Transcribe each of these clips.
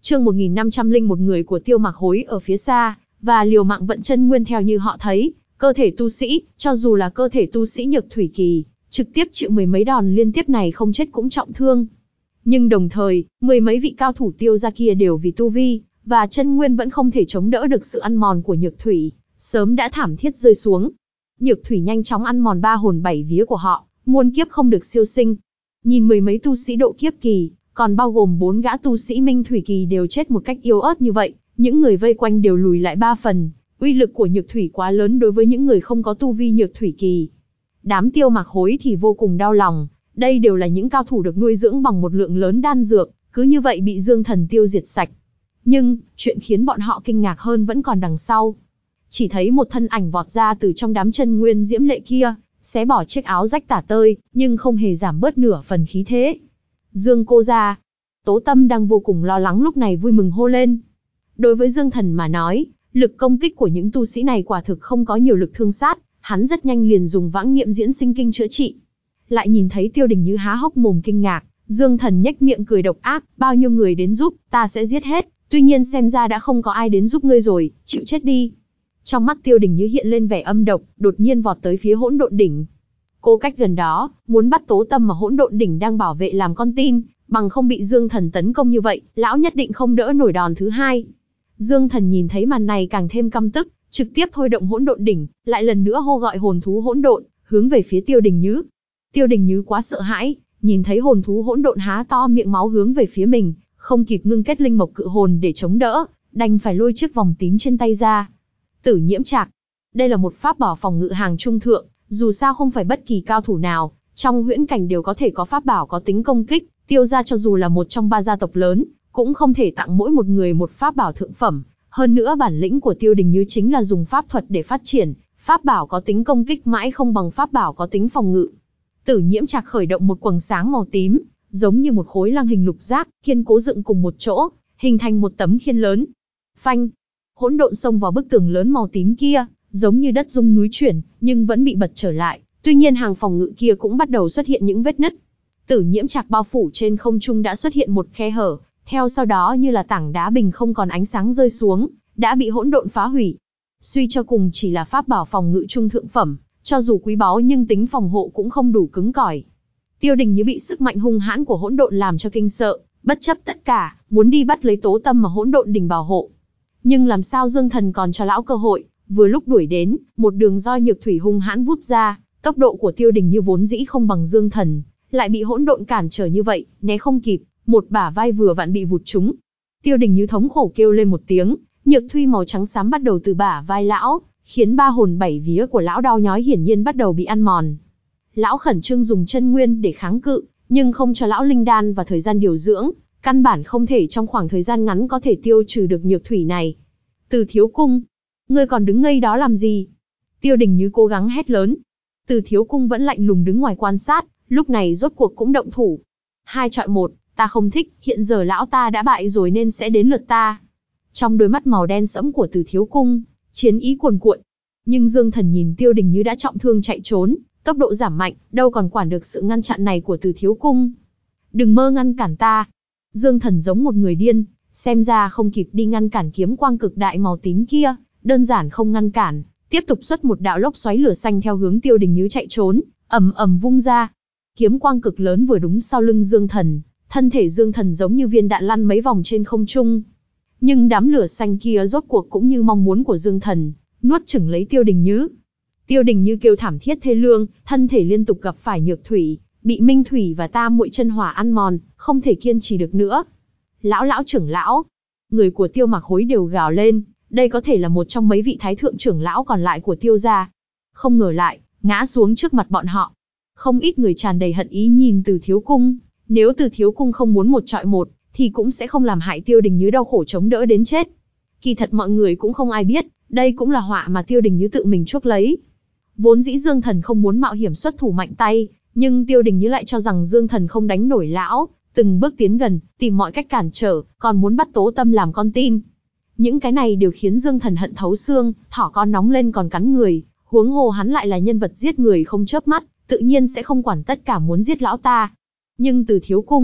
Chương 1501 người của Tiêu Mặc Hối ở phía xa, và liều mạng vận chân nguyên theo như họ thấy, cơ thể tu sĩ, cho dù là cơ thể tu sĩ nhược thủy kỳ, trực tiếp chịu mười mấy đòn liên tiếp này không chết cũng trọng thương. Nhưng đồng thời, mười mấy vị cao thủ Tiêu gia kia đều vì tu vi và chân nguyên vẫn không thể chống đỡ được sự ăn mòn của nhược thủy, sớm đã thảm thiết rơi xuống. Nhược thủy nhanh chóng ăn mòn ba hồn bảy vía của họ, muôn kiếp không được siêu sinh. Nhìn mười mấy tu sĩ độ kiếp kỳ, còn bao gồm 4 gã tu sĩ minh thủy kỳ đều chết một cách yếu ớt như vậy, những người vây quanh đều lùi lại 3 phần, uy lực của nhược thủy quá lớn đối với những người không có tu vi nhược thủy kỳ. Đám Tiêu Mặc Hối thì vô cùng đau lòng, đây đều là những cao thủ được nuôi dưỡng bằng một lượng lớn đan dược, cứ như vậy bị Dương Thần tiêu diệt sạch. Nhưng, chuyện khiến bọn họ kinh ngạc hơn vẫn còn đằng sau. Chỉ thấy một thân ảnh vọt ra từ trong đám chân nguyên diễm lệ kia, xé bỏ chiếc áo rách tả tơi, nhưng không hề giảm bớt nửa phần khí thế. Dương cô gia. Tố Tâm đang vô cùng lo lắng lúc này vui mừng hô lên. Đối với Dương Thần mà nói, lực công kích của những tu sĩ này quả thực không có nhiều lực thương sát, hắn rất nhanh liền dùng vãng niệm diễn sinh kinh chữa trị. Lại nhìn thấy Tiêu Đình Như há hốc mồm kinh ngạc, Dương Thần nhếch miệng cười độc ác, bao nhiêu người đến giúp, ta sẽ giết hết, tuy nhiên xem ra đã không có ai đến giúp ngươi rồi, chịu chết đi. Trong mắt Tiêu Đình Như hiện lên vẻ âm độc, đột nhiên vọt tới phía Hỗn Độn Đỉnh. Cô cách gần đó, muốn bắt Tố Tâm mà Hỗn Độn Đỉnh đang bảo vệ làm con tin, bằng không bị Dương Thần tấn công như vậy, lão nhất định không đỡ nổi đòn thứ hai. Dương Thần nhìn thấy màn này càng thêm căm tức, trực tiếp thôi động Hỗn Độn Đỉnh, lại lần nữa hô gọi hồn thú hỗn độn, hướng về phía Tiêu Đình Như. Tiêu Đình Như quá sợ hãi, nhìn thấy hồn thú hỗn độn há to miệng máu hướng về phía mình, không kịp ngưng kết linh mộc cự hồn để chống đỡ, đành phải lôi chiếc vòng tím trên tay ra. Tử Nhiễm Trạc. Đây là một pháp bảo phòng ngự hàng trung thượng, dù sao không phải bất kỳ cao thủ nào trong huyễn cảnh đều có thể có pháp bảo có tính công kích, Tiêu gia cho dù là một trong 3 gia tộc lớn, cũng không thể tặng mỗi một người một pháp bảo thượng phẩm. Hơn nữa bản lĩnh của Tiêu Đình Như chính là dùng pháp thuật để phát triển, pháp bảo có tính công kích mãi không bằng pháp bảo có tính phòng ngự. Tử Nhiễm Trạc khởi động một quầng sáng màu tím, giống như một khối lăng hình lục giác, kiên cố dựng cùng một chỗ, hình thành một tấm khiên lớn. Phanh! Hỗn độn xông vào bức tường lớn màu tím kia, giống như đất rung núi chuyển, nhưng vẫn bị bật trở lại. Tuy nhiên hàng phòng ngự kia cũng bắt đầu xuất hiện những vết nứt. Tử Nhiễm Trạc bao phủ trên không trung đã xuất hiện một khe hở, theo sau đó như là tảng đá bình không còn ánh sáng rơi xuống, đã bị hỗn độn phá hủy. Suy cho cùng chỉ là pháp bảo phòng ngự trung thượng phẩm, cho dù quý báu nhưng tính phòng hộ cũng không đủ cứng cỏi. Tiêu Đình Như bị sức mạnh hung hãn của hỗn độn làm cho kinh sợ, bất chấp tất cả, muốn đi bắt lấy Tố Tâm mà hỗn độn đỉnh bảo hộ. Nhưng làm sao Dương Thần còn cho lão cơ hội, vừa lúc đuổi đến, một đường roi nhược thủy hung hãn vút ra, tốc độ của Tiêu Đình Như vốn dĩ không bằng Dương Thần, lại bị hỗn độn cản trở như vậy, né không kịp, một bả vai vừa vặn bị vụt trúng. Tiêu Đình Như thống khổ kêu lên một tiếng, nhược thủy màu trắng xám bắt đầu từ bả vai lão, khiến 3 hồn 7 vía của lão đau nhói hiển nhiên bắt đầu bị ăn mòn. Lão khẩn trương dùng chân nguyên để kháng cự, nhưng không cho lão linh đan và thời gian điều dưỡng, căn bản không thể trong khoảng thời gian ngắn có thể tiêu trừ được nhược thủy này. Từ Thiếu Cung, ngươi còn đứng ngây đó làm gì? Tiêu Đình Như cố gắng hét lớn. Từ Thiếu Cung vẫn lạnh lùng đứng ngoài quan sát, lúc này rốt cuộc cũng động thủ. 2 chọi 1, ta không thích, hiện giờ lão ta đã bại rồi nên sẽ đến lượt ta. Trong đôi mắt màu đen sẫm của Từ Thiếu Cung, chiến ý cuồn cuộn. Nhưng Dương Thần nhìn Tiêu Đình Như đã trọng thương chạy trốn, tốc độ giảm mạnh, đâu còn quản được sự ngăn chặn này của Từ Thiếu Cung. Đừng mơ ngăn cản ta. Dương Thần giống một người điên, xem ra không kịp đi ngăn cản kiếm quang cực đại màu tím kia, đơn giản không ngăn cản, tiếp tục xuất một đạo lốc xoáy lửa xanh theo hướng Tiêu Đình Như chạy trốn, ầm ầm vung ra. Kiếm quang cực lớn vừa đúng sau lưng Dương Thần, thân thể Dương Thần giống như viên đạn lăn mấy vòng trên không trung. Nhưng đám lửa xanh kia rốt cuộc cũng như mong muốn của Dương Thần, nuốt chửng lấy Tiêu Đình Như. Tiêu Đình Như kêu thảm thiết thê lương, thân thể liên tục gặp phải nhược thủy, bị minh thủy và tam muội chân hỏa ăn mòn, không thể kiên trì được nữa. Lão trưởng lão, người của Tiêu Mặc Hối đều gào lên, đây có thể là một trong mấy vị thái thượng trưởng lão còn lại của Tiêu gia. Không ngờ lại, ngã xuống trước mặt bọn họ. Không ít người tràn đầy hận ý nhìn Từ Thiếu Cung, nếu Từ Thiếu Cung không muốn 1 chọi 1, thì cũng sẽ không làm hại Tiêu Đình Như đau khổ chống đỡ đến chết. Kỳ thật mọi người cũng không ai biết, đây cũng là họa mà Tiêu Đình Như tự mình chuốc lấy. Vốn dĩ Dương Thần không muốn mạo hiểm xuất thủ mạnh tay, nhưng Tiêu Đình Như lại cho rằng Dương Thần không đánh nổi lão, từng bước tiến gần, tìm mọi cách cản trở, còn muốn bắt Tố Tâm làm con tin. Những cái này đều khiến Dương Thần hận thấu xương, thỏ con nóng lên còn cắn người, huống hồ hắn lại là nhân vật giết người không chớp mắt, tự nhiên sẽ không quản tất cả muốn giết lão ta. Nhưng Từ Thiếu Cung,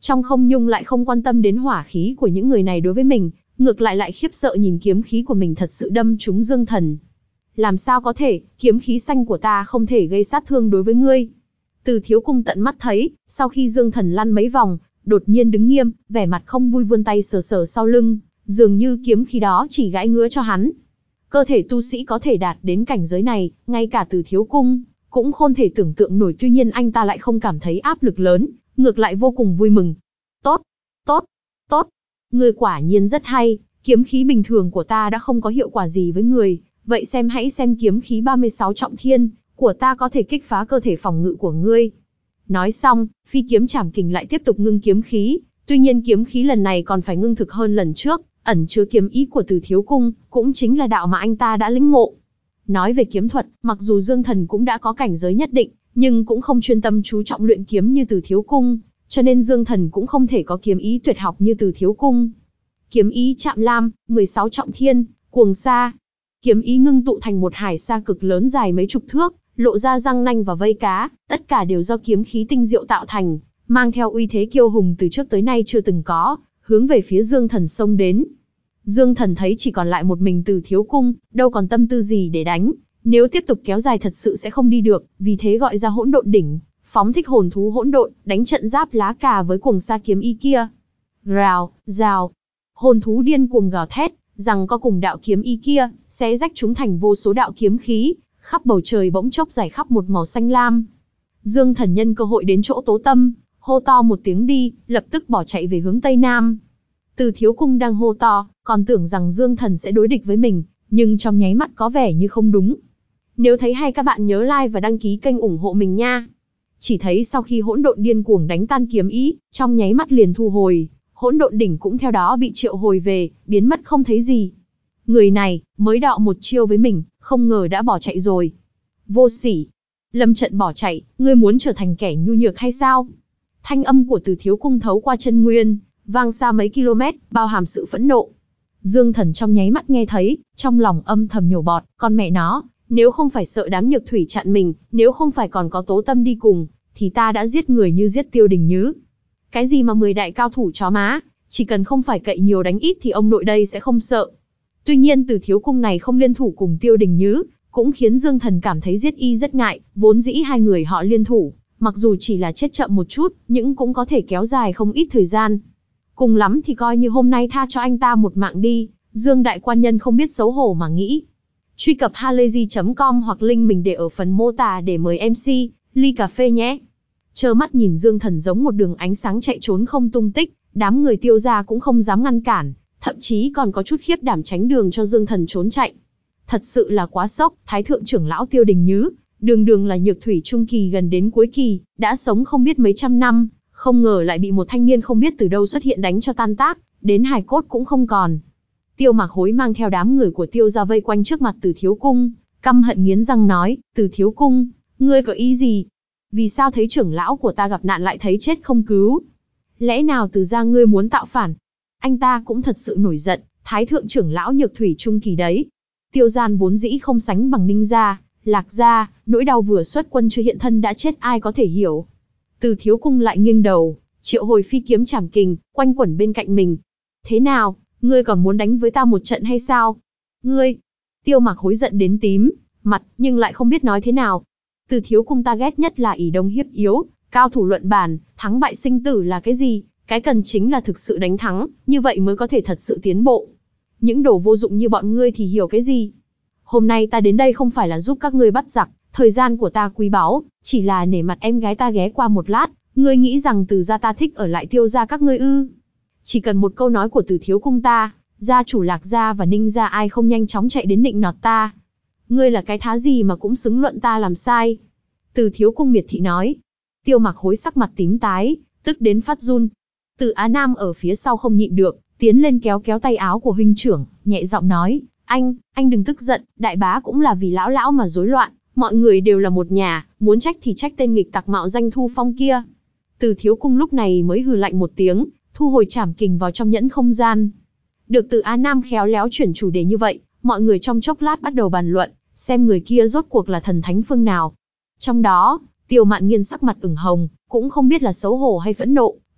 Trong không nhung lại không quan tâm đến hỏa khí của những người này đối với mình, ngược lại khiếp sợ nhìn kiếm khí của mình thật sự đâm trúng Dương Thần. Làm sao có thể, kiếm khí xanh của ta không thể gây sát thương đối với ngươi. Từ Thiếu Cung tận mắt thấy, sau khi Dương Thần lăn mấy vòng, đột nhiên đứng nghiêm, vẻ mặt không vui vươn tay sờ sờ sau lưng, dường như kiếm khí đó chỉ gãi ngứa cho hắn. Cơ thể tu sĩ có thể đạt đến cảnh giới này, ngay cả Từ Thiếu Cung cũng không thể tưởng tượng nổi, tuy nhiên anh ta lại không cảm thấy áp lực lớn, ngược lại vô cùng vui mừng. Tốt, tốt, tốt, ngươi quả nhiên rất hay, kiếm khí bình thường của ta đã không có hiệu quả gì với người, vậy hãy xem kiếm khí 36 trọng thiên của ta có thể kích phá cơ thể phòng ngự của ngươi. Nói xong, phi kiếm trảm kình lại tiếp tục ngưng kiếm khí, tuy nhiên kiếm khí lần này còn phải ngưng thực hơn lần trước, ẩn chứa kiếm ý của Từ Thiếu Cung, cũng chính là đạo mà anh ta đã lĩnh ngộ. Nói về kiếm thuật, mặc dù Dương Thần cũng đã có cảnh giới nhất định, nhưng cũng không chuyên tâm chú trọng luyện kiếm như Từ Thiếu Cung, cho nên Dương Thần cũng không thể có kiếm ý tuyệt học như Từ Thiếu Cung. Kiếm ý chạm lam, 16 trọng thiên, cuồng sa. Kiếm ý ngưng tụ thành một hải sa cực lớn dài mấy chục thước, lộ ra răng nanh và vây cá, tất cả đều do kiếm khí tinh diệu tạo thành, mang theo uy thế kiêu hùng từ trước tới nay chưa từng có, hướng về phía Dương Thần xông đến. Dương Thần thấy chỉ còn lại một mình Từ Thiếu Cung, đâu còn tâm tư gì để đánh, nếu tiếp tục kéo dài thật sự sẽ không đi được, vì thế gọi ra hỗn độn đỉnh, phóng thích hồn thú hỗn độn, đánh trận giáp lá cà với cuồng sa kiếm ý kia. Rào, rào, hồn thú điên cuồng gào thét, rằng có cùng đạo kiếm ý kia, xé rách chúng thành vô số đạo kiếm khí, khắp bầu trời bỗng chốc rải khắp một màu xanh lam. Dương Thần nhân cơ hội đến chỗ Tố Tâm, hô to một tiếng đi, lập tức bỏ chạy về hướng Tây Nam. Từ Thiếu Cung đang hô to, còn tưởng rằng Dương Thần sẽ đối địch với mình, nhưng trong nháy mắt có vẻ như không đúng. Nếu thấy hay các bạn nhớ like và đăng ký kênh ủng hộ mình nha. Chỉ thấy sau khi hỗn độn điên cuồng đánh tan kiếm ý, trong nháy mắt liền thu hồi, hỗn độn đỉnh cũng theo đó bị triệu hồi về, biến mất không thấy gì. Người này, mới đọ một chiêu với mình, không ngờ đã bỏ chạy rồi. Vô sỉ. Lâm trận bỏ chạy, ngươi muốn trở thành kẻ nhu nhược hay sao? Thanh âm của Từ Thiếu Cung thấu qua chân nguyên, vang xa mấy km, bao hàm sự phẫn nộ. Dương Thần trong nháy mắt nghe thấy, trong lòng âm thầm nhổ bọt, con mẹ nó, nếu không phải sợ đám nhược thủy chặn mình, nếu không phải còn có Tố Tâm đi cùng, thì ta đã giết người như giết Tiêu Đình Nhứ. Cái gì mà 10 đại cao thủ chó má, chỉ cần không phải cậy nhiều đánh ít thì ông nội đây sẽ không sợ. Tuy nhiên Từ Thiếu Cung này không liên thủ cùng Tiêu Đình Nhứ, cũng khiến Dương Thần cảm thấy giết y rất ngại, vốn dĩ hai người họ liên thủ, mặc dù chỉ là chết chậm một chút, nhưng cũng có thể kéo dài không ít thời gian. Cùng lắm thì coi như hôm nay tha cho anh ta một mạng đi, Dương đại quan nhân không biết xấu hổ mà nghĩ. Truy cập halayzi.com hoặc link mình để ở phần mô tả để mời MC, ly cà phê nhé. Trơ mắt nhìn Dương Thần giống một đường ánh sáng chạy trốn không tung tích, đám người Tiêu gia cũng không dám ngăn cản, thậm chí còn có chút khiếp đảm tránh đường cho Dương Thần trốn chạy. Thật sự là quá sốc, Thái thượng trưởng lão Tiêu Đình Nhứ, đường là nhược thủy trung kỳ gần đến cuối kỳ, đã sống không biết mấy trăm năm, không ngờ lại bị một thanh niên không biết từ đâu xuất hiện đánh cho tan tác, đến hài cốt cũng không còn. Tiêu Mạc Hối mang theo đám người của Tiêu gia vây quanh trước mặt Từ Thiếu Cung, căm hận nghiến răng nói, Từ Thiếu Cung, ngươi có ý gì? Vì sao thấy trưởng lão của ta gặp nạn lại thấy chết không cứu? Lẽ nào Từ gia ngươi muốn tạo phản? Anh ta cũng thật sự nổi giận, Thái thượng trưởng lão nhược thủy trung kỳ đấy. Tiêu gian vốn dĩ không sánh bằng Ninh gia, Lạc gia, nỗi đau vừa xuất quân chưa hiện thân đã chết ai có thể hiểu. Từ Thiếu Cung lại nghiêng đầu, triệu hồi phi kiếm trảm kình, quanh quẩn bên cạnh mình. Thế nào, ngươi còn muốn đánh với ta một trận hay sao? Ngươi! Tiêu Mạc Hối giận đến tím mặt, nhưng lại không biết nói thế nào. Từ Thiếu Cung ta ghét nhất là ỷ đông hiếp yếu, cao thủ luận bàn, thắng bại sinh tử là cái gì? Cái cần chính là thực sự đánh thắng, như vậy mới có thể thật sự tiến bộ. Những đồ vô dụng như bọn ngươi thì hiểu cái gì? Hôm nay ta đến đây không phải là giúp các ngươi bắt giặc, thời gian của ta quý báu, chỉ là nể mặt em gái ta ghé qua một lát, ngươi nghĩ rằng Từ gia ta thích ở lại Tiêu gia các ngươi ư? Chỉ cần một câu nói của Từ Thiếu Cung ta, gia chủ Lạc gia và Ninh gia ai không nhanh chóng chạy đến nịnh nọt ta? Ngươi là cái thá gì mà cũng xứng luận ta làm sai? Từ Thiếu Cung miệt thị nói. Tiêu Mạc Hối sắc mặt tím tái, tức đến phát run. Từ Á Nam ở phía sau không nhịn được, tiến lên kéo tay áo của huynh trưởng, nhẹ giọng nói, anh đừng tức giận, đại bá cũng là vì lão mà rối loạn, mọi người đều là một nhà, muốn trách thì trách tên nghịch tặc mạo danh Thu Phong kia. Từ Thiếu Cung lúc này mới hừ lạnh một tiếng, thu hồi trảm kình vào trong nhẫn không gian. Được Từ Á Nam khéo léo chuyển chủ đề như vậy, mọi người trong chốc lát bắt đầu bàn luận, xem người kia rốt cuộc là thần thánh phương nào. Trong đó, Tiêu Mạn Nghiên sắc mặt ửng hồng, cũng không biết là xấu hổ hay phẫn nộ,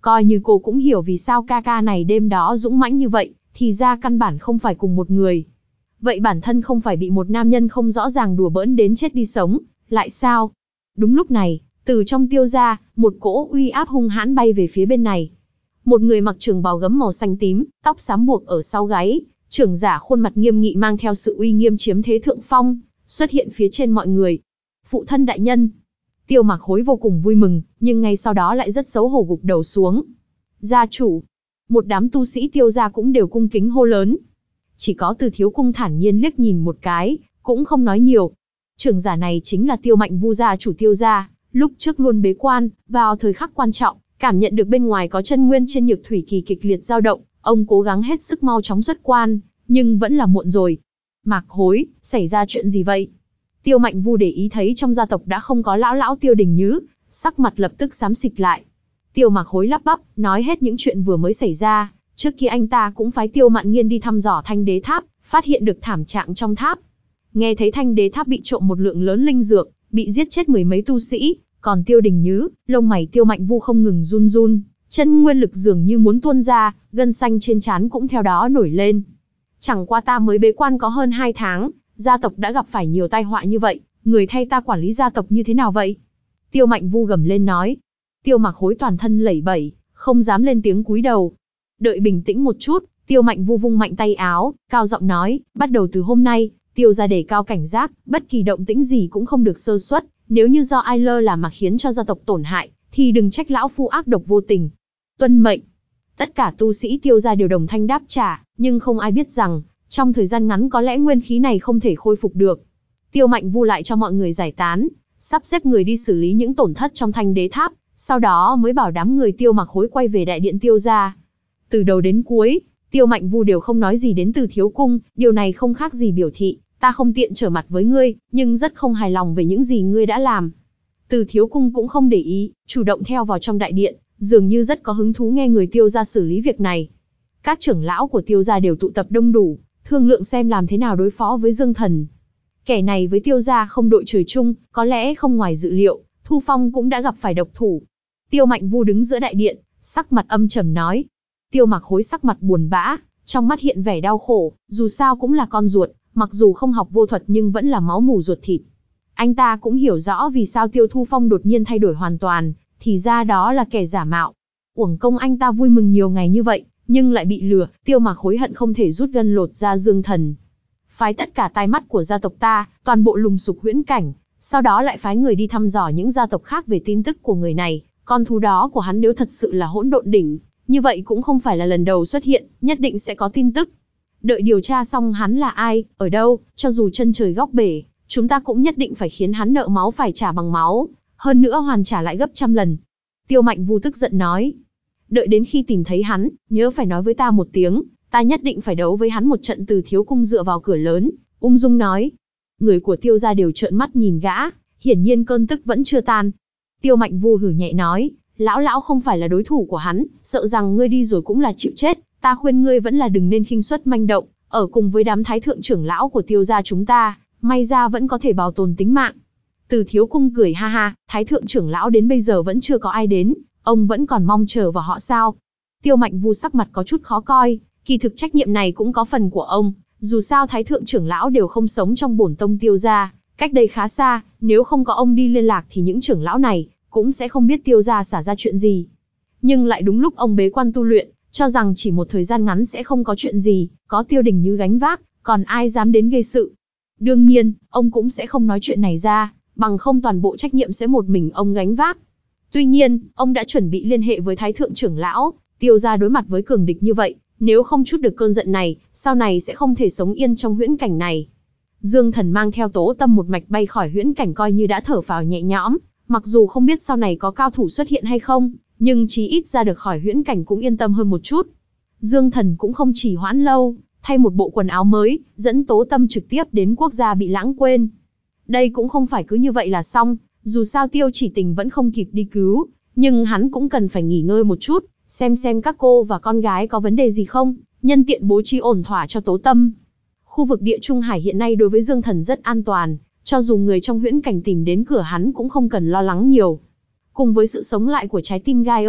Coi như cô cũng hiểu vì sao ca ca này đêm đó dũng mãnh như vậy, thì ra căn bản không phải cùng một người. Vậy bản thân không phải bị một nam nhân không rõ ràng đùa bỡn đến chết đi sống, lại sao? Đúng lúc này, từ trong Tiêu gia, một cỗ uy áp hung hãn bay về phía bên này. Một người mặc trường bào gấm màu xanh tím, tóc xám buộc ở sau gáy, trưởng giả khuôn mặt nghiêm nghị mang theo sự uy nghiêm chiếm thế thượng phong, xuất hiện phía trên mọi người. Phụ thân đại nhân. Tiêu Mặc Hối vô cùng vui mừng, nhưng ngay sau đó lại rất xấu hổ gục đầu xuống. Gia chủ. Một đám tu sĩ Tiêu gia cũng đều cung kính hô lớn. Chỉ có Từ Thiếu Cung thản nhiên liếc nhìn một cái, cũng không nói nhiều. Trưởng giả này chính là Tiêu Mạnh Vu gia chủ Tiêu gia, lúc trước luôn bế quan, vào thời khắc quan trọng, cảm nhận được bên ngoài có chân nguyên trên Nhược Thủy Kỳ kịch liệt dao động, ông cố gắng hết sức mau chóng xuất quan, nhưng vẫn là muộn rồi. Mạc Hối, xảy ra chuyện gì vậy? Tiêu Mạnh Vu để ý thấy trong gia tộc đã không có lão Tiêu Đình Nhứ, sắc mặt lập tức xám xịt lại. Tiêu Mạc Hối lắp bắp, nói hết những chuyện vừa mới xảy ra. Trước kia anh ta cũng phái Tiêu Mạn Nghiên đi thăm dò Thanh Đế Tháp, phát hiện được thảm trạng trong tháp. Nghe thấy Thanh Đế Tháp bị trộm một lượng lớn linh dược, bị giết chết mười mấy tu sĩ, còn Tiêu Đình Nhứ, lông mày Tiêu Mạnh Vu không ngừng run run, chân nguyên lực dường như muốn tuôn ra, gân xanh trên trán cũng theo đó nổi lên. Chẳng qua ta mới bế quan có hơn 2 tháng, gia tộc đã gặp phải nhiều tai họa như vậy, người thay ta quản lý gia tộc như thế nào vậy? Tiêu Mạnh Vu gầm lên nói. Tiêu Mạc Hối toàn thân lẩy bẩy, không dám lên tiếng cúi đầu. Đợi bình tĩnh một chút, Tiêu Mạnh Vu vung mạnh tay áo, cao giọng nói, bắt đầu từ hôm nay, Tiêu gia đề cao cảnh giác, bất kỳ động tĩnh gì cũng không được sơ suất, nếu như do ai lơ là mà khiến cho gia tộc tổn hại, thì đừng trách lão phu ác độc vô tình. Tuân mệnh. Tất cả tu sĩ Tiêu gia đều đồng thanh đáp trả, nhưng không ai biết rằng, trong thời gian ngắn có lẽ nguyên khí này không thể khôi phục được. Tiêu Mạnh Vu lại cho mọi người giải tán, sắp xếp người đi xử lý những tổn thất trong Thanh Đế Tháp, sau đó mới bảo đám người Tiêu Mặc Hối quay về đại điện Tiêu gia. Từ đầu đến cuối, Tiêu Mạnh Vu đều không nói gì đến Từ Thiếu Cung, điều này không khác gì biểu thị, ta không tiện trở mặt với ngươi, nhưng rất không hài lòng về những gì ngươi đã làm. Từ Thiếu Cung cũng không để ý, chủ động theo vào trong đại điện, dường như rất có hứng thú nghe người Tiêu gia xử lý việc này. Các trưởng lão của Tiêu gia đều tụ tập đông đủ, thương lượng xem làm thế nào đối phó với Dương Thần. Kẻ này với Tiêu gia không đội trời chung, có lẽ không ngoài dự liệu, Thu Phong cũng đã gặp phải độc thủ. Tiêu Mạnh Vu đứng giữa đại điện, sắc mặt âm trầm nói. Tiêu Mặc Hối sắc mặt buồn bã, trong mắt hiện vẻ đau khổ, dù sao cũng là con ruột, mặc dù không học vô thuật nhưng vẫn là máu mủ ruột thịt. Anh ta cũng hiểu rõ vì sao Tiêu Thu Phong đột nhiên thay đổi hoàn toàn, thì ra đó là kẻ giả mạo. Uổng công anh ta vui mừng nhiều ngày như vậy, nhưng lại bị lừa. Tiêu Mặc Hối hận không thể rút gân lột da Dương Thần. Phái tất cả tai mắt của gia tộc ta, toàn bộ lùng sục huyễn cảnh, sau đó lại phái người đi thăm dò những gia tộc khác về tin tức của người này. Con thú đó của hắn nếu thật sự là hỗn độn đỉnh, như vậy cũng không phải là lần đầu xuất hiện, nhất định sẽ có tin tức. Đợi điều tra xong hắn là ai, ở đâu, cho dù chân trời góc bể, chúng ta cũng nhất định phải khiến hắn nợ máu phải trả bằng máu, hơn nữa hoàn trả lại gấp trăm lần. Tiêu Mạnh Vu tức giận nói. Đợi đến khi tìm thấy hắn, nhớ phải nói với ta một tiếng, ta nhất định phải đấu với hắn một trận. Từ Thiếu Cung dựa vào cửa lớn, ung dung nói. Người của Tiêu gia đều trợn mắt nhìn gã, hiển nhiên cơn tức vẫn chưa tan. Tiêu Mạnh Vu hử nhẹ nói, lão không phải là đối thủ của hắn, sợ rằng ngươi đi rồi cũng là chịu chết, ta khuyên ngươi vẫn là đừng nên khinh suất manh động, ở cùng với đám thái thượng trưởng lão của Tiêu gia chúng ta, may ra vẫn có thể bảo tồn tính mạng. Từ Thiếu Cung cười ha ha, thái thượng trưởng lão đến bây giờ vẫn chưa có ai đến, ông vẫn còn mong chờ vào họ sao? Tiêu Mạnh Vu sắc mặt có chút khó coi, kỳ thực trách nhiệm này cũng có phần của ông, dù sao thái thượng trưởng lão đều không sống trong bổn tông Tiêu gia, cách đây khá xa, nếu không có ông đi liên lạc thì những trưởng lão này cũng sẽ không biết Tiêu gia xả ra chuyện gì. Nhưng lại đúng lúc ông bế quan tu luyện, cho rằng chỉ một thời gian ngắn sẽ không có chuyện gì, có Tiêu Đình Như gánh vác, còn ai dám đến gây sự. Đương nhiên, ông cũng sẽ không nói chuyện này ra, bằng không toàn bộ trách nhiệm sẽ một mình ông gánh vác. Tuy nhiên, ông đã chuẩn bị liên hệ với thái thượng trưởng lão, Tiêu gia đối mặt với cường địch như vậy, nếu không trút được cơn giận này, sau này sẽ không thể sống yên trong huyễn cảnh này. Dương Thần mang theo Tố Tâm một mạch bay khỏi huyễn cảnh coi như đã thở phào nhẹ nhõm, mặc dù không biết sau này có cao thủ xuất hiện hay không, nhưng chí ít ra được khỏi huyễn cảnh cũng yên tâm hơn một chút. Dương Thần cũng không chỉ hoãn lâu, thay một bộ quần áo mới, dẫn Tố Tâm trực tiếp đến quốc gia bị lãng quên. Đây cũng không phải cứ như vậy là xong, dù sao Tiêu Chỉ Tình vẫn không kịp đi cứu, nhưng hắn cũng cần phải nghỉ ngơi một chút, xem các cô và con gái có vấn đề gì không, nhân tiện bố trí ổn thỏa cho Tố Tâm. Khu vực Địa Trung Hải hiện nay đối với Dương Thần rất an toàn, cho dù người trong huyễn cảnh tìm đến cửa hắn cũng không cần lo lắng nhiều. Cùng với sự sống lại của trái tim Gaia,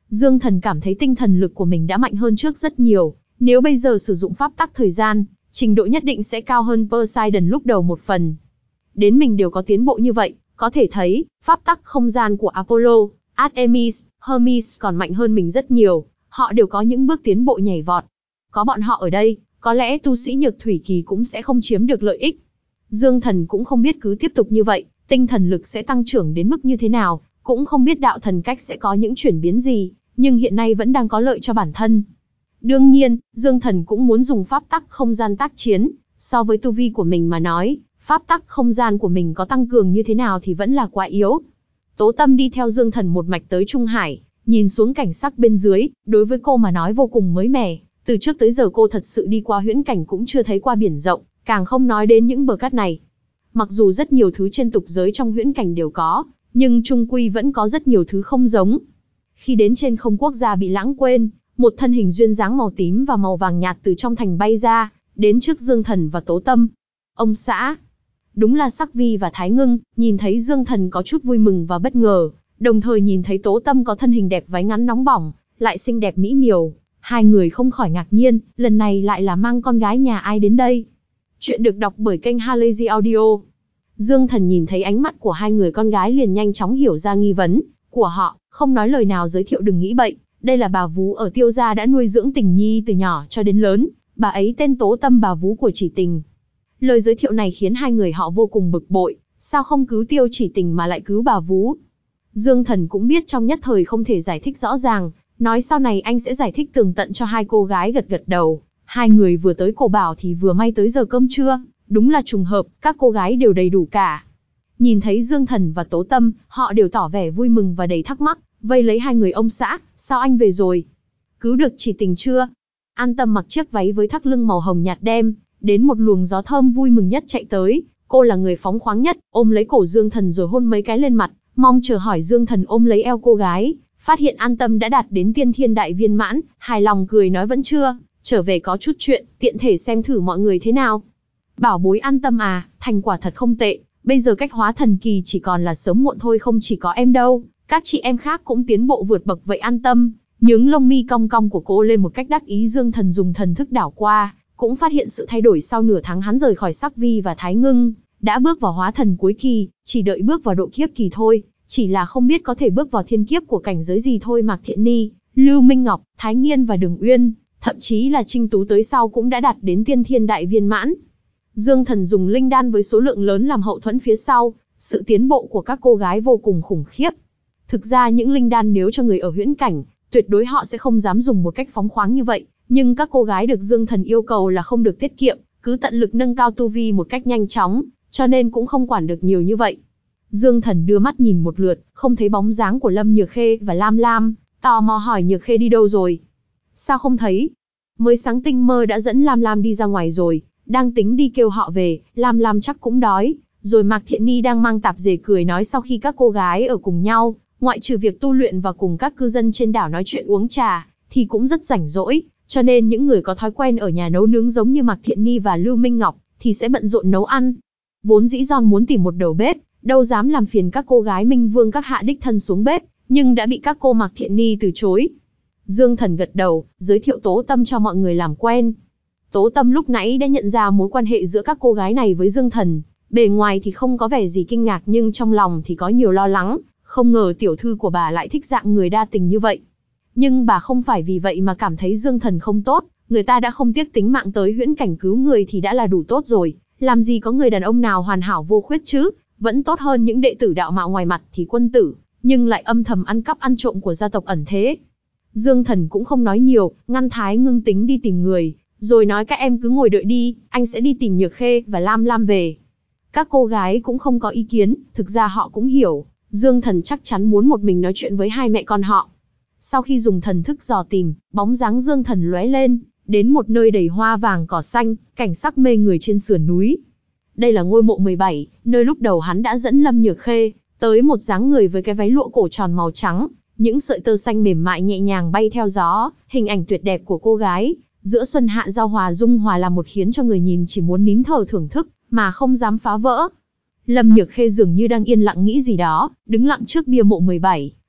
Dương Thần cảm thấy tinh thần lực của mình đã mạnh hơn trước rất nhiều, nếu bây giờ sử dụng pháp tắc thời gian, trình độ nhất định sẽ cao hơn Poseidon lúc đầu một phần. Đến mình đều có tiến bộ như vậy, có thể thấy, pháp tắc không gian của Apollo, Artemis, Hermes còn mạnh hơn mình rất nhiều, họ đều có những bước tiến bộ nhảy vọt. Có bọn họ ở đây, có lẽ tu sĩ nhược thủy kỳ cũng sẽ không chiếm được lợi ích. Dương Thần cũng không biết cứ tiếp tục như vậy, tinh thần lực sẽ tăng trưởng đến mức như thế nào, cũng không biết đạo thần cách sẽ có những chuyển biến gì, nhưng hiện nay vẫn đang có lợi cho bản thân. Đương nhiên, Dương Thần cũng muốn dùng pháp tắc không gian tác chiến, so với tu vi của mình mà nói, pháp tắc không gian của mình có tăng cường như thế nào thì vẫn là quá yếu. Tố Tâm đi theo Dương Thần một mạch tới Trung Hải, nhìn xuống cảnh sắc bên dưới, đối với cô mà nói vô cùng mới mẻ, từ trước tới giờ cô thật sự đi qua huyễn cảnh cũng chưa thấy qua biển rộng, càng không nói đến những bờ cát này. Mặc dù rất nhiều thứ trên tục giới trong huyễn cảnh đều có, nhưng chung quy vẫn có rất nhiều thứ không giống. Khi đến trên không quốc gia bị lãng quên, một thân hình duyên dáng màu tím và màu vàng nhạt từ trong thành bay ra, đến trước Dương Thần và Tố Tâm. Ông xã. Đúng là Sắc Vi và Thái Ngưng, nhìn thấy Dương Thần có chút vui mừng và bất ngờ, đồng thời nhìn thấy Tố Tâm có thân hình đẹp váy ngắn nóng bỏng, lại xinh đẹp mỹ miều. Hai người không khỏi ngạc nhiên, lần này lại là mang con gái nhà ai đến đây. Chuyện được đọc bởi kênh Halazy Audio. Dương Thần nhìn thấy ánh mắt của hai người con gái liền nhanh chóng hiểu ra nghi vấn của họ, không nói lời nào giới thiệu đừng nghĩ bậy. Đây là bà vú ở Tiêu gia đã nuôi dưỡng Tình Nhi từ nhỏ cho đến lớn, bà ấy tên Tố Tâm, bà vú của Chỉ Tình. Lời giới thiệu này khiến hai người họ vô cùng bực bội, sao không cứu Tiêu Chỉ Tình mà lại cứu bà vú. Dương Thần cũng biết trong nhất thời không thể giải thích rõ ràng, nói sau này anh sẽ giải thích tường tận cho hai cô gái, gật gật đầu. Hai người vừa tới Cổ Bảo thì vừa may tới giờ cơm trưa, đúng là trùng hợp, các cô gái đều đầy đủ cả. Nhìn thấy Dương Thần và Tố Tâm, họ đều tỏ vẻ vui mừng và đầy thắc mắc, vây lấy hai người. Ông xã, sao anh về rồi? Cứu được Chỉ Tình chưa? An Tâm mặc chiếc váy với thắt lưng màu hồng nhạt đem, đến một luồng gió thơm vui mừng nhất chạy tới, cô là người phóng khoáng nhất, ôm lấy cổ Dương Thần rồi hôn mấy cái lên mặt, mong chờ hỏi. Dương Thần ôm lấy eo cô gái, phát hiện An Tâm đã đạt đến tiên thiên đại viên mãn, hài lòng cười nói vẫn chưa, trở về có chút chuyện, tiện thể xem thử mọi người thế nào. Bảo bối An Tâm à, thành quả thật không tệ, bây giờ cách hóa thần kỳ chỉ còn là sớm muộn thôi, không chỉ có em đâu, các chị em khác cũng tiến bộ vượt bậc vậy. An Tâm, nhướng lông mi cong cong của cô lên một cách đắc ý. Dương Thần dùng thần thức đảo qua, cũng phát hiện sự thay đổi sau nửa tháng hắn rời khỏi Sắc Vi và Thái Ngưng, đã bước vào hóa thần cuối kỳ, chỉ đợi bước vào độ kiếp kỳ thôi, chỉ là không biết có thể bước vào thiên kiếp của cảnh giới gì thôi. Mạc Thiện Ni, Lưu Minh Ngọc, Thái Nghiên và Đường Uyên, thậm chí là Trinh Tú tới sau cũng đã đạt đến tiên thiên đại viên mãn. Dương Thần dùng linh đan với số lượng lớn làm hậu thuẫn phía sau, sự tiến bộ của các cô gái vô cùng khủng khiếp. Thực ra những linh đan nếu cho người ở huyễn cảnh, tuyệt đối họ sẽ không dám dùng một cách phóng khoáng như vậy, nhưng các cô gái được Dương Thần yêu cầu là không được tiết kiệm, cứ tận lực nâng cao tu vi một cách nhanh chóng, cho nên cũng không quản được nhiều như vậy. Dương Thần đưa mắt nhìn một lượt, không thấy bóng dáng của Lâm Nhược Khê và Lam Lam, tò mò hỏi Nhược Khê đi đâu rồi? Sao không thấy? Mới sáng tinh mơ đã dẫn Lam Lam đi ra ngoài rồi, đang tính đi kêu họ về, Lam Lam chắc cũng đói. Rồi Mạc Thiện Ni đang mang tạp dề cười nói sau khi các cô gái ở cùng nhau, ngoại trừ việc tu luyện và cùng các cư dân trên đảo nói chuyện uống trà, thì cũng rất rảnh rỗi, cho nên những người có thói quen ở nhà nấu nướng giống như Mạc Thiện Ni và Lưu Minh Ngọc, thì sẽ bận rộn nấu ăn. Vốn dĩ Giòn muốn tìm một đầu bếp, đâu dám làm phiền các cô gái Minh Vương các hạ đích thân xuống bếp, nhưng đã bị các cô Mạc Thiện Ni từ chối. Dương Thần gật đầu, giới thiệu Tố Tâm cho mọi người làm quen. Tố Tâm lúc nãy đã nhận ra mối quan hệ giữa các cô gái này với Dương Thần, bề ngoài thì không có vẻ gì kinh ngạc nhưng trong lòng thì có nhiều lo lắng, không ngờ tiểu thư của bà lại thích dạng người đa tình như vậy. Nhưng bà không phải vì vậy mà cảm thấy Dương Thần không tốt, người ta đã không tiếc tính mạng tới huyễn cảnh cứu người thì đã là đủ tốt rồi, làm gì có người đàn ông nào hoàn hảo vô khuyết chứ, vẫn tốt hơn những đệ tử đạo mạo ngoài mặt thì quân tử, nhưng lại âm thầm ăn cắp ăn trộm của gia tộc ẩn thế. Dương Thần cũng không nói nhiều, ngăn Thái Ngưng tính đi tìm người, rồi nói các em cứ ngồi đợi đi, anh sẽ đi tìm Nhược Khê và Lam Lam về. Các cô gái cũng không có ý kiến, thực ra họ cũng hiểu, Dương Thần chắc chắn muốn một mình nói chuyện với hai mẹ con họ. Sau khi dùng thần thức dò tìm, bóng dáng Dương Thần lóe lên, đến một nơi đầy hoa vàng cỏ xanh, cảnh sắc mê người trên sườn núi. Đây là ngôi mộ 17, nơi lúc đầu hắn đã dẫn Lâm Nhược Khê tới. Một dáng người với cái váy lụa cổ tròn màu trắng, những sợi tơ xanh mềm mại nhẹ nhàng bay theo gió, hình ảnh tuyệt đẹp của cô gái giữa xuân hạ giao hòa dung hòa là một khiến cho người nhìn chỉ muốn nín thở thưởng thức mà không dám phá vỡ. Lâm Nhược Khê dường như đang yên lặng nghĩ gì đó, đứng lặng trước bia mộ 17,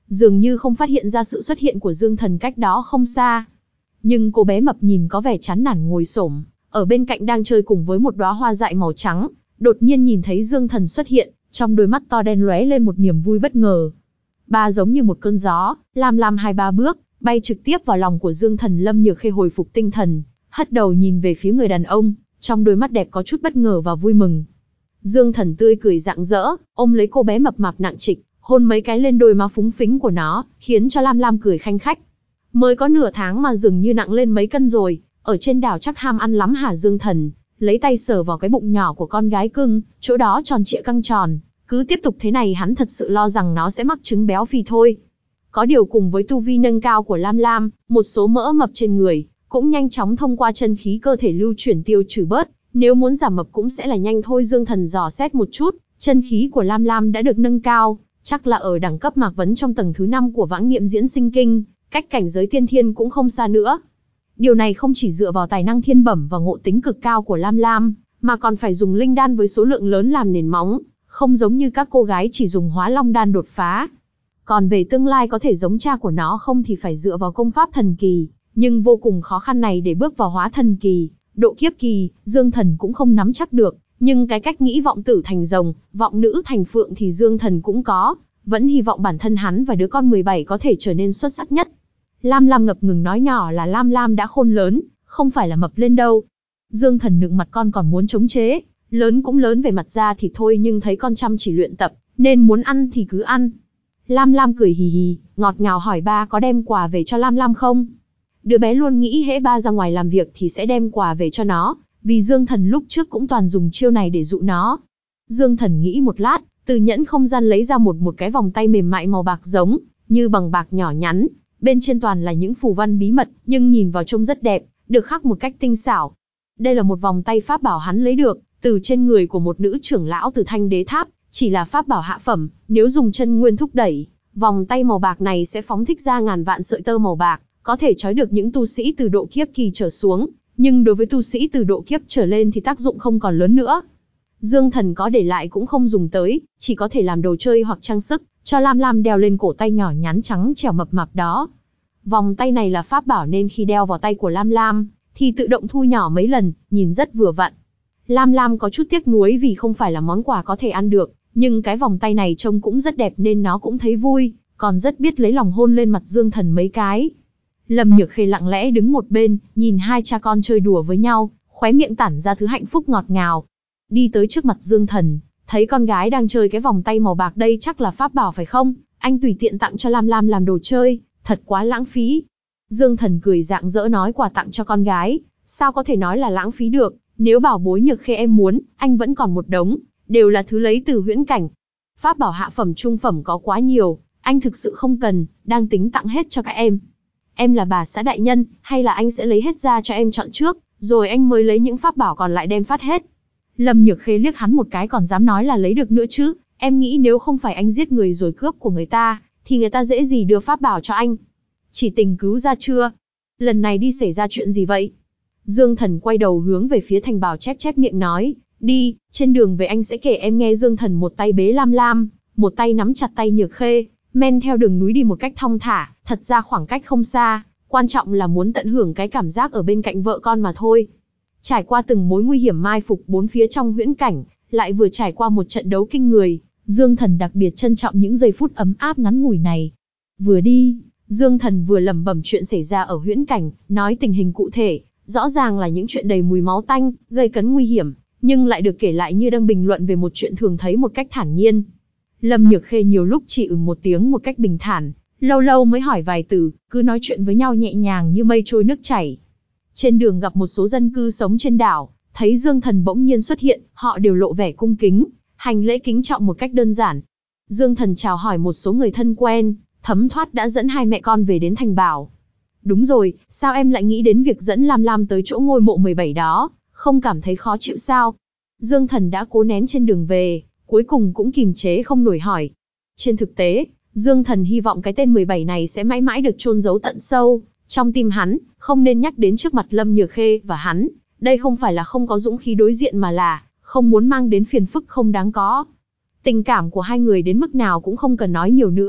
dường như không phát hiện ra sự xuất hiện của Dương Thần cách đó không xa. Nhưng cô bé mập nhìn có vẻ chán nản ngồi xổm ở bên cạnh đang chơi cùng với một đóa hoa dại màu trắng, đột nhiên nhìn thấy Dương Thần xuất hiện, trong đôi mắt to đen lóe lên một niềm vui bất ngờ. Ba giống như một cơn gió, Lam Lam 2-3 bước, bay trực tiếp vào lòng của Dương Thần. Lâm Nhược Khê hồi phục tinh thần, hất đầu nhìn về phía người đàn ông, trong đôi mắt đẹp có chút bất ngờ và vui mừng. Dương Thần tươi cười rạng rỡ, ôm lấy cô bé mập mạp nặng trịch, hôn mấy cái lên đôi má phúng phính của nó, khiến cho Lam Lam cười khanh khách. Mới có nửa tháng mà dường như nặng lên mấy cân rồi, ở trên đảo chắc ham ăn lắm hả? Dương Thần lấy tay sờ vào cái bụng nhỏ của con gái cưng, chỗ đó tròn trịa căng tròn, cứ tiếp tục thế này hắn thật sự lo rằng nó sẽ mắc chứng béo phì thôi. Có điều cùng với tu vi nâng cao của Lam Lam, một số mỡ mập trên người cũng nhanh chóng thông qua chân khí cơ thể lưu chuyển tiêu trừ bớt, nếu muốn giảm mập cũng sẽ là nhanh thôi. Dương Thần dò xét một chút, chân khí của Lam Lam đã được nâng cao, chắc là ở đẳng cấp mạc vấn trong tầng thứ 5 của Vãng Niệm Diễn Sinh Kinh, cách cảnh giới tiên thiên cũng không xa nữa. Điều này không chỉ dựa vào tài năng thiên bẩm và ngộ tính cực cao của Lam Lam, mà còn phải dùng linh đan với số lượng lớn làm nền móng, không giống như các cô gái chỉ dùng Hóa Long đan đột phá. Còn về tương lai có thể giống cha của nó không thì phải dựa vào công pháp thần kỳ, nhưng vô cùng khó khăn này để bước vào hóa thần kỳ, độ kiếp kỳ, Dương Thần cũng không nắm chắc được, nhưng cái cách nghĩ vọng tử thành rồng, vọng nữ thành phượng thì Dương Thần cũng có, vẫn hy vọng bản thân hắn và đứa con 17 có thể trở nên xuất sắc nhất. Lam Lam ngập ngừng nói nhỏ là Lam Lam đã khôn lớn, không phải là mập lên đâu. Dương Thần nựng mặt con còn muốn chống chế, lớn cũng lớn về mặt da thì thôi nhưng thấy con chăm chỉ luyện tập, nên muốn ăn thì cứ ăn. Lam Lam cười hì hì, ngọt ngào hỏi ba có đem quà về cho Lam Lam không? Đứa bé luôn nghĩ hễ ba ra ngoài làm việc thì sẽ đem quà về cho nó, vì Dương Thần lúc trước cũng toàn dùng chiêu này để dụ nó. Dương Thần nghĩ một lát, từ nhẫn không gian lấy ra một cái vòng tay mềm mại màu bạc giống như bằng bạc nhỏ nhắn, bên trên toàn là những phù văn bí mật, nhưng nhìn vào trông rất đẹp, được khắc một cách tinh xảo. Đây là một vòng tay pháp bảo hắn lấy được từ trên người của một nữ trưởng lão từ Thanh Đế Tháp, chỉ là pháp bảo hạ phẩm, nếu dùng chân nguyên thúc đẩy, vòng tay màu bạc này sẽ phóng thích ra ngàn vạn sợi tơ màu bạc, có thể trói được những tu sĩ từ độ kiếp kỳ trở xuống, nhưng đối với tu sĩ từ độ kiếp trở lên thì tác dụng không còn lớn nữa. Dương Thần có để lại cũng không dùng tới, chỉ có thể làm đồ chơi hoặc trang sức, cho Lam Lam đeo lên cổ tay nhỏ nhắn trắng trẻo mập mạp đó. Vòng tay này là pháp bảo nên khi đeo vào tay của Lam Lam, thì tự động thu nhỏ mấy lần, nhìn rất vừa vặn. Lam Lam có chút tiếc nuối vì không phải là món quà có thể ăn được, nhưng cái vòng tay này trông cũng rất đẹp nên nó cũng thấy vui, còn rất biết lấy lòng hôn lên mặt Dương Thần mấy cái. Lâm Nhược Khê lặng lẽ đứng một bên, nhìn hai cha con chơi đùa với nhau, khóe miệng tản ra thứ hạnh phúc ngọt ngào. Đi tới trước mặt Dương Thần, thấy con gái đang chơi cái vòng tay màu bạc, đây chắc là pháp bảo phải không? Anh tùy tiện tặng cho Lam Lam làm đồ chơi, thật quá lãng phí. Dương Thần cười rạng rỡ nói quà tặng cho con gái, sao có thể nói là lãng phí được, nếu bảo bối Nhược Khê em muốn, anh vẫn còn một đống, đều là thứ lấy từ huyễn cảnh. Pháp bảo hạ phẩm trung phẩm có quá nhiều, anh thực sự không cần, đang tính tặng hết cho các em. Em là bà xã đại nhân, hay là anh sẽ lấy hết ra cho em chọn trước, rồi anh mới lấy những pháp bảo còn lại đem phát hết. Lâm Nhược Khê liếc hắn một cái còn dám nói là lấy được nữa chứ, em nghĩ nếu không phải anh giết người rồi cướp của người ta, thì người ta dễ gì đưa pháp bảo cho anh. Chỉ tình cứu ra chưa? Lần này đi xảy ra chuyện gì vậy? Dương Thần quay đầu hướng về phía Thành Bảo chép chép miệng nói, đi, trên đường về anh sẽ kể em nghe. Dương Thần một tay bế Lam Lam, một tay nắm chặt tay Nhược Khê, men theo đường núi đi một cách thong thả, thật ra khoảng cách không xa, quan trọng là muốn tận hưởng cái cảm giác ở bên cạnh vợ con mà thôi. Trải qua từng mối nguy hiểm mai phục bốn phía trong huyễn cảnh, lại vừa trải qua một trận đấu kinh người, Dương Thần đặc biệt trân trọng những giây phút ấm áp ngắn ngủi này. Vừa đi, Dương Thần vừa lẩm bẩm chuyện xảy ra ở huyễn cảnh, nói tình hình cụ thể, rõ ràng là những chuyện đầy mùi máu tanh, gây cấn nguy hiểm, nhưng lại được kể lại như đang bình luận về một chuyện thường thấy một cách thản nhiên. Lâm Nhược Khê nhiều lúc chỉ một tiếng một cách bình thản, lâu lâu mới hỏi vài từ, cứ nói chuyện với nhau nhẹ nhàng như mây trôi nước chảy. Trên đường gặp một số dân cư sống trên đảo, thấy Dương Thần bỗng nhiên xuất hiện, họ đều lộ vẻ cung kính, hành lễ kính trọng một cách đơn giản. Dương Thần chào hỏi một số người thân quen, thấm thoát đã dẫn hai mẹ con về đến Thành Bảo. Đúng rồi, sao em lại nghĩ đến việc dẫn Lam Lam tới chỗ ngôi mộ 17 đó, không cảm thấy khó chịu sao? Dương Thần đã cố nén trên đường về, cuối cùng cũng kìm chế không nổi hỏi. Trên thực tế, Dương Thần hy vọng cái tên 17 này sẽ mãi mãi được chôn giấu tận sâu trong tim hắn, không nên nhắc đến trước mặt Lâm Nhược Khê và hắn. Đây không phải là không có dũng khí đối diện mà là không muốn mang đến phiền phức không đáng có. Tình cảm của hai người đến mức nào cũng không cần nói nhiều nữa,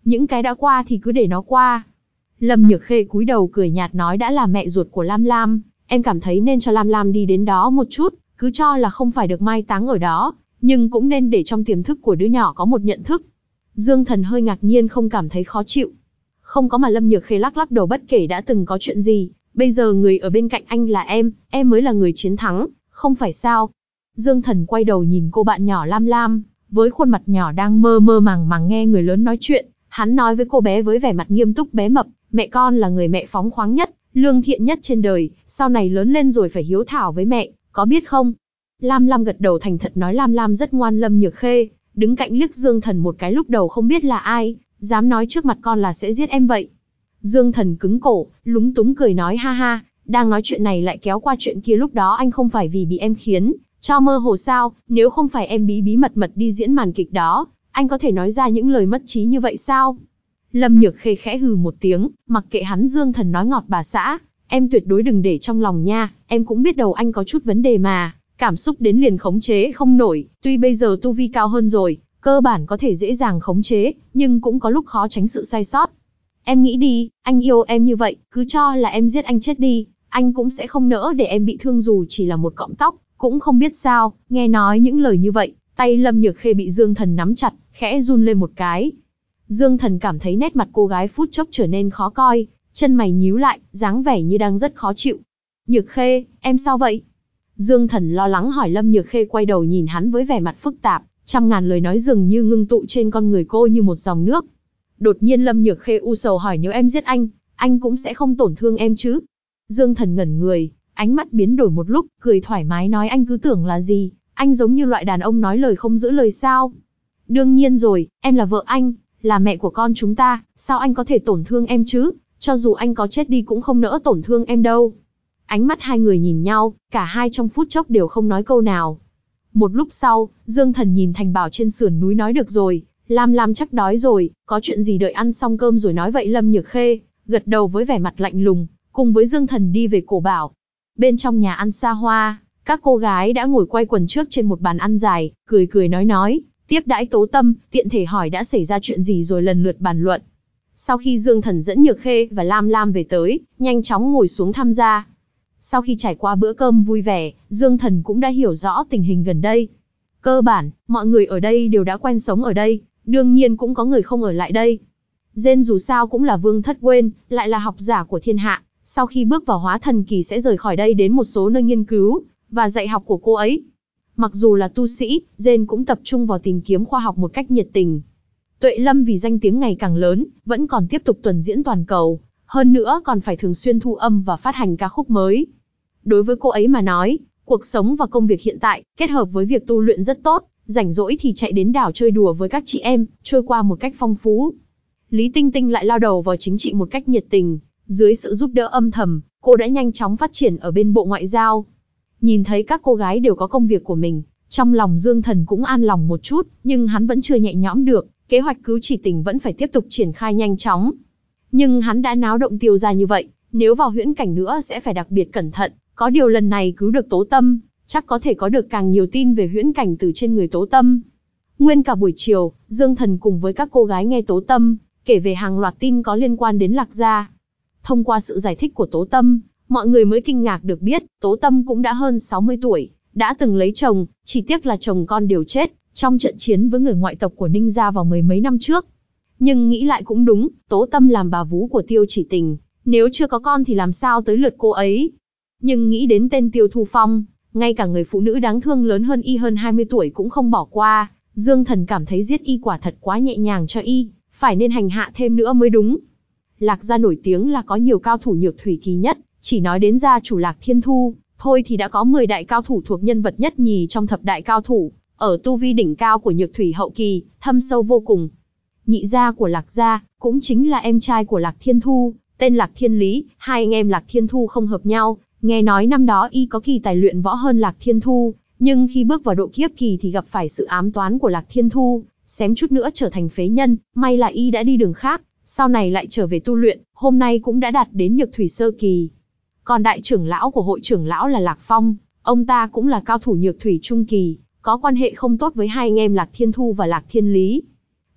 những cái đã qua thì cứ để nó qua. Lâm Nhược Khê cúi đầu cười nhạt nói đã là mẹ ruột của Lam Lam, em cảm thấy nên cho Lam Lam đi đến đó một chút, cứ cho là không phải được mai táng ở đó, nhưng cũng nên để trong tiềm thức của đứa nhỏ có một nhận thức. Dương Thần hơi ngạc nhiên không cảm thấy khó chịu. Không có mà Lâm Nhược Khê lắc lắc đầu bất kể đã từng có chuyện gì, bây giờ người ở bên cạnh anh là em mới là người chiến thắng, không phải sao? Dương Thần quay đầu nhìn cô bạn nhỏ Lam Lam, với khuôn mặt nhỏ đang mơ mơ màng màng nghe người lớn nói chuyện, hắn nói với cô bé với vẻ mặt nghiêm túc bé mập, mẹ con là người mẹ phóng khoáng nhất, lương thiện nhất trên đời, sau này lớn lên rồi phải hiếu thảo với mẹ, có biết không? Lam Lam gật đầu thành thật nói Lam Lam rất ngoan. Lâm Nhược Khê đứng cạnh liếc Dương Thần một cái, lúc đầu không biết là ai, dám nói trước mặt con là sẽ giết em vậy. Dương Thần cứng cổ, lúng túng cười nói ha ha, đang nói chuyện này lại kéo qua chuyện kia, lúc đó anh không phải vì bị em khiến cho mơ hồ sao, nếu không phải em bí bí mật mật đi diễn màn kịch đó, anh có thể nói ra những lời mất trí như vậy sao? Lâm Nhược Khê khẽ hừ một tiếng, mặc kệ hắn. Dương Thần nói ngọt bà xã, em tuyệt đối đừng để trong lòng nha, em cũng biết đầu anh có chút vấn đề mà, cảm xúc đến liền khống chế không nổi, tuy bây giờ tu vi cao hơn rồi, cơ bản có thể dễ dàng khống chế, nhưng cũng có lúc khó tránh sự sai sót. Em nghĩ đi, anh yêu em như vậy, cứ cho là em giết anh chết đi, anh cũng sẽ không nỡ để em bị thương dù chỉ là một cọng tóc, cũng không biết sao, nghe nói những lời như vậy, tay Lâm Nhược Khê bị Dương Thần nắm chặt, khẽ run lên một cái. Dương Thần cảm thấy nét mặt cô gái phút chốc trở nên khó coi, chân mày nhíu lại, dáng vẻ như đang rất khó chịu. Nhược Khê, em sao vậy? Dương Thần lo lắng hỏi. Lâm Nhược Khê quay đầu nhìn hắn với vẻ mặt phức tạp, trăm ngàn lời nói dường như ngưng tụ trên con người cô như một dòng nước. Đột nhiên Lâm Nhược Khê u sầu hỏi nếu em giết anh cũng sẽ không tổn thương em chứ? Dương Thần ngẩn người, ánh mắt biến đổi một lúc, cười thoải mái nói anh cứ tưởng là gì, anh giống như loại đàn ông nói lời không giữ lời sao? Đương nhiên rồi, em là vợ anh, là mẹ của con chúng ta, sao anh có thể tổn thương em chứ? Cho dù anh có chết đi cũng không nỡ tổn thương em đâu. Ánh mắt hai người nhìn nhau, cả hai trong phút chốc đều không nói câu nào. Một lúc sau, Dương Thần nhìn Thành Bảo trên sườn núi nói được rồi, Lam Lam chắc đói rồi, có chuyện gì đợi ăn xong cơm rồi nói vậy. Lâm Nhược Khê gật đầu với vẻ mặt lạnh lùng, cùng với Dương Thần đi về Cổ Bảo. Bên trong nhà ăn xa hoa, các cô gái đã ngồi quay quần trước trên một bàn ăn dài, cười cười nói, tiếp đãi Tố Tâm, tiện thể hỏi đã xảy ra chuyện gì rồi lần lượt bàn luận. Sau khi Dương Thần dẫn Nhược Khê và Lam Lam về tới, nhanh chóng ngồi xuống tham gia. Sau khi trải qua bữa cơm vui vẻ, Dương Thần cũng đã hiểu rõ tình hình gần đây. Cơ bản, mọi người ở đây đều đã quen sống ở đây, đương nhiên cũng có người không ở lại đây. Jane dù sao cũng là vương thất Gwen, lại là học giả của thiên hạ, sau khi bước vào hóa thần kỳ sẽ rời khỏi đây đến một số nơi nghiên cứu và dạy học của cô ấy. Mặc dù là tu sĩ, Jane cũng tập trung vào tìm kiếm khoa học một cách nhiệt tình. Tuệ Lâm vì danh tiếng ngày càng lớn, vẫn còn tiếp tục tuần diễn toàn cầu, hơn nữa còn phải thường xuyên thu âm và phát hành ca khúc mới. Đối với cô ấy mà nói, cuộc sống và công việc hiện tại, kết hợp với việc tu luyện rất tốt, rảnh rỗi thì chạy đến đảo chơi đùa với các chị em, trôi qua một cách phong phú. Lý Tinh Tinh lại lao đầu vào chính trị một cách nhiệt tình, dưới sự giúp đỡ âm thầm, cô đã nhanh chóng phát triển ở bên Bộ Ngoại giao. Nhìn thấy các cô gái đều có công việc của mình, trong lòng Dương Thần cũng an lòng một chút, nhưng hắn vẫn chưa nhẹ nhõm được, kế hoạch cứu chỉ tình vẫn phải tiếp tục triển khai nhanh chóng. Nhưng hắn đã náo động Tiêu gia như vậy, nếu vào huyễn cảnh nữa sẽ phải đặc biệt cẩn thận, có điều lần này cứu được Tố Tâm, chắc có thể có được càng nhiều tin về huyễn cảnh từ trên người Tố Tâm. Nguyên cả buổi chiều, Dương Thần cùng với các cô gái nghe Tố Tâm kể về hàng loạt tin có liên quan đến Lạc gia. Thông qua sự giải thích của Tố Tâm, mọi người mới kinh ngạc được biết, Tố Tâm cũng đã hơn 60 tuổi, đã từng lấy chồng, chỉ tiếc là chồng con đều chết trong trận chiến với người ngoại tộc của Ninh gia vào mười mấy năm trước. Nhưng nghĩ lại cũng đúng, Tố Tâm làm bà vú của Tiêu Chỉ Tình, nếu chưa có con thì làm sao tới lượt cô ấy. Nhưng nghĩ đến tên Tiêu Thu Phong, ngay cả người phụ nữ đáng thương lớn hơn y hơn 20 tuổi cũng không bỏ qua, Dương Thần cảm thấy giết y quả thật quá nhẹ nhàng cho y, phải nên hành hạ thêm nữa mới đúng. Lạc gia nổi tiếng là có nhiều cao thủ nhược thủy kỳ nhất, chỉ nói đến gia chủ Lạc Thiên Thu, thôi thì đã có 10 đại cao thủ thuộc nhân vật nhất nhì trong thập đại cao thủ, ở tu vi đỉnh cao của nhược thủy hậu kỳ, thâm sâu vô cùng. Nhị gia của Lạc gia, cũng chính là em trai của Lạc Thiên Thu, tên Lạc Thiên Lý, hai anh em Lạc Thiên Thu không hợp nhau, nghe nói năm đó y có kỳ tài luyện võ hơn Lạc Thiên Thu, nhưng khi bước vào độ kiếp kỳ thì gặp phải sự ám toán của Lạc Thiên Thu, xém chút nữa trở thành phế nhân, may là y đã đi đường khác, sau này lại trở về tu luyện, hôm nay cũng đã đạt đến nhược thủy sơ kỳ. Còn đại trưởng lão của hội trưởng lão là Lạc Phong, ông ta cũng là cao thủ nhược thủy trung kỳ, có quan hệ không tốt với hai anh em Lạc Thiên Thu và Lạc Thiên Lý.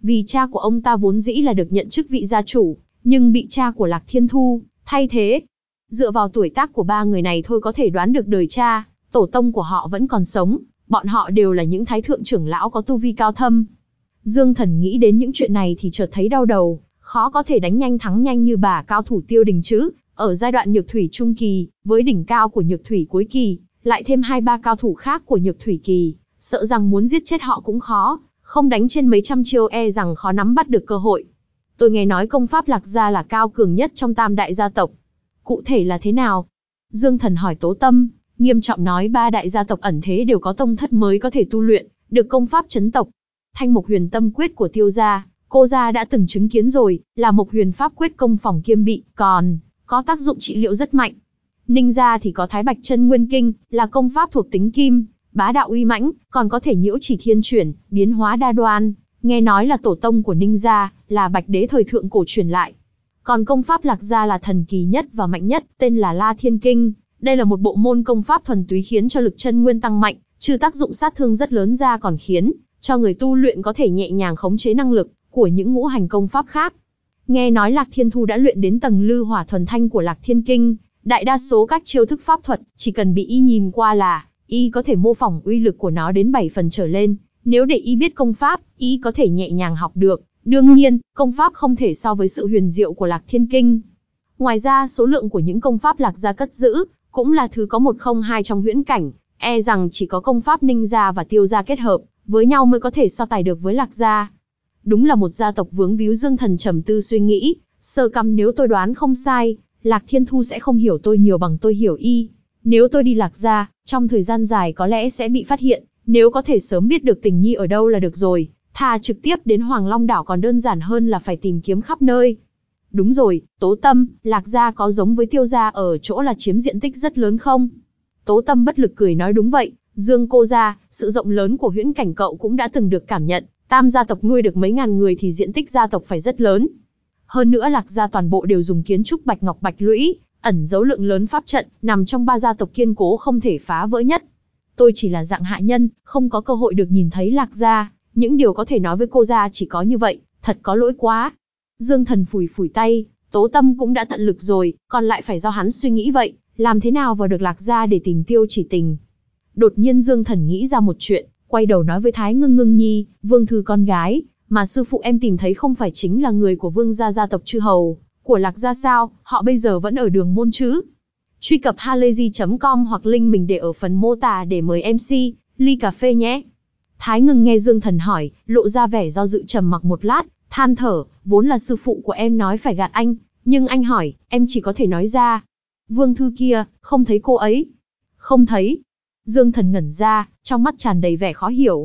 Vì cha của ông ta vốn dĩ là được nhận chức vị gia chủ, nhưng bị cha của Lạc Thiên Thu thay thế. Dựa vào tuổi tác của ba người này thôi có thể đoán được đời cha, tổ tông của họ vẫn còn sống, bọn họ đều là những thái thượng trưởng lão có tu vi cao thâm. Dương Thần nghĩ đến những chuyện này thì chợt thấy đau đầu, khó có thể đánh nhanh thắng nhanh như bà cao thủ Tiêu Đình chứ, ở giai đoạn nhược thủy trung kỳ, với đỉnh cao của nhược thủy cuối kỳ, lại thêm 2-3 cao thủ khác của nhược thủy kỳ, sợ rằng muốn giết chết họ cũng khó, không đánh trên mấy trăm chiêu e rằng khó nắm bắt được cơ hội. Tôi nghe nói công pháp Lạc gia là cao cường nhất trong tam đại gia tộc. Cụ thể là thế nào? Dương Thần hỏi Tố Tâm, nghiêm trọng nói 3 đại gia tộc ẩn thế đều có tông thất mới có thể tu luyện được công pháp chấn tộc. Thanh Mộc Huyền Tâm Quyết của Tiêu gia, cô gia đã từng chứng kiến rồi, là Mộc Huyền Pháp Quyết công phòng kiêm bị, còn có tác dụng trị liệu rất mạnh. Ninh gia thì có Thái Bạch Chân Nguyên Kinh, là công pháp thuộc tính kim, bá đạo uy mãnh, còn có thể nhiễu chỉ thiên chuyển, biến hóa đa đoan. Nghe nói là tổ tông của Ninh gia, là Bạch Đế thời thượng cổ truyền lại. Còn công pháp Lạc gia là thần kỳ nhất và mạnh nhất, tên là La Thiên Kinh. Đây là một bộ môn công pháp thuần túy khiến cho lực chân nguyên tăng mạnh, trừ tác dụng sát thương rất lớn ra còn khiến cho người tu luyện có thể nhẹ nhàng khống chế năng lực của những ngũ hành công pháp khác. Nghe nói Lạc Thiên Thu đã luyện đến tầng lư hỏa thuần thanh của Lạc Thiên Kinh, đại đa số các chiêu thức pháp thuật, chỉ cần bị y nhìn qua là y có thể mô phỏng uy lực của nó đến 7 phần trở lên. Nếu để y biết công pháp, y có thể nhẹ nhàng học được. Đương nhiên, công pháp không thể so với sự huyền diệu của Lạc Thiên Kinh. Ngoài ra, số lượng của những công pháp Lạc gia cất giữ cũng là thứ có 102 trong huyễn cảnh, e rằng chỉ có công pháp Ninh gia và Tiêu gia kết hợp với nhau mới có thể so tài được với Lạc gia. Đúng là một gia tộc vướng víu. Dương Thần trầm tư suy nghĩ, sơ căm nếu tôi đoán không sai, Lạc Thiên Thu sẽ không hiểu tôi nhiều bằng tôi hiểu y. Nếu tôi đi Lạc gia, trong thời gian dài có lẽ sẽ bị phát hiện, nếu có thể sớm biết được tình nhi ở đâu là được rồi, thà trực tiếp đến Hoàng Long đảo còn đơn giản hơn là phải tìm kiếm khắp nơi. Đúng rồi, Tố Tâm, Lạc gia có giống với Tiêu gia ở chỗ là chiếm diện tích rất lớn không? Tố Tâm bất lực cười nói đúng vậy, Dương cô gia, sự rộng lớn của huyễn cảnh cậu cũng đã từng được cảm nhận, tam gia tộc nuôi được mấy ngàn người thì diện tích gia tộc phải rất lớn. Hơn nữa Lạc gia toàn bộ đều dùng kiến trúc bạch ngọc bạch lũy, ẩn giấu lượng lớn pháp trận, nằm trong 3 gia tộc kiên cố không thể phá vỡ nhất. Tôi chỉ là dạng hạ nhân, không có cơ hội được nhìn thấy Lạc gia, những điều có thể nói với cô gia chỉ có như vậy, thật có lỗi quá. Dương Thần phủi phủi tay, Tố Tâm cũng đã tận lực rồi, còn lại phải do hắn suy nghĩ vậy, làm thế nào vào được Lạc gia để tìm Tiêu Chỉ Tình. Đột nhiên Dương Thần nghĩ ra một chuyện, quay đầu nói với Thái Ngưng Ngưng Nhi, Vương Thư con gái, mà sư phụ em tìm thấy không phải chính là người của Vương gia gia tộc Chư Hầu, của Lạc gia sao, họ bây giờ vẫn ở Đường Môn chứ? Truy cập halayzi.com hoặc link mình để ở phần mô tả để mời MC, ly cà phê nhé. Thái Ngưng nghe Dương Thần hỏi, lộ ra vẻ do dự trầm mặc một lát, than thở, vốn là sư phụ của em nói phải gạt anh, nhưng anh hỏi, em chỉ có thể nói ra. Vương Thư kia, không thấy cô ấy. Không thấy. Dương Thần ngẩn ra, trong mắt tràn đầy vẻ khó hiểu.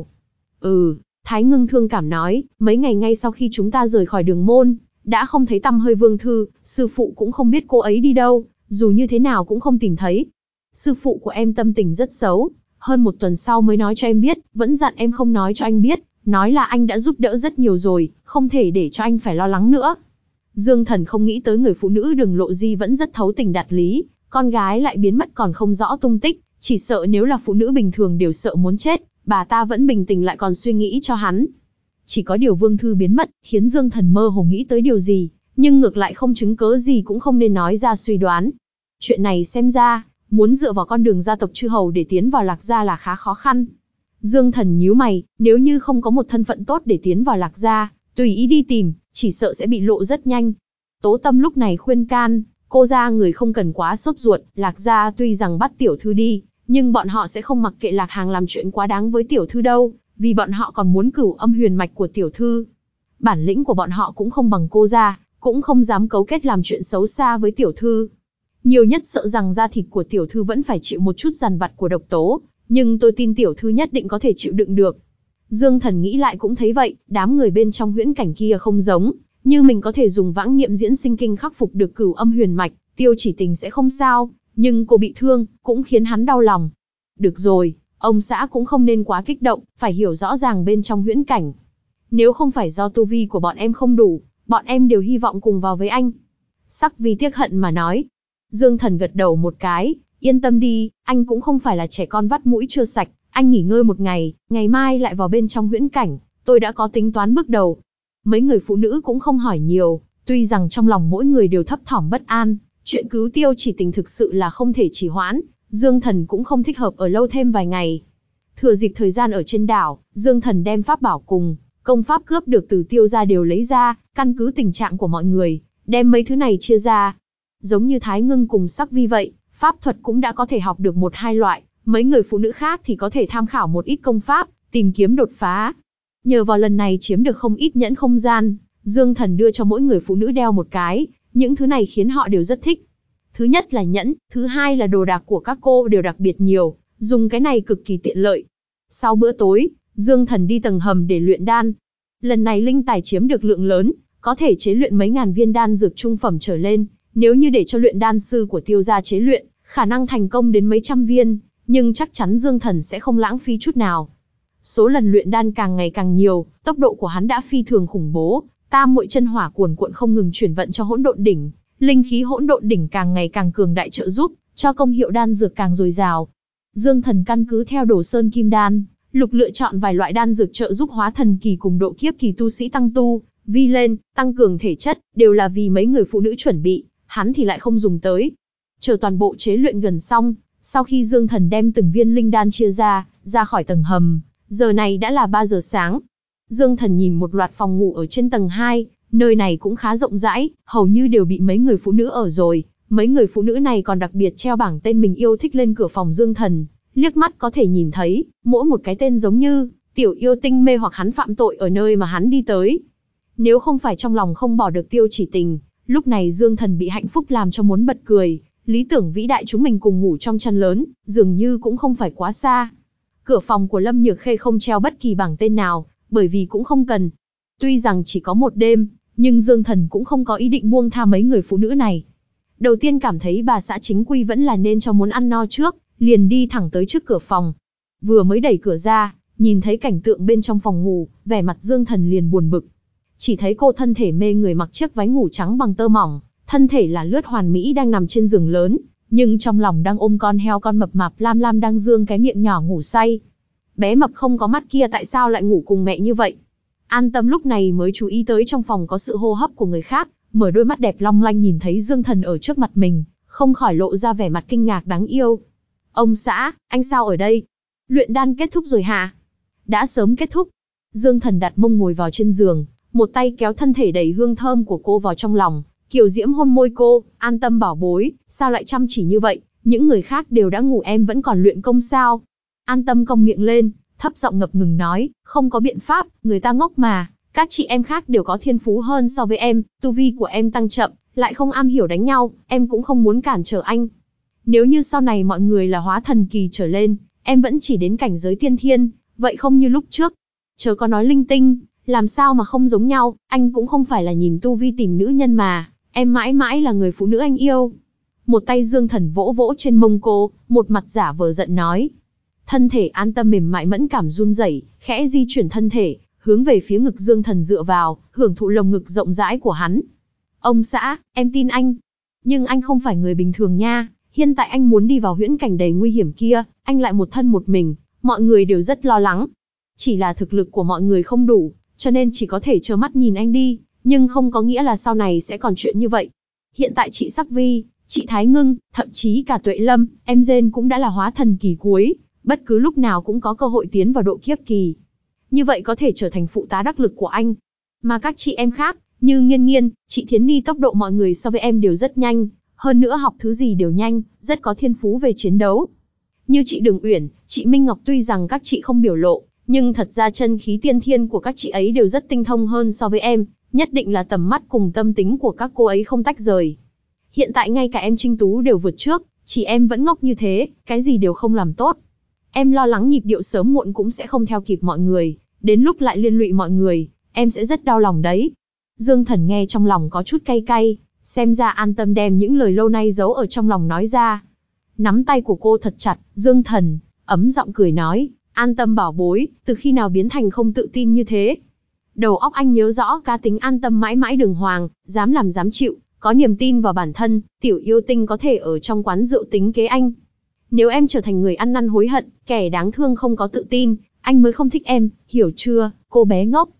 Thái Ngưng thương cảm nói, mấy ngày ngay sau khi chúng ta rời khỏi Đường Môn, đã không thấy tăm hơi Vương Thư, sư phụ cũng không biết cô ấy đi đâu, dù như thế nào cũng không tìm thấy. Sư phụ của em tâm tình rất xấu, hơn 1 tuần sau mới nói cho em biết, vẫn dặn em không nói cho anh biết, nói là anh đã giúp đỡ rất nhiều rồi, không thể để cho anh phải lo lắng nữa. Dương Thần không nghĩ tới người phụ nữ Đường Lộ Di vẫn rất thấu tình đạt lý, con gái lại biến mất còn không rõ tung tích, chỉ sợ nếu là phụ nữ bình thường đều sợ muốn chết, bà ta vẫn bình tĩnh lại còn suy nghĩ cho hắn. Chỉ có điều Vương Thư biến mất, khiến Dương Thần mơ hồ nghĩ tới điều gì, nhưng ngược lại không chứng cớ gì cũng không nên nói ra suy đoán. Chuyện này xem ra, muốn dựa vào con đường gia tộc Chư Hầu để tiến vào Lạc gia là khá khó khăn. Dương Thần nhíu mày, nếu như không có một thân phận tốt để tiến vào Lạc gia, tùy ý đi tìm, chỉ sợ sẽ bị lộ rất nhanh. Tố Tâm lúc này khuyên can, cô gia người không cần quá sốt ruột, Lạc gia tuy rằng bắt tiểu thư đi, nhưng bọn họ sẽ không mặc kệ Lạc Hàng làm chuyện quá đáng với tiểu thư đâu, vì bọn họ còn muốn cửu âm huyền mạch của tiểu thư. Bản lĩnh của bọn họ cũng không bằng cô gia, cũng không dám cấu kết làm chuyện xấu xa với tiểu thư. Nhiều nhất sợ rằng da thịt của tiểu thư vẫn phải chịu một chút dằn vặt của độc tố, nhưng tôi tin tiểu thư nhất định có thể chịu đựng được. Dương Thần nghĩ lại cũng thấy vậy, đám người bên trong huyễn cảnh kia không giống, như mình có thể dùng vãng niệm diễn sinh kinh khắc phục được cửu âm huyền mạch, Tiêu Chỉ Tình sẽ không sao, nhưng cô bị thương, cũng khiến hắn đau lòng. Được rồi, ông xã cũng không nên quá kích động, phải hiểu rõ ràng bên trong huyễn cảnh. Nếu không phải do tu vi của bọn em không đủ, bọn em đều hy vọng cùng vào với anh. Sắc Vi tiếc hận mà nói. Dương Thần gật đầu một cái, yên tâm đi, anh cũng không phải là trẻ con vắt mũi chưa sạch, anh nghỉ ngơi một ngày, ngày mai lại vào bên trong huyễn cảnh, tôi đã có tính toán bước đầu. mấy người phụ nữ cũng không hỏi nhiều, tuy rằng trong lòng mỗi người đều thấp thỏm bất an, chuyện cứu Tiêu Chỉ Tình thực sự là không thể trì hoãn, Dương Thần cũng không thích hợp ở lâu thêm vài ngày. Thừa dịp thời gian ở trên đảo, Dương Thần đem pháp bảo cùng công pháp cướp được từ Tiêu gia đều lấy ra, căn cứ tình trạng của mọi người, đem mấy thứ này chia ra. Giống như Thái Ngưng cùng Sắc Vi vậy, pháp thuật cũng đã có thể học được 1-2 loại, mấy người phụ nữ khác thì có thể tham khảo một ít công pháp, tìm kiếm đột phá. Nhờ vào lần này chiếm được không ít nhẫn không gian, Dương Thần đưa cho mỗi người phụ nữ đeo một cái, những thứ này khiến họ đều rất thích. Thứ nhất là nhẫn, thứ hai là đồ đạc của các cô đều đặc biệt nhiều, dùng cái này cực kỳ tiện lợi. Sau bữa tối, Dương Thần đi tầng hầm để luyện đan. Lần này linh tài chiếm được lượng lớn, có thể chế luyện mấy ngàn viên đan dược trung phẩm trở lên, nếu như để cho luyện đan sư của Tiêu gia chế luyện, khả năng thành công đến mấy trăm viên, nhưng chắc chắn Dương Thần sẽ không lãng phí chút nào. Số lần luyện đan càng ngày càng nhiều, tốc độ của hắn đã phi thường khủng bố, tam muội chân hỏa cuồn cuộn không ngừng chuyển vận cho hỗn độn đỉnh, linh khí hỗn độn đỉnh càng ngày càng cường đại trợ giúp, cho công hiệu đan dược càng dồi dào. Dương Thần căn cứ theo Đồ Sơn Kim Đan, lục lựa chọn vài loại đan dược trợ giúp hóa thần kỳ cùng độ kiếp kỳ tu sĩ tăng tu vi lên, tăng cường thể chất, đều là vì mấy người phụ nữ chuẩn bị, hắn thì lại không dùng tới. Chờ toàn bộ chế luyện gần xong, sau khi Dương Thần đem từng viên linh đan chia ra khỏi tầng hầm, giờ này đã là 3 giờ sáng. Dương Thần nhìn một loạt phòng ngủ ở trên tầng 2, nơi này cũng khá rộng rãi, hầu như đều bị mấy người phụ nữ ở rồi. Mấy người phụ nữ này còn đặc biệt treo bảng tên mình yêu thích lên cửa phòng Dương Thần, liếc mắt có thể nhìn thấy, mỗi một cái tên giống như tiểu yêu tinh mê hoặc hắn phạm tội ở nơi mà hắn đi tới. Nếu không phải trong lòng không bỏ được Tiêu Chỉ Tình, lúc này Dương Thần bị hạnh phúc làm cho muốn bật cười, lý tưởng vĩ đại chúng mình cùng ngủ trong chăn lớn, dường như cũng không phải quá xa. Cửa phòng của Lâm Nhược Khê không treo bất kỳ bảng tên nào, bởi vì cũng không cần. Tuy rằng chỉ có một đêm, nhưng Dương Thần cũng không có ý định buông tha mấy người phụ nữ này. Đầu tiên cảm thấy bà xã chính quy vẫn là nên cho muốn ăn no trước, liền đi thẳng tới trước cửa phòng. Vừa mới đẩy cửa ra, nhìn thấy cảnh tượng bên trong phòng ngủ, vẻ mặt Dương Thần liền buồn bực. Chỉ thấy cô thân thể mê người mặc chiếc váy ngủ trắng bằng tơ mỏng, thân thể là lướt hoàn mỹ đang nằm trên giường lớn, nhưng trong lòng đang ôm con heo con mập mạp lam lam đang dương cái miệng nhỏ ngủ say. Bé mập không có mắt kia tại sao lại ngủ cùng mẹ như vậy? An Tâm lúc này mới chú ý tới trong phòng có sự hô hấp của người khác, mở đôi mắt đẹp long lanh nhìn thấy Dương Thần ở trước mặt mình, không khỏi lộ ra vẻ mặt kinh ngạc đáng yêu. Ông xã, anh sao ở đây? Luyện đan kết thúc rồi hả? Đã sớm kết thúc. Dương Thần đặt mông ngồi vào trên giường, một tay kéo thân thể đầy hương thơm của cô vào trong lòng, kiều diễm hôn môi cô. An Tâm bảo bối, sao lại chăm chỉ như vậy? Những người khác đều đã ngủ em vẫn còn luyện công sao? An Tâm cong miệng lên, thấp giọng ngập ngừng nói, không có biện pháp, người ta ngốc mà. Các chị em khác đều có thiên phú hơn so với em, tu vi của em tăng chậm, lại không am hiểu đánh nhau, em cũng không muốn cản trở anh. Nếu như sau này mọi người là hóa thần kỳ trở lên, em vẫn chỉ đến cảnh giới tiên thiên, vậy không như lúc trước. Chớ có nói linh tinh, làm sao mà không giống nhau, anh cũng không phải là nhìn tu vi tìm nữ nhân mà, em mãi mãi là người phụ nữ anh yêu. Một tay Dương Thần vỗ vỗ trên mông cô, một mặt giả vờ giận nói. Thân thể An Tâm mềm mại mẫn cảm run rẩy, khẽ di chuyển thân thể, hướng về phía ngực Dương Thần dựa vào, hưởng thụ lồng ngực rộng rãi của hắn. Ông xã, em tin anh. Nhưng anh không phải người bình thường nha, hiện tại anh muốn đi vào huyễn cảnh đầy nguy hiểm kia, anh lại một thân một mình, mọi người đều rất lo lắng. Chỉ là thực lực của mọi người không đủ, cho nên chỉ có thể trơ mắt nhìn anh đi, nhưng không có nghĩa là sau này sẽ còn chuyện như vậy. Hiện tại chị Sắc Vi, chị Thái Ngưng, thậm chí cả Tuệ Lâm, em Dên cũng đã là hóa thần kỳ cuối, bất cứ lúc nào cũng có cơ hội tiến vào độ kiếp kỳ. Như vậy có thể trở thành phụ tá đắc lực của anh. Mà các chị em khác, như Nghiên Nghiên, chị Thiến Ni tốc độ mọi người so với em đều rất nhanh, hơn nữa học thứ gì đều nhanh, rất có thiên phú về chiến đấu. Như chị Đường Uyển, chị Minh Ngọc tuy rằng các chị không biểu lộ, nhưng thật ra chân khí tiên thiên của các chị ấy đều rất tinh thông hơn so với em, nhất định là tầm mắt cùng tâm tính của các cô ấy không tách rời. Hiện tại ngay cả em Trinh Tú đều vượt trước, chỉ em vẫn ngốc như thế, cái gì đều không làm tốt. Em lo lắng nhịp điệu sớm muộn cũng sẽ không theo kịp mọi người, đến lúc lại liên lụy mọi người, em sẽ rất đau lòng đấy. Dương Thần nghe trong lòng có chút cay cay, xem ra An Tâm đem những lời lâu nay giấu ở trong lòng nói ra. Nắm tay của cô thật chặt, Dương Thần ấm giọng cười nói, An Tâm bảo bối, từ khi nào biến thành không tự tin như thế? Đầu óc anh nhớ rõ cá tính An Tâm mãi mãi đường hoàng, dám làm dám chịu, có niềm tin vào bản thân, tiểu yêu tinh có thể ở trong quán rượu tính kế anh. Nếu em trở thành người ăn năn hối hận, kẻ đáng thương không có tự tin, anh mới không thích em, hiểu chưa, cô bé ngốc.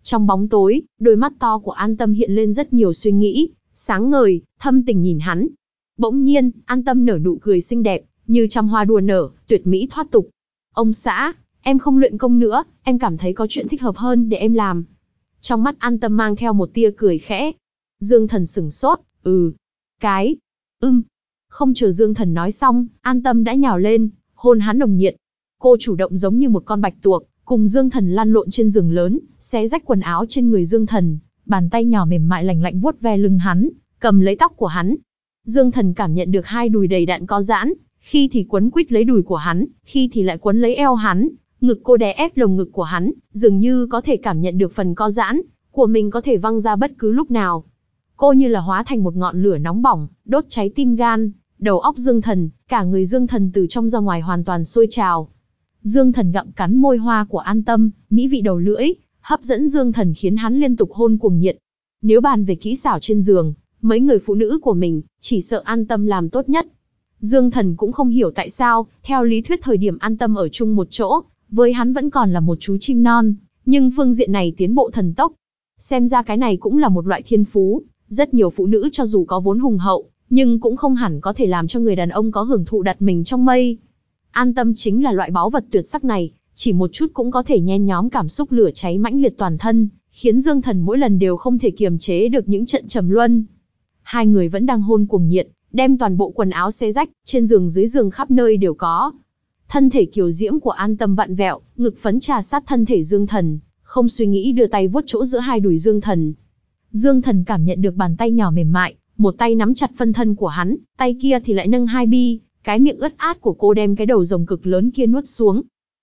Trong bóng tối, đôi mắt to của An Tâm hiện lên rất nhiều suy nghĩ, sáng ngời, thâm tình nhìn hắn. Bỗng nhiên, An Tâm nở nụ cười xinh đẹp, như trăm hoa đua nở, tuyệt mỹ thoát tục. Ông xã, em không luyện công nữa, em cảm thấy có chuyện thích hợp hơn để em làm. Trong mắt An Tâm mang theo một tia cười khẽ. Dương Thần sửng sốt, cái, Không chờ Dương Thần nói xong, An Tâm đã nhào lên, hôn hắn nồng nhiệt. Cô chủ động giống như một con bạch tuộc, cùng Dương Thần lăn lộn trên giường lớn, xé rách quần áo trên người Dương Thần, bàn tay nhỏ mềm mại lành lạnh vuốt ve lưng hắn, cầm lấy tóc của hắn. Dương Thần cảm nhận được hai đùi đầy đặn có giãn, khi thì quấn quýt lấy đùi của hắn, khi thì lại quấn lấy eo hắn, ngực cô đè ép lồng ngực của hắn, dường như có thể cảm nhận được phần co giãn của mình có thể văng ra bất cứ lúc nào. Cô như là hóa thành một ngọn lửa nóng bỏng, đốt cháy tim gan, đầu óc Dương Thần, cả người Dương Thần từ trong ra ngoài hoàn toàn sôi trào. Dương Thần gặm cắn môi hoa của An Tâm, mỹ vị đầu lưỡi, hấp dẫn Dương Thần khiến hắn liên tục hôn cuồng nhiệt. Nếu bàn về kỹ xảo trên giường, mấy người phụ nữ của mình, chỉ sợ An Tâm làm tốt nhất. Dương Thần cũng không hiểu tại sao, theo lý thuyết thời điểm An Tâm ở chung một chỗ, với hắn vẫn còn là một chú chim non, nhưng phương diện này tiến bộ thần tốc. Xem ra cái này cũng là một loại thiên phú, rất nhiều phụ nữ cho dù có vốn hùng hậu, nhưng cũng không hẳn có thể làm cho người đàn ông có hưởng thụ đặt mình trong mây. An Tâm chính là loại báu vật tuyệt sắc này, chỉ một chút cũng có thể nhen nhóm cảm xúc lửa cháy mãnh liệt toàn thân, khiến Dương Thần mỗi lần đều không thể kiềm chế được những trận trầm luân. Hai người vẫn đang hôn cuồng nhiệt, đem toàn bộ quần áo xé rách, trên giường dưới giường khắp nơi đều có. Thân thể kiều diễm của An Tâm vặn vẹo, ngực phấn trà sát thân thể Dương Thần, không suy nghĩ đưa tay vuốt chỗ giữa hai đùi Dương Thần. Dương Thần cảm nhận được bàn tay nhỏ mềm mại, một tay nắm chặt phân thân của hắn, tay kia thì lại nâng hai bi, cái miệng ướt át của cô đem cái đầu rồng cực lớn kia nuốt xuống.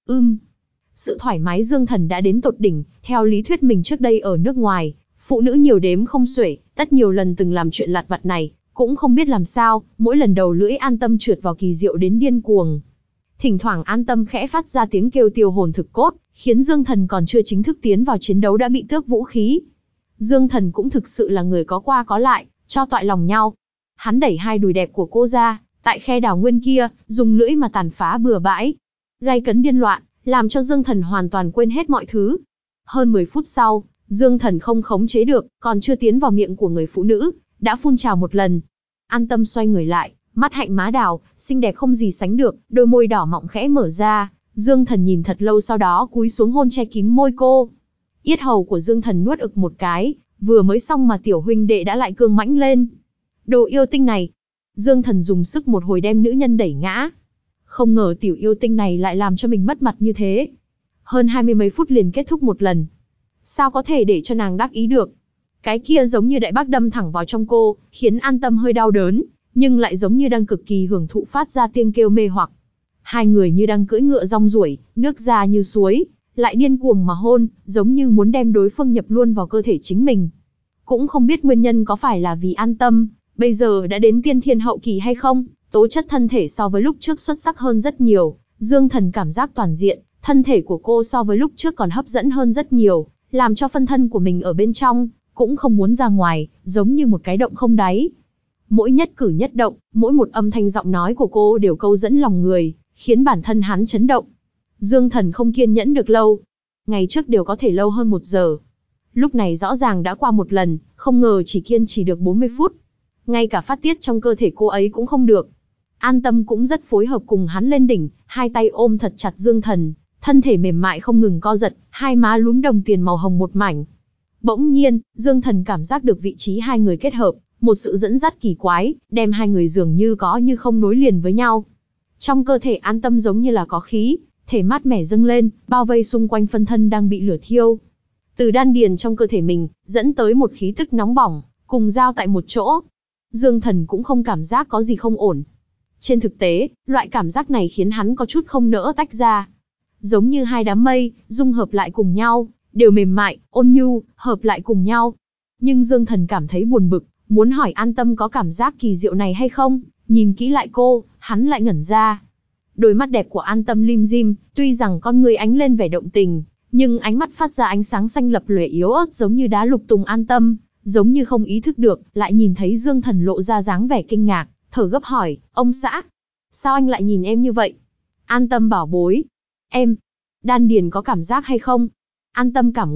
Sự thoải mái Dương Thần đã đến tột đỉnh, theo lý thuyết mình trước đây ở nước ngoài, phụ nữ nhiều đếm không xuể, tất nhiều lần từng làm chuyện lặt vặt này, cũng không biết làm sao, mỗi lần đầu lưỡi An Tâm trượt vào kỳ diệu đến điên cuồng. Thỉnh thoảng An Tâm khẽ phát ra tiếng kêu tiêu hồn thực cốt, khiến Dương Thần còn chưa chính thức tiến vào chiến đấu đã bị tước vũ khí. Dương Thần cũng thực sự là người có qua có lại, cho toại lòng nhau. Hắn đẩy hai đùi đẹp của cô ra, tại khe đào nguyên kia, dùng lưỡi mà tàn phá bừa bãi. Gay cấn điên loạn, làm cho Dương Thần hoàn toàn quên hết mọi thứ. Hơn 10 phút sau, Dương Thần không khống chế được, còn chưa tiến vào miệng của người phụ nữ, đã phun trào một lần. An Tâm xoay người lại, mắt hạnh má đào, xinh đẹp không gì sánh được, đôi môi đỏ mọng khẽ mở ra. Dương Thần nhìn thật lâu sau đó cúi xuống hôn che kín môi cô. Yết hầu của Dương Thần nuốt ực một cái, vừa mới xong mà tiểu huynh đệ đã lại cương mãnh lên. Đồ yêu tinh này. Dương Thần dùng sức một hồi đem nữ nhân đẩy ngã. Không ngờ tiểu yêu tinh này lại làm cho mình mất mặt như thế. Hơn 20 mấy phút liền kết thúc một lần. Sao có thể để cho nàng đắc ý được? Cái kia giống như đại bác đâm thẳng vào trong cô, khiến An Tâm hơi đau đớn, nhưng lại giống như đang cực kỳ hưởng thụ phát ra tiếng kêu mê hoặc. Hai người như đang cưỡi ngựa rong ruổi, nước ra như suối, lại điên cuồng mà hôn, giống như muốn đem đối phương nhập luôn vào cơ thể chính mình. Cũng không biết nguyên nhân có phải là vì An Tâm bây giờ đã đến tiên thiên hậu kỳ hay không, tố chất thân thể so với lúc trước xuất sắc hơn rất nhiều. Dương Thần cảm giác toàn diện, thân thể của cô so với lúc trước còn hấp dẫn hơn rất nhiều, làm cho phân thân của mình ở bên trong, cũng không muốn ra ngoài, giống như một cái động không đáy. Mỗi nhất cử nhất động, mỗi một âm thanh giọng nói của cô đều câu dẫn lòng người, khiến bản thân hắn chấn động. Dương Thần không kiên nhẫn được lâu. Ngày trước đều có thể lâu hơn 1 giờ. Lúc này rõ ràng đã qua một lần, không ngờ chỉ kiên trì được 40 phút. Ngay cả phát tiết trong cơ thể cô ấy cũng không được. An Tâm cũng rất phối hợp cùng hắn lên đỉnh, hai tay ôm thật chặt Dương Thần, thân thể mềm mại không ngừng co giật, hai má lúm đồng tiền màu hồng một mảnh. Bỗng nhiên, Dương Thần cảm giác được vị trí hai người kết hợp, một sự dẫn dắt kỳ quái, đem hai người dường như có như không nối liền với nhau. Trong cơ thể An Tâm giống như là có khí, thể mát mẻ dâng lên, bao vây xung quanh phân thân đang bị lửa thiêu. Từ đan điền trong cơ thể mình, dẫn tới một khí tức nóng bỏng, cùng giao tại một chỗ. Dương Thần cũng không cảm giác có gì không ổn. Trên thực tế, loại cảm giác này khiến hắn có chút không nỡ tách ra. Giống như hai đám mây, dung hợp lại cùng nhau, đều mềm mại, ôn nhu, hợp lại cùng nhau. Nhưng Dương Thần cảm thấy buồn bực, muốn hỏi An Tâm có cảm giác kỳ diệu này hay không, nhìn kỹ lại cô, hắn lại ngẩn ra. Đôi mắt đẹp của An Tâm lim dim, tuy rằng con người ánh lên vẻ động tình, nhưng ánh mắt phát ra ánh sáng xanh lập lòe yếu ớt giống như đá lục tùng. An Tâm giống như không ý thức được, lại nhìn thấy Dương Thần lộ ra dáng vẻ kinh ngạc, thở gấp hỏi, ông xã, sao anh lại nhìn em như vậy? An Tâm bảo bối, em, đan điền có cảm giác hay không? An Tâm cảm ngộ,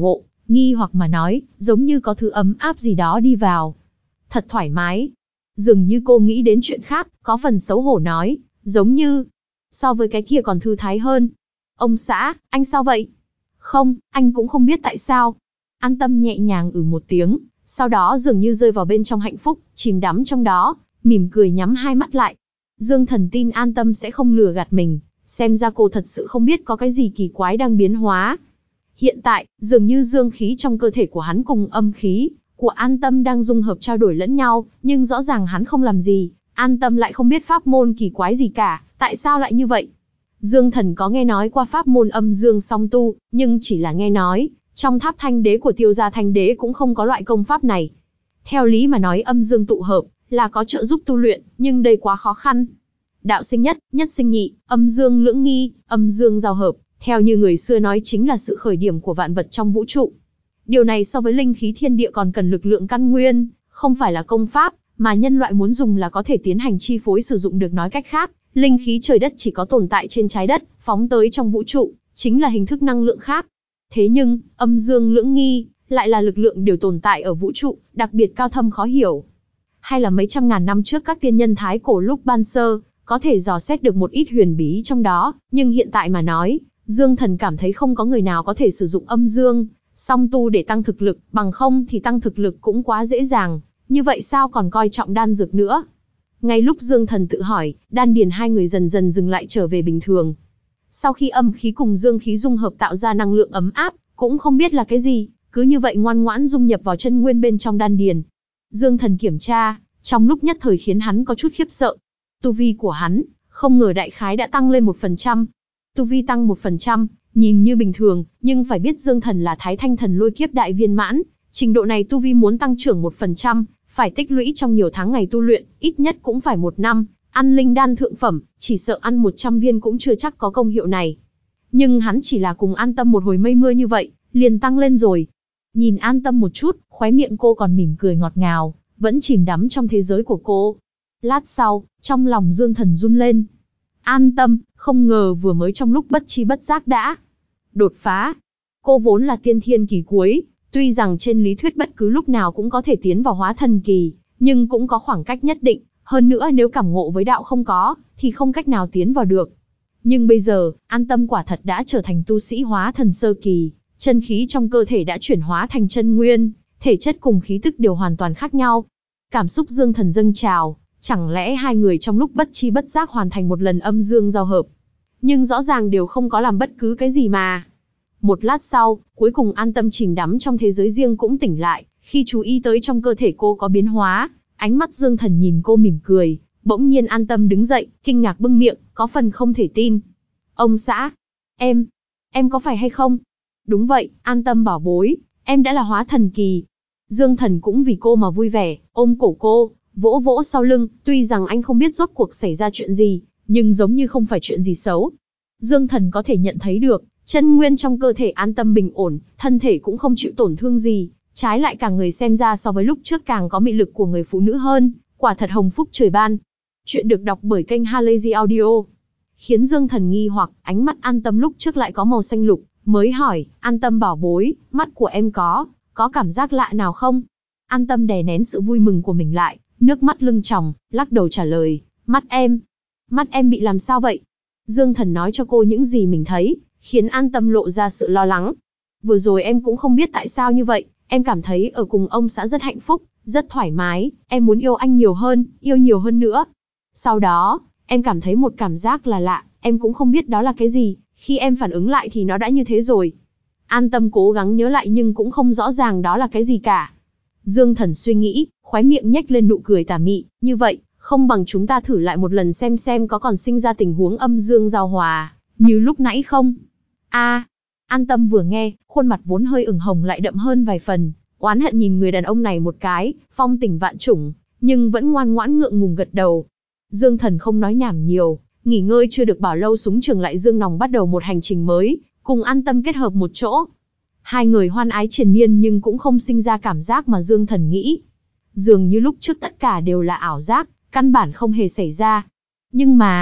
nghi hoặc mà nói, giống như có thứ ấm áp gì đó đi vào. Thật thoải mái. Dường như cô nghĩ đến chuyện khác, có phần xấu hổ nói, giống như, so với cái kia còn thư thái hơn. Ông xã, anh sao vậy? Không, anh cũng không biết tại sao. An Tâm nhẹ nhàng một tiếng, sau đó dường như rơi vào bên trong hạnh phúc, chìm đắm trong đó, mỉm cười nhắm hai mắt lại. Dương Thần tin An Tâm sẽ không lừa gạt mình, xem ra cô thật sự không biết có cái gì kỳ quái đang biến hóa. Hiện tại, dường như dương khí trong cơ thể của hắn cùng âm khí của An Tâm đang dung hợp trao đổi lẫn nhau, nhưng rõ ràng hắn không làm gì, An Tâm lại không biết pháp môn kỳ quái gì cả, tại sao lại như vậy? Dương Thần có nghe nói qua pháp môn âm dương song tu, nhưng chỉ là nghe nói, trong tháp thanh đế của Tiêu gia Thanh đế cũng không có loại công pháp này. Theo lý mà nói âm dương tụ hợp là có trợ giúp tu luyện, nhưng đây quá khó khăn. Đạo sinh nhất, nhất sinh nhị, âm dương lưỡng nghi, âm dương giao hợp, theo như người xưa nói chính là sự khởi điểm của vạn vật trong vũ trụ. Điều này so với linh khí thiên địa còn cần lực lượng căn nguyên, không phải là công pháp, mà nhân loại muốn dùng là có thể tiến hành chi phối sử dụng được. Nói cách khác, linh khí trời đất chỉ có tồn tại trên trái đất, phóng tới trong vũ trụ, chính là hình thức năng lượng khác. Thế nhưng, âm dương lưỡng nghi, lại là lực lượng đều tồn tại ở vũ trụ, đặc biệt cao thâm khó hiểu. Hay là mấy trăm ngàn năm trước các tiên nhân thái cổ lúc ban sơ, có thể dò xét được một ít huyền bí trong đó, nhưng hiện tại mà nói, Dương Thần cảm thấy không có người nào có thể sử dụng âm dương song tu để tăng thực lực, bằng không thì tăng thực lực cũng quá dễ dàng, như vậy sao còn coi trọng đan dược nữa. Ngay lúc Dương Thần tự hỏi, đan điền hai người dần dần dừng lại trở về bình thường. Sau khi âm khí cùng dương khí dung hợp tạo ra năng lượng ấm áp, cũng không biết là cái gì, cứ như vậy ngoan ngoãn dung nhập vào chân nguyên bên trong đan điền. Dương Thần kiểm tra, trong lúc nhất thời khiến hắn có chút khiếp sợ. Tu vi của hắn, không ngờ đại khái đã tăng lên 1%. Tu vi tăng 1%, nhìn như bình thường, nhưng phải biết Dương Thần là Thái Thanh Thần Lôi Kiếp đại viên mãn, trình độ này tu vi muốn tăng trưởng 1%, phải tích lũy trong nhiều tháng ngày tu luyện, ít nhất cũng phải 1 năm, ăn linh đan thượng phẩm, chỉ sợ ăn 100 viên cũng chưa chắc có công hiệu này. Nhưng hắn chỉ là cùng An Tâm một hồi mây mưa như vậy, liền tăng lên rồi. Nhìn An Tâm một chút, khóe miệng cô còn mỉm cười ngọt ngào, vẫn chìm đắm trong thế giới của cô. Lát sau, trong lòng Dương Thần run lên. An Tâm, không ngờ vừa mới trong lúc bất chi bất giác đã đột phá. Cô vốn là tiên thiên kỳ cuối, tuy rằng trên lý thuyết bất cứ lúc nào cũng có thể tiến vào hóa thần kỳ, nhưng cũng có khoảng cách nhất định, hơn nữa nếu cảm ngộ với đạo không có, thì không cách nào tiến vào được. Nhưng bây giờ, An Tâm quả thật đã trở thành tu sĩ hóa thần sơ kỳ, chân khí trong cơ thể đã chuyển hóa thành chân nguyên, thể chất cùng khí tức đều hoàn toàn khác nhau. Cảm xúc Dương Thần dâng trào, chẳng lẽ hai người trong lúc bất chi bất giác hoàn thành một lần âm dương giao hợp? Nhưng rõ ràng đều không có làm bất cứ cái gì mà. Một lát sau, cuối cùng An Tâm chìm đắm trong thế giới riêng cũng tỉnh lại, khi chú ý tới trong cơ thể cô có biến hóa, ánh mắt Dương Thần nhìn cô mỉm cười, bỗng nhiên An Tâm đứng dậy, kinh ngạc bưng miệng, có phần không thể tin. Ông xã, em có phải hay không? Đúng vậy, An Tâm bảo bối, em đã là hóa thần kỳ. Dương Thần cũng vì cô mà vui vẻ, ôm cổ cô, vỗ vỗ sau lưng, tuy rằng anh không biết rốt cuộc xảy ra chuyện gì, nhưng giống như không phải chuyện gì xấu. Dương Thần có thể nhận thấy được, chân nguyên trong cơ thể An Tâm bình ổn, thân thể cũng không chịu tổn thương gì, trái lại cả người xem ra so với lúc trước càng có mị lực của người phụ nữ hơn, quả thật hồng phúc trời ban. Chuyện được đọc bởi kênh Halazy Audio. Khiến Dương Thần nghi hoặc, ánh mắt An Tâm lúc trước lại có màu xanh lục, mới hỏi, An Tâm bảo bối, mắt của em có cảm giác lạ nào không? An Tâm đè nén sự vui mừng của mình lại, nước mắt lưng tròng, lắc đầu trả lời, mắt em bị làm sao vậy? Dương Thần nói cho cô những gì mình thấy, khiến An Tâm lộ ra sự lo lắng. Vừa rồi em cũng không biết tại sao như vậy, em cảm thấy ở cùng ông xã rất hạnh phúc, rất thoải mái, em muốn yêu anh nhiều hơn, yêu nhiều hơn nữa. Sau đó, em cảm thấy một cảm giác là lạ, em cũng không biết đó là cái gì, khi em phản ứng lại thì nó đã như thế rồi. An Tâm cố gắng nhớ lại nhưng cũng không rõ ràng đó là cái gì cả. Dương Thần suy nghĩ, khóe miệng nhếch lên nụ cười tà mị, như vậy, không bằng chúng ta thử lại một lần xem có còn sinh ra tình huống âm dương giao hòa, như lúc nãy không? An Tâm vừa nghe, khuôn mặt vốn hơi ửng hồng lại đậm hơn vài phần, oán hận nhìn người đàn ông này một cái, phong tình vạn trùng, nhưng vẫn ngoan ngoãn ngượng ngùng gật đầu. Dương Thần không nói nhảm nhiều, nghỉ ngơi chưa được bảo lâu súng trường lại dương nòng bắt đầu một hành trình mới, cùng An Tâm kết hợp một chỗ. Hai người hoan ái triền miên nhưng cũng không sinh ra cảm giác mà Dương Thần nghĩ. Dường như lúc trước tất cả đều là ảo giác, căn bản không hề xảy ra. Nhưng mà,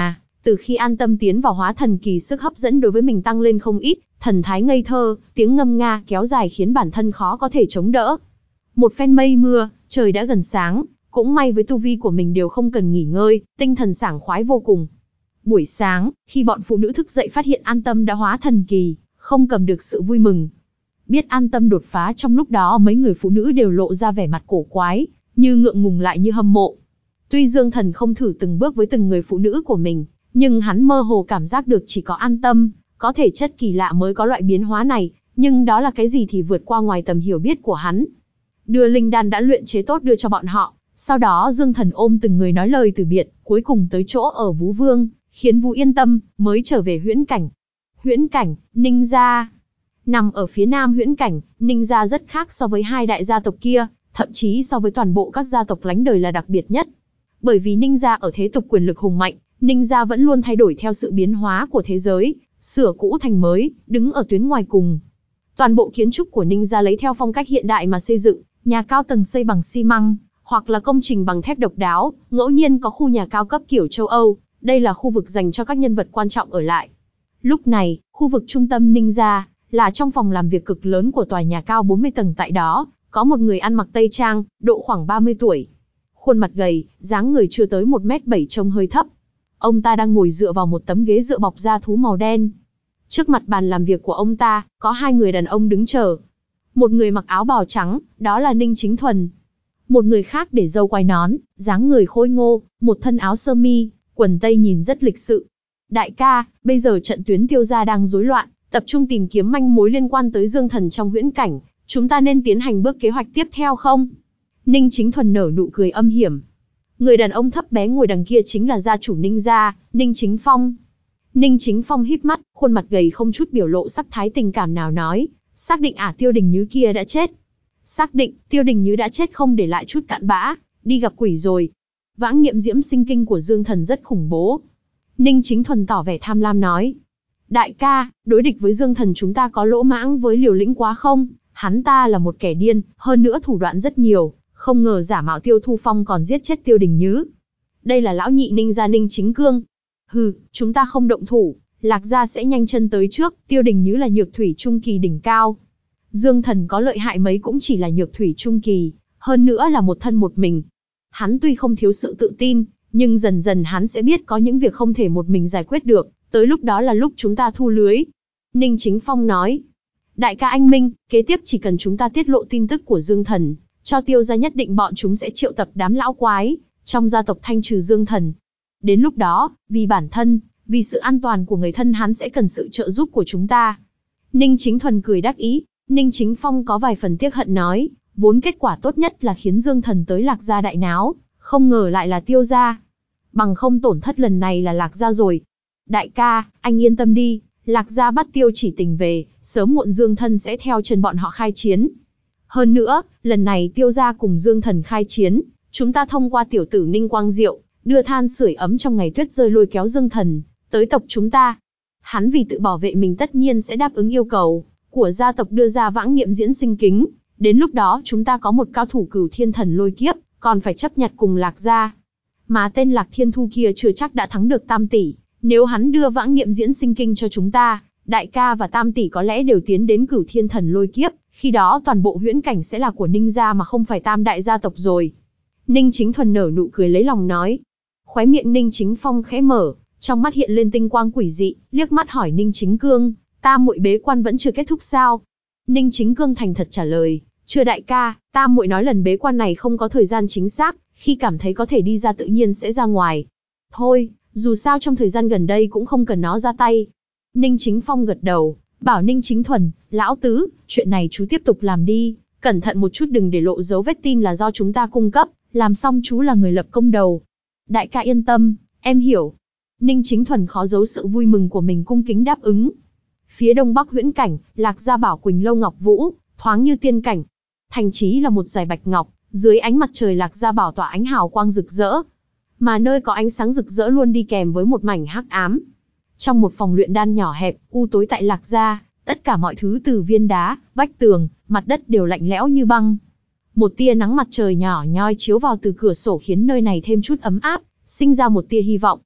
Từ khi an tâm tiến vào hóa thần kỳ, sức hấp dẫn đối với mình tăng lên không ít, thần thái ngây thơ, tiếng ngâm nga kéo dài khiến bản thân khó có thể chống đỡ. Một phen mây mưa, trời đã gần sáng, cũng may với tu vi của mình đều không cần nghỉ ngơi, tinh thần sảng khoái vô cùng. Buổi sáng, khi bọn phụ nữ thức dậy phát hiện an tâm đã hóa thần kỳ, không cầm được sự vui mừng. Biết an tâm đột phá, trong lúc đó mấy người phụ nữ đều lộ ra vẻ mặt cổ quái, như ngượng ngùng lại như hâm mộ. Tuy Dương Thần không thử từng bước với từng người phụ nữ của mình, nhưng hắn mơ hồ cảm giác được chỉ có an tâm, có thể chất kỳ lạ mới có loại biến hóa này, nhưng đó là cái gì thì vượt qua ngoài tầm hiểu biết của hắn. Đưa linh đan đã luyện chế tốt đưa cho bọn họ, sau đó Dương Thần ôm từng người nói lời từ biệt, cuối cùng tới chỗ ở Vũ Vương, khiến Vũ yên tâm, mới trở về Huyễn Cảnh. Huyễn Cảnh, Ninh gia. Nằm ở phía nam Huyễn Cảnh, Ninh gia rất khác so với hai đại gia tộc kia, thậm chí so với toàn bộ các gia tộc lánh đời là đặc biệt nhất. Bởi vì Ninh gia ở thế tục quyền lực hùng mạnh, Ninh gia vẫn luôn thay đổi theo sự biến hóa của thế giới, sửa cũ thành mới, đứng ở tuyến ngoài cùng. Toàn bộ kiến trúc của Ninh gia lấy theo phong cách hiện đại mà xây dựng, nhà cao tầng xây bằng xi măng, hoặc là công trình bằng thép độc đáo, ngẫu nhiên có khu nhà cao cấp kiểu châu Âu, đây là khu vực dành cho các nhân vật quan trọng ở lại. Lúc này, khu vực trung tâm Ninh gia là trong phòng làm việc cực lớn của tòa nhà cao 40 tầng, tại đó có một người ăn mặc tây trang, độ khoảng 30 tuổi. Khuôn mặt gầy, dáng người chưa tới 1m7 trông hơi thấp. Ông ta đang ngồi dựa vào một tấm ghế dựa bọc da thú màu đen. Trước mặt bàn làm việc của ông ta, có hai người đàn ông đứng chờ. Một người mặc áo bào trắng, đó là Ninh Chính Thuần. Một người khác để râu quai nón, dáng người khôi ngô, một thân áo sơ mi, quần tây nhìn rất lịch sự. Đại ca, bây giờ trận tuyến Tiêu gia đang rối loạn, tập trung tìm kiếm manh mối liên quan tới Dương Thần trong Huyễn Cảnh, chúng ta nên tiến hành bước kế hoạch tiếp theo không? Ninh Chính Thuần nở nụ cười âm hiểm. Người đàn ông thấp bé ngồi đằng kia chính là gia chủ Ninh gia, Ninh Chính Phong. Ninh Chính Phong híp mắt, khuôn mặt gầy không chút biểu lộ sắc thái tình cảm nào nói, xác định Tiêu Đình Như kia đã chết. Xác định, Tiêu Đình Như đã chết không để lại chút cặn bã, đi gặp quỷ rồi. Vãng nghiệm diễm sinh kinh của Dương Thần rất khủng bố. Ninh Chính Thuần tỏ vẻ tham lam nói. Đại ca, đối địch với Dương Thần chúng ta có lỗ mãng với liều lĩnh quá không? Hắn ta là một kẻ điên, hơn nữa thủ đoạn rất nhiều, không ngờ giả mạo Tiêu Thu Phong còn giết chết Tiêu Đình Như. Đây là lão nhị Ninh gia Ninh Chính Cương. Hừ, chúng ta không động thủ, Lạc gia sẽ nhanh chân tới trước, Tiêu Đình Như là nhược thủy trung kỳ đỉnh cao. Dương Thần có lợi hại mấy cũng chỉ là nhược thủy trung kỳ, hơn nữa là một thân một mình. Hắn tuy không thiếu sự tự tin, nhưng dần dần hắn sẽ biết có những việc không thể một mình giải quyết được, tới lúc đó là lúc chúng ta thu lưới. Ninh Chính Phong nói. Đại ca anh Minh, kế tiếp chỉ cần chúng ta tiết lộ tin tức của Dương Thần, cho Tiêu gia nhất định bọn chúng sẽ triệu tập đám lão quái trong gia tộc thanh trừ Dương Thần. Đến lúc đó, vì bản thân, vì sự an toàn của người thân hắn sẽ cần sự trợ giúp của chúng ta. Ninh Chính Thuần cười đắc ý. Ninh Chính Phong có vài phần tiếc hận nói, vốn kết quả tốt nhất là khiến Dương Thần tới Lạc gia đại náo, không ngờ lại là Tiêu gia. Bằng không tổn thất lần này là Lạc gia rồi. Đại ca, anh yên tâm đi, Lạc gia bắt Tiêu Chỉ Tình về, sớm muộn Dương Thần sẽ theo chân bọn họ khai chiến. Hơn nữa, lần này Tiêu gia cùng Dương Thần khai chiến, chúng ta thông qua tiểu tử Ninh Quang Diệu, đưa than sưởi ấm trong ngày tuyết rơi lôi kéo Dương Thần tới tộc chúng ta. Hắn vì tự bảo vệ mình tất nhiên sẽ đáp ứng yêu cầu của gia tộc đưa ra vãng nghiệm diễn sinh kính. Đến lúc đó chúng ta có một cao thủ Cửu Thiên Thần lôi kiếp, còn phải chấp nhặt cùng Lạc gia. Mà tên Lạc Thiên Thu kia chưa chắc đã thắng được Tam tỷ, nếu hắn đưa vãng nghiệm diễn sinh kinh cho chúng ta, đại ca và Tam tỷ có lẽ đều tiến đến Cửu Thiên Thần lôi kiếp, khi đó toàn bộ Huyễn Cảnh sẽ là của Ninh gia mà không phải Tam đại gia tộc rồi. Ninh Chính Thuần nở nụ cười lấy lòng nói. Khóe miệng Ninh Chính Phong khẽ mở, trong mắt hiện lên tinh quang quỷ dị, liếc mắt hỏi Ninh Chính Cương, Tam muội bế quan vẫn chưa kết thúc sao? Ninh Chính Cương thành thật trả lời, chưa đại ca, Tam muội nói lần bế quan này không có thời gian chính xác, khi cảm thấy có thể đi ra tự nhiên sẽ ra ngoài. Thôi, dù sao trong thời gian gần đây cũng không cần nó ra tay. Ninh Chính Phong gật đầu, bảo Ninh Chính Thuần, lão tứ, chuyện này chú tiếp tục làm đi, cẩn thận một chút đừng để lộ dấu vết tin là do chúng ta cung cấp, làm xong chú là người lập công đầu. Đại ca yên tâm, em hiểu. Ninh Chính Thuần khó giấu sự vui mừng của mình cung kính đáp ứng. Phía đông bắc Huyễn Cảnh, Lạc gia Bảo Quỳnh Lâu Ngọc Vũ, thoáng như tiên cảnh. Thành trì là một dải bạch ngọc, dưới ánh mặt trời Lạc gia Bảo tỏa ánh hào quang rực rỡ. Mà nơi có ánh sáng rực rỡ luôn đi kèm với một mảnh hắc ám. Trong một phòng luyện đan nhỏ hẹp, u tối tại Lạc gia, tất cả mọi thứ từ viên đá, vách tường, mặt đất đều lạnh lẽo như băng. Một tia nắng mặt trời nhỏ nhoi chiếu vào từ cửa sổ khiến nơi này thêm chút ấm áp, sinh ra một tia hy vọng.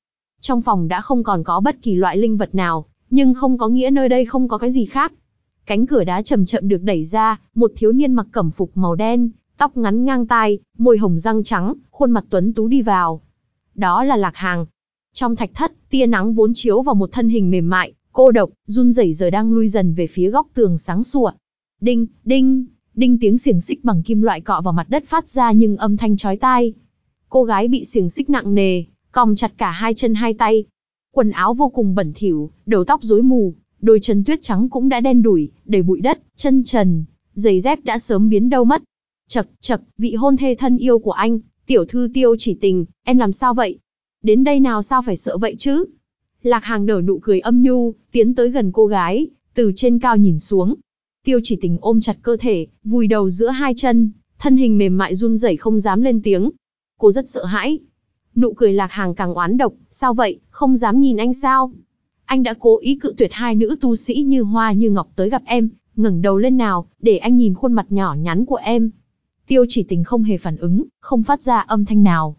Trong phòng đã không còn có bất kỳ loại linh vật nào, nhưng không có nghĩa nơi đây không có cái gì khác. Cánh cửa đá chậm chậm được đẩy ra, một thiếu niên mặc cẩm phục màu đen, tóc ngắn ngang tai, môi hồng răng trắng, khuôn mặt tuấn tú đi vào. Đó là Lạc Hằng. Trong thạch thất, tia nắng vốn chiếu vào một thân hình mềm mại, cô độc, run rẩy giờ đang lui dần về phía góc tường sáng sủa. Đinh, đinh, đinh, tiếng xiềng xích bằng kim loại cọ vào mặt đất phát ra nhưng âm thanh chói tai. Cô gái bị xiềng xích nặng nề, còng chặt cả hai chân hai tay. Quần áo vô cùng bẩn thỉu, đầu tóc rối mù, đôi chân tuyết trắng cũng đã đen đủi, đầy bụi đất, chân trần, giày dép đã sớm biến đâu mất. Chậc, chậc, vị hôn thê thân yêu của anh, tiểu thư Tiêu Chỉ Tình, em làm sao vậy? Đến đây nào sao phải sợ vậy chứ? Lạc Hằng nở nụ cười âm nhu, tiến tới gần cô gái, từ trên cao nhìn xuống. Tiêu Chỉ Tình ôm chặt cơ thể, vùi đầu giữa hai chân, thân hình mềm mại run rẩy không dám lên tiếng. Cô rất sợ hãi. Nụ cười Lạc Hằng càng oán độc, sao vậy, không dám nhìn anh sao? Anh đã cố ý cự tuyệt hai nữ tu sĩ như hoa như ngọc tới gặp em, ngẩng đầu lên nào, để anh nhìn khuôn mặt nhỏ nhắn của em. Tiêu Chỉ Tình không hề phản ứng, không phát ra âm thanh nào.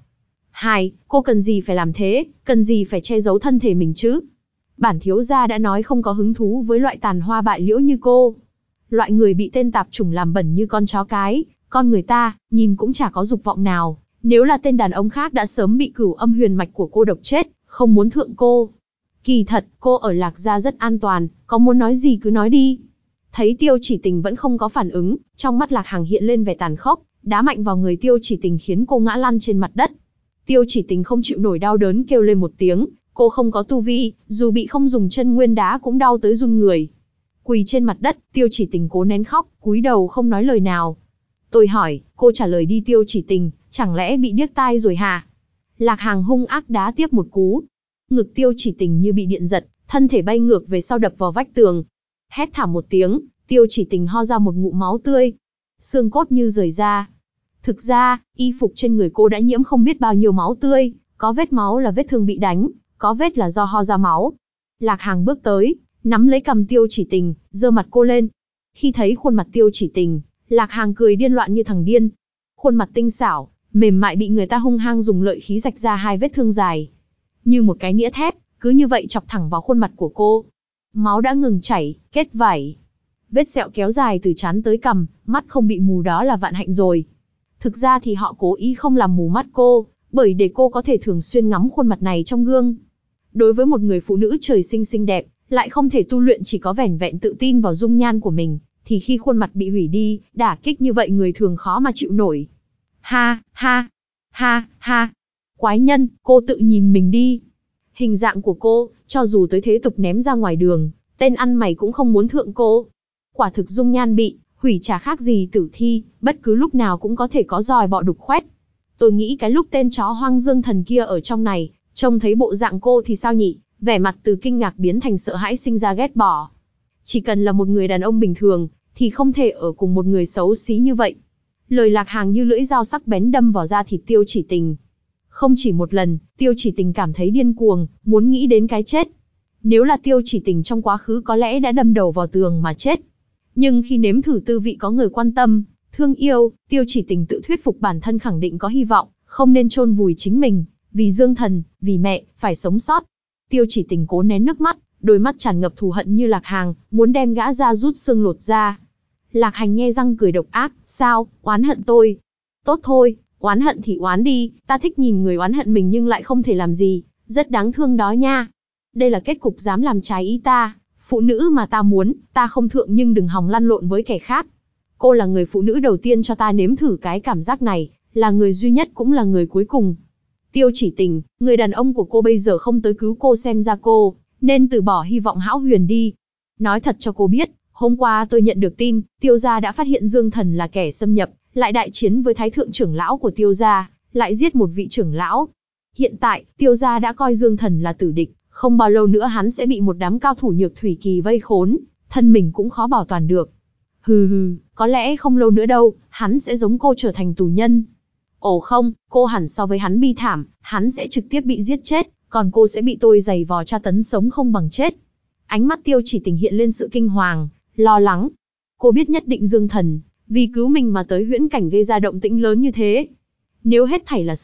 Cô cần gì phải làm thế, cần gì phải che giấu thân thể mình chứ? Bản thiếu gia đã nói không có hứng thú với loại tàn hoa bại liễu như cô. Loại người bị tên tạp chủng làm bẩn như con chó cái, con người ta, nhìn cũng chả có dục vọng nào. Nếu là tên đàn ông khác đã sớm bị cửu âm huyền mạch của cô độc chết, không muốn thượng cô. Kỳ thật, cô ở Lạc gia rất an toàn, có muốn nói gì cứ nói đi. Thấy Tiêu Chỉ Tình vẫn không có phản ứng, trong mắt Lạc Hằng hiện lên vẻ tàn khốc, đá mạnh vào người Tiêu Chỉ Tình khiến cô ngã lăn trên mặt đất. Tiêu Chỉ Tình không chịu nổi đau đớn kêu lên một tiếng, cô không có tu vi, dù bị không dùng chân nguyên đá cũng đau tới run người. Quỳ trên mặt đất, Tiêu Chỉ Tình cố nén khóc, cúi đầu không nói lời nào. Tôi hỏi, cô trả lời đi Tiêu Chỉ Tình, chẳng lẽ bị điếc tai rồi hả? Lạc Hằng hung ác đá tiếp một cú. Ngực Tiêu Chỉ Tình như bị điện giật, thân thể bay ngược về sau đập vào vách tường. Hét thảm một tiếng, Tiêu Chỉ Tình ho ra một ngụm máu tươi. Xương cốt như rời ra. Thực ra, y phục trên người cô đã nhiễm không biết bao nhiêu máu tươi, có vết máu là vết thương bị đánh, có vết là do ho ra máu. Lạc Hằng bước tới, nắm lấy cằm Tiêu Chỉ Tình, giơ mặt cô lên. Khi thấy khuôn mặt Tiêu Chỉ Tình, Lạc Hằng cười điên loạn như thằng điên. Khuôn mặt tinh xảo, mềm mại bị người ta hung hăng dùng lợi khí rạch ra hai vết thương dài. Như một cái nĩa thép, cứ như vậy chọc thẳng vào khuôn mặt của cô. Máu đã ngừng chảy, kết vảy. Vết sẹo kéo dài từ trán tới cằm, mắt không bị mù đó là vạn hạnh rồi. Thực ra thì họ cố ý không làm mù mắt cô, bởi để cô có thể thường xuyên ngắm khuôn mặt này trong gương. Đối với một người phụ nữ trời sinh xinh đẹp, lại không thể tu luyện chỉ có vẻn vẹn tự tin vào dung nhan của mình, thì khi khuôn mặt bị hủy đi, đả kích như vậy người thường khó mà chịu nổi. Ha, ha, ha, ha. Quái nhân, cô tự nhìn mình đi. Hình dạng của cô, cho dù tới thế tục ném ra ngoài đường, tên ăn mày cũng không muốn thượng cô. Quả thực dung nhan bị hủy chả khác gì tử thi, bất cứ lúc nào cũng có thể có giòi bọ đục khoét. Tôi nghĩ cái lúc tên chó hoang dương thần kia ở trong này, trông thấy bộ dạng cô thì sao nhỉ, vẻ mặt từ kinh ngạc biến thành sợ hãi sinh ra ghét bỏ. Chỉ cần là một người đàn ông bình thường, thì không thể ở cùng một người xấu xí như vậy. Lời Lạc Hằng như lưỡi dao sắc bén đâm vào da thịt Tiêu Chỉ Tình. Không chỉ một lần, Tiêu Chỉ Tình cảm thấy điên cuồng, muốn nghĩ đến cái chết. Nếu là Tiêu Chỉ Tình trong quá khứ có lẽ đã đâm đầu vào tường mà chết. Nhưng khi nếm thử tư vị có người quan tâm, thương yêu, Tiêu Chỉ Tình tự thuyết phục bản thân khẳng định có hy vọng, không nên chôn vùi chính mình, vì Dương Thần, vì mẹ, phải sống sót. Tiêu Chỉ Tình cố nén nước mắt, đôi mắt tràn ngập thù hận như Lạc Hằng, muốn đem gã ra rút xương lột da. Lạc Hằng nhe răng cười độc ác, sao, oán hận tôi? Tốt thôi, oán hận thì oán đi, ta thích nhìn người oán hận mình nhưng lại không thể làm gì, rất đáng thương đó nha. Đây là kết cục dám làm trái ý ta, phụ nữ mà ta muốn, ta không thượng nhưng đừng hòng lăn lộn với kẻ khác. Cô là người phụ nữ đầu tiên cho ta nếm thử cái cảm giác này, là người duy nhất cũng là người cuối cùng. Tiêu Chỉ Tình, người đàn ông của cô bây giờ không tới cứu cô xem ra cô, nên từ bỏ hy vọng hão huyền đi. Nói thật cho cô biết, hôm qua tôi nhận được tin, Tiêu gia đã phát hiện Dương Thần là kẻ xâm nhập, lại đại chiến với thái thượng trưởng lão của Tiêu gia, lại giết một vị trưởng lão. Hiện tại, Tiêu gia đã coi Dương Thần là tử địch, không bao lâu nữa hắn sẽ bị một đám cao thủ nhược thủy kỳ vây khốn, thân mình cũng khó bảo toàn được. Hừ hừ, có lẽ không lâu nữa đâu, hắn sẽ giống cô trở thành tù nhân. Ồ không, cô hẳn so với hắn bi thảm, hắn sẽ trực tiếp bị giết chết, còn cô sẽ bị tôi giày vò tra tấn sống không bằng chết. Ánh mắt Tiêu Chỉ Tình hiện lên sự kinh hoàng, lo lắng. Cô biết nhất định Dương Thần, vì cứu mình mà tới huyễn cảnh gây ra động tĩnh lớn như thế. Nếu hết thảy là sự thật,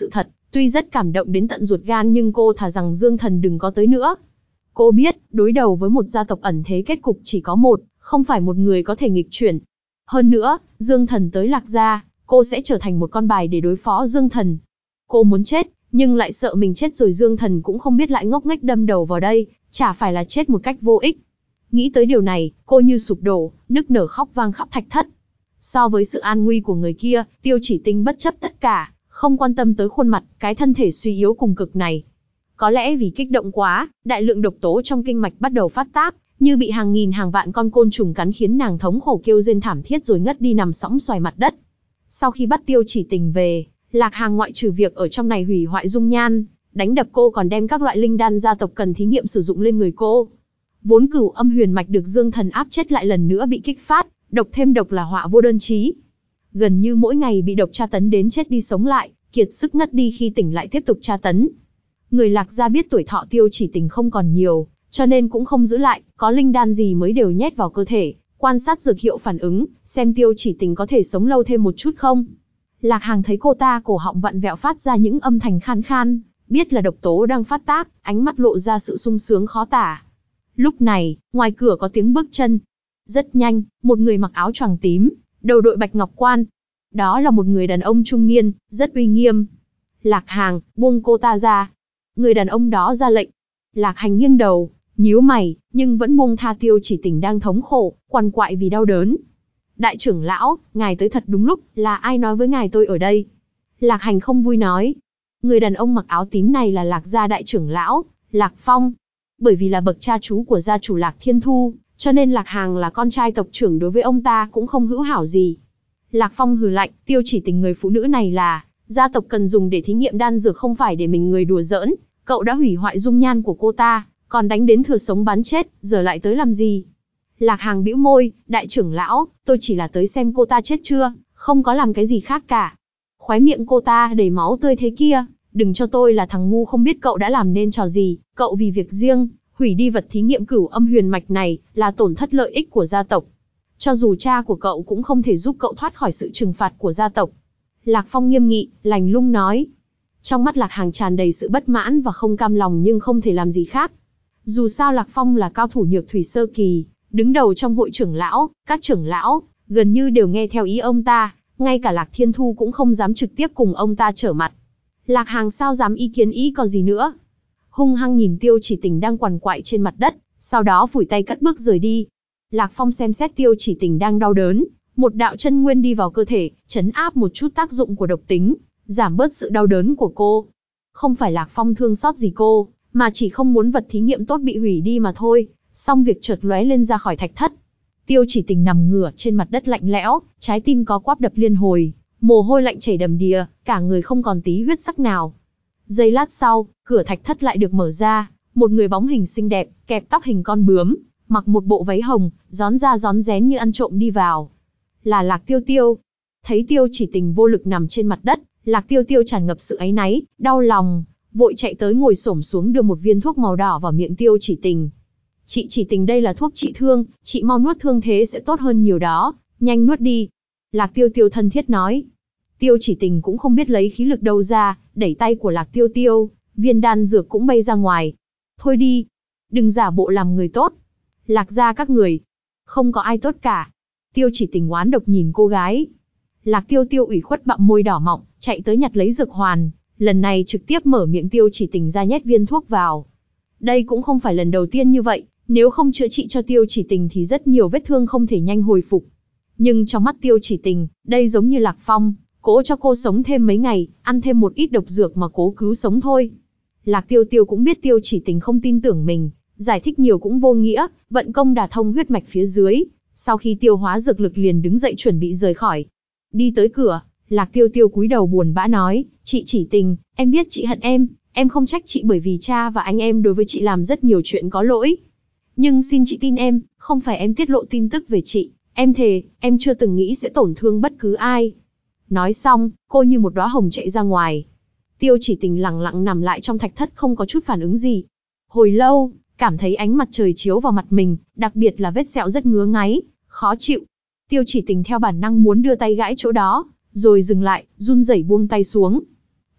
Tuy rất cảm động đến tận ruột gan nhưng cô thà rằng Dương Thần đừng có tới nữa. Cô biết, đối đầu với một gia tộc ẩn thế kết cục chỉ có một, không phải một người có thể nghịch chuyển. Hơn nữa, Dương Thần tới Lạc Gia, cô sẽ trở thành một con bài để đối phó Dương Thần. Cô muốn chết, nhưng lại sợ mình chết rồi Dương Thần cũng không biết lại ngốc nghếch đâm đầu vào đây, chả phải là chết một cách vô ích. Nghĩ tới điều này, cô như sụp đổ, nức nở khóc vang khắp thạch thất. So với sự an nguy của người kia, Tiêu Chỉ Tinh bất chấp tất cả, không quan tâm tới khuôn mặt, cái thân thể suy yếu cùng cực này. Có lẽ vì kích động quá, đại lượng độc tố trong kinh mạch bắt đầu phát tác, như bị hàng nghìn hàng vạn con côn trùng cắn khiến nàng thống khổ kêu rên thảm thiết rồi ngất đi nằm sõng xoài mặt đất. Sau khi bắt Tiêu Chỉ Tình về, Lạc Hàng ngoại trừ việc ở trong này hủy hoại dung nhan, đánh đập cô còn đem các loại linh đan gia tộc cần thí nghiệm sử dụng lên người cô. Vốn Cửu Âm Huyền Mạch được Dương Thần áp chết lại lần nữa bị kích phát, độc thêm độc là họa vô đơn chí. Gần như mỗi ngày bị độc tra tấn đến chết đi sống lại, kiệt sức ngất đi khi tỉnh lại tiếp tục tra tấn. Người Lạc Gia biết tuổi thọ Tiêu Chỉ Tình không còn nhiều, cho nên cũng không giữ lại, có linh đan gì mới đều nhét vào cơ thể, quan sát dược hiệu phản ứng, xem Tiêu Chỉ Tình có thể sống lâu thêm một chút không. Lạc Hàng thấy cô ta cổ họng vặn vẹo phát ra những âm thanh khan khan, biết là độc tố đang phát tác, ánh mắt lộ ra sự sung sướng khó tả. Lúc này, ngoài cửa có tiếng bước chân. Rất nhanh, một người mặc áo choàng tím, đầu đội bạch ngọc quan. Đó là một người đàn ông trung niên, rất uy nghiêm. Lạc Hàng, buông cô ta ra. Người đàn ông đó ra lệnh. Lạc Hành nghiêng đầu, nhíu mày, nhưng vẫn buông tha Tiêu Chỉ Tình đang thống khổ, quằn quại vì đau đớn. Đại trưởng lão, ngài tới thật đúng lúc, là ai nói với ngài tôi ở đây? Lạc Hành không vui nói. Người đàn ông mặc áo tím này là Lạc Gia đại trưởng lão, Lạc Phong. Bởi vì là bậc cha chú của gia chủ Lạc Thiên Thu, cho nên Lạc Hàng là con trai tộc trưởng đối với ông ta cũng không hữu hảo gì. Lạc Phong hừ lạnh, Tiêu Chỉ Tình người phụ nữ này là gia tộc cần dùng để thí nghiệm đan dược không phải để mình người đùa giỡn. Cậu đã hủy hoại dung nhan của cô ta, còn đánh đến thừa sống bắn chết, giờ lại tới làm gì? Lạc Hàng bĩu môi, đại trưởng lão, tôi chỉ là tới xem cô ta chết chưa, không có làm cái gì khác cả. Khóe miệng cô ta đầy máu tươi thế kia, đừng cho tôi là thằng ngu không biết cậu đã làm nên trò gì, cậu vì việc riêng, hủy đi vật thí nghiệm Cửu Âm Huyền Mạch này, là tổn thất lợi ích của gia tộc. Cho dù cha của cậu cũng không thể giúp cậu thoát khỏi sự trừng phạt của gia tộc. Lạc Phong nghiêm nghị, lạnh lùng nói. Trong mắt Lạc Hàng tràn đầy sự bất mãn và không cam lòng nhưng không thể làm gì khác. Dù sao Lạc Phong là cao thủ nhược thủy sơ kỳ, đứng đầu trong hội trưởng lão, các trưởng lão, gần như đều nghe theo ý ông ta, ngay cả Lạc Thiên Thu cũng không dám trực tiếp cùng ông ta trở mặt. Lạc Hàng sao dám ý kiến ý có gì nữa. Hung hăng nhìn Tiêu Chỉ Tình đang quằn quại trên mặt đất, sau đó phủi tay cất bước rời đi. Lạc Phong xem xét Tiêu Chỉ Tình đang đau đớn, một đạo chân nguyên đi vào cơ thể, trấn áp một chút tác dụng của độc tính, giảm bớt sự đau đớn của cô. Không phải Lạc Phong thương xót gì cô, mà chỉ không muốn vật thí nghiệm tốt bị hủy đi mà thôi. Xong việc chợt lóe lên ra khỏi thạch thất. Tiêu Chỉ Tình nằm ngửa trên mặt đất lạnh lẽo, trái tim có quắp đập liên hồi, mồ hôi lạnh chảy đầm đìa, cả người không còn tí huyết sắc nào. Giây lát sau, cửa thạch thất lại được mở ra, một người bóng hình xinh đẹp, kẹp tóc hình con bướm, mặc một bộ váy hồng, rón ra rón rén như ăn trộm đi vào. Là Lạc Tiêu Tiêu. Thấy Tiêu Chỉ Tình vô lực nằm trên mặt đất, Lạc Tiêu Tiêu tràn ngập sự áy náy, đau lòng, vội chạy tới ngồi xổm xuống đưa một viên thuốc màu đỏ vào miệng Tiêu Chỉ Tình. Chị Chỉ Tình đây là thuốc trị thương, chị mau nuốt thương thế sẽ tốt hơn nhiều đó, nhanh nuốt đi. Lạc Tiêu Tiêu thân thiết nói. Tiêu Chỉ Tình cũng không biết lấy khí lực đâu ra, đẩy tay của Lạc Tiêu Tiêu, viên đan dược cũng bay ra ngoài. Thôi đi, đừng giả bộ làm người tốt. Lạc gia các người, không có ai tốt cả. Tiêu Chỉ Tình oán độc nhìn cô gái. Lạc Tiêu Tiêu ủy khuất bặm môi đỏ mọng, chạy tới nhặt lấy dược hoàn, lần này trực tiếp mở miệng Tiêu Chỉ Tình ra nhét viên thuốc vào. Đây cũng không phải lần đầu tiên như vậy, nếu không chữa trị cho Tiêu Chỉ Tình thì rất nhiều vết thương không thể nhanh hồi phục. Nhưng trong mắt Tiêu Chỉ Tình, đây giống như Lạc Phong, cố cho cô sống thêm mấy ngày, ăn thêm một ít độc dược mà cố cứu sống thôi. Lạc Tiêu Tiêu cũng biết Tiêu Chỉ Tình không tin tưởng mình, giải thích nhiều cũng vô nghĩa, vận công đả thông huyết mạch phía dưới. Sau khi tiêu hóa dược lực liền đứng dậy chuẩn bị rời khỏi. Đi tới cửa, Lạc Tiêu Tiêu cúi đầu buồn bã nói, chị Chỉ Tình, em biết chị hận em không trách chị bởi vì cha và anh em đối với chị làm rất nhiều chuyện có lỗi. Nhưng xin chị tin em, không phải em tiết lộ tin tức về chị, em thề, em chưa từng nghĩ sẽ tổn thương bất cứ ai. Nói xong, cô như một đóa hồng chạy ra ngoài. Tiêu Chỉ Tình lặng lặng nằm lại trong thạch thất không có chút phản ứng gì. Hồi lâu, cảm thấy ánh mặt trời chiếu vào mặt mình, đặc biệt là vết sẹo rất ngứa ngáy, khó chịu. Tiêu Chỉ Tình theo bản năng muốn đưa tay gãi chỗ đó, rồi dừng lại, run rẩy buông tay xuống.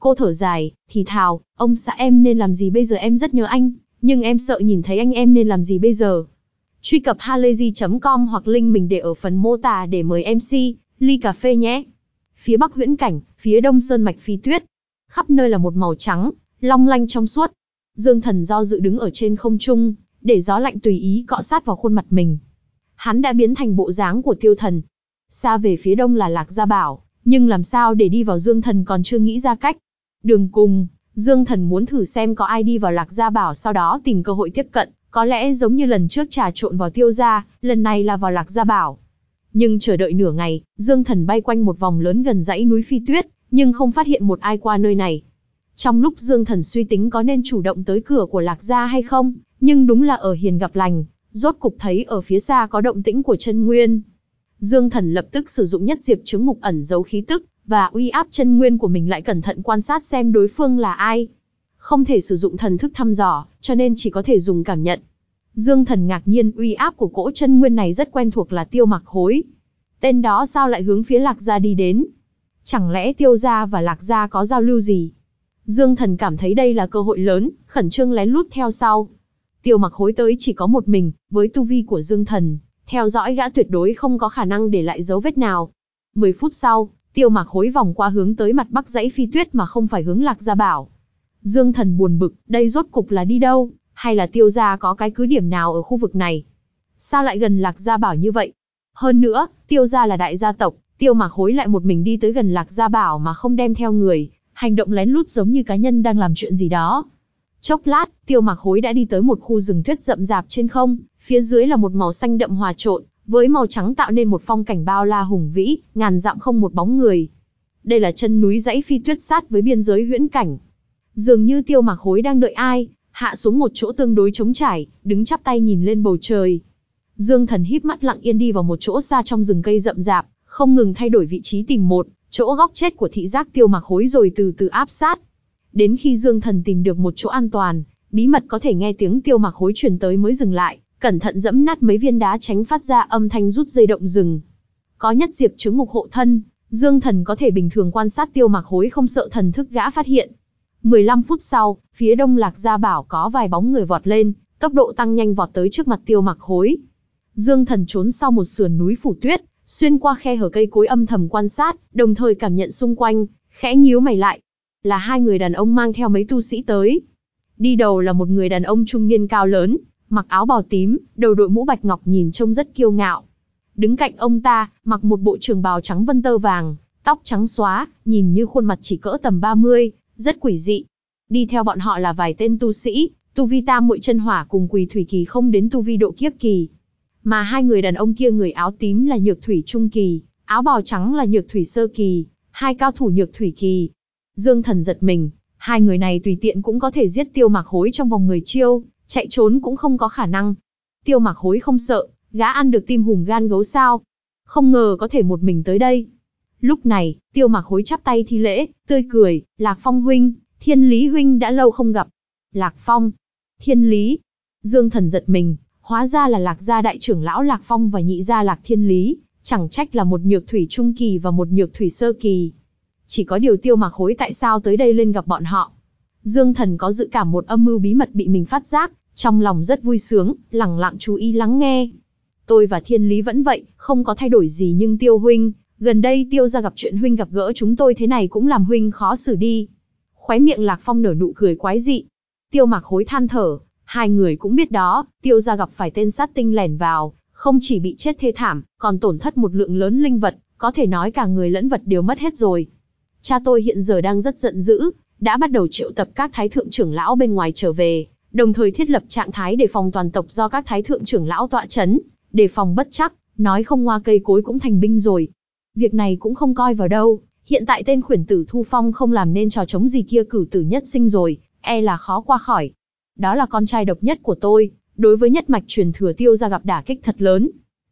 Cô thở dài, thì thào, ông xã em nên làm gì bây giờ, em rất nhớ anh, nhưng em sợ nhìn thấy anh, em nên làm gì bây giờ. Truy cập halayzi.com hoặc link mình để ở phần mô tả để mời MC, ly cà phê nhé. Phía bắc huyễn cảnh, phía đông sơn mạch phi tuyết. Khắp nơi là một màu trắng, long lanh trong suốt. Dương Thần do dự đứng ở trên không trung, để gió lạnh tùy ý cọ sát vào khuôn mặt mình. Hắn đã biến thành bộ dáng của Tiêu Thần. Xa về phía đông là Lạc Gia Bảo, nhưng làm sao để đi vào Dương Thần còn chưa nghĩ ra cách. Đường cùng, Dương Thần muốn thử xem có ai đi vào Lạc Gia Bảo sau đó tìm cơ hội tiếp cận, có lẽ giống như lần trước trà trộn vào Tiêu gia, lần này là vào Lạc Gia Bảo. Nhưng chờ đợi nửa ngày, Dương Thần bay quanh một vòng lớn gần dãy núi phi tuyết, nhưng không phát hiện một ai qua nơi này. Trong lúc Dương Thần suy tính có nên chủ động tới cửa của Lạc Gia hay không, nhưng đúng là ở hiền gặp lành, rốt cục thấy ở phía xa có động tĩnh của chân nguyên. Dương Thần lập tức sử dụng nhất diệp chứng mục ẩn giấu khí tức, và uy áp chân nguyên của mình lại cẩn thận quan sát xem đối phương là ai. Không thể sử dụng thần thức thăm dò, cho nên chỉ có thể dùng cảm nhận. Dương Thần ngạc nhiên uy áp của cỗ chân nguyên này rất quen thuộc là Tiêu Mặc Hối. Tên đó sao lại hướng phía Lạc Gia đi đến? Chẳng lẽ Tiêu gia và Lạc Gia có giao lưu gì? Dương Thần cảm thấy đây là cơ hội lớn, khẩn trương lén lút theo sau. Tiêu Mặc Hối tới chỉ có một mình, với tu vi của Dương Thần, theo dõi gã tuyệt đối không có khả năng để lại dấu vết nào. 10 phút sau, Tiêu Mặc Hối vòng qua hướng tới mặt bắc dãy phi tuyết mà không phải hướng Lạc Gia Bảo. Dương Thần buồn bực, đây rốt cục là đi đâu, hay là Tiêu gia có cái cứ điểm nào ở khu vực này? Sao lại gần Lạc Gia Bảo như vậy? Hơn nữa, Tiêu gia là đại gia tộc, Tiêu Mặc Hối lại một mình đi tới gần Lạc Gia Bảo mà không đem theo người, hành động lén lút giống như cá nhân đang làm chuyện gì đó. Chốc lát, Tiêu Mặc Hối đã đi tới một khu rừng tuyết rậm rạp trên không, phía dưới là một màu xanh đậm hòa trộn, với màu trắng tạo nên một phong cảnh bao la hùng vĩ, ngàn dặm không một bóng người. Đây là chân núi dãy phi tuyết sát với biên giới huyễn cảnh. Dường như Tiêu Mặc Hối đang đợi ai, hạ xuống một chỗ tương đối trống trải, đứng chắp tay nhìn lên bầu trời. Dương Thần híp mắt lặng yên đi vào một chỗ xa trong rừng cây rậm rạp, không ngừng thay đổi vị trí tìm một chỗ góc chết của thị giác Tiêu Mặc Hối rồi từ từ áp sát. Đến khi Dương Thần tìm được một chỗ an toàn, bí mật có thể nghe tiếng Tiêu Mặc Hối truyền tới mới dừng lại, cẩn thận dẫm nát mấy viên đá tránh phát ra âm thanh rút dây động rừng. Có nhất diệp chứng mục hộ thân, Dương Thần có thể bình thường quan sát Tiêu Mặc Hối không sợ thần thức gã phát hiện. 15 phút sau, phía đông Lạc Gia Bảo có vài bóng người vọt lên, tốc độ tăng nhanh vọt tới trước mặt Tiêu Mặc Hối. Dương Thần trốn sau một sườn núi phủ tuyết, xuyên qua khe hở cây cối âm thầm quan sát, đồng thời cảm nhận xung quanh, khẽ nhíu mày lại. Là hai người đàn ông mang theo mấy tu sĩ tới. Đi đầu là một người đàn ông trung niên cao lớn, mặc áo bào tím, đầu đội mũ bạch ngọc nhìn trông rất kiêu ngạo. Đứng cạnh ông ta, mặc một bộ trường bào trắng vân tơ vàng, tóc trắng xóa, nhìn như khuôn mặt chỉ cỡ tầm 30, rất quỷ dị. Đi theo bọn họ là vài tên tu sĩ, tu vi tam muội chân hỏa cùng quỳ thủy kỳ không đến tu vi độ kiếp kỳ. Mà hai người đàn ông kia người áo tím là nhược thủy trung kỳ, áo bào trắng là nhược thủy sơ kỳ, hai cao thủ nhược thủy kỳ. Dương Thần giật mình, hai người này tùy tiện cũng có thể giết Tiêu Mặc Hối trong vòng 10 chiêu, chạy trốn cũng không có khả năng. Tiêu Mặc Hối không sợ, gã ăn được tim hùm gan gấu sao? Không ngờ có thể một mình tới đây. Lúc này, Tiêu Mặc Hối chắp tay thi lễ, tươi cười, Lạc Phong huynh, Thiên Lý huynh đã lâu không gặp. Lạc Phong, Thiên Lý. Dương Thần giật mình, hóa ra là Lạc gia đại trưởng lão Lạc Phong và nhị gia Lạc Thiên Lý, chẳng trách là một nhược thủy trung kỳ và một nhược thủy sơ kỳ. Chỉ có điều Tiêu Mặc Hối tại sao tới đây lên gặp bọn họ. Dương Thần có dự cảm một âm mưu bí mật bị mình phát giác, trong lòng rất vui sướng, lẳng lặng chú ý lắng nghe. Tôi và Thiên Lý vẫn vậy, không có thay đổi gì nhưng Tiêu huynh, gần đây Tiêu gia gặp chuyện huynh gặp gỡ chúng tôi thế này cũng làm huynh khó xử đi. Khóe miệng Lạc Phong nở nụ cười quái dị. Tiêu Mặc Hối than thở, hai người cũng biết đó, Tiêu gia gặp phải tên sát tinh lẻn vào, không chỉ bị chết thê thảm, còn tổn thất một lượng lớn linh vật, có thể nói cả người lẫn vật đều mất hết rồi. Cha tôi hiện giờ đang rất giận dữ, đã bắt đầu triệu tập các thái thượng trưởng lão bên ngoài trở về, đồng thời thiết lập trạng thái đề phòng toàn tộc do các thái thượng trưởng lão tọa chấn, đề phòng bất trắc, nói không hoa cây cối cũng thành binh rồi. Việc này cũng không coi vào đâu, hiện tại tên khuyển tử Thu Phong không làm nên trò trống gì kia cửu tử nhất sinh rồi, e là khó qua khỏi. Đó là con trai độc nhất của tôi, đối với nhất mạch truyền thừa Tiêu gia gặp đả kích thật lớn.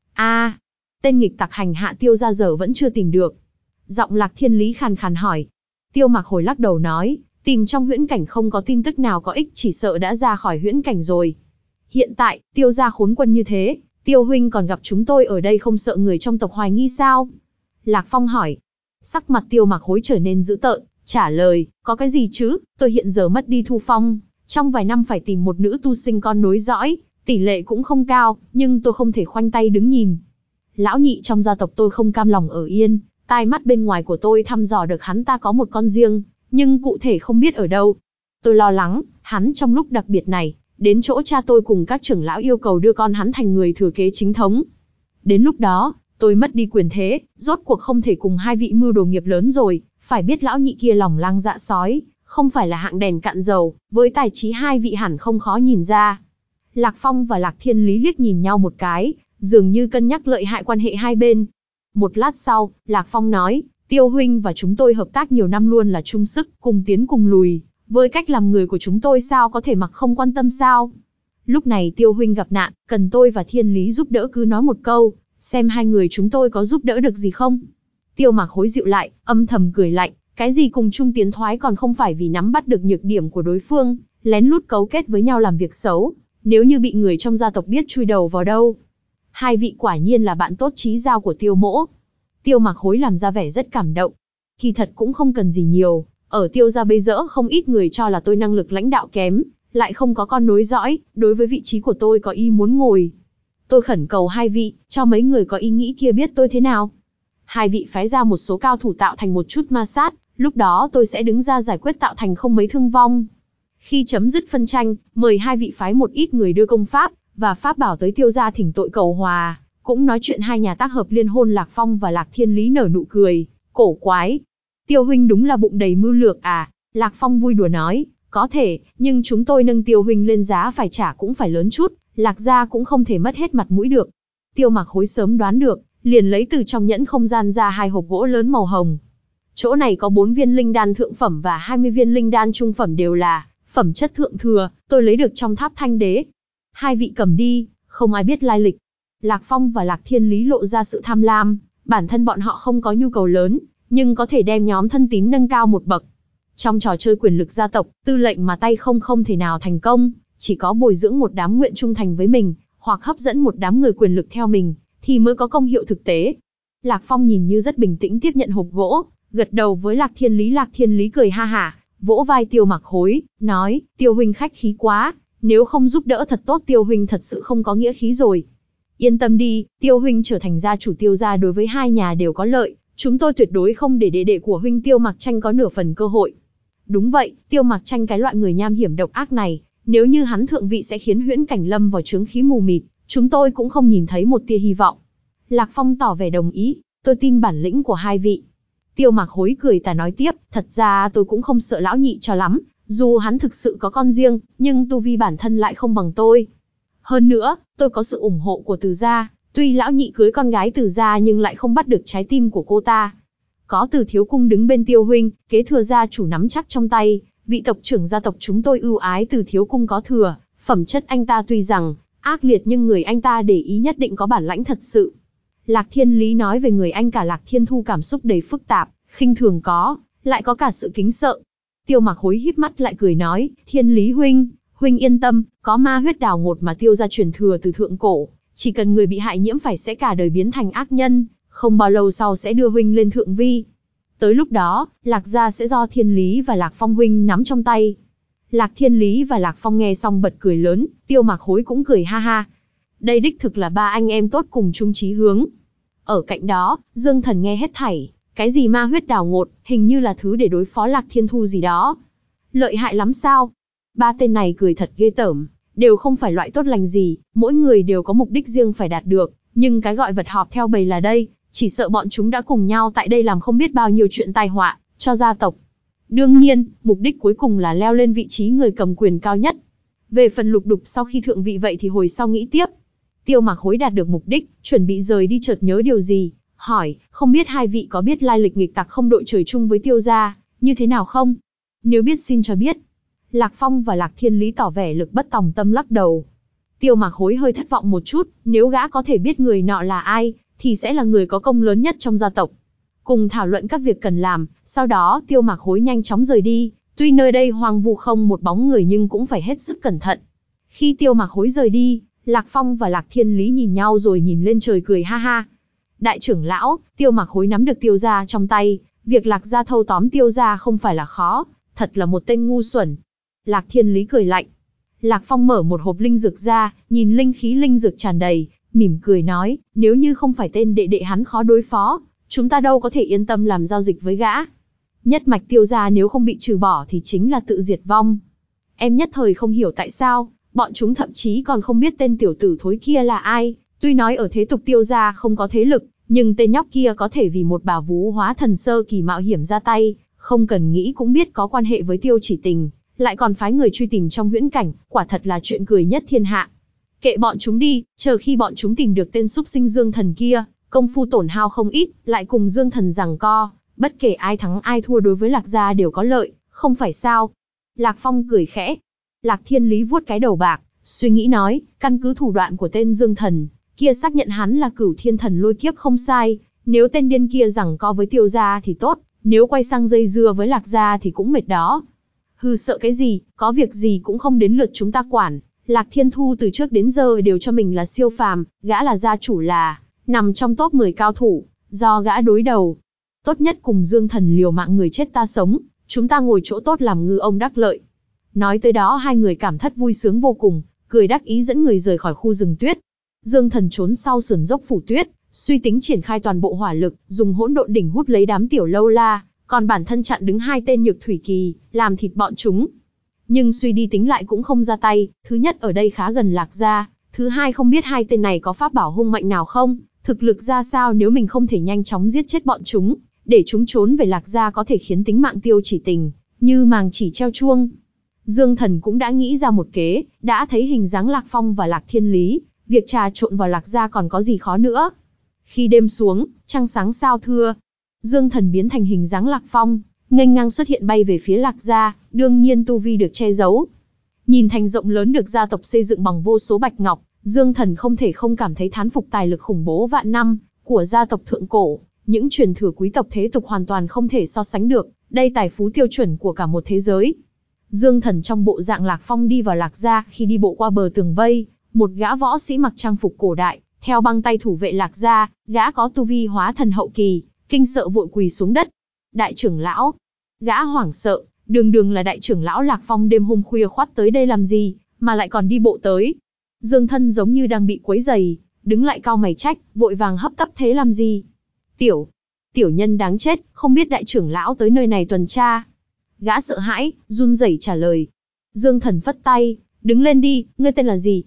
Tên nghịch tặc hành hạ Tiêu gia giờ vẫn chưa tìm được. Giọng Lạc Thiên Lý khàn khàn hỏi. Tiêu Mặc Hối lắc đầu nói, tìm trong huyễn cảnh không có tin tức nào có ích, chỉ sợ đã ra khỏi huyễn cảnh rồi. Hiện tại, Tiêu gia khốn quân như thế, Tiêu huynh còn gặp chúng tôi ở đây không sợ người trong tộc hoài nghi sao? Lạc Phong hỏi. Sắc mặt Tiêu Mặc Hối trở nên dữ tợn, trả lời, có cái gì chứ, tôi hiện giờ mất đi thu phong, trong vài năm phải tìm một nữ tu sinh con nối dõi, tỷ lệ cũng không cao, nhưng tôi không thể khoanh tay đứng nhìn. Lão nhị trong gia tộc tôi không cam lòng ở yên, tai mắt bên ngoài của tôi thăm dò được hắn ta có một con riêng, nhưng cụ thể không biết ở đâu. Tôi lo lắng, hắn trong lúc đặc biệt này, đến chỗ cha tôi cùng các trưởng lão yêu cầu đưa con hắn thành người thừa kế chính thống. Đến lúc đó, tôi mất đi quyền thế, rốt cuộc không thể cùng hai vị mưu đồ nghiệp lớn rồi, phải biết lão nhị kia lòng lang dạ sói, không phải là hạng đèn cạn dầu, với tài trí hai vị hẳn không khó nhìn ra. Lạc Phong và Lạc Thiên Lý liếc nhìn nhau một cái, dường như cân nhắc lợi hại quan hệ hai bên. Một lát sau, Lạc Phong nói, Tiêu huynh và chúng tôi hợp tác nhiều năm luôn là chung sức, cùng tiến cùng lùi, với cách làm người của chúng tôi sao có thể mặc không quan tâm sao? Lúc này Tiêu huynh gặp nạn, cần tôi và Thiên Lý giúp đỡ cứ nói một câu, xem hai người chúng tôi có giúp đỡ được gì không? Tiêu Mặc Hối dịu lại, âm thầm cười lạnh, cái gì cùng chung tiến thoái còn không phải vì nắm bắt được nhược điểm của đối phương, lén lút cấu kết với nhau làm việc xấu, nếu như bị người trong gia tộc biết chui đầu vào đâu. Hai vị quả nhiên là bạn tốt chí giao của Tiêu mỗ. Tiêu Mặc Hối làm ra vẻ rất cảm động. Kỳ thật cũng không cần gì nhiều, ở Tiêu gia bây giờ không ít người cho là tôi năng lực lãnh đạo kém, lại không có con nối dõi, đối với vị trí của tôi có ý muốn ngồi. Tôi khẩn cầu hai vị, cho mấy người có ý nghĩ kia biết tôi thế nào. Hai vị phái ra một số cao thủ tạo thành một chút ma sát, lúc đó tôi sẽ đứng ra giải quyết tạo thành không mấy thương vong. Khi chấm dứt phân tranh, mời hai vị phái một ít người đưa công pháp và pháp bảo tới Tiêu gia thỉnh tội cầu hòa, cũng nói chuyện hai nhà tác hợp liên hôn. Lạc Phong và Lạc Thiên Lý nở nụ cười, cổ quái. Tiêu huynh đúng là bụng đầy mưu lược à? Lạc Phong vui đùa nói, có thể, nhưng chúng tôi nâng Tiêu huynh lên giá phải trả cũng phải lớn chút, Lạc gia cũng không thể mất hết mặt mũi được. Tiêu Mặc Hối sớm đoán được, liền lấy từ trong nhẫn không gian ra hai hộp gỗ lớn màu hồng. Chỗ này có 4 viên linh đan thượng phẩm và 20 viên linh đan trung phẩm đều là phẩm chất thượng thừa, tôi lấy được trong tháp Thanh Đế. Hai vị cầm đi, không ai biết lai lịch. Lạc Phong và Lạc Thiên Lý lộ ra sự tham lam, bản thân bọn họ không có nhu cầu lớn, nhưng có thể đem nhóm thân tín nâng cao một bậc. Trong trò chơi quyền lực gia tộc, tư lệnh mà tay không thể nào thành công, chỉ có bồi dưỡng một đám nguyện trung thành với mình, hoặc hấp dẫn một đám người quyền lực theo mình, thì mới có công hiệu thực tế. Lạc Phong nhìn như rất bình tĩnh tiếp nhận hộp gỗ, gật đầu với Lạc Thiên Lý. Lạc Thiên Lý cười ha hả, vỗ vai Tiêu Mặc Hối, nói, Tiêu huynh khách khí quá, nếu không giúp đỡ thật tốt Tiêu huynh thật sự không có nghĩa khí rồi. Yên tâm đi, Tiêu huynh trở thành gia chủ Tiêu gia đối với hai nhà đều có lợi, chúng tôi tuyệt đối không để đệ đệ của huynh Tiêu Mặc Tranh có nửa phần cơ hội. Đúng vậy, Tiêu Mặc Tranh cái loại người nham hiểm độc ác này, nếu như hắn thượng vị sẽ khiến Huyễn Cảnh lâm vào chướng khí mù mịt, chúng tôi cũng không nhìn thấy một tia hy vọng. Lạc Phong tỏ vẻ đồng ý, tôi tin bản lĩnh của hai vị. Tiêu Mặc Hối cười tà nói tiếp, thật ra tôi cũng không sợ lão nhị cho lắm, dù hắn thực sự có con riêng, nhưng tu vi bản thân lại không bằng tôi. Hơn nữa, tôi có sự ủng hộ của Từ gia, tuy lão nhị cưới con gái Từ gia nhưng lại không bắt được trái tim của cô ta. Có Từ thiếu cung đứng bên Tiêu huynh, kế thừa gia chủ nắm chắc trong tay, vị tộc trưởng gia tộc chúng tôi ưu ái Từ thiếu cung có thừa, phẩm chất anh ta tuy rằng ác liệt nhưng người anh ta để ý nhất định có bản lãnh thật sự. Lạc Thiên Lý nói về người anh cả Lạc Thiên Thu cảm xúc đầy phức tạp, khinh thường có, lại có cả sự kính sợ. Tiêu Mặc Hối híp mắt lại cười nói, Thiên Lý huynh yên tâm, có ma huyết đào ngột mà Tiêu gia truyền thừa từ thượng cổ, chỉ cần người bị hại nhiễm phải sẽ cả đời biến thành ác nhân, không bao lâu sau sẽ đưa huynh lên thượng vi. Tới lúc đó, Lạc gia sẽ do Thiên Lý và Lạc Phong huynh nắm trong tay. Lạc Thiên Lý và Lạc Phong nghe xong bật cười lớn, Tiêu Mặc Hối cũng cười ha ha. Đây đích thực là ba anh em tốt cùng chung chí hướng. Ở cạnh đó, Dương Thần nghe hết thảy, cái gì ma huyết đào ngột, hình như là thứ để đối phó Lạc Thiên Thu gì đó. Lợi hại lắm sao? Ba tên này cười thật ghê tởm, đều không phải loại tốt lành gì, mỗi người đều có mục đích riêng phải đạt được, nhưng cái gọi vật họp theo bầy là đây, chỉ sợ bọn chúng đã cùng nhau tại đây làm không biết bao nhiêu chuyện tai họa cho gia tộc. Đương nhiên, mục đích cuối cùng là leo lên vị trí người cầm quyền cao nhất. Về phần lục đục sau khi thượng vị vậy thì hồi sau nghĩ tiếp. Tiêu Mặc Hối đạt được mục đích, chuẩn bị rời đi chợt nhớ điều gì, hỏi, không biết hai vị có biết lai lịch nghịch tặc không đội trời chung với Tiêu gia, như thế nào không? Nếu biết xin cho biết. Lạc Phong và Lạc Thiên Lý tỏ vẻ lực bất tòng tâm lắc đầu. Tiêu Mặc Hối hơi thất vọng một chút, nếu gã có thể biết người nọ là ai, thì sẽ là người có công lớn nhất trong gia tộc. Cùng thảo luận các việc cần làm, sau đó Tiêu Mặc Hối nhanh chóng rời đi, tuy nơi đây hoang vu không một bóng người nhưng cũng phải hết sức cẩn thận. Khi Tiêu Mặc Hối rời đi, Lạc Phong và Lạc Thiên Lý nhìn nhau rồi nhìn lên trời cười ha ha. Đại trưởng lão, Tiêu Mặc Hối nắm được Tiêu gia trong tay, Việc Lạc gia thâu tóm Tiêu gia không phải là khó, thật là một tên ngu xuẩn. Lạc Thiên Lý cười lạnh. Lạc Phong mở một hộp linh dược ra, nhìn linh khí linh dược tràn đầy, mỉm cười nói, nếu như không phải tên đệ đệ hắn khó đối phó, chúng ta đâu có thể yên tâm làm giao dịch với gã. Nhất mạch Tiêu gia nếu không bị trừ bỏ thì chính là tự diệt vong. Em nhất thời không hiểu tại sao, bọn chúng thậm chí còn không biết tên tiểu tử thối kia là ai. Tuy nói ở thế tục Tiêu gia không có thế lực, nhưng tên nhóc kia có thể vì một bà vú hóa thần sơ kỳ mạo hiểm ra tay, không cần nghĩ cũng biết có quan hệ với Tiêu Chỉ Tình, lại còn phái người truy tìm trong huyễn cảnh, quả thật là chuyện cười nhất thiên hạ. Kệ bọn chúng đi, chờ khi bọn chúng tìm được tên súc sinh Dương Thần kia, công phu tổn hao không ít, lại cùng Dương Thần giằng co, bất kể ai thắng ai thua đối với Lạc gia đều có lợi, không phải sao? Lạc Phong cười khẽ. Lạc Thiên Lý vuốt cái đầu bạc, suy nghĩ nói, căn cứ thủ đoạn của tên Dương Thần kia xác nhận hắn là Cửu Thiên Thần lôi kiếp không sai, nếu tên điên kia giằng co với Tiêu gia thì tốt, nếu quay sang dây dưa với Lạc gia thì cũng mệt đó. Hừ, sợ cái gì, có việc gì cũng không đến lượt chúng ta quản. Lạc Thiên Thu từ trước đến giờ đều cho mình là siêu phàm, gã là gia chủ là, nằm trong top 10 cao thủ, do gã đối đầu. Tốt nhất cùng Dương Thần liều mạng người chết ta sống, chúng ta ngồi chỗ tốt làm ngư ông đắc lợi. Nói tới đó hai người cảm thất vui sướng vô cùng, cười đắc ý dẫn người rời khỏi khu rừng tuyết. Dương Thần trốn sau sườn dốc phủ tuyết, suy tính triển khai toàn bộ hỏa lực, dùng hỗn độn đỉnh hút lấy đám tiểu lâu la, còn bản thân chặn đứng hai tên nhược thủy kỳ, làm thịt bọn chúng. Nhưng suy đi tính lại cũng không ra tay, thứ nhất ở đây khá gần Lạc gia, thứ hai không biết hai tên này có pháp bảo hung mạnh nào không, thực lực ra sao nếu mình không thể nhanh chóng giết chết bọn chúng, để chúng trốn về Lạc gia có thể khiến tính mạng Tiêu Chỉ Tình như màng chỉ treo chuông. Dương Thần cũng đã nghĩ ra một kế, đã thấy hình dáng Lạc Phong và Lạc Thiên Lý, việc trà trộn vào Lạc gia còn có gì khó nữa. Khi đêm xuống, trăng sáng sao thưa, Dương Thần biến thành hình dáng Lạc Phong, nghênh ngang xuất hiện bay về phía Lạc gia, đương nhiên tu vi được che giấu. Nhìn thành rộng lớn được gia tộc xây dựng bằng vô số bạch ngọc, Dương Thần không thể không cảm thấy thán phục tài lực khủng bố vạn năm của gia tộc thượng cổ, những truyền thừa quý tộc thế tục hoàn toàn không thể so sánh được, đây tài phú tiêu chuẩn của cả một thế giới. Dương Thần trong bộ dạng Lạc Phong đi vào Lạc gia, khi đi bộ qua bờ tường vây, một gã võ sĩ mặc trang phục cổ đại, theo băng tay thủ vệ Lạc gia, gã có tu vi hóa thần hậu kỳ, kinh sợ vội quỳ xuống đất. Đại trưởng lão, gã hoảng sợ, đường là đại trưởng lão Lạc Phong đêm hôm khuya khoắt tới đây làm gì, mà lại còn đi bộ tới. Dương Thân giống như đang bị quấy rầy, đứng lại cau mày trách, vội vàng hấp tấp thế làm gì? Tiểu nhân đáng chết, không biết đại trưởng lão tới nơi này tuần tra. Gã sợ hãi, run rẩy trả lời. Dương Thần phất tay, đứng lên đi, ngươi tên là gì?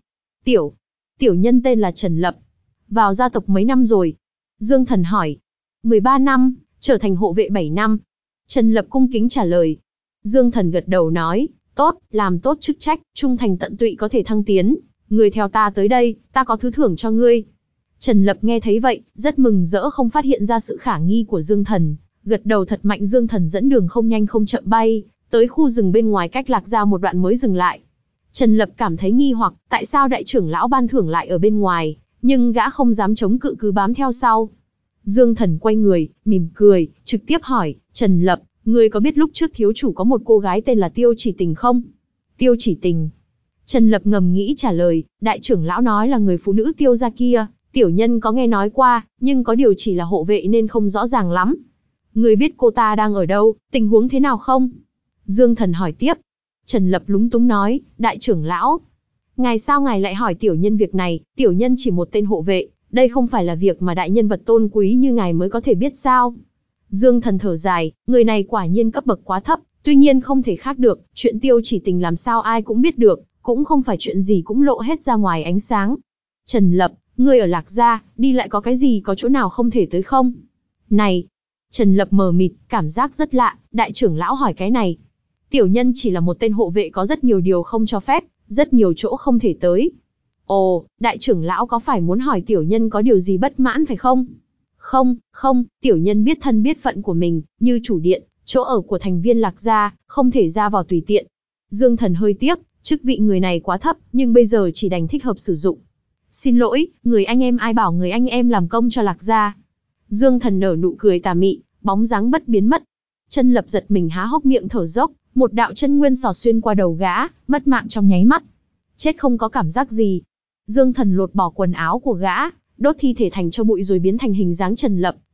Tiểu nhân tên là Trần Lập. Vào gia tộc mấy năm rồi? Dương Thần hỏi. 13 năm, trở thành hộ vệ 7 năm. Trần Lập cung kính trả lời. Dương Thần gật đầu nói, tốt, làm tốt chức trách, trung thành tận tụy có thể thăng tiến. Ngươi theo ta tới đây, ta có thứ thưởng cho ngươi. Trần Lập nghe thấy vậy, rất mừng rỡ không phát hiện ra sự khả nghi của Dương Thần, gật đầu thật mạnh. Dương Thần dẫn đường không nhanh không chậm bay, tới khu rừng bên ngoài cách Lạc gia một đoạn mới dừng lại. Trần Lập cảm thấy nghi hoặc, tại sao đại trưởng lão ban thưởng lại ở bên ngoài, nhưng gã không dám chống cự cứ bám theo sau. Dương Thần quay người, mỉm cười, trực tiếp hỏi, Trần Lập, ngươi có biết lúc trước thiếu chủ có một cô gái tên là Tiêu Chỉ Tình không? Tiêu Chỉ Tình. Trần Lập ngầm nghĩ trả lời, đại trưởng lão nói là người phụ nữ Tiêu gia kia, tiểu nhân có nghe nói qua, nhưng có điều chỉ là hộ vệ nên không rõ ràng lắm. Ngươi biết cô ta đang ở đâu, tình huống thế nào không? Dương Thần hỏi tiếp. Trần Lập lúng túng nói, đại trưởng lão, ngài sao ngài lại hỏi tiểu nhân việc này, tiểu nhân chỉ một tên hộ vệ, đây không phải là việc mà đại nhân vật tôn quý như ngài mới có thể biết sao? Dương Thần thở dài, người này quả nhiên cấp bậc quá thấp, tuy nhiên không thể khác được, chuyện Tiêu Chỉ Tình làm sao ai cũng biết được, cũng không phải chuyện gì cũng lộ hết ra ngoài ánh sáng. Trần Lập, ngươi ở Lạc gia, đi lại có cái gì có chỗ nào không thể tới không? Này! Trần Lập mờ mịt, cảm giác rất lạ, đại trưởng lão hỏi cái này. Tiểu nhân chỉ là một tên hộ vệ có rất nhiều điều không cho phép, rất nhiều chỗ không thể tới. Ồ, đại trưởng lão có phải muốn hỏi tiểu nhân có điều gì bất mãn phải không? Không, tiểu nhân biết thân biết phận của mình, như chủ điện, chỗ ở của thành viên Lạc gia, không thể ra vào tùy tiện. Dương Thần hơi tiếc, chức vị người này quá thấp, nhưng bây giờ chỉ đành thích hợp sử dụng. Xin lỗi, người anh em ai bảo người anh em làm công cho Lạc gia. Dương Thần nở nụ cười tà mị, bóng dáng bất biến mất. Trần Lập giật mình há hốc miệng thở dốc, một đạo chân nguyên xỏ xuyên qua đầu gã, mất mạng trong nháy mắt. Chết không có cảm giác gì. Dương Thần lột bỏ quần áo của gã, đốt thi thể thành cho bụi rồi biến thành hình dáng Trần Lập,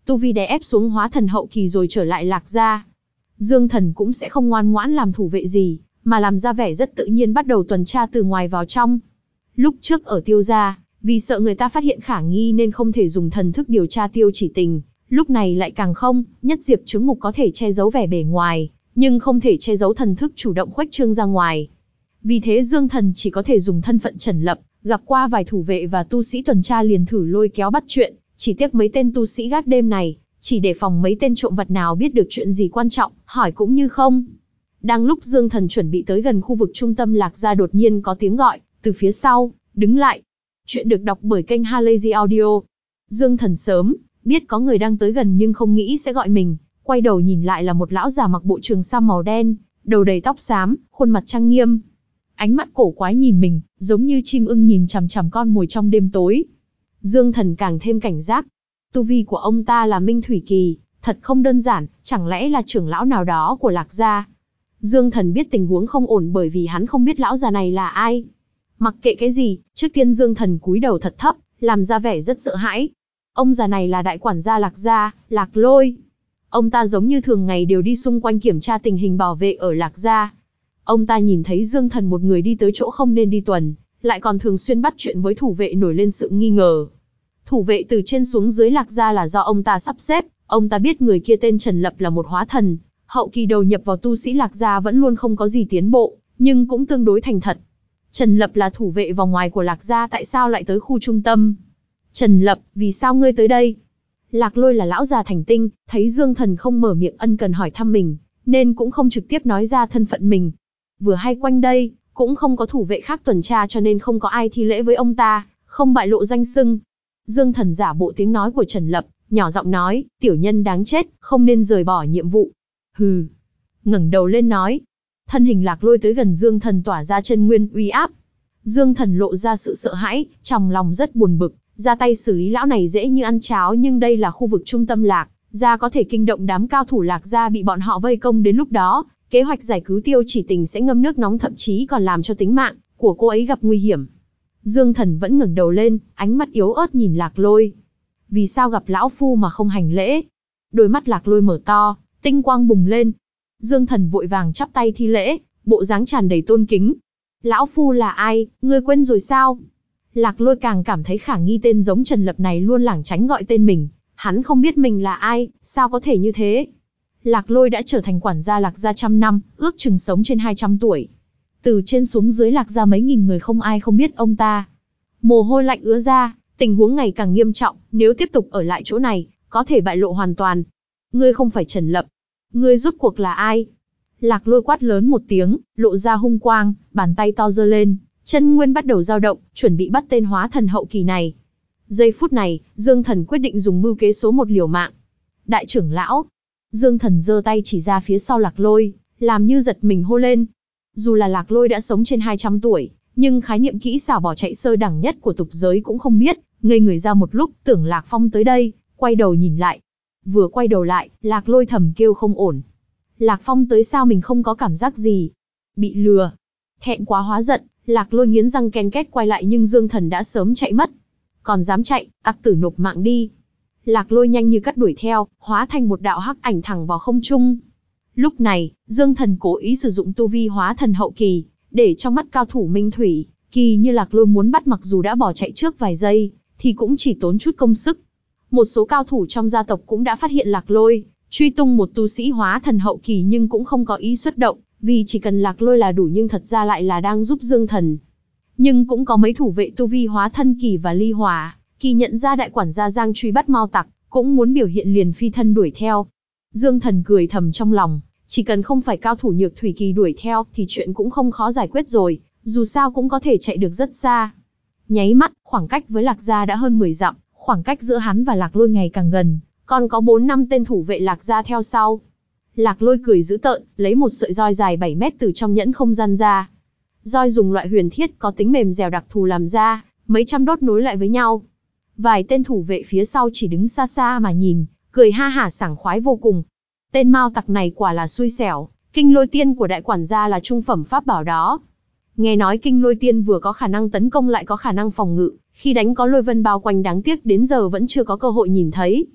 tu vi đè ép xuống hóa thần hậu kỳ rồi trở lại Lạc gia. Dương Thần cũng sẽ không ngoan ngoãn làm thủ vệ gì, mà làm ra vẻ rất tự nhiên bắt đầu tuần tra từ ngoài vào trong. Lúc trước ở Tiêu gia, vì sợ người ta phát hiện khả nghi nên không thể dùng thần thức điều tra Tiêu Chỉ Tình, lúc này lại càng không, nhất diệp chứng mục có thể che giấu vẻ bề ngoài, nhưng không thể che giấu thần thức chủ động khuếch trương ra ngoài. Vì thế Dương Thần chỉ có thể dùng thân phận Trần Lập, gặp qua vài thủ vệ và tu sĩ tuần tra liền thử lôi kéo bắt chuyện, chỉ tiếc mấy tên tu sĩ gác đêm này, chỉ để phòng mấy tên trộm vặt nào biết được chuyện gì quan trọng, hỏi cũng như không. Đang lúc Dương Thần chuẩn bị tới gần khu vực trung tâm Lạc gia đột nhiên có tiếng gọi, từ phía sau, đứng lại. Chuyện được đọc bởi kênh Halazy Audio. Dương Thần sớm biết có người đang tới gần nhưng không nghĩ sẽ gọi mình, quay đầu nhìn lại là một lão già mặc bộ trường sam màu đen, đầu đầy tóc xám, khuôn mặt trang nghiêm. Ánh mắt cổ quái nhìn mình, giống như chim ưng nhìn chằm chằm con mồi trong đêm tối. Dương Thần càng thêm cảnh giác. Tu vi của ông ta là Minh Thủy Kỳ, thật không đơn giản, chẳng lẽ là trưởng lão nào đó của Lạc gia. Dương Thần biết tình huống không ổn bởi vì hắn không biết lão già này là ai. Mặc kệ cái gì, trước tiên Dương Thần cúi đầu thật thấp, làm ra vẻ rất sợ hãi. Ông già này là đại quản gia Lạc gia, Lạc Lôi. Ông ta giống như thường ngày đều đi xung quanh kiểm tra tình hình bảo vệ ở Lạc gia. Ông ta nhìn thấy Dương Thần một người đi tới chỗ không nên đi tuần, lại còn thường xuyên bắt chuyện với thủ vệ nổi lên sự nghi ngờ. Thủ vệ từ trên xuống dưới Lạc gia là do ông ta sắp xếp, ông ta biết người kia tên Trần Lập là một hóa thần, hậu kỳ đầu nhập vào tu sĩ Lạc gia vẫn luôn không có gì tiến bộ, nhưng cũng tương đối thành thật. Trần Lập là thủ vệ vòng ngoài của Lạc gia, tại sao lại tới khu trung tâm? Trần Lập, vì sao ngươi tới đây? Lạc Lôi là lão già thành tinh, thấy Dương Thần không mở miệng ân cần hỏi thăm mình, nên cũng không trực tiếp nói ra thân phận mình. Vừa hay quanh đây, cũng không có thủ vệ khác tuần tra cho nên không có ai thi lễ với ông ta, không bại lộ danh xưng. Dương Thần giả bộ tiếng nói của Trần Lập, nhỏ giọng nói, tiểu nhân đáng chết, không nên rời bỏ nhiệm vụ. Hừ. Ngẩng đầu lên nói. Thân hình Lạc Lôi tới gần Dương Thần tỏa ra chân nguyên uy áp. Dương Thần lộ ra sự sợ hãi, trong lòng rất buồn bực, ra tay xử lý lão này dễ như ăn cháo nhưng đây là khu vực trung tâm Lạc gia có thể kinh động đám cao thủ Lạc gia bị bọn họ vây công, đến lúc đó, kế hoạch giải cứu Tiêu Chỉ Tình sẽ ngâm nước nóng, thậm chí còn làm cho tính mạng của cô ấy gặp nguy hiểm. Dương Thần vẫn ngẩng đầu lên, ánh mắt yếu ớt nhìn Lạc Lôi. Vì sao gặp lão phu mà không hành lễ? Đôi mắt Lạc Lôi mở to, tinh quang bùng lên. Dương Thần vội vàng chắp tay thi lễ, bộ dáng tràn đầy tôn kính. Lão phu là ai, ngươi quên rồi sao? Lạc Lôi càng cảm thấy khả nghi, tên giống Trần Lập này luôn lảng tránh gọi tên mình. Hắn không biết mình là ai, sao có thể như thế? Lạc Lôi đã trở thành quản gia Lạc gia trăm năm, ước chừng sống trên 200 tuổi. Từ trên xuống dưới Lạc gia mấy nghìn người không ai không biết ông ta. Mồ hôi lạnh ứa ra, tình huống ngày càng nghiêm trọng, nếu tiếp tục ở lại chỗ này, có thể bại lộ hoàn toàn. Ngươi không phải Trần Lập. Ngươi rốt cuộc là ai? Lạc Lôi quát lớn một tiếng, lộ ra hung quang, bàn tay to giơ lên, chân nguyên bắt đầu dao động, chuẩn bị bắt tên hóa thần hậu kỳ này. Giây phút này, Dương Thần quyết định dùng mưu kế số 1 liều mạng. Đại trưởng lão. Dương Thần giơ tay chỉ ra phía sau Lạc Lôi, làm như giật mình hô lên. Dù là Lạc Lôi đã sống trên 200 tuổi, nhưng khái niệm kỹ xảo bỏ chạy sơ đẳng nhất của tục giới cũng không biết, ngây người ra một lúc, tưởng Lạc Phong tới đây, quay đầu nhìn lại. Vừa quay đầu lại, Lạc Lôi thầm kêu không ổn. Lạc Phong tới sao mình không có cảm giác gì? Bị lừa. Thẹn quá hóa giận, Lạc Lôi nghiến răng ken két quay lại nhưng Dương Thần đã sớm chạy mất. Còn dám chạy, tặc tử nộp mạng đi. Lạc Lôi nhanh như cắt đuổi theo, hóa thành một đạo hắc ảnh thẳng vào không trung. Lúc này, Dương Thần cố ý sử dụng tu vi hóa thần hậu kỳ, để trong mắt cao thủ Minh Thủy Kỳ như Lạc Lôi muốn bắt, mặc dù đã bỏ chạy trước vài giây, thì cũng chỉ tốn chút công sức. Một số cao thủ trong gia tộc cũng đã phát hiện Lạc Lôi truy tung một tu sĩ hóa thần hậu kỳ nhưng cũng không có ý xuất động, vì chỉ cần Lạc Lôi là đủ, nhưng thật ra lại là đang giúp Dương Thần. Nhưng cũng có mấy thủ vệ tu vi hóa thân kỳ và ly hỏa Kỳ nhận ra đại quản gia Giang truy bắt Mao Tặc, cũng muốn biểu hiện liền phi thân đuổi theo. Dương Thần cười thầm trong lòng, chỉ cần không phải cao thủ Nhược Thủy Kỳ đuổi theo thì chuyện cũng không khó giải quyết rồi, dù sao cũng có thể chạy được rất xa. Nháy mắt, khoảng cách với Lạc gia đã hơn 10 dặm, khoảng cách giữa hắn và Lạc Lôi ngày càng gần, còn có 4-5 tên thủ vệ Lạc gia theo sau. Lạc Lôi cười dữ tợn, lấy một sợi roi dài 7 mét từ trong nhẫn không gian ra. Roi dùng loại huyền thiết có tính mềm dẻo đặc thù làm ra, mấy trăm đốt nối lại với nhau. Vài tên thủ vệ phía sau chỉ đứng xa xa mà nhìn, cười ha hả sảng khoái vô cùng. Tên Mao Tặc này quả là xui xẻo, Kinh Lôi Tiên của đại quản gia là trung phẩm pháp bảo đó. Nghe nói Kinh Lôi Tiên vừa có khả năng tấn công lại có khả năng phòng ngự, khi đánh có lôi vân bao quanh, đáng tiếc đến giờ vẫn chưa có cơ hội nhìn thấy.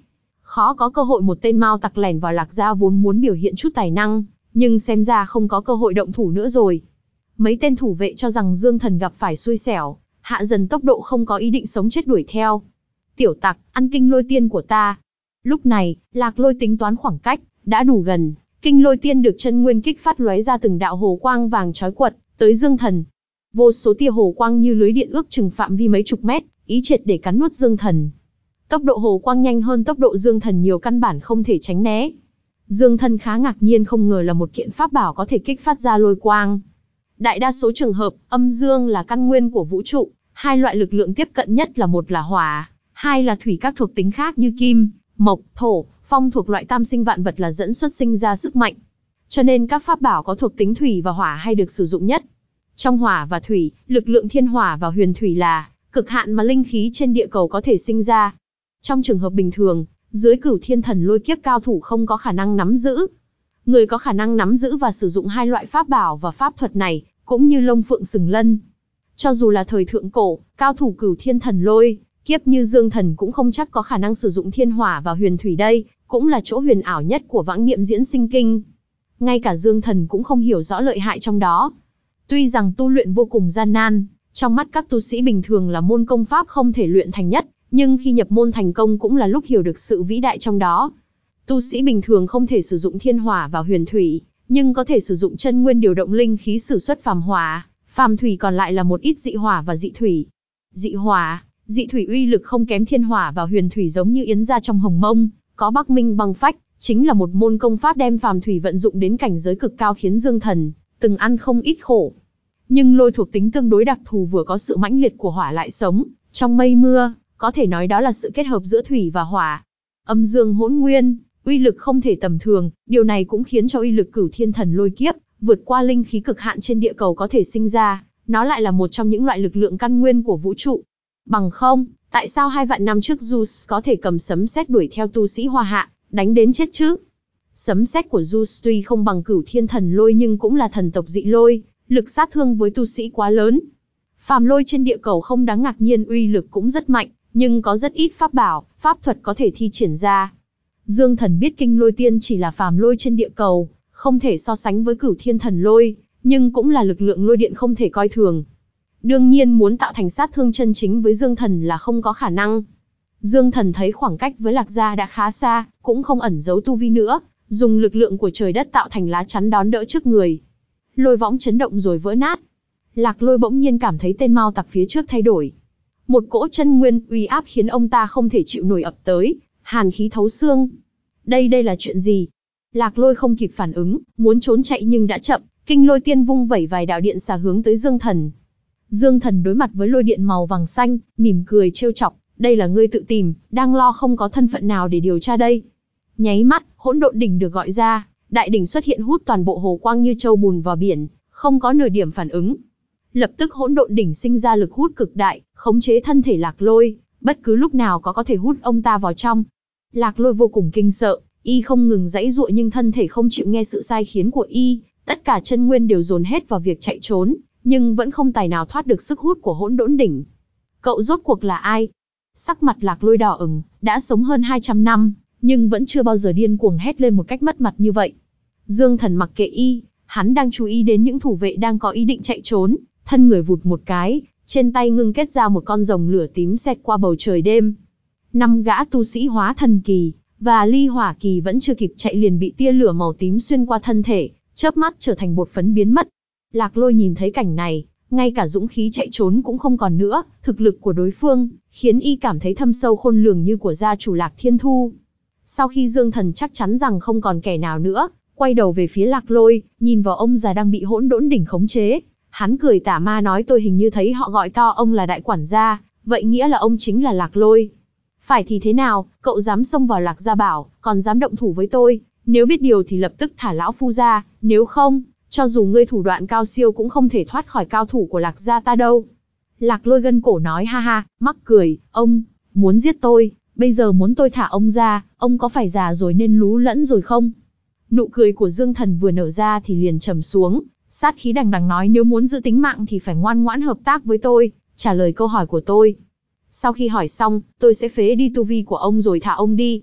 Khó có cơ hội một tên Mao tặc lẻn vào Lạc Gia vốn muốn biểu hiện chút tài năng, nhưng xem ra không có cơ hội động thủ nữa rồi. Mấy tên thủ vệ cho rằng Dương Thần gặp phải xui xẻo, hạ dần tốc độ không có ý định sống chết đuổi theo. Tiểu tặc, ăn kinh lôi tiên của ta. Lúc này, Lạc Lôi tính toán khoảng cách, đã đủ gần. Kinh lôi tiên được chân nguyên kích phát lóe ra từng đạo hồ quang vàng chói quật, tới Dương Thần. Vô số tia hồ quang như lưới điện ước chừng phạm vi mấy chục mét, ý triệt để cắn nuốt Dương Thần. Tốc độ hồ quang nhanh hơn tốc độ Dương Thần nhiều, căn bản không thể tránh né. Dương Thần khá ngạc nhiên, không ngờ là một kiện pháp bảo có thể kích phát ra lôi quang. Đại đa số trường hợp, âm dương là căn nguyên của vũ trụ, hai loại lực lượng tiếp cận nhất là một là hỏa, hai là thủy, các thuộc tính khác như kim, mộc, thổ, phong thuộc loại tam sinh vạn vật là dẫn xuất sinh ra sức mạnh. Cho nên các pháp bảo có thuộc tính thủy và hỏa hay được sử dụng nhất. Trong hỏa và thủy, lực lượng thiên hỏa và huyền thủy là cực hạn mà linh khí trên địa cầu có thể sinh ra. Trong trường hợp bình thường, dưới Cửu Thiên Thần Lôi Kiếp cao thủ không có khả năng nắm giữ. Người có khả năng nắm giữ và sử dụng hai loại pháp bảo và pháp thuật này, cũng như Long Phượng Sừng Lân. Cho dù là thời thượng cổ, cao thủ Cửu Thiên Thần Lôi Kiếp như Dương Thần cũng không chắc có khả năng sử dụng thiên hỏa và huyền thủy, đây cũng là chỗ huyền ảo nhất của Vãng Niệm Diễn Sinh Kinh. Ngay cả Dương Thần cũng không hiểu rõ lợi hại trong đó. Tuy rằng tu luyện vô cùng gian nan, trong mắt các tu sĩ bình thường là môn công pháp không thể luyện thành nhất, nhưng khi nhập môn thành công cũng là lúc hiểu được sự vĩ đại trong đó. Tu sĩ bình thường không thể sử dụng thiên hỏa và huyền thủy, nhưng có thể sử dụng chân nguyên điều động linh khí sử xuất phàm hỏa, phàm thủy, còn lại là một ít dị hỏa và dị thủy. Dị hỏa, dị thủy uy lực không kém thiên hỏa và huyền thủy, giống như Yến gia trong Hồng Mông, có Bắc Minh băng phách, chính là một môn công pháp đem phàm thủy vận dụng đến cảnh giới cực cao, khiến Dương Thần từng ăn không ít khổ. Nhưng lôi thuộc tính tương đối đặc thù, vừa có sự mãnh liệt của hỏa lại sống trong mây mưa, có thể nói đó là sự kết hợp giữa thủy và hỏa. Âm dương hỗn nguyên, uy lực không thể tầm thường, điều này cũng khiến cho uy lực Cửu Thiên Thần Lôi Kiếp vượt qua linh khí cực hạn trên địa cầu có thể sinh ra, nó lại là một trong những loại lực lượng căn nguyên của vũ trụ. Bằng không, tại sao 2 vạn năm trước Zeus có thể cầm sấm sét đuổi theo tu sĩ Hoa Hạ, đánh đến chết chứ? Sấm sét của Zeus tuy không bằng Cửu Thiên Thần Lôi nhưng cũng là thần tộc dị lôi, lực sát thương với tu sĩ quá lớn. Phàm lôi trên địa cầu không đáng ngạc nhiên, uy lực cũng rất mạnh, nhưng có rất ít pháp bảo, pháp thuật có thể thi triển ra. Dương Thần biết kinh lôi tiên chỉ là phàm lôi trên địa cầu, không thể so sánh với Cửu Thiên Thần Lôi, nhưng cũng là lực lượng lôi điện không thể coi thường. Đương nhiên muốn tạo thành sát thương chân chính với Dương Thần là không có khả năng. Dương Thần thấy khoảng cách với Lạc Gia đã khá xa, cũng không ẩn giấu tu vi nữa, dùng lực lượng của trời đất tạo thành lá chắn đón đỡ trước người. Lôi võng chấn động rồi vỡ nát. Lạc Lôi bỗng nhiên cảm thấy tên Mao tặc phía trước thay đổi. Một cỗ chân nguyên uy áp khiến ông ta không thể chịu nổi ập tới, hàn khí thấu xương. Đây là chuyện gì? Lạc Lôi không kịp phản ứng, muốn trốn chạy nhưng đã chậm, kinh lôi tiên vung vẩy vài đạo điện xà hướng tới Dương Thần. Dương Thần đối mặt với lôi điện màu vàng xanh, mỉm cười trêu chọc, đây là ngươi tự tìm, đang lo không có thân phận nào để điều tra đây. Nháy mắt, hỗn độn đỉnh được gọi ra, đại đỉnh xuất hiện hút toàn bộ hồ quang như châu bùn vào biển, không có nửa điểm phản ứng. Lập tức hỗn độn đỉnh sinh ra lực hút cực đại, khống chế thân thể Lạc Lôi, bất cứ lúc nào có thể hút ông ta vào trong. Lạc Lôi vô cùng kinh sợ, y không ngừng giãy giụa nhưng thân thể không chịu nghe sự sai khiến của y, tất cả chân nguyên đều dồn hết vào việc chạy trốn, nhưng vẫn không tài nào thoát được sức hút của hỗn độn đỉnh. Cậu rốt cuộc là ai? Sắc mặt Lạc Lôi đỏ ửng, đã sống hơn 200 năm, nhưng vẫn chưa bao giờ điên cuồng hét lên một cách mất mặt như vậy. Dương Thần mặc kệ y, hắn đang chú ý đến những thủ vệ đang có ý định chạy trốn, thân người vụt một cái, trên tay ngưng kết ra một con rồng lửa tím xẹt qua bầu trời đêm. 5 gã tu sĩ hóa thần kỳ và ly hỏa kỳ vẫn chưa kịp chạy liền bị tia lửa màu tím xuyên qua thân thể, chớp mắt trở thành bột phấn biến mất. Lạc Lôi nhìn thấy cảnh này, ngay cả dũng khí chạy trốn cũng không còn nữa, thực lực của đối phương khiến y cảm thấy thâm sâu khôn lường như của gia chủ Lạc Thiên Thu. Sau khi Dương Thần chắc chắn rằng không còn kẻ nào nữa, quay đầu về phía Lạc Lôi, nhìn vào ông già đang bị hỗn độn đỉnh khống chế. Hắn cười tà ma nói, tôi hình như thấy họ gọi to ông là đại quản gia, vậy nghĩa là ông chính là Lạc Lôi. Phải thì thế nào, cậu dám xông vào Lạc Gia Bảo, còn dám động thủ với tôi, nếu biết điều thì lập tức thả lão phu ra, nếu không, cho dù ngươi thủ đoạn cao siêu cũng không thể thoát khỏi cao thủ của Lạc Gia ta đâu. Lạc Lôi gân cổ nói ha ha, mắc cười, ông muốn giết tôi, bây giờ muốn tôi thả ông ra, ông có phải già rồi nên lú lẫn rồi không? Nụ cười của Dương Thần vừa nở ra thì liền trầm xuống, sát khí đằng đằng nói, nếu muốn giữ tính mạng thì phải ngoan ngoãn hợp tác với tôi, trả lời câu hỏi của tôi. Sau khi hỏi xong, tôi sẽ phế đi tu vi của ông rồi thả ông đi.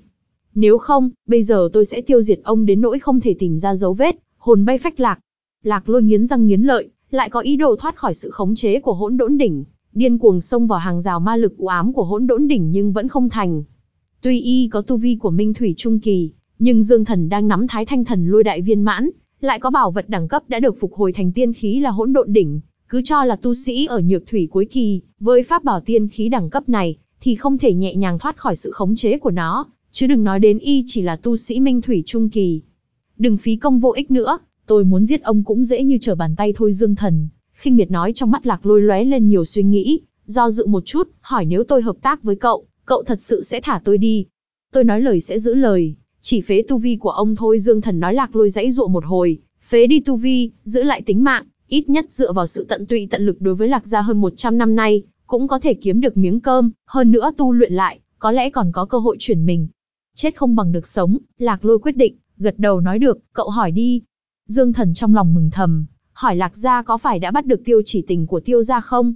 Nếu không, bây giờ tôi sẽ tiêu diệt ông đến nỗi không thể tìm ra dấu vết, hồn bay phách lạc. Lạc Lôi nghiến răng nghiến lợi, lại có ý đồ thoát khỏi sự khống chế của Hỗn Độn Đỉnh, điên cuồng xông vào hàng rào ma lực u ám của Hỗn Độn Đỉnh nhưng vẫn không thành. Tuy y có tu vi của Minh Thủy Trung Kỳ, nhưng Dương Thần đang nắm Thái Thanh Thần Lôi Đại viên mãn, lại có bảo vật đẳng cấp đã được phục hồi thành tiên khí là Hỗn Độn Đỉnh, cứ cho là tu sĩ ở Nhược Thủy cuối kỳ, với pháp bảo tiên khí đẳng cấp này, thì không thể nhẹ nhàng thoát khỏi sự khống chế của nó, chứ đừng nói đến y chỉ là tu sĩ Minh Thủy Trung Kỳ. Đừng phí công vô ích nữa, tôi muốn giết ông cũng dễ như trở bàn tay thôi. Dương Thần khinh miệt nói, trong mắt Lạc Lôi lóe lên nhiều suy nghĩ, do dự một chút, hỏi nếu tôi hợp tác với cậu, cậu thật sự sẽ thả tôi đi? Tôi nói lời sẽ giữ lời, chỉ phế tu vi của ông thôi. Dương Thần nói. Lạc Lôi giãy giụa một hồi, phế đi tu vi, giữ lại tính mạng, ít nhất dựa vào sự tận tụy tận lực đối với Lạc gia hơn 100 năm nay, cũng có thể kiếm được miếng cơm, hơn nữa tu luyện lại, có lẽ còn có cơ hội chuyển mình. Chết không bằng được sống, Lạc Lôi quyết định, gật đầu nói được, cậu hỏi đi. Dương Thần trong lòng mừng thầm, hỏi Lạc gia có phải đã bắt được Tiêu Chỉ Tình của Tiêu gia không?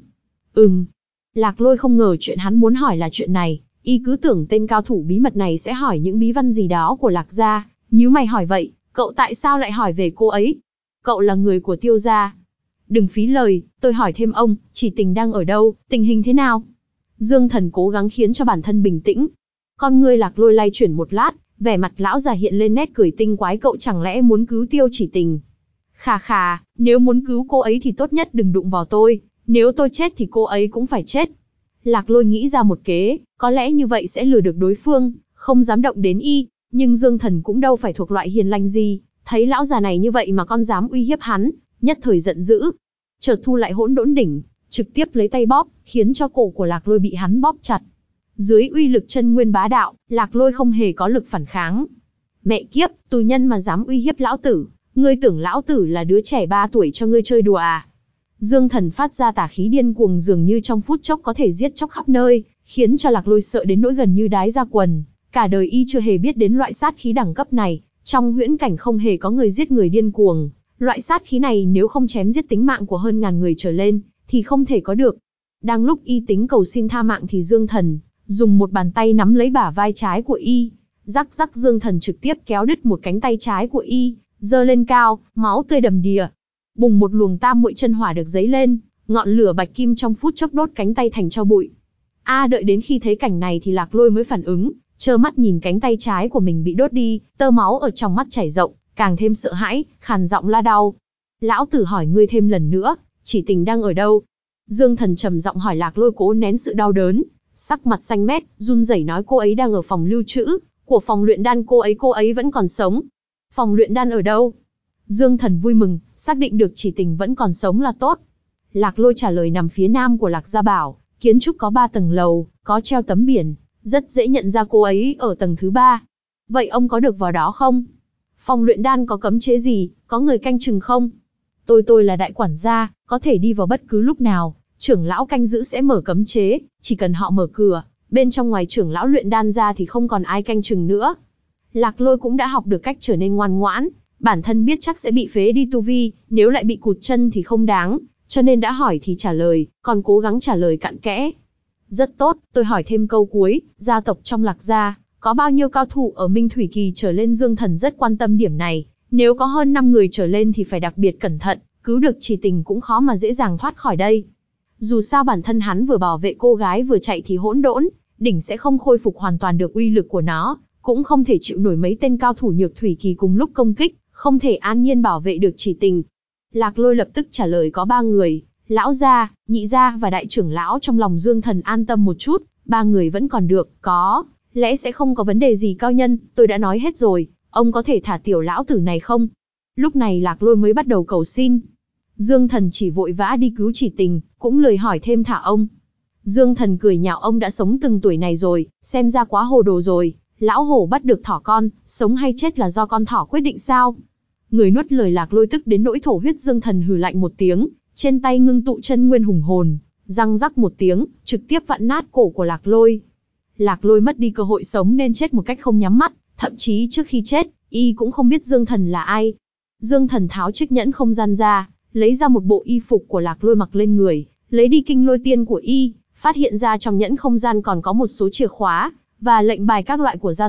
Lạc Lôi không ngờ chuyện hắn muốn hỏi là chuyện này, y cứ tưởng tên cao thủ bí mật này sẽ hỏi những bí văn gì đó của Lạc gia, nhíu mày hỏi vậy, cậu tại sao lại hỏi về cô ấy? Cậu là người của Tiêu gia. Đừng phí lời, tôi hỏi thêm ông, Chỉ Tình đang ở đâu, tình hình thế nào? Dương Thần cố gắng khiến cho bản thân bình tĩnh. Con ngươi Lạc Lôi lay chuyển một lát, vẻ mặt lão già hiện lên nét cười tinh quái. Cậu chẳng lẽ muốn cứu Tiêu Chỉ Tình? Khà khà, nếu muốn cứu cô ấy thì tốt nhất đừng đụng vào tôi, nếu tôi chết thì cô ấy cũng phải chết. Lạc Lôi nghĩ ra một kế, có lẽ như vậy sẽ lừa được đối phương, không dám động đến y, nhưng Dương Thần cũng đâu phải thuộc loại hiền lành gì, thấy lão già này như vậy mà con dám uy hiếp hắn, nhất thời giận dữ. Chợt thu lại Hỗn Độn Đỉnh, trực tiếp lấy tay bóp, khiến cho cổ của Lạc Lôi bị hắn bóp chặt. Dưới uy lực chân nguyên bá đạo, Lạc Lôi không hề có lực phản kháng. Mẹ kiếp, tù nhân mà dám uy hiếp lão tử, ngươi tưởng lão tử là đứa trẻ 3 tuổi cho ngươi chơi đùa à? Dương Thần phát ra tà khí điên cuồng, dường như trong phút chốc có thể giết chóc khắp nơi, khiến cho Lạc Lôi sợ đến nỗi gần như đái ra quần. Cả đời y chưa hề biết đến loại sát khí đẳng cấp này, trong huyễn cảnh không hề có người giết người điên cuồng. Loại sát khí này nếu không chém giết tính mạng của hơn ngàn người trở lên, thì không thể có được. Đang lúc y tính cầu xin tha mạng thì Dương Thần dùng một bàn tay nắm lấy bả vai trái của y. Rắc rắc, Dương Thần trực tiếp kéo đứt một cánh tay trái của y, giơ lên cao, máu tươi đầm đìa. Bùng, một luồng tam muội chân hỏa được dấy lên, ngọn lửa bạch kim trong phút chốc đốt cánh tay thành tro bụi. Đợi đến khi thấy cảnh này thì Lạc Lôi mới phản ứng, trơ mắt nhìn cánh tay trái của mình bị đốt đi, tơ máu ở trong mắt chảy rộng, càng thêm sợ hãi, khàn giọng la đau. Lão tử hỏi ngươi thêm lần nữa, Chỉ Tình đang ở đâu? Dương Thần trầm giọng hỏi. Lạc Lôi cố nén sự đau đớn, sắc mặt xanh mét, run rẩy nói cô ấy đang ở phòng lưu trữ của phòng luyện đan. Cô ấy vẫn còn sống. Phòng luyện đan ở đâu? Dương Thần vui mừng, xác định được Chỉ Tình vẫn còn sống là tốt. Lạc Lôi trả lời. Nằm phía nam của Lạc Gia Bảo, kiến trúc có 3 tầng lầu, có treo tấm biển, rất dễ nhận ra cô ấy ở tầng thứ 3. Vậy ông có được vào đó không? Phòng luyện đan có cấm chế gì, có người canh chừng không? Tôi là đại quản gia, có thể đi vào bất cứ lúc nào, trưởng lão canh giữ sẽ mở cấm chế, chỉ cần họ mở cửa, bên trong ngoài trưởng lão luyện đan ra thì không còn ai canh chừng nữa. Lạc Lôi cũng đã học được cách trở nên ngoan ngoãn, bản thân biết chắc sẽ bị phế đi tu vi, nếu lại bị cụt chân thì không đáng, cho nên đã hỏi thì trả lời, còn cố gắng trả lời cặn kẽ. Rất tốt, tôi hỏi thêm câu cuối, gia tộc trong Lạc Gia có bao nhiêu cao thủ ở Minh Thủy Kỳ trở lên? Dương Thần rất quan tâm điểm này, nếu có hơn 5 người trở lên thì phải đặc biệt cẩn thận, cứu được Chỉ Tình cũng khó mà dễ dàng thoát khỏi đây. Dù sao bản thân hắn vừa bảo vệ cô gái vừa chạy thì Hỗn Độn Đỉnh sẽ không khôi phục hoàn toàn được uy lực của nó, cũng không thể chịu nổi mấy tên cao thủ Nhược Thủy Kỳ cùng lúc công kích, không thể an nhiên bảo vệ được Chỉ Tình. Lạc Lôi lập tức trả lời có 3 người, lão gia, nhị gia và đại trưởng lão. Trong lòng Dương Thần an tâm một chút, 3 người vẫn còn được, có lẽ sẽ không có vấn đề gì. Cao nhân, tôi đã nói hết rồi, ông có thể thả tiểu lão tử này không? Lúc này Lạc Lôi mới bắt đầu cầu xin. Dương Thần chỉ vội vã đi cứu Chỉ Tình, cũng lười hỏi thêm thả ông. Dương Thần cười nhạo, ông đã sống từng tuổi này rồi, xem ra quá hồ đồ rồi. Lão hổ bắt được thỏ con, sống hay chết là do con thỏ quyết định sao? Người nuốt lời Lạc Lôi tức đến nỗi thổ huyết. Dương Thần hừ lạnh một tiếng, trên tay ngưng tụ chân nguyên hùng hồn, răng rắc một tiếng, trực tiếp vặn nát cổ của Lạc Lôi. Lạc Lôi mất đi cơ hội sống nên chết một cách không nhắm mắt, thậm chí trước khi chết, y cũng không biết Dương Thần là ai. Dương Thần tháo chiếc nhẫn không gian ra, lấy ra một bộ y phục của Lạc Lôi mặc lên người, lấy đi kinh lôi tiên của y, phát hiện ra trong nhẫn không gian còn có một số chìa khóa và lệnh bài các loại của gia tộc,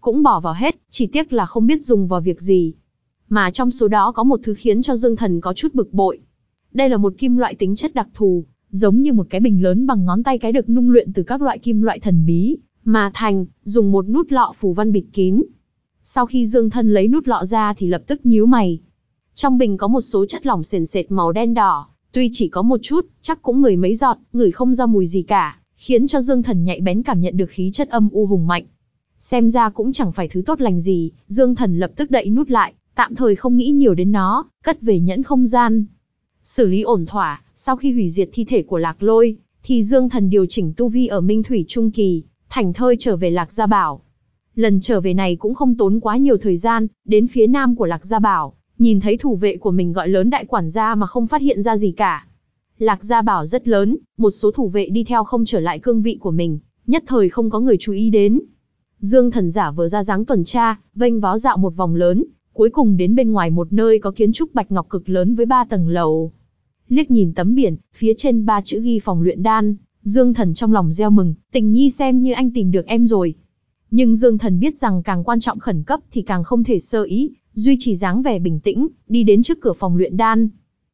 cũng bỏ vào hết, chỉ tiếc là không biết dùng vào việc gì. Mà trong số đó có một thứ khiến cho Dương Thần có chút bực bội. Đây là một kim loại tính chất đặc thù, giống như một cái bình lớn bằng ngón tay cái được nung luyện từ các loại kim loại thần bí, mà thành, dùng một nút lọ phù văn bịt kín. Sau khi Dương Thần lấy nút lọ ra thì lập tức nhíu mày. Trong bình có một số chất lỏng sền sệt màu đen đỏ, tuy chỉ có một chút, chắc cũng mười mấy giọt, ngửi không ra mùi gì cả, khiến cho Dương Thần nhạy bén cảm nhận được khí chất âm u hùng mạnh. Xem ra cũng chẳng phải thứ tốt lành gì, Dương Thần lập tức đậy nút lại, tạm thời không nghĩ nhiều đến nó, cất về nhẫn không gian. Xử lý ổn thỏa, sau khi hủy diệt thi thể của Lạc Lôi, thì Dương Thần điều chỉnh tu vi ở Minh Thủy Trung Kỳ, thảnh thơi trở về Lạc Gia Bảo. Lần trở về này cũng không tốn quá nhiều thời gian, đến phía nam của Lạc Gia Bảo, nhìn thấy thủ vệ của mình gọi lớn đại quản gia mà không phát hiện ra gì cả. Lạc Gia Bảo rất lớn, một số thủ vệ đi theo không trở lại cương vị của mình, nhất thời không có người chú ý đến. Dương Thần giả vờ ra dáng tuần tra, vênh váo dạo một vòng lớn, cuối cùng đến bên ngoài một nơi có kiến trúc bạch ngọc cực lớn với 3 tầng lầu. Liếc nhìn tấm biển, phía trên 3 chữ ghi phòng luyện đan, Dương Thần trong lòng reo mừng, Tình Nhi xem như anh tìm được em rồi. Nhưng Dương Thần biết rằng càng quan trọng khẩn cấp thì càng không thể sơ ý, duy trì dáng vẻ bình tĩnh, đi đến trước cửa phòng luyện đan.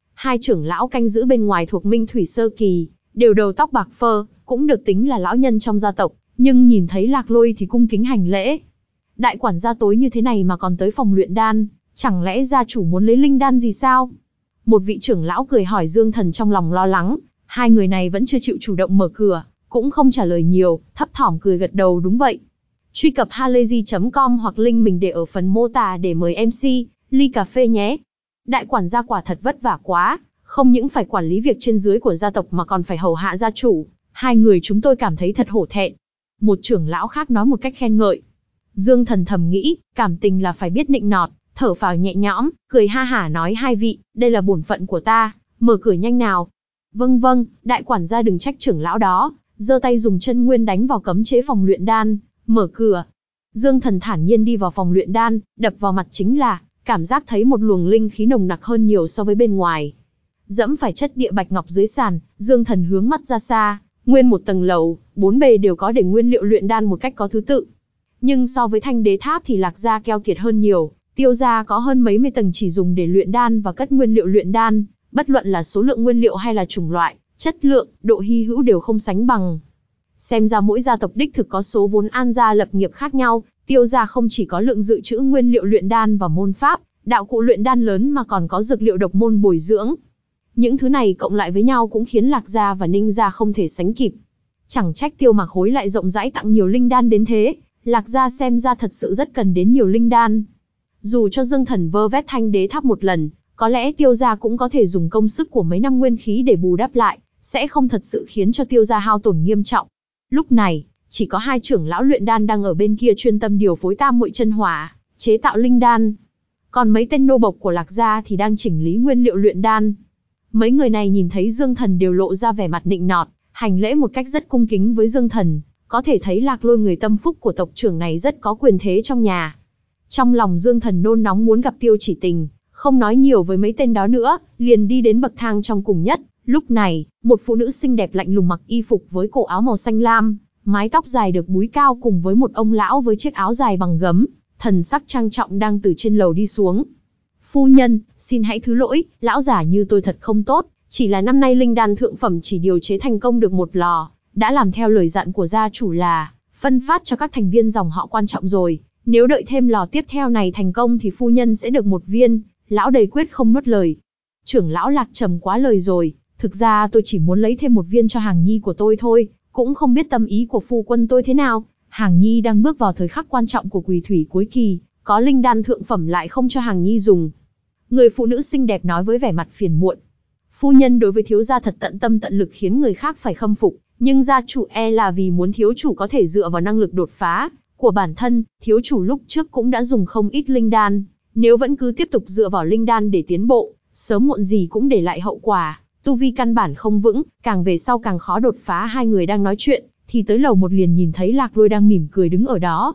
2 trưởng lão canh giữ bên ngoài thuộc Minh Thủy Sơ Kỳ, đều đầu tóc bạc phơ, cũng được tính là lão nhân trong gia tộc, nhưng nhìn thấy Lạc Lôi thì cung kính hành lễ. Đại quản gia tối như thế này mà còn tới phòng luyện đan, chẳng lẽ gia chủ muốn lấy linh đan gì sao? Một vị trưởng lão cười hỏi Dương Thần trong lòng lo lắng, 2 người này vẫn chưa chịu chủ động mở cửa, cũng không trả lời nhiều, thấp thỏm cười gật đầu đúng vậy. Truy cập halayzi.com hoặc link mình để ở phần mô tả để mời MC, ly cà phê nhé. Đại quản gia quả thật vất vả quá, không những phải quản lý việc trên dưới của gia tộc mà còn phải hầu hạ gia chủ, 2 người chúng tôi cảm thấy thật hổ thẹn. Một trưởng lão khác nói một cách khen ngợi. Dương Thần thầm nghĩ, cảm tình là phải biết nịnh nọt, thở phào nhẹ nhõm, cười ha hả nói 2 vị, đây là bổn phận của ta, mở cửa nhanh nào. Vâng vâng, đại quản gia đừng trách trưởng lão đó, giơ tay dùng chân nguyên đánh vào cấm chế phòng luyện đan, mở cửa. Dương Thần thản nhiên đi vào phòng luyện đan, đập vào mặt chính là, cảm giác thấy một luồng linh khí nồng nặc hơn nhiều so với bên ngoài. Dẫm phải chất địa bạch ngọc dưới sàn, Dương Thần hướng mắt ra xa, nguyên một tầng lầu, 4 bề đều có để nguyên liệu luyện đan một cách có thứ tự. Nhưng so với Thanh Đế Tháp thì Lạc Gia keo kiệt hơn nhiều, Tiêu gia có hơn mấy mươi tầng chỉ dùng để luyện đan và cất nguyên liệu luyện đan, bất luận là số lượng nguyên liệu hay là chủng loại, chất lượng, độ hy hữu đều không sánh bằng. Xem ra mỗi gia tộc đích thực có số vốn an gia lập nghiệp khác nhau, Tiêu gia không chỉ có lượng dự trữ nguyên liệu luyện đan và môn pháp, đạo cụ luyện đan lớn mà còn có dược liệu độc môn bồi dưỡng. Những thứ này cộng lại với nhau cũng khiến Lạc Gia và Ninh Gia không thể sánh kịp. Chẳng trách Tiêu Mặc Hối lại rộng rãi tặng nhiều linh đan đến thế, Lạc Gia xem ra thật sự rất cần đến nhiều linh đan. Dù cho Dương Thần vơ vét Thanh Đế Tháp một lần, có lẽ Tiêu gia cũng có thể dùng công sức của mấy năm nguyên khí để bù đắp lại, sẽ không thật sự khiến cho Tiêu gia hao tổn nghiêm trọng. Lúc này, chỉ có 2 trưởng lão luyện đan đang ở bên kia chuyên tâm điều phối tam muội chân hỏa, chế tạo linh đan. Còn mấy tên nô bộc của Lạc Gia thì đang chỉnh lý nguyên liệu luyện đan. Mấy người này nhìn thấy Dương Thần đều lộ ra vẻ mặt nịnh nọt, hành lễ một cách rất cung kính với Dương Thần, có thể thấy Lạc Lôi người tâm phúc của tộc trưởng này rất có quyền thế trong nhà. Trong lòng Dương Thần nôn nóng muốn gặp Tiêu Chỉ Tình, không nói nhiều với mấy tên đó nữa, liền đi đến bậc thang trong cùng nhất. Lúc này, một phụ nữ xinh đẹp lạnh lùng mặc y phục với cổ áo màu xanh lam, mái tóc dài được búi cao cùng với một ông lão với chiếc áo dài bằng gấm, thần sắc trang trọng đang từ trên lầu đi xuống. Phu nhân, xin hãy thứ lỗi, lão giả như tôi thật không tốt, chỉ là năm nay linh đan thượng phẩm chỉ điều chế thành công được 1 lò, đã làm theo lời dặn của gia chủ là phân phát cho các thành viên dòng họ quan trọng rồi. Nếu đợi thêm lò tiếp theo này thành công thì phu nhân sẽ được 1 viên, lão đầy quyết không nuốt lời. Trưởng lão Lạc trầm quá lời rồi, thực ra tôi chỉ muốn lấy thêm 1 viên cho Hàng Nhi của tôi thôi, cũng không biết tâm ý của phu quân tôi thế nào. Hàng Nhi đang bước vào thời khắc quan trọng của quỷ thủy cuối kỳ, có linh đan thượng phẩm lại không cho Hàng Nhi dùng. Người phụ nữ xinh đẹp nói với vẻ mặt phiền muộn. Phu nhân đối với thiếu gia thật tận tâm tận lực khiến người khác phải khâm phục, nhưng gia chủ e là vì muốn thiếu chủ có thể dựa vào năng lực đột phá của bản thân, thiếu chủ lúc trước cũng đã dùng không ít linh đan, nếu vẫn cứ tiếp tục dựa vào linh đan để tiến bộ, sớm muộn gì cũng để lại hậu quả, tu vi căn bản không vững, càng về sau càng khó đột phá. 2 người đang nói chuyện, thì tới lầu 1 liền nhìn thấy Lạc Lôi đang mỉm cười đứng ở đó.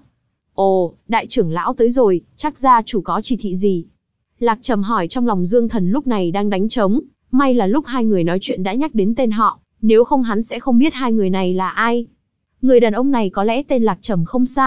Ồ, đại trưởng lão tới rồi, chắc gia chủ có chỉ thị gì? Lạc trầm hỏi, trong lòng Dương Thần lúc này đang đánh trống, may là lúc 2 người nói chuyện đã nhắc đến tên họ, nếu không hắn sẽ không biết 2 người này là ai. Người đàn ông này có lẽ tên Lạc Trầm không sai,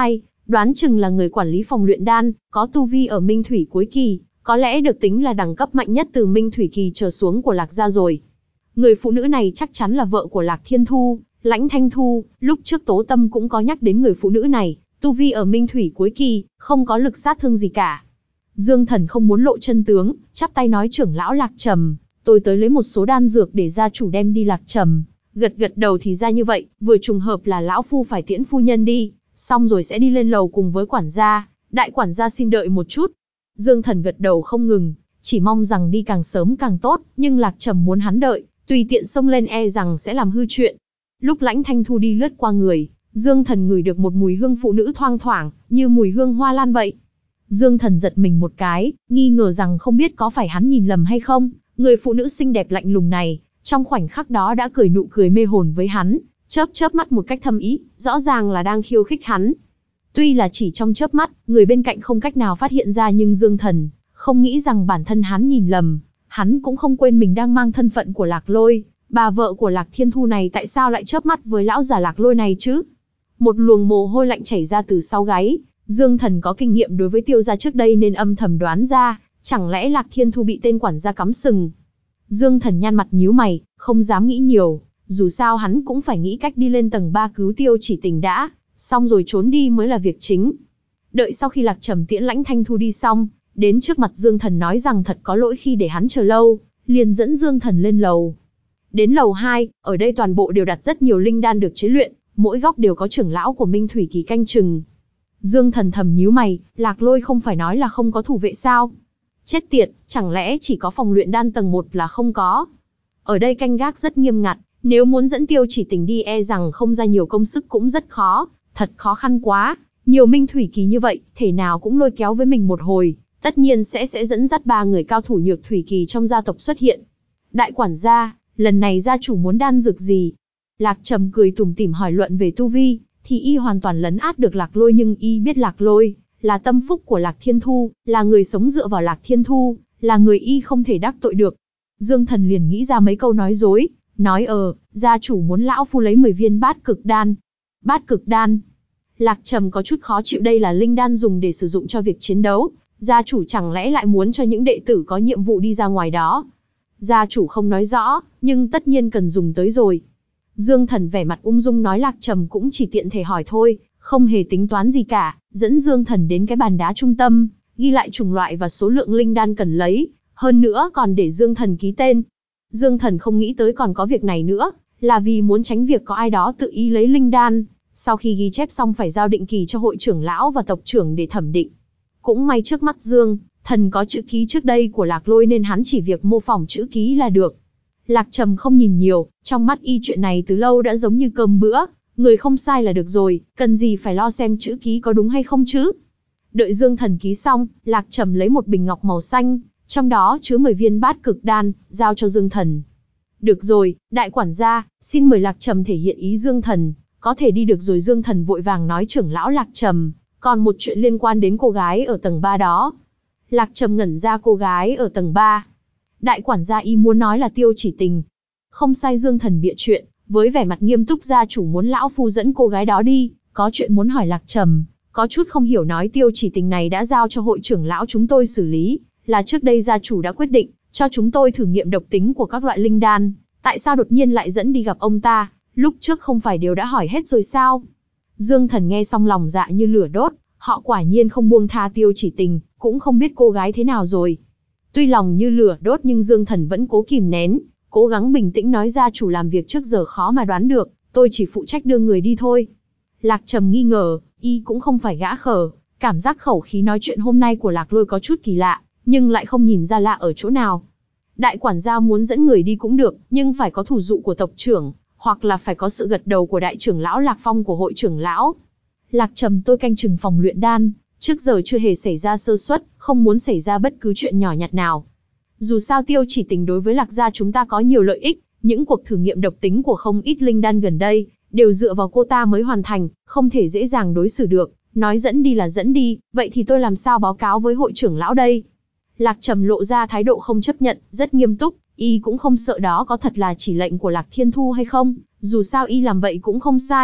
Đoán chừng là người quản lý phòng luyện đan, có tu vi ở Minh Thủy cuối kỳ, có lẽ được tính là đẳng cấp mạnh nhất từ Minh Thủy kỳ trở xuống của Lạc gia rồi. Người phụ nữ này chắc chắn là vợ của Lạc Thiên Thu, Lãnh Thanh Thu, lúc trước Tố Tâm cũng có nhắc đến người phụ nữ này, tu vi ở Minh Thủy cuối kỳ, không có lực sát thương gì cả. Dương Thần không muốn lộ chân tướng, chắp tay nói trưởng lão Lạc Trầm, tôi tới lấy một số đan dược để gia chủ đem đi. Lạc Trầm gật đầu thì ra như vậy, vừa trùng hợp là lão phu phải tiễn phu nhân đi, xong rồi sẽ đi lên lầu cùng với quản gia, đại quản gia xin đợi một chút. Dương Thần gật đầu không ngừng, chỉ mong rằng đi càng sớm càng tốt, nhưng Lạc Trầm muốn hắn đợi, tùy tiện xông lên e rằng sẽ làm hư chuyện. Lúc Lãnh Thanh Thu đi lướt qua người, Dương Thần ngửi được một mùi hương phụ nữ thoang thoảng, như mùi hương hoa lan vậy. Dương Thần giật mình một cái, nghi ngờ rằng không biết có phải hắn nhìn lầm hay không, người phụ nữ xinh đẹp lạnh lùng này, trong khoảnh khắc đó đã cười nụ cười mê hồn với hắn, chớp mắt một cách thâm ý, rõ ràng là đang khiêu khích hắn. Tuy là chỉ trong chớp mắt, người bên cạnh không cách nào phát hiện ra nhưng Dương Thần không nghĩ rằng bản thân hắn nhìn lầm, hắn cũng không quên mình đang mang thân phận của Lạc Lôi, bà vợ của Lạc Thiên Thu này tại sao lại chớp mắt với lão già Lạc Lôi này chứ? Một luồng mồ hôi lạnh chảy ra từ sau gáy, Dương Thần có kinh nghiệm đối với Tiêu gia trước đây nên âm thầm đoán ra, chẳng lẽ Lạc Thiên Thu bị tên quản gia cắm sừng. Dương Thần nhăn mặt nhíu mày, không dám nghĩ nhiều, dù sao hắn cũng phải nghĩ cách đi lên tầng 3 cứu Tiêu Chỉ Tình đã, xong rồi trốn đi mới là việc chính. Đợi sau khi Lạc Trầm tiễn Lãnh Thanh Thu đi xong, đến trước mặt Dương Thần nói rằng thật có lỗi khi để hắn chờ lâu, liền dẫn Dương Thần lên lầu. Đến lầu 2, ở đây toàn bộ đều đặt rất nhiều linh đan được chế luyện, mỗi góc đều có trưởng lão của Minh Thủy kỳ canh chừng. Dương Thần thầm nhíu mày, Lạc Lôi không phải nói là không có thủ vệ sao? Chết tiệt, chẳng lẽ chỉ có phòng luyện đan tầng 1 là không có? Ở đây canh gác rất nghiêm ngặt, nếu muốn dẫn Tiêu Chỉ Tình đi e rằng không ra nhiều công sức cũng rất khó, thật khó khăn quá. Nhiều Minh Thủy kỳ như vậy, thể nào cũng lôi kéo với mình một hồi, tất nhiên sẽ dẫn dắt 3 người cao thủ nhược thủy kỳ trong gia tộc xuất hiện. Đại quản gia, lần này gia chủ muốn đan dược gì? Lạc Trầm cười tủm tỉm hỏi luận về tu vi, thì y hoàn toàn lấn át được Lạc Lôi, nhưng y biết Lạc Lôi là tâm phúc của Lạc Thiên Thu, là người sống dựa vào Lạc Thiên Thu, là người y không thể đắc tội được. Dương Thần liền nghĩ ra mấy câu nói dối, nói gia chủ muốn lão phu lấy 10 viên bát cực đan. Bát cực đan? Lạc Trầm có chút khó chịu, đây là linh đan dùng để sử dụng cho việc chiến đấu, gia chủ chẳng lẽ lại muốn cho những đệ tử có nhiệm vụ đi ra ngoài đó? Gia chủ không nói rõ, nhưng tất nhiên cần dùng tới rồi. Dương Thần vẻ mặt ung dung nói Lạc Trầm cũng chỉ tiện thể hỏi thôi, không hề tính toán gì cả, dẫn Dương Thần đến cái bàn đá trung tâm, ghi lại chủng loại và số lượng linh đan cần lấy, hơn nữa còn để Dương Thần ký tên. Dương Thần không nghĩ tới còn có việc này nữa, là vì muốn tránh việc có ai đó tự ý lấy linh đan, sau khi ghi chép xong phải giao định kỳ cho hội trưởng lão và tộc trưởng để thẩm định. Cũng may trước mắt Dương Thần có chữ ký trước đây của Lạc Lôi nên hắn chỉ việc mô phỏng chữ ký là được. Lạc Trầm không nhìn nhiều, trong mắt y chuyện này từ lâu đã giống như cơm bữa, người không sai là được rồi, cần gì phải lo xem chữ ký có đúng hay không chứ. Đợi Dương Thần ký xong, Lạc Trầm lấy một bình ngọc màu xanh, trong đó chứa 10 viên bát cực đan, giao cho Dương Thần. Được rồi, đại quản gia, xin mời. Lạc Trầm thể hiện ý Dương Thần có thể đi được rồi. Dương Thần vội vàng nói trưởng lão Lạc Trầm, còn một chuyện liên quan đến cô gái ở tầng 3 đó. Lạc Trầm ngẩn ra, cô gái ở tầng 3. Đại quản gia y muốn nói là Tiêu Chỉ Tình. Không sai, Dương Thần bịa chuyện, với vẻ mặt nghiêm túc gia chủ muốn lão phu dẫn cô gái đó đi, có chuyện muốn hỏi. Lạc Trầm có chút không hiểu nói Tiêu Chỉ Tình này đã giao cho hội trưởng lão chúng tôi xử lý, là trước đây gia chủ đã quyết định cho chúng tôi thử nghiệm độc tính của các loại linh đan, tại sao đột nhiên lại dẫn đi gặp ông ta, lúc trước không phải đều đã hỏi hết rồi sao? Dương Thần nghe xong lòng dạ như lửa đốt, họ quả nhiên không buông tha Tiêu Chỉ Tình, cũng không biết cô gái thế nào rồi. Tuy lòng như lửa đốt nhưng Dương Thần vẫn cố kìm nén, cố gắng bình tĩnh nói gia chủ làm việc trước giờ khó mà đoán được, tôi chỉ phụ trách đưa người đi thôi. Lạc Trầm nghi ngờ, y cũng không phải gã khờ, cảm giác khẩu khí nói chuyện hôm nay của Lạc Lôi có chút kỳ lạ, nhưng lại không nhìn ra lạ ở chỗ nào. Đại quản gia muốn dẫn người đi cũng được, nhưng phải có thủ dụ của tộc trưởng, hoặc là phải có sự gật đầu của đại trưởng lão Lạc Phong của hội trưởng lão. Lạc Trầm, tôi canh chừng phòng luyện đan, trước giờ chưa hề xảy ra sơ suất, không muốn xảy ra bất cứ chuyện nhỏ nhặt nào. Dù sao Tiêu Chỉ Tình đối với Lạc gia chúng ta có nhiều lợi ích, những cuộc thử nghiệm độc tính của không ít linh đan gần đây, đều dựa vào cô ta mới hoàn thành, không thể dễ dàng đối xử được, nói dẫn đi là dẫn đi, vậy thì tôi làm sao báo cáo với hội trưởng lão đây? Lạc Trầm lộ ra thái độ không chấp nhận, rất nghiêm túc, y cũng không sợ đó có thật là chỉ lệnh của Lạc Thiên Thu hay không, dù sao y làm vậy cũng không sai,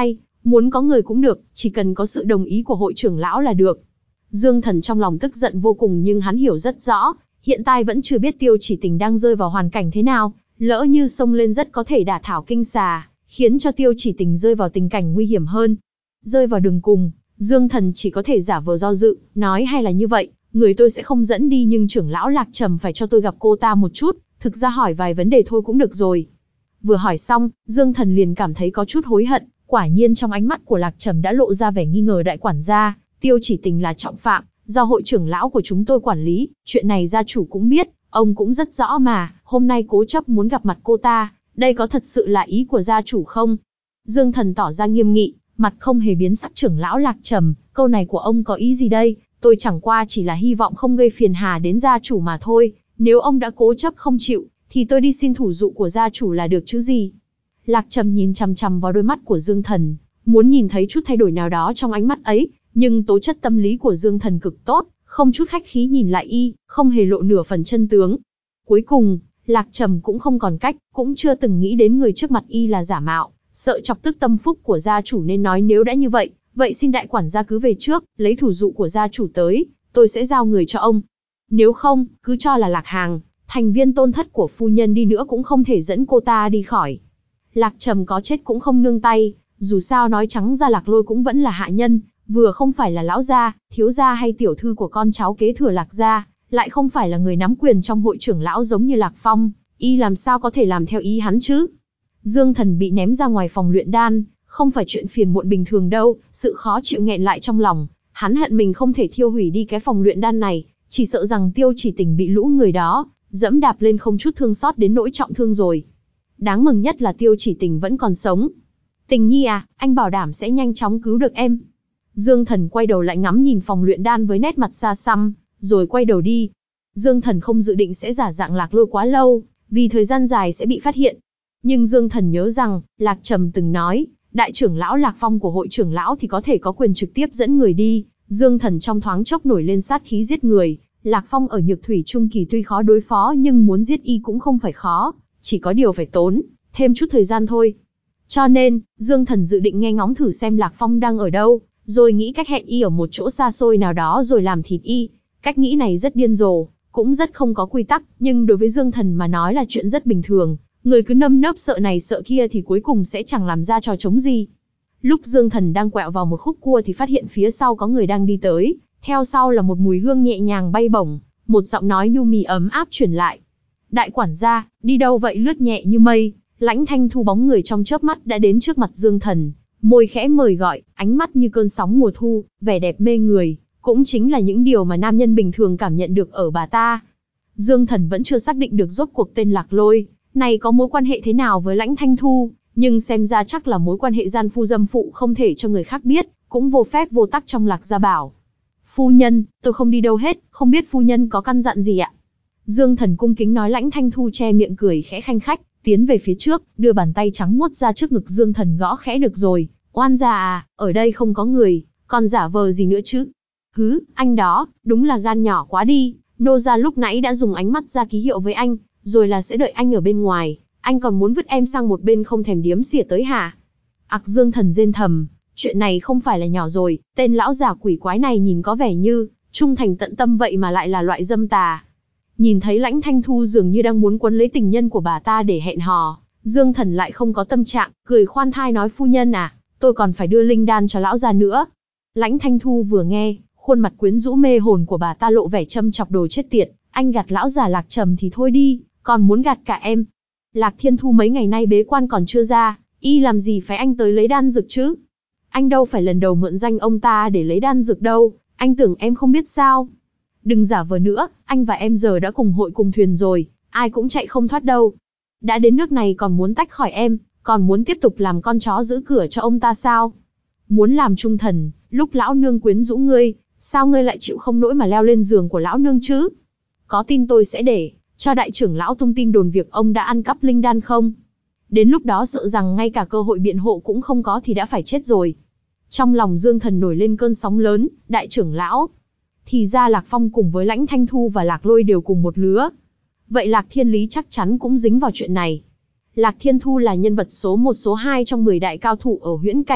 muốn có người cũng được, chỉ cần có sự đồng ý của hội trưởng lão là được. Dương Thần trong lòng tức giận vô cùng nhưng hắn hiểu rất rõ, hiện tại vẫn chưa biết Tiêu Chỉ Tình đang rơi vào hoàn cảnh thế nào, lỡ như xông lên rất có thể đả thảo kinh xà, khiến cho Tiêu Chỉ Tình rơi vào tình cảnh nguy hiểm hơn. Rơi vào đường cùng, Dương Thần chỉ có thể giả vờ do dự, nói hay là như vậy, người tôi sẽ không dẫn đi nhưng trưởng lão Lạc Trầm phải cho tôi gặp cô ta một chút, thực ra hỏi vài vấn đề thôi cũng được rồi. Vừa hỏi xong, Dương Thần liền cảm thấy có chút hối hận, quả nhiên trong ánh mắt của Lạc Trầm đã lộ ra vẻ nghi ngờ đại quản gia, Tiêu Chỉ Tình là trọng phạm, do hội trưởng lão của chúng tôi quản lý, chuyện này gia chủ cũng biết, ông cũng rất rõ mà, hôm nay cố chấp muốn gặp mặt cô ta, đây có thật sự là ý của gia chủ không? Dương Thần tỏ ra nghiêm nghị, mặt không hề biến sắc. Trưởng lão Lạc Trầm, câu này của ông có ý gì đây? Tôi chẳng qua chỉ là hy vọng không gây phiền hà đến gia chủ mà thôi, nếu ông đã cố chấp không chịu, thì tôi đi xin thủ dụ của gia chủ là được chứ gì. Lạc Trầm nhìn chằm chằm vào đôi mắt của Dương Thần, muốn nhìn thấy chút thay đổi nào đó trong ánh mắt ấy, nhưng tố chất tâm lý của Dương Thần cực tốt, không chút khách khí nhìn lại y, không hề lộ nửa phần chân tướng. Cuối cùng, Lạc Trầm cũng không còn cách, cũng chưa từng nghĩ đến người trước mặt y là giả mạo, sợ chọc tức tâm phúc của gia chủ nên nói nếu đã như vậy, vậy xin đại quản gia cứ về trước, lấy thủ dụ của gia chủ tới, tôi sẽ giao người cho ông. Nếu không, cứ cho là Lạc Hàng, thành viên tôn thất của phu nhân đi nữa cũng không thể dẫn cô ta đi khỏi. Lạc Trầm có chết cũng không nương tay, dù sao nói trắng ra Lạc Lôi cũng vẫn là hạ nhân, vừa không phải là lão gia, thiếu gia hay tiểu thư của con cháu kế thừa Lạc gia, lại không phải là người nắm quyền trong hội trưởng lão giống như Lạc Phong, y làm sao có thể làm theo ý hắn chứ? Dương Thần bị ném ra ngoài phòng luyện đan, không phải chuyện phiền muộn bình thường đâu, sự khó chịu nghẹn lại trong lòng, hắn hận mình không thể thiêu hủy đi cái phòng luyện đan này, chỉ sợ rằng Tiêu Chỉ Tình bị lũ người đó dẫm đạp lên không chút thương xót đến nỗi trọng thương rồi. Đáng mừng nhất là Tiêu Chỉ Tình vẫn còn sống. Tình nhi à, anh bảo đảm sẽ nhanh chóng cứu được em. Dương Thần quay đầu lại ngắm nhìn phòng luyện đan với nét mặt xa xăm, rồi quay đầu đi. Dương Thần không dự định sẽ giả dạng Lạc Lôi quá lâu, vì thời gian dài sẽ bị phát hiện. Nhưng Dương Thần nhớ rằng, Lạc Trầm từng nói, đại trưởng lão Lạc Phong của hội trưởng lão thì có thể có quyền trực tiếp dẫn người đi. Dương Thần trong thoáng chốc nổi lên sát khí giết người. Lạc Phong ở Nhược Thủy Trung Kỳ tuy khó đối phó nhưng muốn giết y cũng không phải khó, chỉ có điều phải tốn thêm chút thời gian thôi. Cho nên, Dương Thần dự định nghe ngóng thử xem Lạc Phong đang ở đâu, rồi nghĩ cách hẹn y ở một chỗ xa xôi nào đó rồi làm thịt y. Cách nghĩ này rất điên rồ, cũng rất không có quy tắc, nhưng đối với Dương Thần mà nói là chuyện rất bình thường. Người cứ nơm nớp sợ này sợ kia thì cuối cùng sẽ chẳng làm ra trò trống gì. Lúc Dương Thần đang quẹo vào một khúc cua thì phát hiện phía sau có người đang đi tới, theo sau là một mùi hương nhẹ nhàng bay bổng, một giọng nói nhu mì ấm áp truyền lại. Đại quản gia, đi đâu vậy? Lướt nhẹ như mây, Lãnh Thanh Thu bóng người trong chớp mắt đã đến trước mặt Dương Thần, môi khẽ mời gọi, ánh mắt như cơn sóng mùa thu, vẻ đẹp mê người, cũng chính là những điều mà nam nhân bình thường cảm nhận được ở bà ta. Dương Thần vẫn chưa xác định được rốt cuộc tên Lạc Lôi này có mối quan hệ thế nào với Lãnh Thanh Thu, nhưng xem ra chắc là mối quan hệ gian phu dâm phụ không thể cho người khác biết, cũng vô phép vô tắc trong Lạc gia bảo. Phu nhân, tôi không đi đâu hết, không biết phu nhân có căn dặn gì ạ? Dương Thần cung kính nói. Lãnh Thanh Thu che miệng cười khẽ khanh khách, tiến về phía trước, đưa bàn tay trắng muốt ra trước ngực Dương Thần gõ khẽ. Được rồi, oan gia à, ở đây không có người, còn giả vờ gì nữa chứ? Hứ, anh đó, đúng là gan nhỏ quá đi, nô gia lúc nãy đã dùng ánh mắt ra ký hiệu với anh, rồi là sẽ đợi anh ở bên ngoài, anh còn muốn vứt em sang một bên không thèm điếm xỉa tới hả? Ặc, Dương Thần rên thầm, chuyện này không phải là nhỏ rồi, tên lão già quỷ quái này nhìn có vẻ như trung thành tận tâm vậy mà lại là loại dâm tà. Nhìn thấy Lãnh Thanh Thu dường như đang muốn quấn lấy tình nhân của bà ta để hẹn hò, Dương Thần lại không có tâm trạng, cười khoan thai nói. Phu nhân à, tôi còn phải đưa linh đan cho lão già nữa. Lãnh Thanh Thu vừa nghe, khuôn mặt quyến rũ mê hồn của bà ta lộ vẻ châm chọc. Đồ chết tiệt, anh gạt lão già Lạc Trầm thì thôi đi, còn muốn gạt cả em. Lạc Thiên Thu mấy ngày nay bế quan còn chưa ra, y làm gì phải anh tới lấy đan dược chứ? Anh đâu phải lần đầu mượn danh ông ta để lấy đan dược đâu, anh tưởng em không biết sao? Đừng giả vờ nữa, anh và em giờ đã cùng hội cùng thuyền rồi, ai cũng chạy không thoát đâu. Đã đến nước này còn muốn tách khỏi em, còn muốn tiếp tục làm con chó giữ cửa cho ông ta sao? Muốn làm trung thần, lúc lão nương quyến rũ ngươi, sao ngươi lại chịu không nỗi mà leo lên giường của lão nương chứ? Có tin tôi sẽ để cho đại trưởng lão tung tin đồn việc ông đã ăn cắp linh đan không? Đến lúc đó sợ rằng ngay cả cơ hội biện hộ cũng không có thì đã phải chết rồi. Trong lòng Dương Thần nổi lên cơn sóng lớn. Đại trưởng lão, thì ra Lạc Phong cùng với Lãnh Thanh Thu và Lạc Lôi đều cùng một lứa. Vậy Lạc Thiên Lý chắc chắn cũng dính vào chuyện này. Lạc Thiên Thu là nhân vật số 1 số 2 trong 10 đại cao thủ ở huyễn cảnh,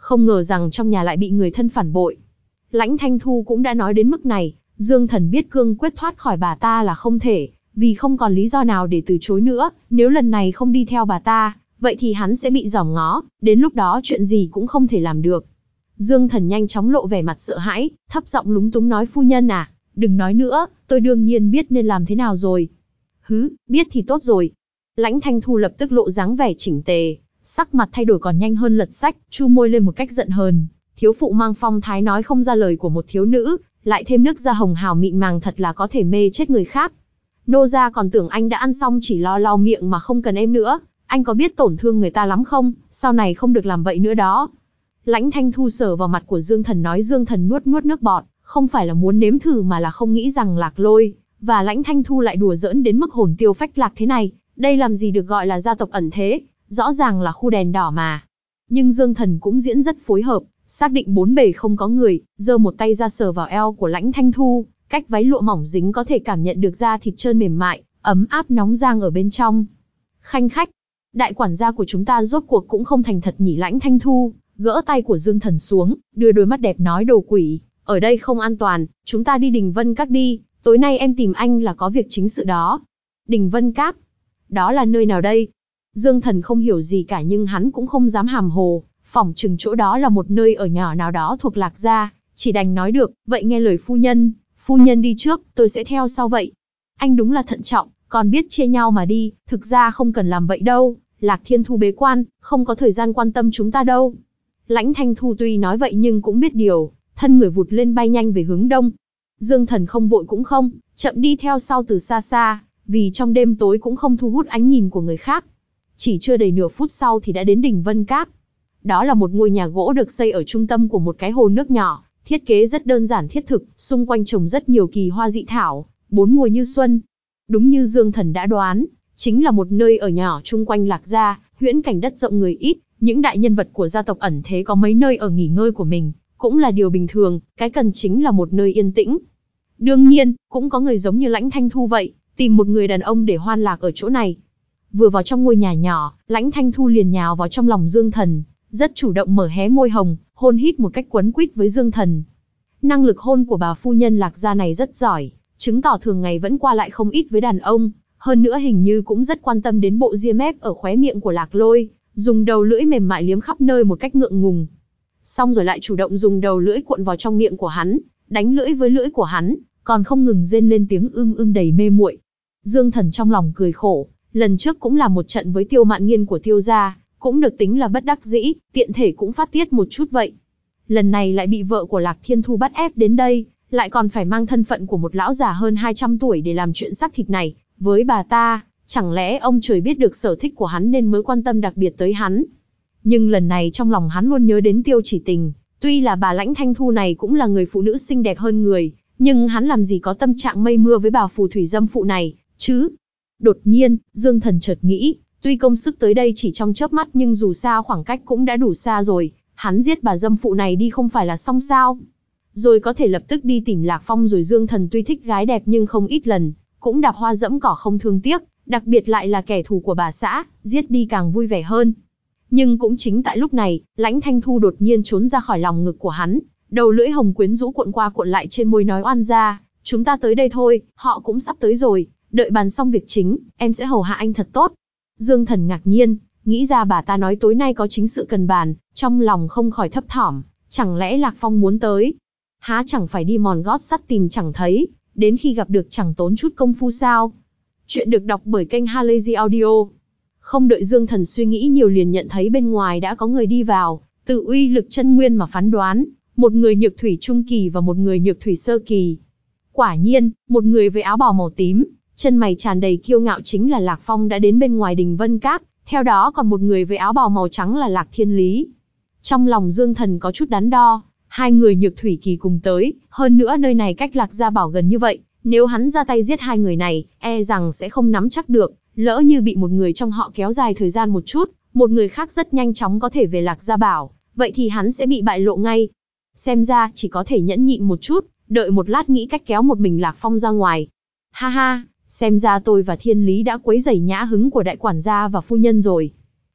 không ngờ rằng trong nhà lại bị người thân phản bội. Lãnh Thanh Thu cũng đã nói đến mức này, Dương Thần biết cương quyết thoát khỏi bà ta là không thể, vì không còn lý do nào để từ chối nữa, nếu lần này không đi theo bà ta, vậy thì hắn sẽ bị giòm ngó, đến lúc đó chuyện gì cũng không thể làm được. Dương Thần nhanh chóng lộ vẻ mặt sợ hãi, thấp giọng lúng túng nói phu nhân à, đừng nói nữa, tôi đương nhiên biết nên làm thế nào rồi. Hứ, biết thì tốt rồi. Lãnh Thanh Thu lập tức lộ dáng vẻ chỉnh tề, sắc mặt thay đổi còn nhanh hơn lật sách, chu môi lên một cách giận hờn. Thiếu phụ mang phong thái nói không ra lời của một thiếu nữ, lại thêm nước da hồng hào mịn màng thật là có thể mê chết người khác. Nô gia còn tưởng anh đã ăn xong chỉ lo lau miệng mà không cần em nữa, anh có biết tổn thương người ta lắm không, sau này không được làm vậy nữa đó. Lãnh Thanh Thu sờ vào mặt của Dương Thần nói. Dương Thần nuốt nuốt nước bọt, không phải là muốn nếm thử mà là không nghĩ rằng Lạc Lôi và Lãnh Thanh Thu lại đùa giỡn đến mức hồn tiêu phách lạc thế này, đây làm gì được gọi là gia tộc ẩn thế, rõ ràng là khu đèn đỏ mà. Nhưng Dương Thần cũng diễn rất phối hợp, xác định bốn bề không có người, giơ một tay ra sờ vào eo của Lãnh Thanh Thu, cách váy lụa mỏng dính có thể cảm nhận được da thịt trơn mềm mại, ấm áp nóng rang ở bên trong. Khanh khách, đại quản gia của chúng ta rốt cuộc cũng không thành thật nhỉ. Lãnh Thanh Thu gỡ tay của Dương Thần xuống, đưa đôi mắt đẹp nói đồ quỷ, ở đây không an toàn, chúng ta đi Đình Vân Các đi, tối nay em tìm anh là có việc chính sự đó. Đình Vân Các? Đó là nơi nào đây? Dương Thần không hiểu gì cả nhưng hắn cũng không dám hàm hồ, phỏng chừng chỗ đó là một nơi ở nhỏ nào đó thuộc Lạc gia, chỉ đành nói được, vậy nghe lời phu nhân đi trước, tôi sẽ theo sau vậy. Anh đúng là thận trọng, còn biết chia nhau mà đi, thực ra không cần làm vậy đâu, Lạc Thiên Thu bế quan, không có thời gian quan tâm chúng ta đâu. Lãnh Thanh Thu tuy nói vậy nhưng cũng biết điều, thân người vụt lên bay nhanh về hướng đông. Dương Thần không vội cũng không chậm đi theo sau từ xa xa, vì trong đêm tối cũng không thu hút ánh nhìn của người khác. Chỉ chưa đầy nửa phút sau thì đã đến Đình Vân Các. Đó là một ngôi nhà gỗ được xây ở trung tâm của một cái hồ nước nhỏ, thiết kế rất đơn giản thiết thực, xung quanh trồng rất nhiều kỳ hoa dị thảo, bốn mùa như xuân. Đúng như Dương Thần đã đoán, chính là một nơi ở nhỏ chung quanh Lạc gia, huyễn cảnh đất rộng người ít, những đại nhân vật của gia tộc ẩn thế có mấy nơi ở nghỉ ngơi của mình, cũng là điều bình thường, cái cần chính là một nơi yên tĩnh. Đương nhiên, cũng có người giống như Lãnh Thanh Thu vậy, tìm một người đàn ông để hoan lạc ở chỗ này. Vừa vào trong ngôi nhà nhỏ, Lãnh Thanh Thu liền nhào vào trong lòng Dương Thần, rất chủ động mở hé môi hồng, hôn hít một cách quấn quýt với Dương Thần. Năng lực hôn của bà phu nhân Lạc gia này rất giỏi, chứng tỏ thường ngày vẫn qua lại không ít với đàn ông, hơn nữa hình như cũng rất quan tâm đến bộ ria mép ở khóe miệng của Lạc Lôi, dùng đầu lưỡi mềm mại liếm khắp nơi một cách ngượng ngùng. Xong rồi lại chủ động dùng đầu lưỡi cuộn vào trong miệng của hắn, đánh lưỡi với lưỡi của hắn, còn không ngừng rên lên tiếng đầy mê muội. Dương Thần trong lòng cười khổ, lần trước cũng là một trận với Tiêu Mạn Nghiên của Tiêu gia, cũng được tính là bất đắc dĩ, tiện thể cũng phát tiết một chút vậy. Lần này lại bị vợ của Lạc Thiên Thu bắt ép đến đây, lại còn phải mang thân phận của một lão già hơn 200 tuổi để làm chuyện xác thịt này với bà ta, chẳng lẽ ông trời biết được sở thích của hắn nên mới quan tâm đặc biệt tới hắn. Nhưng lần này trong lòng hắn luôn nhớ đến Tiêu Chỉ Tình, tuy là bà Lãnh Thanh Thu này cũng là người phụ nữ xinh đẹp hơn người, nhưng hắn làm gì có tâm trạng mây mưa với bà phù thủy dâm phụ này, chứ. Đột nhiên, Dương Thần chợt nghĩ, tuy công sức tới đây chỉ trong chớp mắt nhưng dù sao khoảng cách cũng đã đủ xa rồi, hắn giết bà dâm phụ này đi không phải là xong sao? Rồi có thể lập tức đi tìm Lạc Phong rồi. Dương Thần tuy thích gái đẹp nhưng không ít lần, cũng đạp hoa dẫm cỏ không thương tiếc, đặc biệt lại là kẻ thù của bà xã, giết đi càng vui vẻ hơn. Nhưng cũng chính tại lúc này, Lãnh Thanh Thu đột nhiên trốn ra khỏi lòng ngực của hắn, đầu lưỡi hồng quyến rũ cuộn qua cuộn lại trên môi nói oan gia, chúng ta tới đây thôi, họ cũng sắp tới rồi, đợi bàn xong việc chính, em sẽ hầu hạ anh thật tốt. Dương Thần ngạc nhiên, nghĩ ra bà ta nói tối nay có chính sự cần bàn, trong lòng không khỏi thấp thỏm, chẳng lẽ Lạc Phong muốn tới? Há chẳng phải đi mòn gót sắt tìm chẳng thấy, đến khi gặp được chẳng tốn chút công phu sao? Chuyện được đọc bởi kênh Halazy Audio. Không đợi Dương Thần suy nghĩ nhiều liền nhận thấy bên ngoài đã có người đi vào, từ uy lực chân nguyên mà phán đoán, một người nhược thủy trung kỳ và một người nhược thủy sơ kỳ. Quả nhiên, một người với áo bào màu tím, chân mày tràn đầy kiêu ngạo chính là Lạc Phong đã đến bên ngoài Đình Vân Các, theo đó còn một người với áo bào màu trắng là Lạc Thiên Lý. Trong lòng Dương Thần có chút đắn đo, hai người nhược thủy kỳ cùng tới, hơn nữa nơi này cách Lạc Gia Bảo gần như vậy, nếu hắn ra tay giết hai người này, e rằng sẽ không nắm chắc được, lỡ như bị một người trong họ kéo dài thời gian một chút, một người khác rất nhanh chóng có thể về Lạc Gia Bảo, vậy thì hắn sẽ bị bại lộ ngay. Xem ra chỉ có thể nhẫn nhịn một chút, đợi một lát nghĩ cách kéo một mình Lạc Phong ra ngoài. Ha ha, xem ra tôi và Thiên Lý đã quấy rầy nhã hứng của đại quản gia và phu nhân rồi.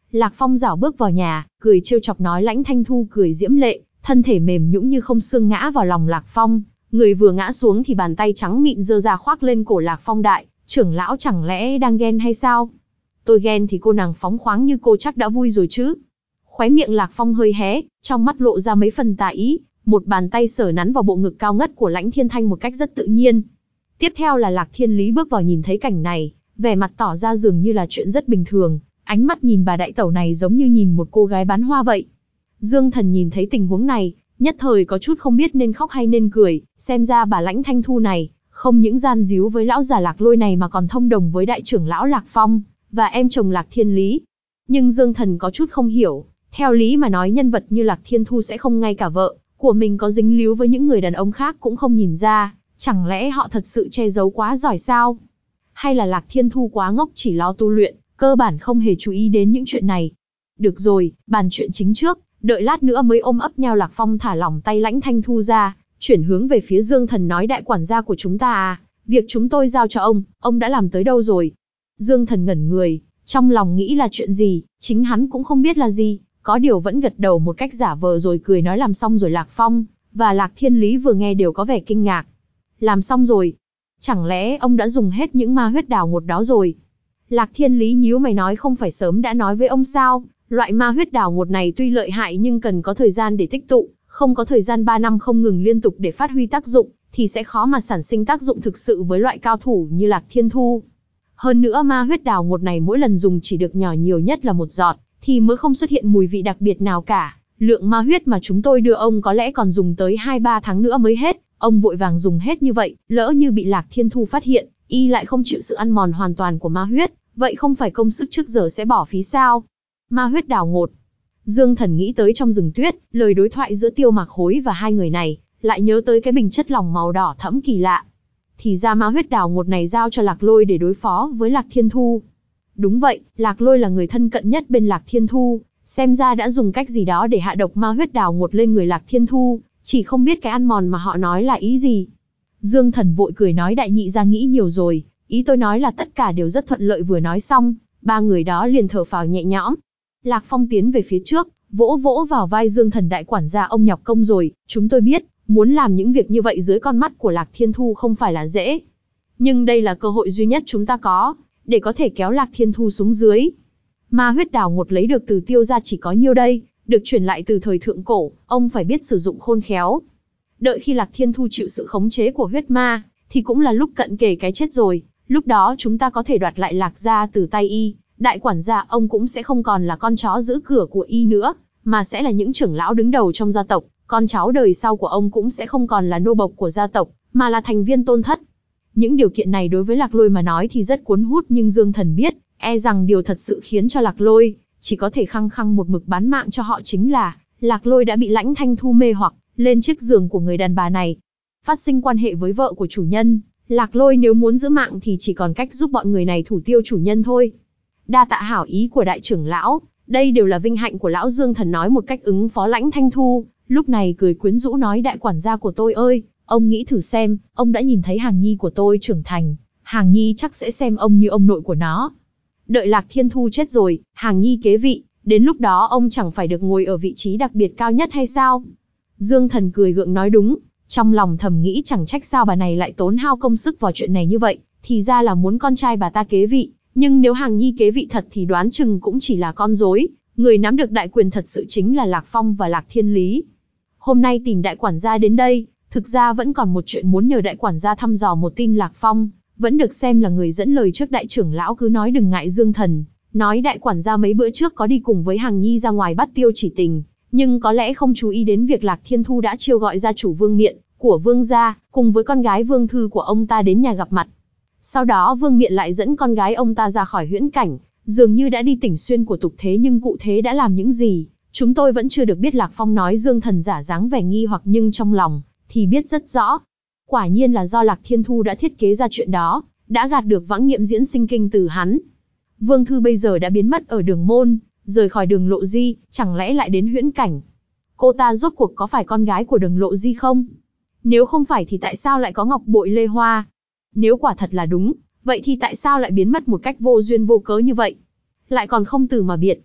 Lạc Phong rảo bước vào nhà, cười trêu chọc nói. Lãnh Thanh Thu cười diễm lệ, thân thể mềm nhũn như không xương ngã vào lòng Lạc Phong. Người vừa ngã xuống thì bàn tay trắng mịn giơ ra khoác lên cổ Lạc Phong. Đại trưởng lão chẳng lẽ đang ghen hay sao? Tôi ghen thì cô nàng phóng khoáng như cô chắc đã vui rồi chứ. Khóe miệng Lạc Phong hơi hé, trong mắt lộ ra mấy phần tà ý, một bàn tay sờ nắn vào bộ ngực cao ngất của Lãnh Thiên Thanh một cách rất tự nhiên. Tiếp theo là Lạc Thiên Lý bước vào, nhìn thấy cảnh này, vẻ mặt tỏ ra dường như là chuyện rất bình thường, ánh mắt nhìn bà đại tẩu này giống như nhìn một cô gái bán hoa vậy. Dương Thần nhìn thấy tình huống này, nhất thời có chút không biết nên khóc hay nên cười, xem ra bà Lãnh Thanh Thu này, không những gian díu với lão già Lạc Lôi này mà còn thông đồng với đại trưởng lão Lạc Phong, và em chồng Lạc Thiên Lý. Nhưng Dương Thần có chút không hiểu, theo lý mà nói nhân vật như Lạc Thiên Thu sẽ không ngay cả vợ của mình có dính líu với những người đàn ông khác cũng không nhìn ra, chẳng lẽ họ thật sự che giấu quá giỏi sao? Hay là Lạc Thiên Thu quá ngốc chỉ lo tu luyện, cơ bản không hề chú ý đến những chuyện này? Được rồi, bàn chuyện chính trước, đợi lát nữa mới ôm ấp nhau. Lạc Phong thả lỏng tay Lãnh Thanh Thu ra, chuyển hướng về phía Dương Thần nói. Đại quản gia của chúng ta à, việc chúng tôi giao cho ông đã làm tới đâu rồi? Dương Thần ngẩn người, trong lòng nghĩ là chuyện gì, chính hắn cũng không biết là gì, có điều vẫn gật đầu một cách giả vờ rồi cười nói làm xong rồi. Lạc Phong và Lạc Thiên Lý vừa nghe đều có vẻ kinh ngạc. Làm xong rồi? Chẳng lẽ ông đã dùng hết những ma huyết đào ngột đó rồi? Lạc Thiên Lý nhíu mày nói không phải sớm đã nói với ông sao, loại ma huyết đào ngột này tuy lợi hại nhưng cần có thời gian để tích tụ, không có thời gian 3 năm không ngừng liên tục để phát huy tác dụng, thì sẽ khó mà sản sinh tác dụng thực sự với loại cao thủ như Lạc Thiên Thu. Hơn nữa ma huyết đào ngột này mỗi lần dùng chỉ được nhỏ nhiều nhất là 1 giọt, thì mới không xuất hiện mùi vị đặc biệt nào cả. Lượng ma huyết mà chúng tôi đưa ông có lẽ còn dùng tới 2-3 tháng nữa mới hết, ông vội vàng dùng hết như vậy, lỡ như bị Lạc Thiên Thu phát hiện, y lại không chịu sự ăn mòn hoàn toàn của ma huyết, vậy không phải công sức trước giờ sẽ bỏ phí sao? Ma huyết đào ngột. Dương Thần nghĩ tới trong rừng tuyết, lời đối thoại giữa Tiêu Mạc Hối và hai người này, lại nhớ tới cái bình chất lỏng màu đỏ thẫm kỳ lạ. Thì ra ma huyết đào ngột này giao cho Lạc Lôi để đối phó với Lạc Thiên Thu. Đúng vậy, Lạc Lôi là người thân cận nhất bên Lạc Thiên Thu, xem ra đã dùng cách gì đó để hạ độc ma huyết đào ngột lên người Lạc Thiên Thu, chỉ không biết cái ăn mòn mà họ nói là ý gì. Dương Thần vội cười nói đại nhị ra nghĩ nhiều rồi, ý tôi nói là tất cả đều rất thuận lợi. Vừa nói xong, ba người đó liền thở phào nhẹ nhõm. Lạc Phong tiến về phía trước, vỗ vỗ vào vai Dương Thần. Đại quản gia ông nhọc công rồi, chúng tôi biết, muốn làm những việc như vậy dưới con mắt của Lạc Thiên Thu không phải là dễ. Nhưng đây là cơ hội duy nhất chúng ta có, để có thể kéo Lạc Thiên Thu xuống dưới. Ma huyết đào ngột lấy được từ Tiêu gia chỉ có nhiêu đây, được chuyển lại từ thời thượng cổ, ông phải biết sử dụng khôn khéo. Đợi khi Lạc Thiên Thu chịu sự khống chế của huyết ma, thì cũng là lúc cận kề cái chết rồi, lúc đó chúng ta có thể đoạt lại Lạc gia từ tay y. Đại quản gia ông cũng sẽ không còn là con chó giữ cửa của y nữa, mà sẽ là những trưởng lão đứng đầu trong gia tộc, con cháu đời sau của ông cũng sẽ không còn là nô bộc của gia tộc, mà là thành viên tôn thất. Những điều kiện này đối với Lạc Lôi mà nói thì rất cuốn hút, nhưng Dương Thần biết, e rằng điều thật sự khiến cho Lạc Lôi chỉ có thể khăng khăng một mực bán mạng cho họ chính là Lạc Lôi đã bị Lãnh Thanh Thu mê hoặc lên chiếc giường của người đàn bà này, phát sinh quan hệ với vợ của chủ nhân. Lạc Lôi nếu muốn giữ mạng thì chỉ còn cách giúp bọn người này thủ tiêu chủ nhân thôi. Đa tạ hảo ý của đại trưởng lão, đây đều là vinh hạnh của lão. Dương Thần nói một cách ứng phó Lãnh Thanh Thu, lúc này cười quyến rũ nói đại quản gia của tôi ơi, ông nghĩ thử xem, ông đã nhìn thấy Hàng Nhi của tôi trưởng thành, Hàng Nhi chắc sẽ xem ông như ông nội của nó. Đợi Lạc Thiên Thu chết rồi, Hàng Nhi kế vị, đến lúc đó ông chẳng phải được ngồi ở vị trí đặc biệt cao nhất hay sao? Dương Thần cười gượng nói đúng, trong lòng thầm nghĩ chẳng trách sao bà này lại tốn hao công sức vào chuyện này như vậy, thì ra là muốn con trai bà ta kế vị. Nhưng nếu Hàng Nhi kế vị thật thì đoán chừng cũng chỉ là con rối, người nắm được đại quyền thật sự chính là Lạc Phong và Lạc Thiên Lý. Hôm nay tìm đại quản gia đến đây, thực ra vẫn còn một chuyện muốn nhờ đại quản gia thăm dò một tin. Lạc Phong vẫn được xem là người dẫn lời trước đại trưởng lão, cứ nói đừng ngại. Dương Thần nói đại quản gia mấy bữa trước có đi cùng với Hàng Nhi ra ngoài bắt Tiêu Chỉ Tình, nhưng có lẽ không chú ý đến việc Lạc Thiên Thu đã chiêu gọi gia chủ Vương Miện của Vương gia cùng với con gái Vương Thư của ông ta đến nhà gặp mặt. Sau đó Vương Miện lại dẫn con gái ông ta ra khỏi huyễn cảnh, dường như đã đi tỉnh xuyên của tục thế, nhưng cụ thể đã làm những gì, chúng tôi vẫn chưa được biết. Lạc Phong nói. Dương Thần giả dáng vẻ nghi hoặc nhưng trong lòng thì biết rất rõ. Quả nhiên là do Lạc Thiên Thu đã thiết kế ra chuyện đó, đã gạt được Vãng Nghiệm diễn sinh kinh từ hắn. Vương Thư bây giờ đã biến mất ở Đường Môn, rời khỏi Đường Lộ Di, chẳng lẽ lại đến huyễn cảnh? Cô ta rốt cuộc có phải con gái của Đường Lộ Di không? Nếu không phải thì tại sao lại có ngọc bội Lê Hoa? Nếu quả thật là đúng, vậy thì tại sao lại biến mất một cách vô duyên vô cớ như vậy? Lại còn không từ mà biệt.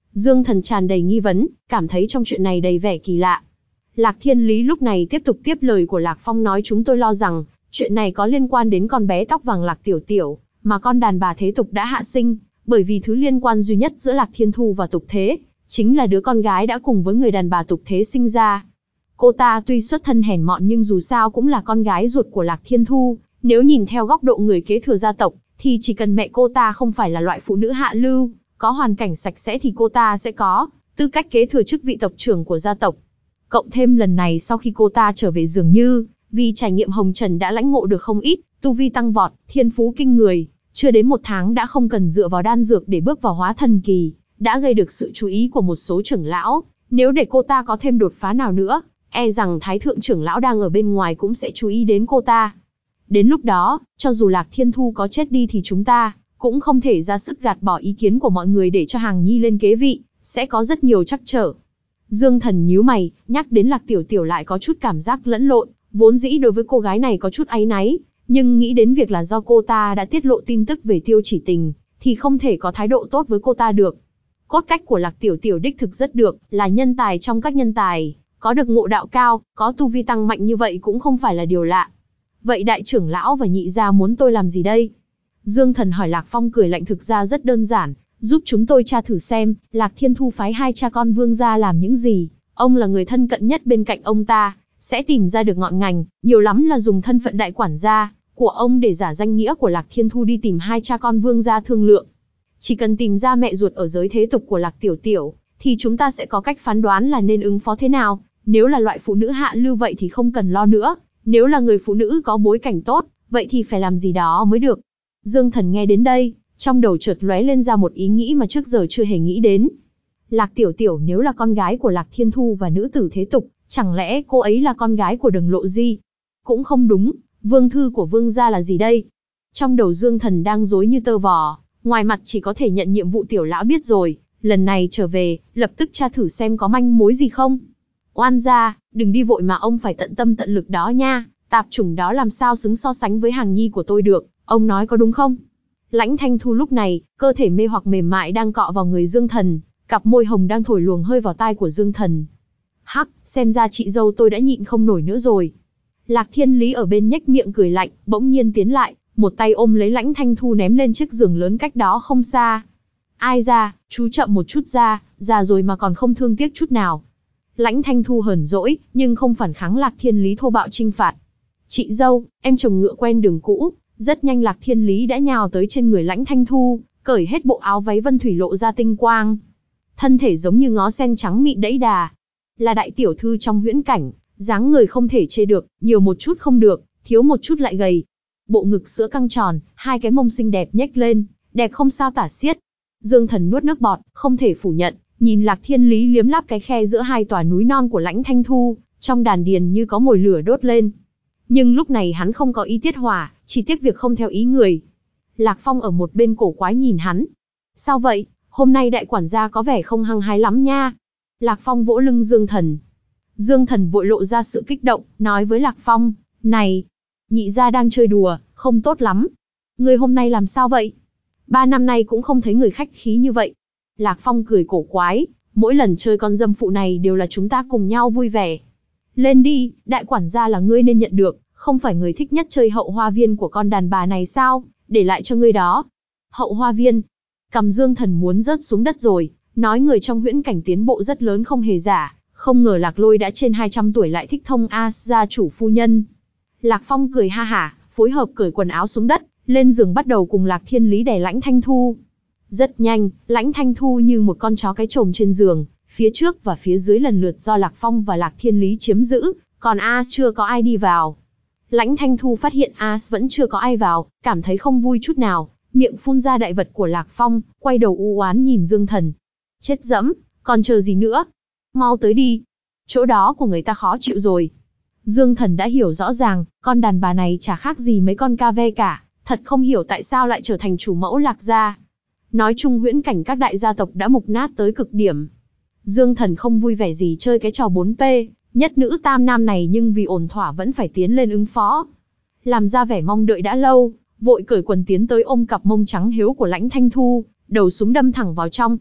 Dương Thần tràn đầy nghi vấn, cảm thấy trong chuyện này đầy vẻ kỳ lạ. Lạc Thiên Lý lúc này tiếp tục tiếp lời của Lạc Phong nói chúng tôi lo rằng, chuyện này có liên quan đến con bé tóc vàng Lạc Tiểu Tiểu, mà con đàn bà thế tục đã hạ sinh, bởi vì thứ liên quan duy nhất giữa Lạc Thiên Thu và tục thế, chính là đứa con gái đã cùng với người đàn bà tục thế sinh ra. Cô ta tuy xuất thân hèn mọn nhưng dù sao cũng là con gái ruột của Lạc Thiên Thu, nếu nhìn theo góc độ người kế thừa gia tộc, thì chỉ cần mẹ cô ta không phải là loại phụ nữ hạ lưu, có hoàn cảnh sạch sẽ thì cô ta sẽ có tư cách kế thừa chức vị tộc trưởng của gia tộc. Cộng thêm lần này sau khi cô ta trở về dường như, vì trải nghiệm hồng trần đã lãnh ngộ được không ít, tu vi tăng vọt, thiên phú kinh người, chưa đến 1 tháng đã không cần dựa vào đan dược để bước vào hóa thần kỳ, đã gây được sự chú ý của một số trưởng lão. Nếu để cô ta có thêm đột phá nào nữa, e rằng Thái thượng trưởng lão đang ở bên ngoài cũng sẽ chú ý đến cô ta. Đến lúc đó, cho dù Lạc Thiên Thu có chết đi thì chúng ta cũng không thể ra sức gạt bỏ ý kiến của mọi người để cho Hằng Nhi lên kế vị, sẽ có rất nhiều trắc trở. Dương Thần nhíu mày, nhắc đến Lạc Tiểu Tiểu lại có chút cảm giác lẫn lộn, vốn dĩ đối với cô gái này có chút áy náy, nhưng nghĩ đến việc là do cô ta đã tiết lộ tin tức về Tiêu Chỉ Tình, thì không thể có thái độ tốt với cô ta được. Cốt cách của Lạc Tiểu Tiểu đích thực rất được, là nhân tài trong các nhân tài, có được ngộ đạo cao, có tu vi tăng mạnh như vậy cũng không phải là điều lạ. Vậy đại trưởng lão và nhị gia muốn tôi làm gì đây? Dương Thần hỏi. Lạc Phong cười lạnh, thực ra rất đơn giản, giúp chúng tôi tra thử xem, Lạc Thiên Thu phái 2 cha con Vương gia làm những gì, ông là người thân cận nhất bên cạnh ông ta, sẽ tìm ra được ngọn ngành, nhiều lắm là dùng thân phận đại quản gia của ông để giả danh nghĩa của Lạc Thiên Thu đi tìm 2 cha con Vương gia thương lượng. Chỉ cần tìm ra mẹ ruột ở giới thế tục của Lạc Tiểu Tiểu, thì chúng ta sẽ có cách phán đoán là nên ứng phó thế nào. Nếu là loại phụ nữ hạ lưu vậy thì không cần lo nữa, nếu là người phụ nữ có bối cảnh tốt, vậy thì phải làm gì đó mới được. Dương Thần nghe đến đây, trong đầu chợt lóe lên ra một ý nghĩ mà trước giờ chưa hề nghĩ đến. Lạc Tiểu Tiểu nếu là con gái của Lạc Thiên Thu và nữ tử thế tục, chẳng lẽ cô ấy là con gái của Đừng Lộ Di? Cũng không đúng, vương thư của Vương gia là gì đây? Trong đầu Dương Thần đang rối như tơ vò, ngoài mặt chỉ có thể nhận nhiệm vụ tiểu lão biết rồi, lần này trở về, lập tức tra thử xem có manh mối gì không. Oan gia, đừng đi vội mà ông phải tận tâm tận lực đó nha, tạp chủng đó làm sao xứng so sánh với Hằng Nhi của tôi được, ông nói có đúng không? Lãnh Thanh Thu lúc này, cơ thể mê hoặc mềm mại đang cọ vào người Dương Thần, cặp môi hồng đang thổi luồng hơi vào tai của Dương Thần. Hắc, xem ra chị dâu tôi đã nhịn không nổi nữa rồi. Lạc Thiên Lý ở bên nhếch miệng cười lạnh, bỗng nhiên tiến lại, một tay ôm lấy Lãnh Thanh Thu ném lên chiếc giường lớn cách đó không xa. Ai ra, chú chậm một chút ra, già rồi mà còn không thương tiếc chút nào. Lãnh Thanh Thu hờn dỗi, nhưng không phản kháng Lạc Thiên Lý thô bạo trinh phạt. Chị dâu, em chồng ngựa quen đường cũ. Rất nhanh Lạc Thiên Lý đã nhào tới trên người Lãnh Thanh Thu, cởi hết bộ áo váy vân thủy lộ ra tinh quang. Thân thể giống như ngó sen trắng mịn đẫy đà. Là đại tiểu thư trong huyễn cảnh, dáng người không thể chê được, nhiều một chút không được, thiếu một chút lại gầy. Bộ ngực sữa căng tròn, 2 cái mông xinh đẹp nhếch lên, đẹp không sao tả xiết. Dương Thần nuốt nước bọt, không thể phủ nhận, nhìn Lạc Thiên Lý liếm láp cái khe giữa 2 tòa núi non của Lãnh Thanh Thu, trong đàn điền như có mồi lửa đốt lên. Nhưng lúc này hắn không có ý tiết hỏa, chỉ tiếc việc không theo ý người. Lạc Phong ở một bên cổ quái nhìn hắn. Sao vậy, hôm nay đại quản gia có vẻ không hăng hái lắm nha. Lạc Phong vỗ lưng Dương Thần. Dương Thần vội lộ ra sự kích động, nói với Lạc Phong, này, nhị gia đang chơi đùa, không tốt lắm. Người hôm nay làm sao vậy? 3 năm nay cũng không thấy người khách khí như vậy. Lạc Phong cười cổ quái, mỗi lần chơi con dâm phụ này đều là chúng ta cùng nhau vui vẻ. Lên đi, đại quản gia là ngươi nên nhận được, không phải người thích nhất chơi hậu hoa viên của con đàn bà này sao, để lại cho ngươi đó. Hậu hoa viên, cằm Dương Thần muốn rớt xuống đất rồi, nói người trong huyễn cảnh tiến bộ rất lớn không hề giả, không ngờ Lạc Lôi đã trên 200 tuổi lại thích thông gia chủ phu nhân. Lạc Phong cười ha hả, phối hợp cởi quần áo xuống đất, lên giường bắt đầu cùng Lạc Thiên Lý đè Lãnh Thanh Thu. Rất nhanh, Lãnh Thanh Thu như một con chó cái chồm trên giường, phía trước và phía dưới lần lượt do Lạc Phong và Lạc Thiên Lý chiếm giữ, còn chưa có ai đi vào. Lãnh Thanh Thu phát hiện vẫn chưa có ai vào, cảm thấy không vui chút nào, miệng phun ra đại vật của Lạc Phong, quay đầu u oán nhìn Dương Thần. Chết dẫm, còn chờ gì nữa? Mau tới đi. Chỗ đó của người ta khó chịu rồi. Dương Thần đã hiểu rõ ràng, con đàn bà này chả khác gì mấy con ca ve cả, thật không hiểu tại sao lại trở thành chủ mẫu Lạc gia. Nói chung huyễn cảnh các đại gia tộc đã mục nát tới cực điểm. Dương Thần không vui vẻ gì chơi cái trò 4P, nhất nữ tam nam này nhưng vì ổn thỏa vẫn phải tiến lên ứng phó. Làm ra vẻ mong đợi đã lâu, vội cởi quần tiến tới ôm cặp mông trắng hiếu của Lãnh Thanh Thu, đầu súng đâm thẳng vào trong.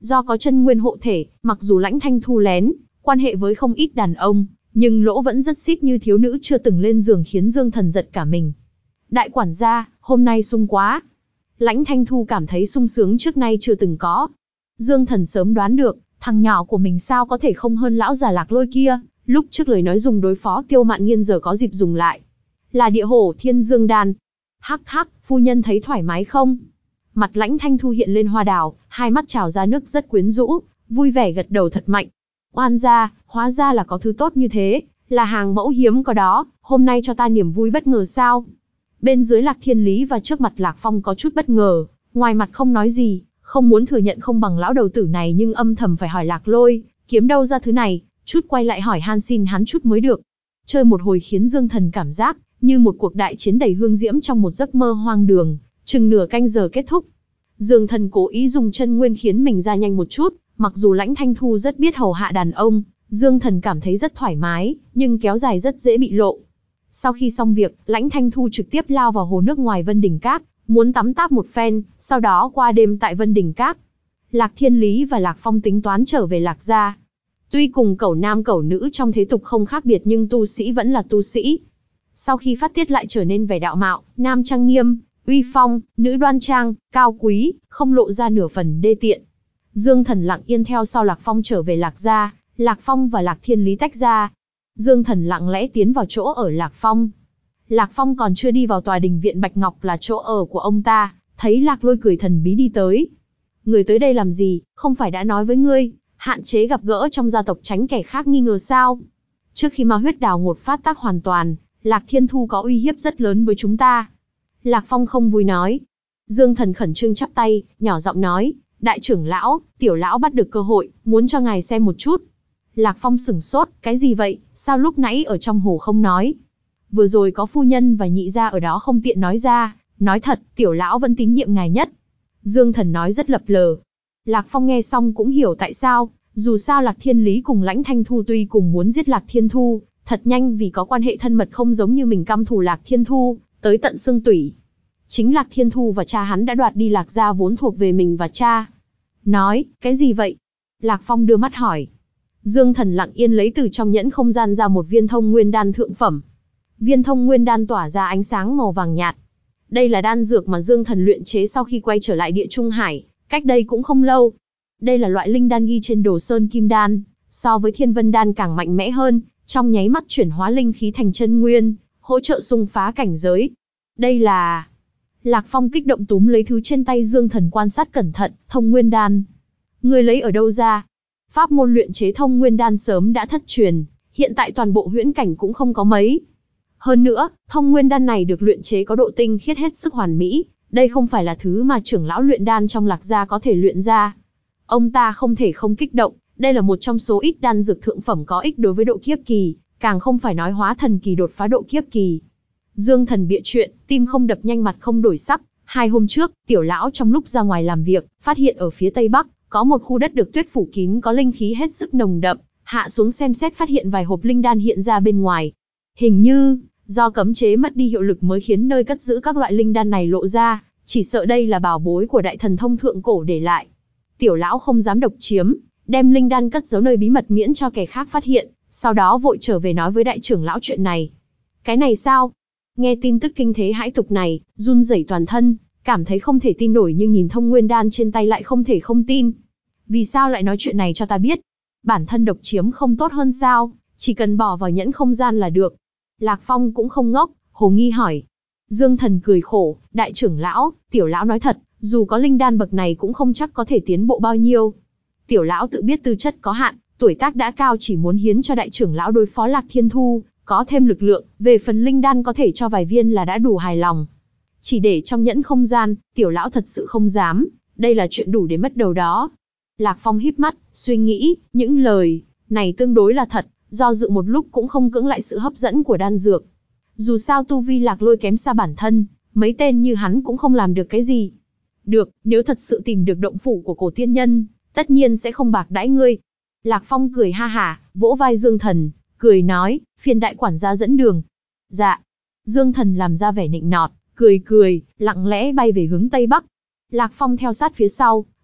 Do có chân nguyên hộ thể, mặc dù Lãnh Thanh Thu lén quan hệ với không ít đàn ông, nhưng lỗ vẫn rất xít như thiếu nữ chưa từng lên giường, khiến Dương Thần giật cả mình. Đại quản gia, hôm nay sung quá. Lãnh Thanh Thu cảm thấy sung sướng trước nay chưa từng có. Dương Thần sớm đoán được, thằng nhỏ của mình sao có thể không hơn lão già Lạc Lôi kia, lúc trước lời nói dùng đối phó Tiêu Mạn Nghiên giờ có dịp dùng lại. Là địa hổ Thiên Dương Đan. Hắc hắc, phu nhân thấy thoải mái không? Mặt Lãnh Thanh Thu hiện lên hoa đào, hai mắt trào ra nước rất quyến rũ, vui vẻ gật đầu thật mạnh. Oan gia, hóa ra là có thứ tốt như thế, là hàng mẫu hiếm có đó, hôm nay cho ta niềm vui bất ngờ sao? Bên dưới Lạc Thiên Lý và trước mặt Lạc Phong có chút bất ngờ, ngoài mặt không nói gì, không muốn thừa nhận không bằng lão đầu tử này, nhưng âm thầm phải hỏi Lạc Lôi, kiếm đâu ra thứ này, chút quay lại hỏi han xin hắn chút mới được. Chơi một hồi khiến Dương Thần cảm giác như một cuộc đại chiến đầy hương diễm trong một giấc mơ hoang đường, chừng nửa canh giờ kết thúc. Dương Thần cố ý dùng chân nguyên khiến mình ra nhanh một chút, mặc dù Lãnh Thanh Thu rất biết hầu hạ đàn ông, Dương Thần cảm thấy rất thoải mái, nhưng kéo dài rất dễ bị lộ. Sau khi xong việc, Lãnh Thanh Thu trực tiếp lao vào hồ nước ngoài Vân Đình Các, muốn tắm táp một phen, sau đó qua đêm tại Vân Đình Các. Lạc Thiên Lý và Lạc Phong tính toán trở về Lạc gia. Tuy cùng cẩu nam cẩu nữ trong thế tục không khác biệt, nhưng tu sĩ vẫn là tu sĩ. Sau khi phát tiết lại trở nên vẻ đạo mạo, nam trang nghiêm, uy phong, nữ đoan trang, cao quý, không lộ ra nửa phần đê tiện. Dương Thần lặng yên theo sau Lạc Phong trở về Lạc gia, Lạc Phong và Lạc Thiên Lý tách ra. Dương Thần lặng lẽ tiến vào chỗ ở Lạc Phong. Lạc Phong còn chưa đi vào tòa đình viện Bạch Ngọc là chỗ ở của ông ta, thấy Lạc Lôi cười thần bí đi tới. Người tới đây làm gì, không phải đã nói với ngươi, hạn chế gặp gỡ trong gia tộc tránh kẻ khác nghi ngờ sao? Trước khi ma huyết đào ngột phát tác hoàn toàn, Lạc Thiên Thu có uy hiếp rất lớn với chúng ta. Lạc Phong không vui nói. Dương Thần khẩn trương chắp tay, nhỏ giọng nói, đại trưởng lão, tiểu lão bắt được cơ hội, muốn cho ngài xem một chút. Lạc Phong sửng sốt, cái gì vậy, sao lúc nãy ở trong hồ không nói? Vừa rồi có phu nhân và nhị gia ở đó không tiện nói ra, nói thật, tiểu lão vẫn tín nhiệm ngài nhất. Dương Thần nói rất lập lờ. Lạc Phong nghe xong cũng hiểu tại sao, dù sao Lạc Thiên Lý cùng Lãnh Thanh Thu tuy cùng muốn giết Lạc Thiên Thu, thật nhanh vì có quan hệ thân mật không giống như mình căm thù Lạc Thiên Thu, tới tận xương tủy. Chính Lạc Thiên Thu và cha hắn đã đoạt đi Lạc gia vốn thuộc về mình và cha. Nói, cái gì vậy? Lạc Phong đưa mắt hỏi. Dương Thần lặng yên lấy từ trong nhẫn không gian ra một viên thông nguyên đan thượng phẩm. Viên thông nguyên đan tỏa ra ánh sáng màu vàng nhạt. Đây là đan dược mà Dương Thần luyện chế sau khi quay trở lại Địa Trung Hải, cách đây cũng không lâu. Đây là loại linh đan ghi trên đồ sơn kim đan, so với thiên vân đan càng mạnh mẽ hơn, trong nháy mắt chuyển hóa linh khí thành chân nguyên, hỗ trợ xung phá cảnh giới. Đây là... Lạc Phong kích động túm lấy thứ trên tay Dương Thần quan sát cẩn thận, thông nguyên đan. Người lấy ở đâu ra? Pháp môn luyện chế thông nguyên đan sớm đã thất truyền, hiện tại toàn bộ huyễn cảnh cũng không có mấy. Hơn nữa, thông nguyên đan này được luyện chế có độ tinh khiết hết sức hoàn mỹ, đây không phải là thứ mà trưởng lão luyện đan trong Lạc gia có thể luyện ra. Ông ta không thể không kích động, đây là một trong số ít đan dược thượng phẩm có ích đối với độ kiếp kỳ, càng không phải nói hóa thần kỳ đột phá độ kiếp kỳ. Dương Thần bịa chuyện, tim không đập nhanh mặt không đổi sắc. 2 hôm trước, tiểu lão trong lúc ra ngoài làm việc, phát hiện ở phía tây bắc, có một khu đất được tuyết phủ kín có linh khí hết sức nồng đậm, hạ xuống xem xét phát hiện vài hộp linh đan hiện ra bên ngoài. Hình như, do cấm chế mất đi hiệu lực mới khiến nơi cất giữ các loại linh đan này lộ ra, chỉ sợ đây là bảo bối của đại thần thông thượng cổ để lại. Tiểu lão không dám độc chiếm, đem linh đan cất giấu nơi bí mật miễn cho kẻ khác phát hiện, sau đó vội trở về nói với đại trưởng lão chuyện này. Cái này sao? Nghe tin tức kinh thế hãi tục này, run rẩy toàn thân, cảm thấy không thể tin nổi nhưng nhìn thông nguyên đan trên tay lại không thể không tin. Vì sao lại nói chuyện này cho ta biết? Bản thân độc chiếm không tốt hơn sao? Chỉ cần bỏ vào nhẫn không gian là được. Lạc Phong cũng không ngốc, hồ nghi hỏi. Dương Thần cười khổ, đại trưởng lão, tiểu lão nói thật, dù có linh đan bậc này cũng không chắc có thể tiến bộ bao nhiêu. Tiểu lão tự biết tư chất có hạn, tuổi tác đã cao, chỉ muốn hiến cho đại trưởng lão đối phó Lạc Thiên Thu, có thêm lực lượng, về phần linh đan có thể cho vài viên là đã đủ hài lòng. Chỉ để trong nhẫn không gian, tiểu lão thật sự không dám, đây là chuyện đủ để mất đầu đó. Lạc Phong híp mắt, suy nghĩ, những lời này tương đối là thật, do dự một lúc cũng không cưỡng lại sự hấp dẫn của đan dược. Dù sao tu vi Lạc Lôi kém xa bản thân, mấy tên như hắn cũng không làm được cái gì. Được, nếu thật sự tìm được động phủ của cổ tiên nhân, tất nhiên sẽ không bạc đãi ngươi. Lạc Phong cười ha hả, vỗ vai Dương Thần, cười nói, phiền đại quản gia dẫn đường. Dạ. Dương Thần làm ra vẻ nịnh nọt, cười, lặng lẽ bay về hướng Tây Bắc. Lạc Phong theo sát phía sau,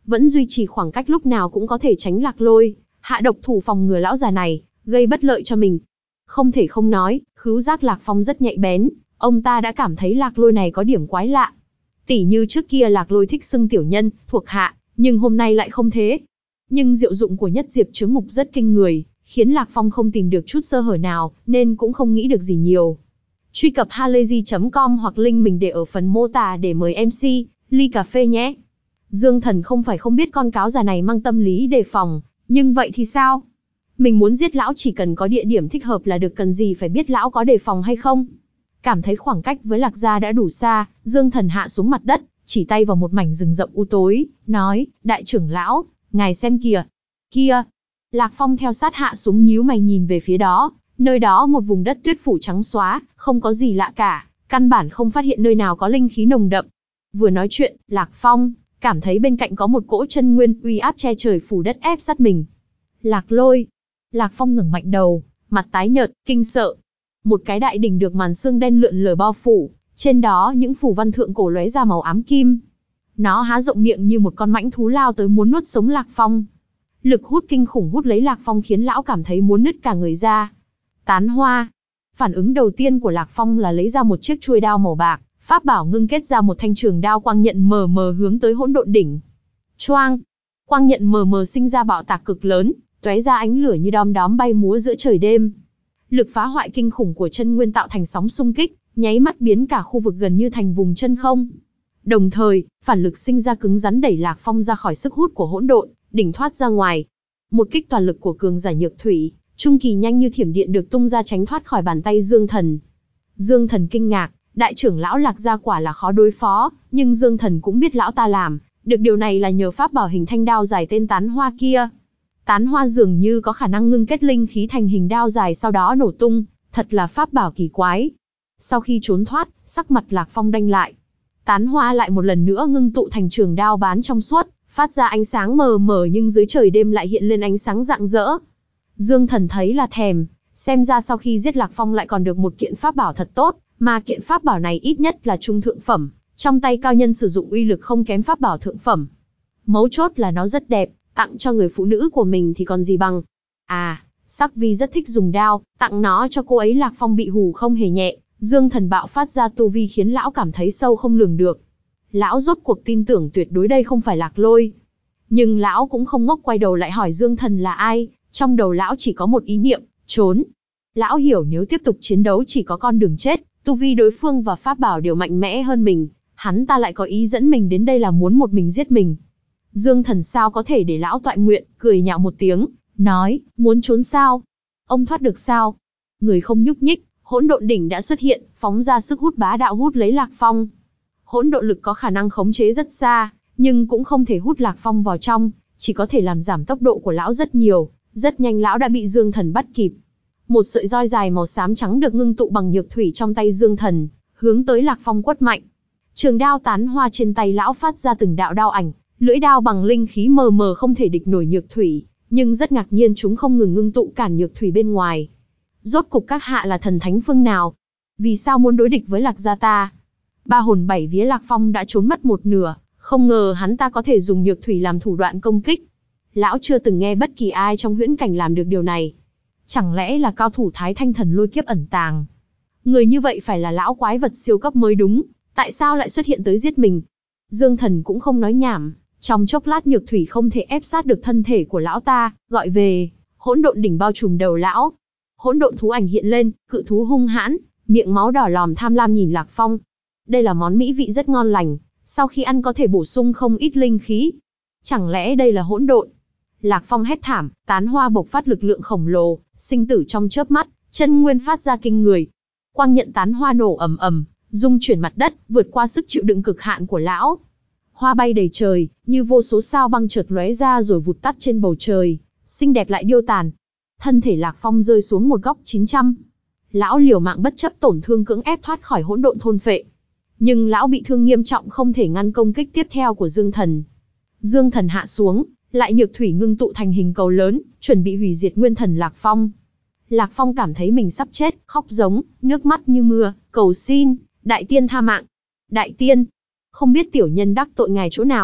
vẫn duy trì khoảng cách lúc nào cũng có thể tránh Lạc Lôi, hạ độc thủ phòng ngừa lão già này, gây bất lợi cho mình. Không thể không nói, khứu giác Lạc Phong rất nhạy bén, ông ta đã cảm thấy Lạc Lôi này có điểm quái lạ. Tỉ như trước kia Lạc Lôi thích xưng tiểu nhân, thuộc hạ, nhưng hôm nay lại không thế. Nhưng diệu dụng của nhất diệp chướng ngục rất kinh người, khiến Lạc Phong không tìm được chút sơ hở nào, nên cũng không nghĩ được gì nhiều. Truy cập halayzi.com hoặc link mình để ở phần mô tả để mời MC, ly cà phê nhé. Dương Thần không phải không biết con cáo già này mang tâm lý đề phòng, nhưng vậy thì sao? Mình muốn giết lão chỉ cần có địa điểm thích hợp là được, cần gì phải biết lão có đề phòng hay không. Cảm thấy khoảng cách với Lạc gia đã đủ xa, Dương Thần hạ xuống mặt đất, chỉ tay vào một mảnh rừng rậm u tối, nói, đại trưởng lão, ngài xem kìa. Kia. Lạc Phong theo sát hạ xuống nhíu mày nhìn về phía đó, nơi đó một vùng đất tuyết phủ trắng xóa, không có gì lạ cả, căn bản không phát hiện nơi nào có linh khí nồng đậm. Vừa nói chuyện, Lạc Phong cảm thấy bên cạnh có một cỗ chân nguyên uy áp che trời phủ đất ép sát mình. Lạc Lôi. Lạc Phong ngẩng mạnh đầu, mặt tái nhợt, kinh sợ. Một cái đại đỉnh được màn sương đen lượn lờ bao phủ, trên đó những phù văn thượng cổ lóe ra màu ám kim. Nó há rộng miệng như một con mãnh thú lao tới muốn nuốt sống Lạc Phong. Lực hút kinh khủng hút lấy Lạc Phong khiến lão cảm thấy muốn nứt cả người ra. Tán hoa. Phản ứng đầu tiên của Lạc Phong là lấy ra một chiếc chuôi đao màu bạc, pháp bảo ngưng kết ra một thanh trường đao quang nhận mờ mờ hướng tới hỗn độn đỉnh. Choang. Quang nhận mờ mờ sinh ra bạo tạc cực lớn, tóe ra ánh lửa như đom đóm bay múa giữa trời đêm. Lực phá hoại kinh khủng của chân nguyên tạo thành sóng xung kích, nháy mắt biến cả khu vực gần như thành vùng chân không. Đồng thời, phản lực sinh ra cứng rắn đẩy Lạc Phong ra khỏi sức hút của hỗn độn, đỉnh thoát ra ngoài. Một kích toàn lực của cường giả nhược thủy, trung kỳ nhanh như thiểm điện được tung ra tránh thoát khỏi bàn tay Dương Thần. Dương Thần kinh ngạc, đại trưởng lão Lạc gia quả là khó đối phó, nhưng Dương Thần cũng biết lão ta làm được điều này là nhờ pháp bảo hình thanh đao dài tên tán hoa kia. Tán hoa dường như có khả năng ngưng kết linh khí thành hình đao dài sau đó nổ tung, thật là pháp bảo kỳ quái. Sau khi trốn thoát, sắc mặt Lạc Phong đanh lại. Tán hoa lại một lần nữa ngưng tụ thành trường đao bán trong suốt, phát ra ánh sáng mờ mờ nhưng dưới trời đêm lại hiện lên ánh sáng rạng rỡ. Dương Thần thấy là thèm, xem ra sau khi giết Lạc Phong lại còn được một kiện pháp bảo thật tốt, mà kiện pháp bảo này ít nhất là trung thượng phẩm, trong tay cao nhân sử dụng uy lực không kém pháp bảo thượng phẩm. Mấu chốt là nó rất đẹp, tặng cho người phụ nữ của mình thì còn gì bằng. À, Sắc Vi rất thích dùng đao, tặng nó cho cô ấy. Lạc Phong bị hù không hề nhẹ, Dương Thần bạo phát ra tu vi khiến lão cảm thấy sâu không lường được. Lão rốt cuộc tin tưởng tuyệt đối đây không phải Lạc Lôi. Nhưng lão cũng không ngốc quay đầu lại hỏi Dương Thần là ai, trong đầu lão chỉ có một ý niệm, trốn. Lão hiểu nếu tiếp tục chiến đấu chỉ có con đường chết, tu vi đối phương và pháp bảo đều mạnh mẽ hơn mình, hắn ta lại có ý dẫn mình đến đây là muốn một mình giết mình. Dương Thần sao có thể để lão toại nguyện, cười nhạo một tiếng, nói, muốn trốn sao? Ông thoát được sao? Người không nhúc nhích, hỗn độn đỉnh đã xuất hiện, phóng ra sức hút bá đạo hút lấy Lạc Phong. Hỗn độn lực có khả năng khống chế rất xa, nhưng cũng không thể hút Lạc Phong vào trong, chỉ có thể làm giảm tốc độ của lão rất nhiều. Rất nhanh lão đã bị Dương Thần bắt kịp. Một sợi roi dài màu xám trắng được ngưng tụ bằng nhược thủy trong tay Dương Thần, hướng tới Lạc Phong quất mạnh. Trường đao tán hoa trên tay lão phát ra từng đạo đao ảnh, lưỡi đao bằng linh khí mờ mờ không thể địch nổi nhược thủy, nhưng rất ngạc nhiên chúng không ngừng ngưng tụ cản nhược thủy bên ngoài. Rốt cục các hạ là thần thánh phương nào? Vì sao muốn đối địch với Lạc gia ta? Ba hồn bảy vía Lạc Phong đã trốn mất một nửa, không ngờ hắn ta có thể dùng nhược thủy làm thủ đoạn công kích. Lão chưa từng nghe bất kỳ ai trong huyễn cảnh làm được điều này. Chẳng lẽ là cao thủ Thái Thanh Thần Lôi Kiếp ẩn tàng? Người như vậy phải là lão quái vật siêu cấp mới đúng, tại sao lại xuất hiện tới giết mình? Dương Thần cũng không nói nhảm, trong chốc lát nhược thủy không thể ép sát được thân thể của lão ta, gọi về, hỗn độn đỉnh bao trùm đầu lão. Hỗn độn thú ảnh hiện lên, cự thú hung hãn, miệng máu đỏ lòm tham lam nhìn Lạc Phong. Đây là món mỹ vị rất ngon lành, sau khi ăn có thể bổ sung không ít linh khí. Chẳng lẽ đây là hỗn độn? Lạc Phong hét thảm, tán hoa bộc phát lực lượng khổng lồ, sinh tử trong chớp mắt, chân nguyên phát ra kinh người. Quang nhận tán hoa nổ ầm ầm, dung chuyển mặt đất, vượt qua sức chịu đựng cực hạn của lão. Hoa bay đầy trời, như vô số sao băng chợt lóe ra rồi vụt tắt trên bầu trời, xinh đẹp lại điêu tàn. Thân thể Lạc Phong rơi xuống một góc 900. Lão liều mạng bất chấp tổn thương cưỡng ép thoát khỏi hỗn độn thôn phệ. Nhưng lão bị thương nghiêm trọng không thể ngăn công kích tiếp theo của Dương Thần. Dương Thần hạ xuống, lại nhược thủy ngưng tụ thành hình cầu lớn, chuẩn bị hủy diệt nguyên thần Lạc Phong. Lạc Phong cảm thấy mình sắp chết, khóc giống, nước mắt như mưa, cầu xin, đại tiên tha mạng. Đại tiên, không biết tiểu nhân đắc tội ngài chỗ nào,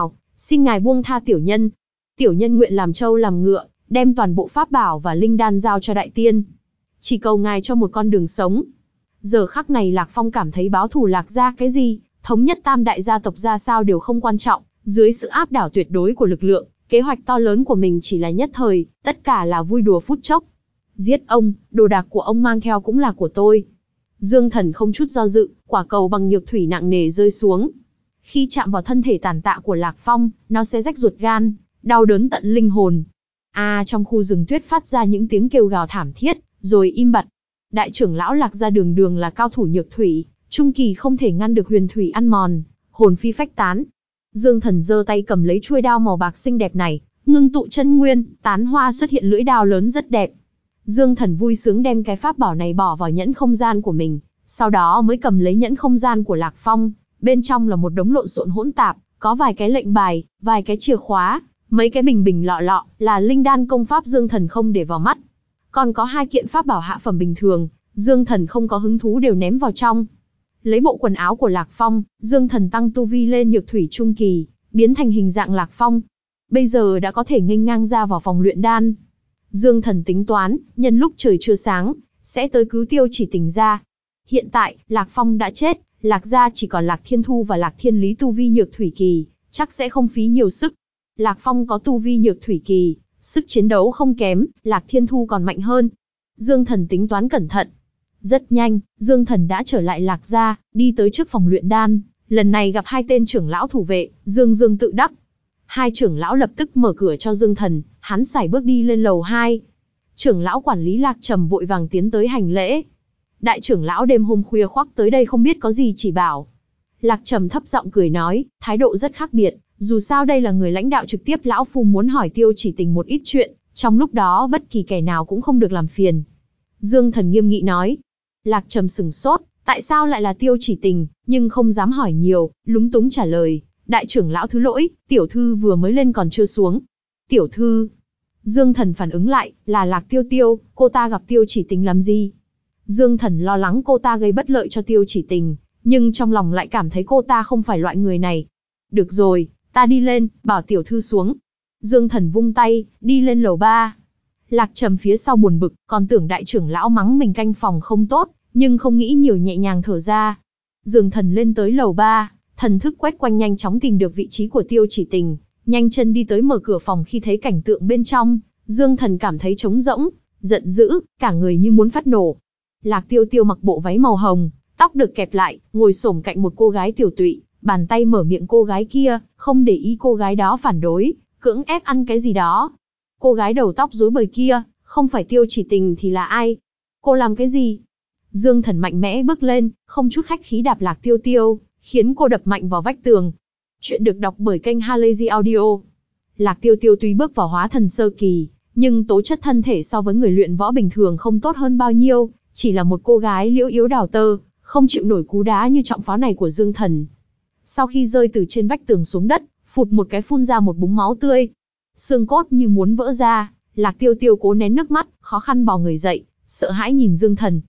Xin ngài buông tha tiểu nhân. Tiểu nhân nguyện làm trâu làm ngựa, đem toàn bộ pháp bảo và linh đan giao cho đại tiên. Chỉ cầu ngài cho một con đường sống. Giờ khắc này Lạc Phong cảm thấy báo thù Lạc gia cái gì, thống nhất tam đại gia tộc ra sao đều không quan trọng, dưới sự áp đảo tuyệt đối của lực lượng, kế hoạch to lớn của mình chỉ là nhất thời, tất cả là vui đùa phút chốc. Giết ông, đồ đạc của ông mang theo cũng là của tôi. Dương Thần không chút do dự, quả cầu bằng nhược thủy nặng nề rơi xuống. Khi chạm vào thân thể tàn tạ của Lạc Phong, nó sẽ rách ruột gan, đau đớn tận linh hồn. Trong khu rừng tuyết phát ra những tiếng kêu gào thảm thiết, rồi im bặt. Đại trưởng lão Lạc gia đường đường là cao thủ nhược thủy, trung kỳ không thể ngăn được huyền thủy ăn mòn, hồn phi phách tán. Dương Thần giơ tay cầm lấy chuôi đao màu bạc xinh đẹp này, ngưng tụ chân nguyên, tán hoa xuất hiện lưỡi đao lớn rất đẹp. Dương Thần vui sướng đem cái pháp bảo này bỏ vào nhẫn không gian của mình, sau đó mới cầm lấy nhẫn không gian của Lạc Phong, bên trong là một đống lộn xộn hỗn tạp, có vài cái lệnh bài, vài cái chìa khóa, mấy cái bình bình lọ lọ, là linh đan công pháp Dương Thần không để vào mắt. Còn có 2 kiện pháp bảo hạ phẩm bình thường, Dương Thần không có hứng thú đều ném vào trong. Lấy bộ quần áo của Lạc Phong, Dương Thần tăng tu vi lên nhược thủy trung kỳ, biến thành hình dạng Lạc Phong. Bây giờ đã có thể nghênh ngang ra vào phòng luyện đan. Dương Thần tính toán, nhân lúc trời chưa sáng, sẽ tới cứu Tiêu Chỉ Tình ra. Hiện tại, Lạc Phong đã chết, Lạc gia chỉ còn Lạc Thiên Thu và Lạc Thiên Lý tu vi nhược thủy kỳ, chắc sẽ không phí nhiều sức. Lạc Phong có tu vi nhược thủy kỳ, sức chiến đấu không kém, Lạc Thiên Thu còn mạnh hơn. Dương Thần tính toán cẩn thận. Rất nhanh, Dương Thần đã trở lại Lạc gia, đi tới trước phòng luyện đan, lần này gặp 2 tên trưởng lão thủ vệ, Dương tự đắc. 2 trưởng lão lập tức mở cửa cho Dương Thần, hắn sải bước đi lên lầu 2. Trưởng lão quản lý Lạc Trầm vội vàng tiến tới hành lễ. Đại trưởng lão đêm hôm khuya khoác tới đây không biết có gì chỉ bảo. Lạc Trầm thấp giọng cười nói, thái độ rất khác biệt, dù sao đây là người lãnh đạo trực tiếp, lão phu muốn hỏi Tiêu Chỉ Tình một ít chuyện, trong lúc đó bất kỳ kẻ nào cũng không được làm phiền. Dương Thần nghiêm nghị nói. Lạc Trầm sửng sốt, tại sao lại là Tiêu Chỉ Tình, nhưng không dám hỏi nhiều, lúng túng trả lời, đại trưởng lão thứ lỗi, tiểu thư vừa mới lên còn chưa xuống. Tiểu thư? Dương Thần phản ứng lại, là Lạc Tiêu Tiêu, cô ta gặp Tiêu Chỉ Tình làm gì? Dương Thần lo lắng cô ta gây bất lợi cho Tiêu Chỉ Tình, nhưng trong lòng lại cảm thấy cô ta không phải loại người này. Được rồi, ta đi lên, bảo tiểu thư xuống. Dương Thần vung tay, đi lên lầu 3. Lạc Trầm phía sau buồn bực, còn tưởng đại trưởng lão mắng mình canh phòng không tốt, nhưng không nghĩ nhiều, nhẹ nhàng thở ra. Dương Thần lên tới lầu 3, thần thức quét quanh nhanh chóng tìm được vị trí của Tiêu Chỉ Tình, nhanh chân đi tới mở cửa phòng. Khi thấy cảnh tượng bên trong, Dương Thần cảm thấy trống rỗng, giận dữ, cả người như muốn phát nổ. Lạc Tiêu Tiêu mặc bộ váy màu hồng, tóc được kẹp lại, ngồi xổm cạnh một cô gái tiểu tụy, bàn tay mở miệng cô gái kia, không để ý cô gái đó phản đối, cưỡng ép ăn cái gì đó. Cô gái đầu tóc rối bời kia, không phải Tiêu Chỉ Tình thì là ai? Cô làm cái gì? Dương Thần mạnh mẽ bước lên, không chút khách khí đạp Lạc Tiêu Tiêu, khiến cô đập mạnh vào vách tường. Chuyện được đọc bởi kênh Halazy Audio. Lạc Tiêu Tiêu tuy bước vào hóa thần sơ kỳ, nhưng tố chất thân thể so với người luyện võ bình thường không tốt hơn bao nhiêu, chỉ là một cô gái liễu yếu đào tơ, không chịu nổi cú đá như trọng pháo này của Dương Thần. Sau khi rơi từ trên vách tường xuống đất, phụt một cái phun ra một búng máu tươi. Xương cốt như muốn vỡ ra, Lạc Tiêu Tiêu cố nén nước mắt, khó khăn bò người dậy, sợ hãi nhìn Dương Thần.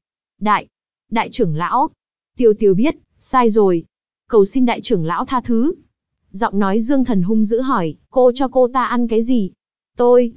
Đại trưởng lão. Tiêu Tiêu biết, sai rồi. Cầu xin đại trưởng lão tha thứ. Giọng nói Dương Thần hung dữ hỏi, cô cho cô ta ăn cái gì? Tôi.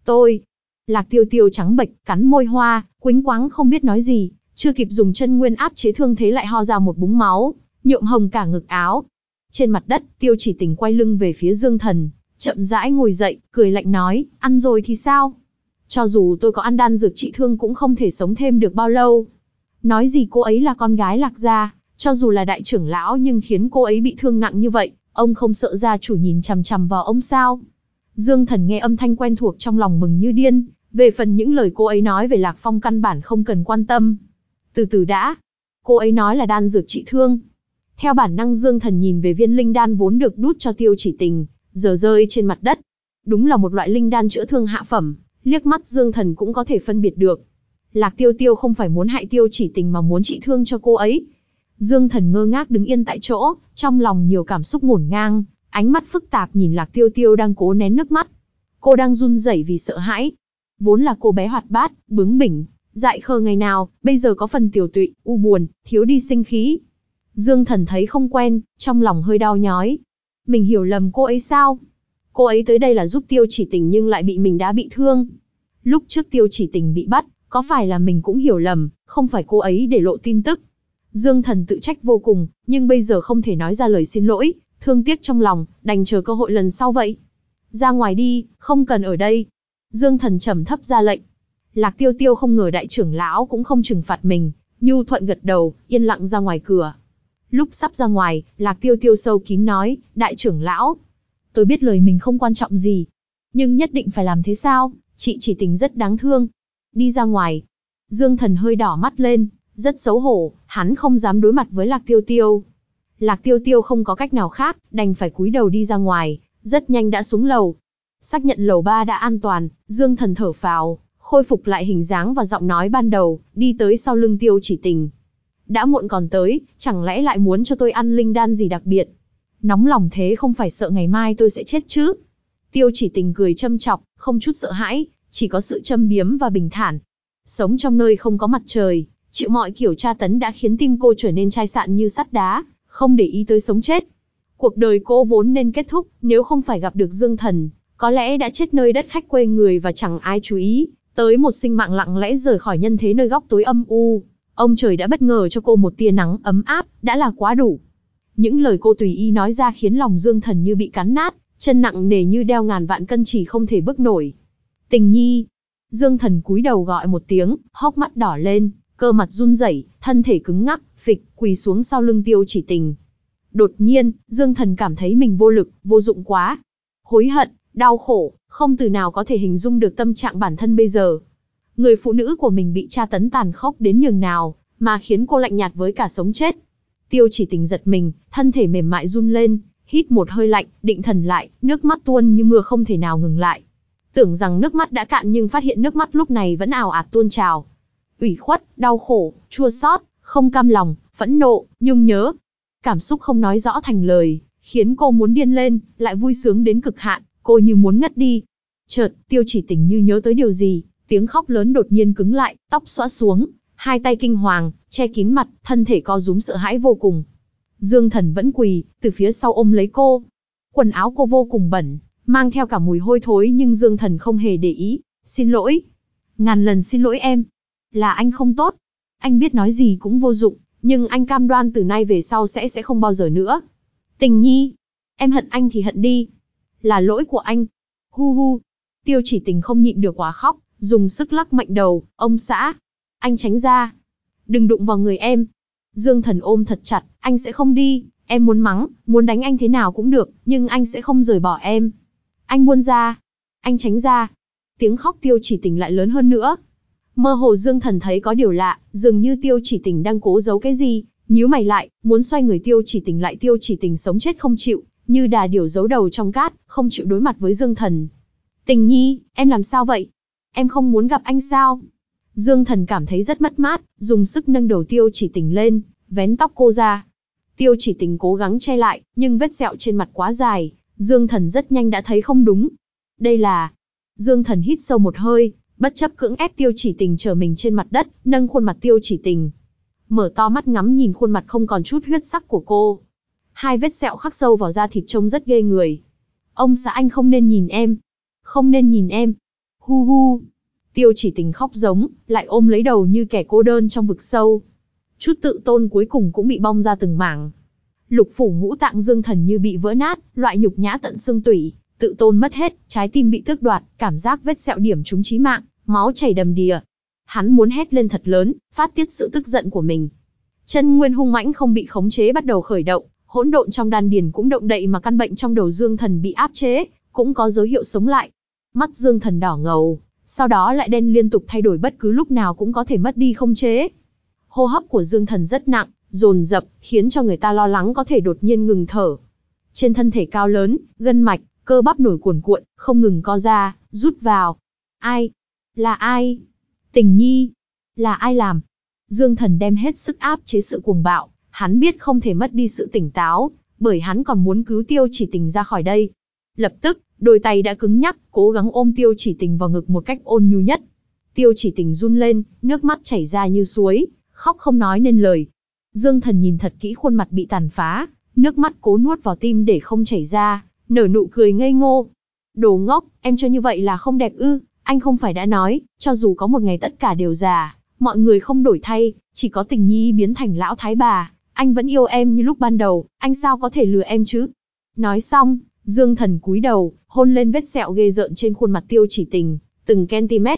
Lạc Tiêu Tiêu trắng bệch, cắn môi hoa, quĩnh quáng không biết nói gì, chưa kịp dùng chân nguyên áp chế thương thế lại ho ra một búng máu, nhuộm hồng cả ngực áo. Trên mặt đất, Tiêu Chỉ Tình quay lưng về phía Dương Thần, chậm rãi ngồi dậy, cười lạnh nói, ăn rồi thì sao? Cho dù tôi có ăn đan dược trị thương cũng không thể sống thêm được bao lâu. Nói gì cô ấy là con gái Lạc gia, cho dù là đại trưởng lão nhưng khiến cô ấy bị thương nặng như vậy, ông không sợ gia chủ nhìn chằm chằm vào ông sao? Dương Thần nghe âm thanh quen thuộc trong lòng mừng như điên, về phần những lời cô ấy nói về Lạc Phong căn bản không cần quan tâm. Từ từ đã, cô ấy nói là đan dược trị thương. Theo bản năng Dương Thần nhìn về viên linh đan vốn được đút cho Tiêu Chỉ Tình, giờ rơi trên mặt đất. Đúng là một loại linh đan chữa thương hạ phẩm, liếc mắt Dương Thần cũng có thể phân biệt được. Lạc Tiêu Tiêu không phải muốn hại Tiêu Chỉ Tình mà muốn trị thương cho cô ấy. Dương Thần ngơ ngác đứng yên tại chỗ, trong lòng nhiều cảm xúc ngổn ngang, ánh mắt phức tạp nhìn Lạc Tiêu Tiêu đang cố nén nước mắt. Cô đang run rẩy vì sợ hãi. Vốn là cô bé hoạt bát, bướng bỉnh, dại khờ ngày nào, bây giờ có phần tiểu tụy, u buồn, thiếu đi sinh khí. Dương Thần thấy không quen, trong lòng hơi đau nhói. Mình hiểu lầm cô ấy sao? Cô ấy tới đây là giúp Tiêu Chỉ Tình nhưng lại bị mình đã bị thương. Lúc trước Tiêu Chỉ Tình bị bắt, có phải là mình cũng hiểu lầm, không phải cô ấy để lộ tin tức. Dương Thần tự trách vô cùng, nhưng bây giờ không thể nói ra lời xin lỗi, thương tiếc trong lòng, đành chờ cơ hội lần sau vậy. Ra ngoài đi, không cần ở đây. Dương Thần trầm thấp ra lệnh. Lạc Tiêu Tiêu không ngờ đại trưởng lão cũng không trừng phạt mình, nhu thuận gật đầu, yên lặng ra ngoài cửa. Lúc sắp ra ngoài, Lạc Tiêu Tiêu sâu kín nói, đại trưởng lão, tôi biết lời mình không quan trọng gì, nhưng nhất định phải làm thế sao, chị Chỉ Tình rất đáng thương. Đi ra ngoài. Dương Thần hơi đỏ mắt lên, rất xấu hổ, hắn không dám đối mặt với Lạc Tiêu Tiêu. Lạc Tiêu Tiêu không có cách nào khác, đành phải cúi đầu đi ra ngoài, rất nhanh đã xuống lầu. Xác nhận lầu 3 đã an toàn, Dương Thần thở phào, khôi phục lại hình dáng và giọng nói ban đầu, đi tới sau lưng Tiêu Chỉ Tình. Đã muộn còn tới, chẳng lẽ lại muốn cho tôi ăn linh đan gì đặc biệt? Nóng lòng thế không phải sợ ngày mai tôi sẽ chết chứ? Tiêu Chỉ Tình cười châm chọc, không chút sợ hãi, chỉ có sự châm biếm và bình thản. Sống trong nơi không có mặt trời, chịu mọi kiểu tra tấn đã khiến tim cô trở nên chai sạn như sắt đá, không để ý tới sống chết. Cuộc đời cô vốn nên kết thúc, nếu không phải gặp được Dương Thần, có lẽ đã chết nơi đất khách quê người và chẳng ai chú ý tới một sinh mạng lặng lẽ rời khỏi nhân thế nơi góc tối âm u. Ông trời đã bất ngờ cho cô một tia nắng ấm áp, đã là quá đủ. Những lời cô tùy ý nói ra khiến lòng Dương Thần như bị cắn nát, chân nặng nề như đeo ngàn vạn cân chỉ không thể bước nổi. Tình nhi. Dương Thần cúi đầu gọi một tiếng, hốc mắt đỏ lên, cơ mặt run rẩy, thân thể cứng ngắc, phịch, quỳ xuống sau lưng Tiêu Chỉ Tình. Đột nhiên, Dương Thần cảm thấy mình vô lực, vô dụng quá. Hối hận, đau khổ, không từ nào có thể hình dung được tâm trạng bản thân bây giờ. Người phụ nữ của mình bị tra tấn tàn khốc đến nhường nào, mà khiến cô lạnh nhạt với cả sống chết. Tiêu Chỉ Tình giật mình, thân thể mềm mại run lên, hít một hơi lạnh, định thần lại, nước mắt tuôn như mưa không thể nào ngừng lại. Tưởng rằng nước mắt đã cạn nhưng phát hiện nước mắt lúc này vẫn ào ạt tuôn trào. Ủy khuất, đau khổ, chua xót, không cam lòng, phẫn nộ, nhung nhớ. Cảm xúc không nói rõ thành lời, khiến cô muốn điên lên, lại vui sướng đến cực hạn, cô như muốn ngất đi. Chợt, Tiêu Chỉ Tình như nhớ tới điều gì, tiếng khóc lớn đột nhiên cứng lại, tóc xõa xuống, hai tay kinh hoàng, che kín mặt, thân thể co rúm sợ hãi vô cùng. Dương Thần vẫn quỳ, từ phía sau ôm lấy cô. Quần áo cô vô cùng bẩn, mang theo cả mùi hôi thối nhưng Dương Thần không hề để ý. Xin lỗi. Ngàn lần xin lỗi em. Là anh không tốt. Anh biết nói gì cũng vô dụng, nhưng anh cam đoan từ nay về sau sẽ không bao giờ nữa. Tình nhi. Em hận anh thì hận đi. Là lỗi của anh. Hu hu. Tiêu Chỉ Tình không nhịn được quá khóc, dùng sức lắc mạnh đầu. Ông xã. Anh tránh ra. Đừng đụng vào người em. Dương Thần ôm thật chặt, anh sẽ không đi. Em muốn mắng, muốn đánh anh thế nào cũng được, nhưng anh sẽ không rời bỏ em. Anh buông ra. Anh tránh ra. Tiếng khóc Tiêu Chỉ Tình lại lớn hơn nữa. Mơ hồ Dương Thần thấy có điều lạ, dường như Tiêu Chỉ Tình đang cố giấu cái gì, nhíu mày lại, muốn xoay người Tiêu Chỉ Tình lại Tiêu Chỉ Tình sống chết không chịu, như đà điểu giấu đầu trong cát, không chịu đối mặt với Dương Thần. Tình nhi, em làm sao vậy? Em không muốn gặp anh sao? Dương Thần cảm thấy rất mất mát, dùng sức nâng đầu Tiêu Chỉ Tình lên, vén tóc cô ra. Tiêu Chỉ Tình cố gắng che lại, nhưng vết sẹo trên mặt quá dài, Dương Thần rất nhanh đã thấy không đúng. Đây là... Dương Thần hít sâu một hơi, bất chấp cưỡng ép Tiêu Chỉ Tình trở mình trên mặt đất, nâng khuôn mặt Tiêu Chỉ Tình. Mở to mắt ngắm nhìn khuôn mặt không còn chút huyết sắc của cô. Hai vết sẹo khắc sâu vào da thịt trông rất ghê người. Ông xã anh không nên nhìn em. Không nên nhìn em. Hu hu. Tiêu Chỉ Tình khóc giống, lại ôm lấy đầu như kẻ cô đơn trong vực sâu. Chút tự tôn cuối cùng cũng bị bong ra từng mảng. Lục phủ ngũ tạng Dương Thần như bị vỡ nát, loại nhục nhã tận xương tủy, tự tôn mất hết, trái tim bị tước đoạt, cảm giác vết sẹo điểm trúng chí mạng, máu chảy đầm đìa. Hắn muốn hét lên thật lớn, phát tiết sự tức giận của mình. Chân nguyên hung mãnh không bị khống chế bắt đầu khởi động, hỗn độn trong đan điền cũng động đậy mà căn bệnh trong đầu Dương Thần bị áp chế, cũng có dấu hiệu sống lại. Mắt Dương Thần đỏ ngầu, sau đó lại đen liên tục thay đổi bất cứ lúc nào cũng có thể mất đi khống chế. Hô hấp của Dương Thần rất nặng, dồn dập, khiến cho người ta lo lắng có thể đột nhiên ngừng thở. Trên thân thể cao lớn, gân mạch, cơ bắp nổi cuồn cuộn, không ngừng co ra, rút vào. Ai? Là ai? Tình nhi? Là ai làm? Dương Thần đem hết sức áp chế sự cuồng bạo, hắn biết không thể mất đi sự tỉnh táo, bởi hắn còn muốn cứu Tiêu Chỉ Tình ra khỏi đây. Lập tức, đôi tay đã cứng nhắc, cố gắng ôm Tiêu Chỉ Tình vào ngực một cách ôn nhu nhất. Tiêu Chỉ Tình run lên, nước mắt chảy ra như suối, khóc không nói nên lời. Dương Thần nhìn thật kỹ khuôn mặt bị tàn phá, nước mắt cố nuốt vào tim để không chảy ra, nở nụ cười ngây ngô. Đồ ngốc, em cho như vậy là không đẹp ư? Anh không phải đã nói, cho dù có một ngày tất cả đều già, mọi người không đổi thay, chỉ có tình nhi biến thành lão thái bà, anh vẫn yêu em như lúc ban đầu, anh sao có thể lừa em chứ? Nói xong, Dương Thần cúi đầu, hôn lên vết sẹo ghê rợn trên khuôn mặt Tiêu Chỉ Tình, từng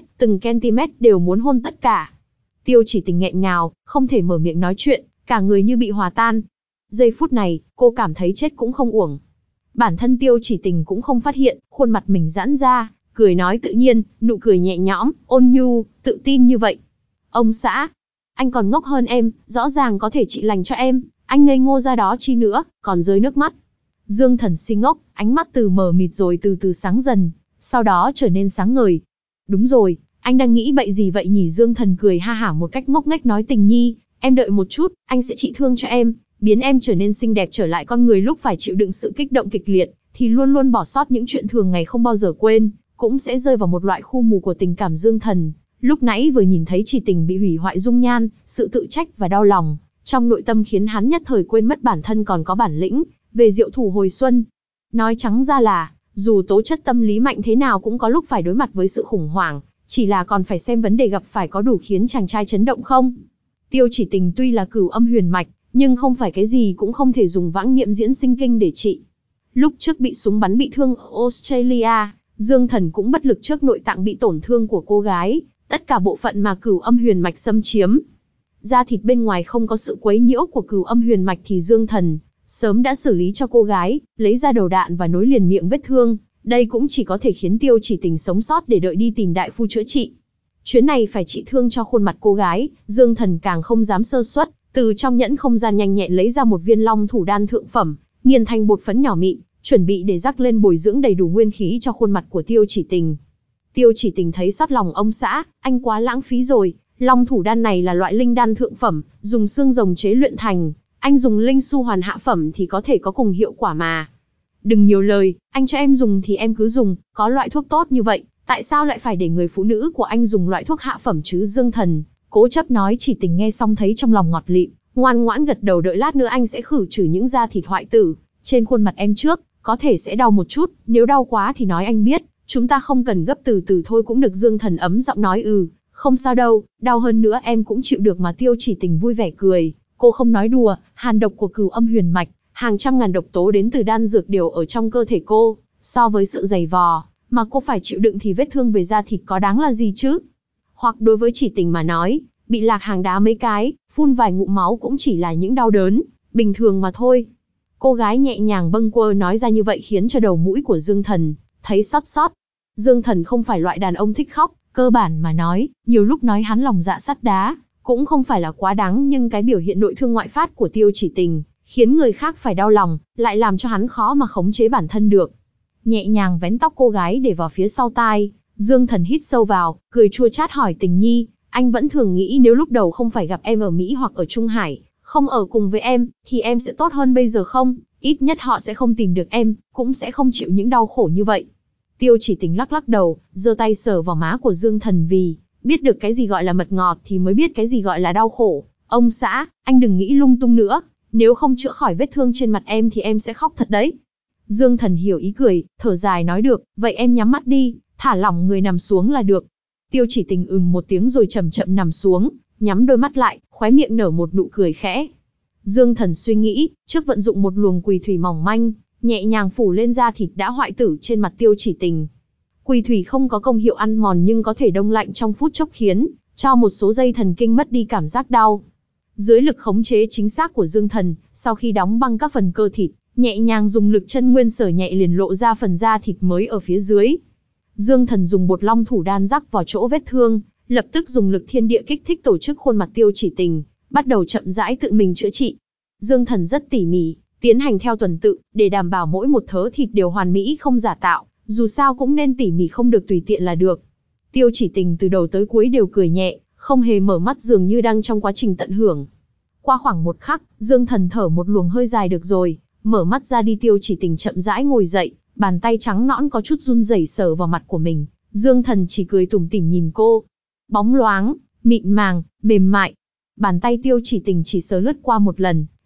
cm đều muốn hôn tất cả. Tiêu Chỉ Tình nghẹn ngào, không thể mở miệng nói chuyện, cả người như bị hòa tan. Giây phút này, cô cảm thấy chết cũng không uổng. Bản thân Tiêu Chỉ Tình cũng không phát hiện, khuôn mặt mình giãn ra, cười nói tự nhiên, nụ cười nhẹ nhõm, ôn nhu, tự tin như vậy. Ông xã, anh còn ngốc hơn em, rõ ràng có thể trị lành cho em, anh ngây ngô ra đó chi nữa, còn rơi nước mắt. Dương Thần si ngốc, ánh mắt từ mờ mịt rồi từ từ sáng dần, sau đó trở nên sáng ngời. Đúng rồi, anh đang nghĩ bậy gì vậy nhỉ? Dương Thần cười ha hả một cách ngốc nghếch nói, Tình nhi, em đợi một chút, anh sẽ trị thương cho em, biến em trở nên xinh đẹp trở lại con người. Lúc phải chịu đựng sự kích động kịch liệt, thì luôn luôn bỏ sót những chuyện thường ngày không bao giờ quên, cũng sẽ rơi vào một loại khu mù của tình cảm. Dương Thần lúc nãy vừa nhìn thấy Chỉ Tình bị hủy hoại dung nhan, sự tự trách và đau lòng trong nội tâm khiến hắn nhất thời quên mất bản thân còn có bản lĩnh về diệu thủ hồi xuân. Nói trắng ra là, dù tố chất tâm lý mạnh thế nào cũng có lúc phải đối mặt với sự khủng hoảng, chỉ là còn phải xem vấn đề gặp phải có đủ khiến chàng trai chấn động không. Tiêu Chỉ Tình tuy là cửu âm huyền mạch, nhưng không phải cái gì cũng không thể dùng vãng niệm diễn sinh kinh để trị. Lúc trước bị súng bắn bị thương ở Australia, Dương Thần cũng bất lực trước nội tạng bị tổn thương của cô gái, tất cả bộ phận mà cửu âm huyền mạch xâm chiếm. Da thịt bên ngoài không có sự quấy nhiễu của cửu âm huyền mạch thì Dương Thần sớm đã xử lý cho cô gái, lấy ra đầu đạn và nối liền miệng vết thương. Đây cũng chỉ có thể khiến Tiêu Chỉ Tình sống sót để đợi đi tìm đại phu chữa trị. Chuyến này phải trị thương cho khuôn mặt cô gái, Dương Thần càng không dám sơ suất, từ trong nhẫn không gian nhanh nhẹn lấy ra một viên long thủ đan thượng phẩm, nghiền thành bột phấn nhỏ mịn, chuẩn bị để rắc lên bồi dưỡng đầy đủ nguyên khí cho khuôn mặt của Tiêu Chỉ Tình. Tiêu Chỉ Tình thấy xót lòng ông xã, anh quá lãng phí rồi, long thủ đan này là loại linh đan thượng phẩm, dùng xương rồng chế luyện thành, anh dùng linh su hoàn hạ phẩm thì có thể có cùng hiệu quả mà. Đừng nhiều lời, anh cho em dùng thì em cứ dùng, có loại thuốc tốt như vậy, tại sao lại phải để người phụ nữ của anh dùng loại thuốc hạ phẩm chứ? Dương Thần cố chấp nói. Chỉ Tình nghe xong thấy trong lòng ngọt lịm, ngoan ngoãn gật đầu, đợi lát nữa anh sẽ khử trừ những da thịt hoại tử trên khuôn mặt em trước, có thể sẽ đau một chút, nếu đau quá thì nói anh biết, chúng ta không cần gấp, từ từ thôi cũng được. Dương Thần ấm giọng nói, không sao đâu, đau hơn nữa em cũng chịu được mà. Tiêu Chỉ Tình vui vẻ cười, cô không nói đùa, hàn độc của cửu âm huyền mạch, hàng trăm ngàn độc tố đến từ đan dược đều ở trong cơ thể cô, so với sự dày vò mà cô phải chịu đựng thì vết thương về da thịt có đáng là gì chứ? Hoặc đối với Chỉ Tình mà nói, bị lạc hàng đá mấy cái, phun vài ngụm máu cũng chỉ là những đau đớn bình thường mà thôi. Cô gái nhẹ nhàng bâng quơ nói ra như vậy khiến cho đầu mũi của Dương Thần thấy xót xót. Dương Thần không phải loại đàn ông thích khóc, cơ bản mà nói, nhiều lúc nói hắn lòng dạ sắt đá, cũng không phải là quá đáng, nhưng cái biểu hiện nội thương ngoại phát của Tiêu Chỉ Tình khiến người khác phải đau lòng, lại làm cho hắn khó mà khống chế bản thân được. Nhẹ nhàng vén tóc cô gái để vào phía sau tai, Dương Thần hít sâu vào, cười chua chát hỏi, Tình nhi, anh vẫn thường nghĩ nếu lúc đầu không phải gặp em ở Mỹ hoặc ở Trung Hải, không ở cùng với em, thì em sẽ tốt hơn bây giờ không? Ít nhất họ sẽ không tìm được em, cũng sẽ không chịu những đau khổ như vậy. Tiêu Chỉ Tình lắc lắc đầu, giơ tay sờ vào má của Dương Thần, vì biết được cái gì gọi là mật ngọt thì mới biết cái gì gọi là đau khổ. Ông xã, anh đừng nghĩ lung tung nữa, nếu không chữa khỏi vết thương trên mặt em thì em sẽ khóc thật đấy. Dương Thần hiểu ý cười, thở dài nói, được, vậy em nhắm mắt đi, thả lỏng người nằm xuống là được. Tiêu Chỉ Tình một tiếng rồi chậm chậm nằm xuống, nhắm đôi mắt lại, khóe miệng nở một nụ cười khẽ. Dương Thần suy nghĩ, trước vận dụng một luồng quỳ thủy mỏng manh, nhẹ nhàng phủ lên da thịt đã hoại tử trên mặt Tiêu Chỉ Tình. Quỳ thủy không có công hiệu ăn mòn nhưng có thể đông lạnh trong phút chốc, khiến cho một số dây thần kinh mất đi cảm giác đau. Dưới lực khống chế chính xác của Dương Thần, sau khi đóng băng các phần cơ thịt, nhẹ nhàng dùng lực chân nguyên sở nhẹ liền lộ ra phần da thịt mới ở phía dưới. Dương Thần dùng bột long thủ đan rắc vào chỗ vết thương, lập tức dùng lực thiên địa kích thích tổ chức khuôn mặt Tiêu Chỉ Tình, bắt đầu chậm rãi tự mình chữa trị. Dương Thần rất tỉ mỉ, tiến hành theo tuần tự, để đảm bảo mỗi một thớ thịt đều hoàn mỹ không giả tạo, dù sao cũng nên tỉ mỉ không được tùy tiện là được. Tiêu Chỉ Tình từ đầu tới cuối đều cười nhẹ, không hề mở mắt, dường như đang trong quá trình tận hưởng. Qua khoảng một khắc, Dương Thần thở một luồng hơi dài, được rồi, mở mắt ra đi. Tiêu Chỉ Tình chậm rãi ngồi dậy, bàn tay trắng nõn có chút run rẩy sờ vào mặt của mình. Dương Thần chỉ cười tủm tỉm nhìn cô. Bóng loáng, mịn màng, mềm mại. Bàn tay Tiêu Chỉ Tình chỉ sờ lướt qua một lần,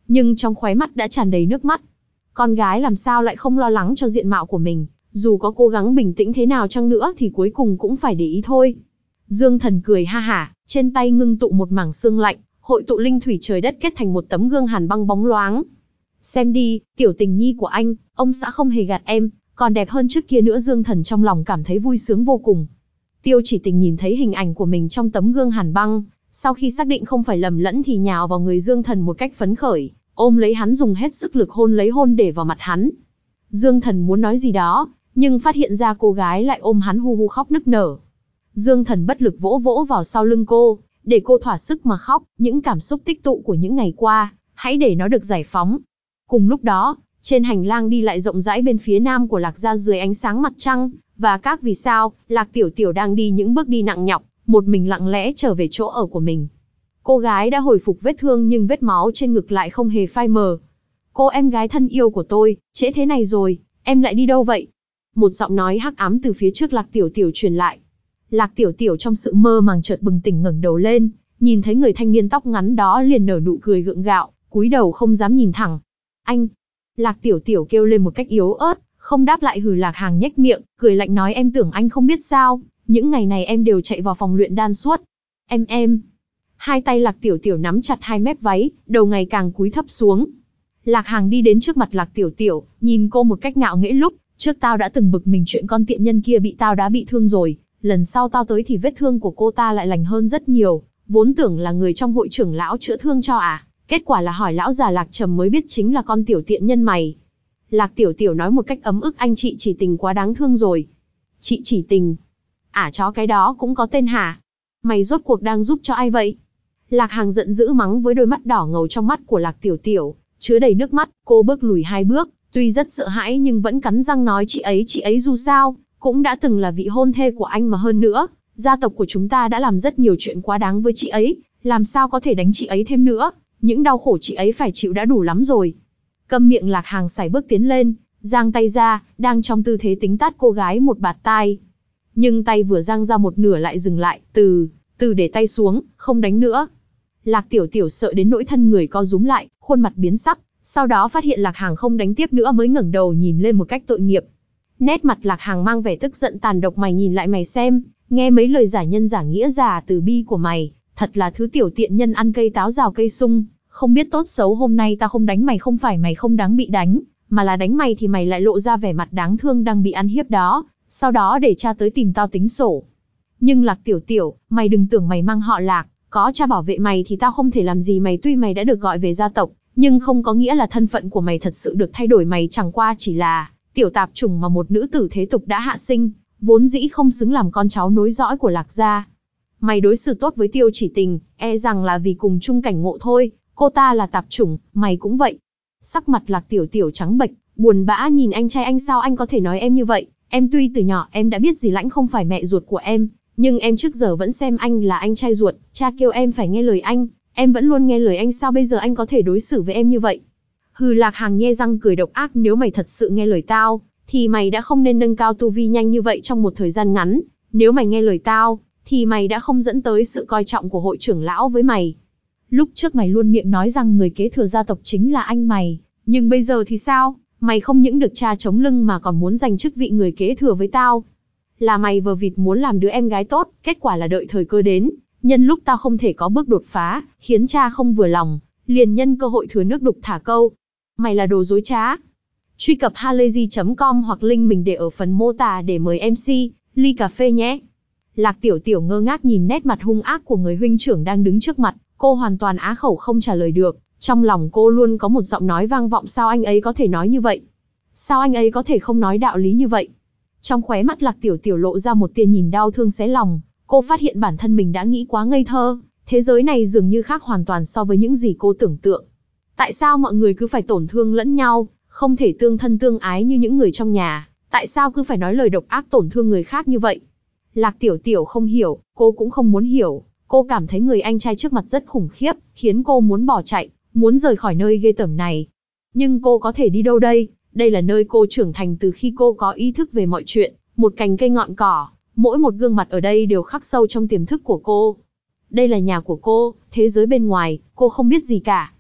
nhưng trong khóe mắt đã tràn đầy nước mắt. Con gái làm sao lại không lo lắng cho diện mạo của mình, dù có cố gắng bình tĩnh thế nào chăng nữa thì cuối cùng cũng phải để ý thôi. Dương Thần cười ha hả, trên tay ngưng tụ một mảng sương lạnh, hội tụ linh thủy trời đất kết thành một tấm gương hàn băng bóng loáng. Xem đi, tiểu tình nhi của anh, ông xã không hề gạt em, còn đẹp hơn trước kia nữa. Dương Thần trong lòng cảm thấy vui sướng vô cùng. Tiêu Chỉ Tình nhìn thấy hình ảnh của mình trong tấm gương hàn băng, sau khi xác định không phải lầm lẫn thì nhào vào người Dương Thần một cách phấn khởi, ôm lấy hắn dùng hết sức lực hôn để vào mặt hắn. Dương Thần muốn nói gì đó, nhưng phát hiện ra cô gái lại ôm hắn hu hu khóc nức nở. Dương Thần bất lực vỗ vỗ vào sau lưng cô, để cô thỏa sức mà khóc, những cảm xúc tích tụ của những ngày qua, hãy để nó được giải phóng. Cùng lúc đó, trên hành lang đi lại rộng rãi bên phía nam của Lạc gia dưới ánh sáng mặt trăng và các vì sao, Lạc Tiểu Tiểu đang đi những bước đi nặng nhọc, một mình lặng lẽ trở về chỗ ở của mình. Cô gái đã hồi phục vết thương nhưng vết máu trên ngực lại không hề phai mờ. Cô em gái thân yêu của tôi, trễ thế này rồi, em lại đi đâu vậy? Một giọng nói hắc ám từ phía trước Lạc Tiểu Tiểu truyền lại. Lạc Tiểu Tiểu trong sự mơ màng chợt bừng tỉnh ngẩng đầu lên, nhìn thấy người thanh niên tóc ngắn đó liền nở nụ cười gượng gạo, cúi đầu không dám nhìn thẳng. Anh! Lạc Tiểu Tiểu kêu lên một cách yếu ớt, không đáp lại. Lạc Hàng nhếch miệng, cười lạnh nói em tưởng anh không biết sao, những ngày này em đều chạy vào phòng luyện đan suốt. Em. Hai tay Lạc Tiểu Tiểu nắm chặt hai mép váy, đầu ngày càng cúi thấp xuống. Lạc Hàng đi đến trước mặt Lạc Tiểu Tiểu, nhìn cô một cách ngạo nghễ lúc, trước tao đã từng bực mình chuyện con tiện nhân kia bị tao đã bị thương rồi, lần sau tao tới thì vết thương của cô ta lại lành hơn rất nhiều, vốn tưởng là người trong hội trưởng lão chữa thương cho à, kết quả là hỏi lão già Lạc Trầm mới biết chính là con tiểu tiện nhân mày. Lạc Tiểu Tiểu nói một cách ấm ức anh chị Chỉ Tình quá đáng thương rồi. Chị Chỉ Tình? Chó cái đó cũng có tên hả? Mày rốt cuộc đang giúp cho ai vậy? Lạc Hàng giận dữ mắng với đôi mắt đỏ ngầu trong mắt của Lạc Tiểu Tiểu, chứa đầy nước mắt. Cô bước lùi hai bước, tuy rất sợ hãi nhưng vẫn cắn răng nói chị ấy dù sao, cũng đã từng là vị hôn thê của anh mà hơn nữa. Gia tộc của chúng ta đã làm rất nhiều chuyện quá đáng với chị ấy, làm sao có thể đánh chị ấy thêm nữa, những đau khổ chị ấy phải chịu đã đủ lắm rồi. Câm miệng. Lạc Hàng sải bước tiến lên, giang tay ra, đang trong tư thế tính tát cô gái một bạt tai. Nhưng tay vừa giang ra một nửa lại dừng lại, từ để tay xuống, không đánh nữa. Lạc Tiểu Tiểu sợ đến nỗi thân người co rúm lại, khuôn mặt biến sắc, sau đó phát hiện Lạc Hàng không đánh tiếp nữa mới ngẩng đầu nhìn lên một cách tội nghiệp. Nét mặt Lạc Hàng mang vẻ tức giận tàn độc. Mày nhìn lại mày xem, nghe mấy lời giả nhân giả nghĩa giả từ bi của mày, thật là thứ tiểu tiện nhân ăn cây táo rào cây sung, không biết tốt xấu. Hôm nay tao không đánh mày không phải mày không đáng bị đánh, mà là đánh mày thì mày lại lộ ra vẻ mặt đáng thương đang bị ăn hiếp đó, sau đó để cha tới tìm tao tính sổ. Nhưng Lạc Tiểu Tiểu, mày đừng tưởng mày mang họ Lạc, có cha bảo vệ mày thì tao không thể làm gì mày. Tuy mày đã được gọi về gia tộc, nhưng không có nghĩa là thân phận của mày thật sự được thay đổi. Mày chẳng qua chỉ là tiểu tạp chủng mà một nữ tử thế tục đã hạ sinh, vốn dĩ không xứng làm con cháu nối dõi của Lạc gia. Mày đối xử tốt với Tiêu Chỉ Tình, e rằng là vì cùng chung cảnh ngộ thôi, cô ta là tạp chủng, mày cũng vậy. Sắc mặt Lạc Tiểu Tiểu trắng bệch, buồn bã nhìn anh trai. Anh sao anh có thể nói em như vậy? Em tuy từ nhỏ em đã biết dì Lãnh không phải mẹ ruột của em, nhưng em trước giờ vẫn xem anh là anh trai ruột, cha kêu em phải nghe lời anh, em vẫn luôn nghe lời anh, sao bây giờ anh có thể đối xử với em như vậy? Lạc Hàng nhe răng cười độc ác, nếu mày thật sự nghe lời tao, thì mày đã không nên nâng cao tu vi nhanh như vậy trong một thời gian ngắn, nếu mày nghe lời tao, thì mày đã không dẫn tới sự coi trọng của hội trưởng lão với mày. Lúc trước mày luôn miệng nói rằng người kế thừa gia tộc chính là anh mày, nhưng bây giờ thì sao? Mày không những được cha chống lưng mà còn muốn giành chức vị người kế thừa với tao. Là mày vờ vịt muốn làm đứa em gái tốt, kết quả là đợi thời cơ đến, nhân lúc tao không thể có bước đột phá, khiến cha không vừa lòng, liền nhân cơ hội thừa nước đục thả câu. Mày là đồ dối trá. Truy cập halayzi.com hoặc link mình để ở phần mô tả để mời MC ly cà phê nhé. Lạc Tiểu Tiểu ngơ ngác nhìn nét mặt hung ác của người huynh trưởng đang đứng trước mặt, cô hoàn toàn á khẩu không trả lời được. Trong lòng cô luôn có một giọng nói vang vọng, sao anh ấy có thể nói như vậy? Sao anh ấy có thể không nói đạo lý như vậy? Trong khóe mắt Lạc Tiểu Tiểu lộ ra một tia nhìn đau thương xé lòng, cô phát hiện bản thân mình đã nghĩ quá ngây thơ, thế giới này dường như khác hoàn toàn so với những gì cô tưởng tượng. Tại sao mọi người cứ phải tổn thương lẫn nhau, không thể tương thân tương ái như những người trong nhà? Tại sao cứ phải nói lời độc ác tổn thương người khác như vậy? Lạc Tiểu Tiểu không hiểu, cô cũng không muốn hiểu, cô cảm thấy người anh trai trước mặt rất khủng khiếp, khiến cô muốn bỏ chạy, muốn rời khỏi nơi ghê tởm này. Nhưng cô có thể đi đâu đây? Đây là nơi cô trưởng thành từ khi cô có ý thức về mọi chuyện, một cành cây ngọn cỏ, mỗi một gương mặt ở đây đều khắc sâu trong tiềm thức của cô. Đây là nhà của cô, thế giới bên ngoài, cô không biết gì cả.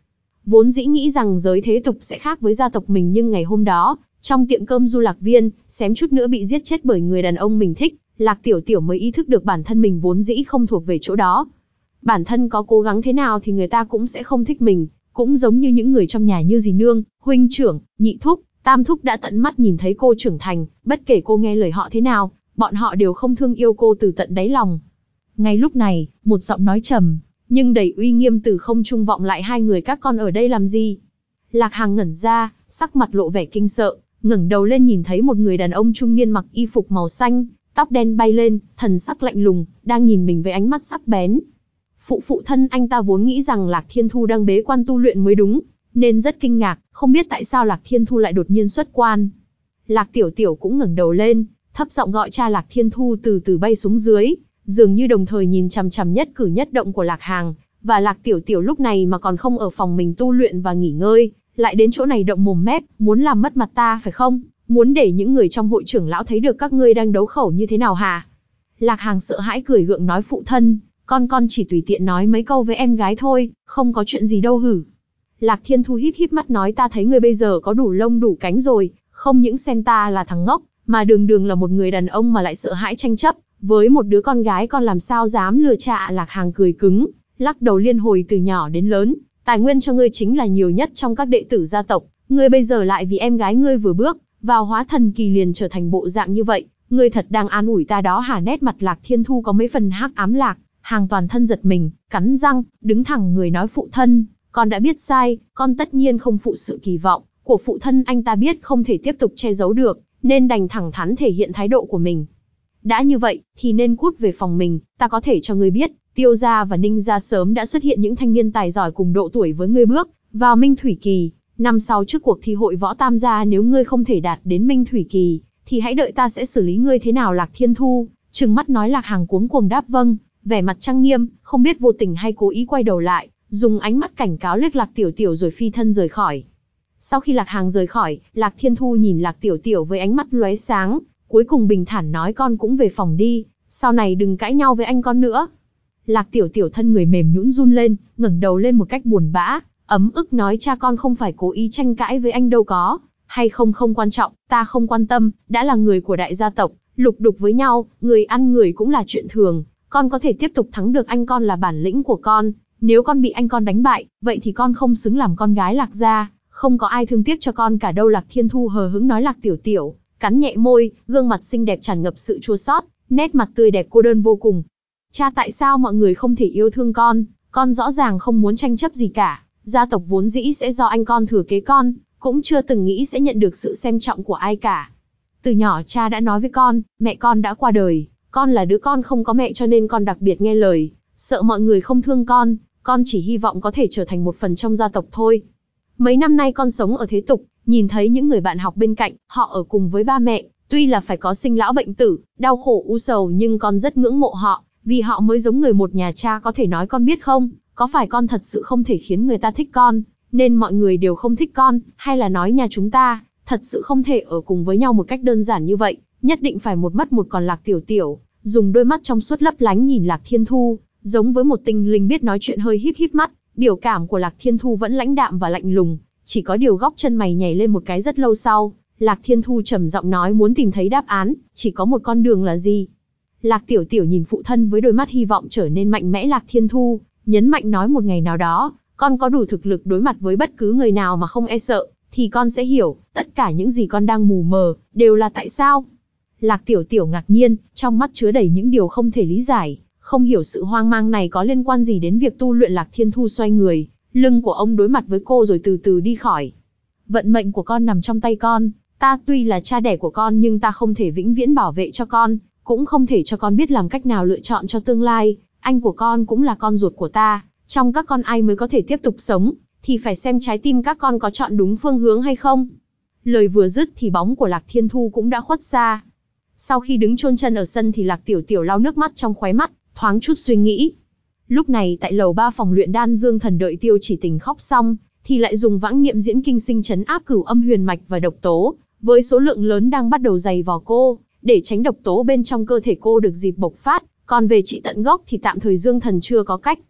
Vốn dĩ nghĩ rằng giới thế tục sẽ khác với gia tộc mình, nhưng ngày hôm đó, trong tiệm cơm Du Lạc Viên, xém chút nữa bị giết chết bởi người đàn ông mình thích, Lạc Tiểu Tiểu mới ý thức được bản thân mình vốn dĩ không thuộc về chỗ đó. Bản thân có cố gắng thế nào thì người ta cũng sẽ không thích mình, cũng giống như những người trong nhà như dì nương, huynh trưởng, nhị thúc, tam thúc đã tận mắt nhìn thấy cô trưởng thành, bất kể cô nghe lời họ thế nào, bọn họ đều không thương yêu cô từ tận đáy lòng. Ngay lúc này, một giọng nói trầm, nhưng đầy uy nghiêm từ không trung vọng lại: hai người các con ở đây làm gì? Lạc Hằng ngẩn ra, sắc mặt lộ vẻ kinh sợ, ngẩng đầu lên nhìn thấy một người đàn ông trung niên mặc y phục màu xanh, tóc đen bay lên, thần sắc lạnh lùng, đang nhìn mình với ánh mắt sắc bén. Phụ thân anh ta vốn nghĩ rằng Lạc Thiên Thu đang bế quan tu luyện mới đúng, nên rất kinh ngạc, không biết tại sao Lạc Thiên Thu lại đột nhiên xuất quan. Lạc Tiểu Tiểu cũng ngẩng đầu lên, thấp giọng gọi cha. Lạc Thiên Thu từ từ bay xuống dưới, dường như đồng thời nhìn chằm chằm nhất cử nhất động của Lạc Hằng, và Lạc Tiểu Tiểu lúc này mà còn không ở phòng mình tu luyện và nghỉ ngơi, lại đến chỗ này động mồm mép, muốn làm mất mặt ta phải không? Muốn để những người trong hội trưởng lão thấy được các ngươi đang đấu khẩu như thế nào hả? Lạc Hằng sợ hãi cười gượng nói: phụ thân, con chỉ tùy tiện nói mấy câu với em gái thôi, không có chuyện gì đâu hử. Lạc Thiên Thu híp híp mắt nói: ta thấy ngươi bây giờ có đủ lông đủ cánh rồi, không những xem ta là thằng ngốc, mà đường đường là một người đàn ông mà lại sợ hãi tranh chấp với một đứa con gái, con làm sao dám lừa cha. Lạc Hằng cười cứng, lắc đầu liên hồi: từ nhỏ đến lớn, tài nguyên cho ngươi chính là nhiều nhất trong các đệ tử gia tộc, ngươi bây giờ lại vì em gái ngươi vừa bước vào hóa thần kỳ liền trở thành bộ dạng như vậy, ngươi thật đang an ủi ta đó hả? Nét mặt Lạc Thiên Thu có mấy phần hắc ám. Lạc Hằng toàn thân giật mình, cắn răng, đứng thẳng người nói: phụ thân, con đã biết sai, con tất nhiên không phụ sự kỳ vọng của phụ thân. Anh ta biết không thể tiếp tục che giấu được, nên đành thẳng thắn thể hiện thái độ của mình. Đã như vậy, thì nên cút về phòng mình, ta có thể cho ngươi biết, Tiêu gia và Ninh gia sớm đã xuất hiện những thanh niên tài giỏi cùng độ tuổi với ngươi bước vào Minh Thủy Kỳ. Năm sau trước cuộc thi hội võ tam gia, nếu ngươi không thể đạt đến Minh Thủy Kỳ, thì hãy đợi ta sẽ xử lý ngươi thế nào. Lạc Thiên Thu trừng mắt nói. Lạc Hằng cuống cuồng đáp vâng, vẻ mặt trang nghiêm, không biết vô tình hay cố ý quay đầu lại, dùng ánh mắt cảnh cáo liếc Lạc Tiểu Tiểu rồi phi thân rời khỏi. Sau khi Lạc Hằng rời khỏi, Lạc Thiên Thu nhìn Lạc Tiểu Tiểu với ánh mắt lóe sáng, cuối cùng bình thản nói: con cũng về phòng đi, sau này đừng cãi nhau với anh con nữa. Lạc Tiểu Tiểu thân người mềm nhũn run lên, ngẩng đầu lên một cách buồn bã, ấm ức nói: cha con không phải cố ý tranh cãi với anh đâu, có hay không không quan trọng, ta không quan tâm, đã là người của đại gia tộc, lục đục với nhau, người ăn người cũng là chuyện thường, con có thể tiếp tục thắng được anh con là bản lĩnh của con, nếu con bị anh con đánh bại, vậy thì con không xứng làm con gái Lạc gia, không có ai thương tiếc cho con cả đâu. Lạc Thiên Thu hờ hững nói. Lạc Tiểu Tiểu cắn nhẹ môi, gương mặt xinh đẹp tràn ngập sự chua xót, nét mặt tươi đẹp cô đơn vô cùng. Cha, tại sao mọi người không thể yêu thương con rõ ràng không muốn tranh chấp gì cả, gia tộc vốn dĩ sẽ do anh con thừa kế, con cũng chưa từng nghĩ sẽ nhận được sự xem trọng của ai cả. Từ nhỏ cha đã nói với con, mẹ con đã qua đời, con là đứa con không có mẹ cho nên con đặc biệt nghe lời, sợ mọi người không thương con chỉ hy vọng có thể trở thành một phần trong gia tộc thôi. Mấy năm nay con sống ở thế tục, nhìn thấy những người bạn học bên cạnh, họ ở cùng với ba mẹ, tuy là phải có sinh lão bệnh tử, đau khổ u sầu, nhưng con rất ngưỡng mộ họ, vì họ mới giống người một nhà. Cha có thể nói con biết không, có phải con thật sự không thể khiến người ta thích con, nên mọi người đều không thích con, hay là nói nhà chúng ta thật sự không thể ở cùng với nhau một cách đơn giản như vậy, nhất định phải một mất một còn? Lạc Tiểu Tiểu dùng đôi mắt trong suốt lấp lánh nhìn Lạc Thiên Thu, giống với một tinh linh biết nói chuyện, hơi híp híp mắt. Biểu cảm của Lạc Thiên Thu vẫn lãnh đạm và lạnh lùng, chỉ có điều góc chân mày nhảy lên một cái. Rất lâu sau, Lạc Thiên Thu trầm giọng nói: muốn tìm thấy đáp án, chỉ có một con đường là gì? Lạc Tiểu Tiểu nhìn phụ thân với đôi mắt hy vọng trở nên mạnh mẽ. Lạc Thiên Thu nhấn mạnh nói: một ngày nào đó, con có đủ thực lực đối mặt với bất cứ người nào mà không e sợ, thì con sẽ hiểu, tất cả những gì con đang mù mờ, đều là tại sao. Lạc Tiểu Tiểu ngạc nhiên, trong mắt chứa đầy những điều không thể lý giải, không hiểu sự hoang mang này có liên quan gì đến việc tu luyện. Lạc Thiên Thu xoay người, lưng của ông đối mặt với cô rồi từ từ đi khỏi. Vận mệnh của con nằm trong tay con, ta tuy là cha đẻ của con nhưng ta không thể vĩnh viễn bảo vệ cho con, cũng không thể cho con biết làm cách nào lựa chọn cho tương lai. Anh của con cũng là con ruột của ta, trong các con ai mới có thể tiếp tục sống, thì phải xem trái tim các con có chọn đúng phương hướng hay không. Lời vừa dứt thì bóng của Lạc Thiên Thu cũng đã khuất xa. Sau khi đứng chôn chân ở sân thì Lạc Tiểu Tiểu lau nước mắt trong khóe mắt, thoáng chút suy nghĩ. Lúc này tại lầu 3 phòng luyện đan, Dương Thần đợi Tiêu Chỉ Tình khóc xong, thì lại dùng vãng niệm diễn kinh sinh trấn áp cửu âm huyền mạch và độc tố, với số lượng lớn đang bắt đầu dày vò cô, để tránh độc tố bên trong cơ thể cô được dịp bộc phát. Còn về trị tận gốc thì tạm thời Dương Thần chưa có cách.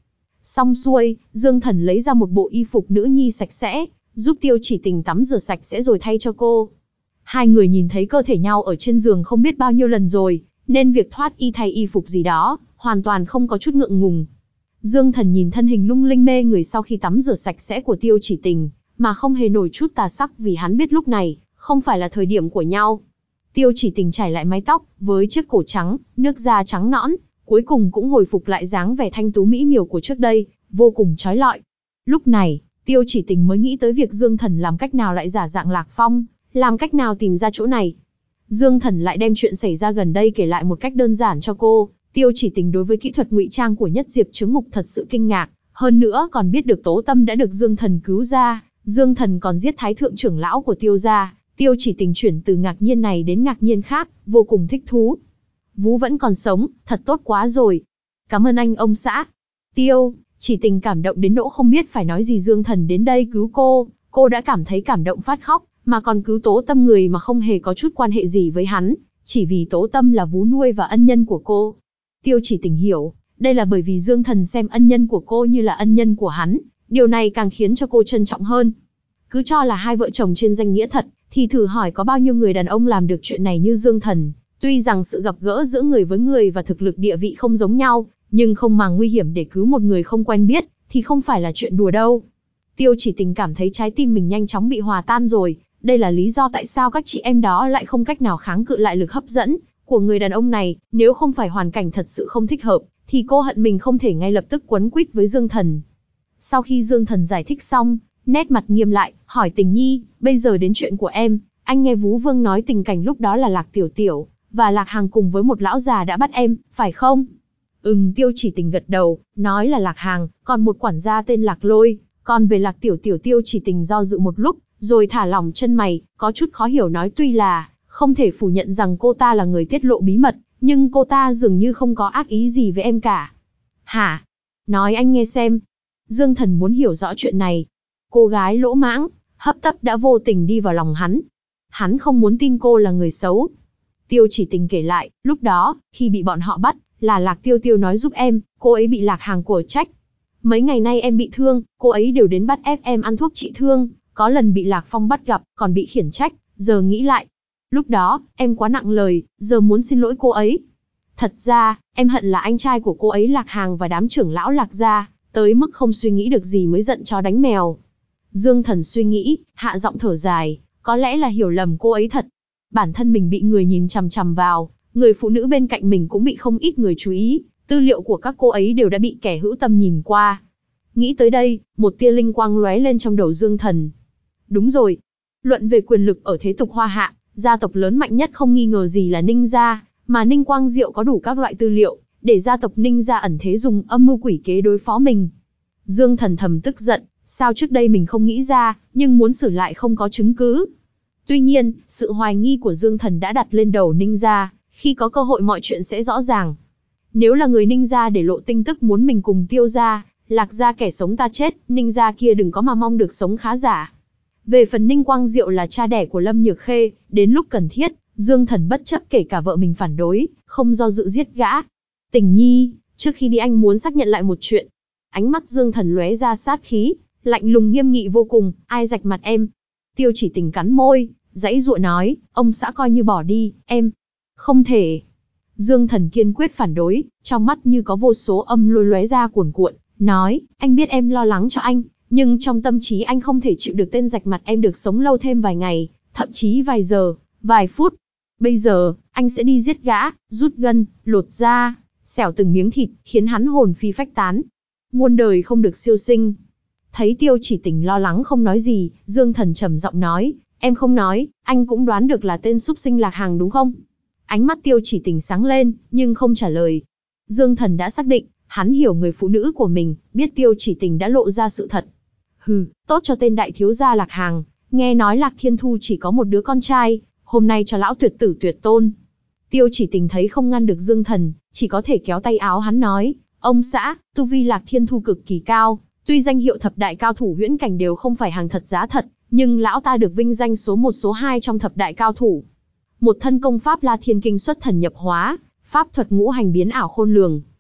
Xong xuôi, Dương Thần lấy ra một bộ y phục nữ nhi sạch sẽ, giúp Tiêu Chỉ Tình tắm rửa sạch sẽ rồi thay cho cô. Hai người nhìn thấy cơ thể nhau ở trên giường không biết bao nhiêu lần rồi, nên việc thoát y thay y phục gì đó, hoàn toàn không có chút ngượng ngùng. Dương Thần nhìn thân hình lung linh mê người sau khi tắm rửa sạch sẽ của Tiêu Chỉ Tình, mà không hề nổi chút tà sắc vì hắn biết lúc này, không phải là thời điểm của nhau. Tiêu Chỉ Tình trải lại mái tóc, với chiếc cổ trắng, nước da trắng nõn, cuối cùng cũng hồi phục lại dáng vẻ thanh tú mỹ miều của trước đây, vô cùng chói lọi. Lúc này, Tiêu Chỉ Tình mới nghĩ tới việc Dương Thần làm cách nào lại giả dạng Lạc Phong, làm cách nào tìm ra chỗ này. Dương Thần lại đem chuyện xảy ra gần đây kể lại một cách đơn giản cho cô. Tiêu Chỉ Tình đối với kỹ thuật ngụy trang của Nhất Diệp Chứng Ngục thật sự kinh ngạc, hơn nữa còn biết được Tố Tâm đã được Dương Thần cứu ra, Dương Thần còn giết Thái thượng trưởng lão của Tiêu gia. Tiêu Chỉ Tình chuyển từ ngạc nhiên này đến ngạc nhiên khác, vô cùng thích thú. Vú vẫn còn sống, thật tốt quá rồi. Cảm ơn anh ông xã. Tiêu Chỉ Tình cảm động đến nỗi không biết phải nói gì. Dương Thần đến đây cứu cô đã cảm thấy cảm động phát khóc, mà còn cứu Tố Tâm, người mà không hề có chút quan hệ gì với hắn, chỉ vì Tố Tâm là vú nuôi và ân nhân của cô. Tiêu Chỉ Tình hiểu, đây là bởi vì Dương Thần xem ân nhân của cô như là ân nhân của hắn, điều này càng khiến cho cô trân trọng hơn. Cứ cho là hai vợ chồng trên danh nghĩa thật, thì thử hỏi có bao nhiêu người đàn ông làm được chuyện này như Dương Thần. Tuy rằng sự gặp gỡ giữa người với người và thực lực địa vị không giống nhau, nhưng không màng nguy hiểm để cứu một người không quen biết, thì không phải là chuyện đùa đâu. Tiêu Chỉ Tình cảm thấy trái tim mình nhanh chóng bị hòa tan rồi, đây là lý do tại sao các chị em đó lại không cách nào kháng cự lại lực hấp dẫn của người đàn ông này. Nếu không phải hoàn cảnh thật sự không thích hợp, thì cô hận mình không thể ngay lập tức quấn quýt với Dương Thần. Sau khi Dương Thần giải thích xong, nét mặt nghiêm lại, hỏi Tình Nhi, bây giờ đến chuyện của em. Anh nghe Vú Vương nói tình cảnh lúc đó là Lạc Tiểu Tiểu và Lạc Hàng cùng với một lão già đã bắt em, phải không? Tiêu Chỉ Tình gật đầu, nói là Lạc Hàng, còn một quản gia tên Lạc Lôi. Còn về Lạc Tiểu Tiểu, Tiêu Chỉ Tình do dự một lúc, rồi thả lỏng chân mày, có chút khó hiểu nói, tuy là không thể phủ nhận rằng cô ta là người tiết lộ bí mật, nhưng cô ta dường như không có ác ý gì với em cả. Hả? Nói anh nghe xem. Dương Thần muốn hiểu rõ chuyện này. Cô gái lỗ mãng, hấp tấp đã vô tình đi vào lòng hắn. Hắn không muốn tin cô là người xấu. Tiêu Chỉ Tình kể lại, lúc đó, khi bị bọn họ bắt, là Lạc Tiêu Tiêu nói giúp em, cô ấy bị Lạc Hàng của trách. Mấy ngày nay em bị thương, cô ấy đều đến bắt ép em ăn thuốc trị thương, có lần bị Lạc Phong bắt gặp, còn bị khiển trách, giờ nghĩ lại. Lúc đó, em quá nặng lời, giờ muốn xin lỗi cô ấy. Thật ra, em hận là anh trai của cô ấy Lạc Hàng và đám trưởng lão Lạc gia, tới mức không suy nghĩ được gì mới giận chó đánh mèo. Dương Thần suy nghĩ, hạ giọng thở dài, có lẽ là hiểu lầm cô ấy thật. Bản thân mình bị người nhìn chằm chằm vào, người phụ nữ bên cạnh mình cũng bị không ít người chú ý, tư liệu của các cô ấy đều đã bị kẻ hữu tâm nhìn qua. Nghĩ tới đây, một tia linh quang lóe lên trong đầu Dương Thần. Đúng rồi, luận về quyền lực ở thế tục Hoa Hạ, gia tộc lớn mạnh nhất không nghi ngờ gì là Ninh gia, mà Ninh Quang Diệu có đủ các loại tư liệu, để gia tộc Ninh gia ẩn thế dùng âm mưu quỷ kế đối phó mình. Dương Thần thầm tức giận, sao trước đây mình không nghĩ ra, nhưng muốn xử lại không có chứng cứ. Tuy nhiên, sự hoài nghi của Dương Thần đã đặt lên đầu Ninh gia, khi có cơ hội mọi chuyện sẽ rõ ràng. Nếu là người Ninh gia để lộ tin tức muốn mình cùng Tiêu gia, Lạc gia kẻ sống ta chết, Ninh gia kia đừng có mà mong được sống khá giả. Về phần Ninh Quang Diệu là cha đẻ của Lâm Nhược Khê, đến lúc cần thiết, Dương Thần bất chấp kể cả vợ mình phản đối, không do dự giết gã. Tình Nhi, trước khi đi anh muốn xác nhận lại một chuyện. Ánh mắt Dương Thần lóe ra sát khí, lạnh lùng nghiêm nghị vô cùng, ai rạch mặt em? Tiêu Chỉ Tình cắn môi, giãy giụa nói, ông xã coi như bỏ đi, em. Không thể. Dương Thần kiên quyết phản đối, trong mắt như có vô số âm lôi lóe ra cuồn cuộn, nói, anh biết em lo lắng cho anh, nhưng trong tâm trí anh không thể chịu được tên rạch mặt em được sống lâu thêm vài ngày, thậm chí vài giờ, vài phút. Bây giờ, anh sẽ đi giết gã, rút gân, lột da, xẻo từng miếng thịt, khiến hắn hồn phi phách tán. Muôn đời không được siêu sinh. Thấy Tiêu Chỉ Tình lo lắng không nói gì, Dương Thần trầm giọng nói, em không nói, anh cũng đoán được là tên súc sinh Lạc Hàng đúng không? Ánh mắt Tiêu Chỉ Tình sáng lên, nhưng không trả lời. Dương Thần đã xác định, hắn hiểu người phụ nữ của mình, biết Tiêu Chỉ Tình đã lộ ra sự thật. Hừ, tốt cho tên đại thiếu gia Lạc Hàng, nghe nói Lạc Thiên Thu chỉ có một đứa con trai, hôm nay cho lão tuyệt tử tuyệt tôn. Tiêu Chỉ Tình thấy không ngăn được Dương Thần, chỉ có thể kéo tay áo hắn nói, ông xã, tu vi Lạc Thiên Thu cực kỳ cao, tuy danh hiệu thập đại cao thủ huyễn cảnh đều không phải hàng thật giá thật, nhưng lão ta được vinh danh số 1 số 2 trong thập đại cao thủ. Một thân công pháp La Thiên Kinh xuất thần nhập hóa, pháp thuật ngũ hành biến ảo khôn lường.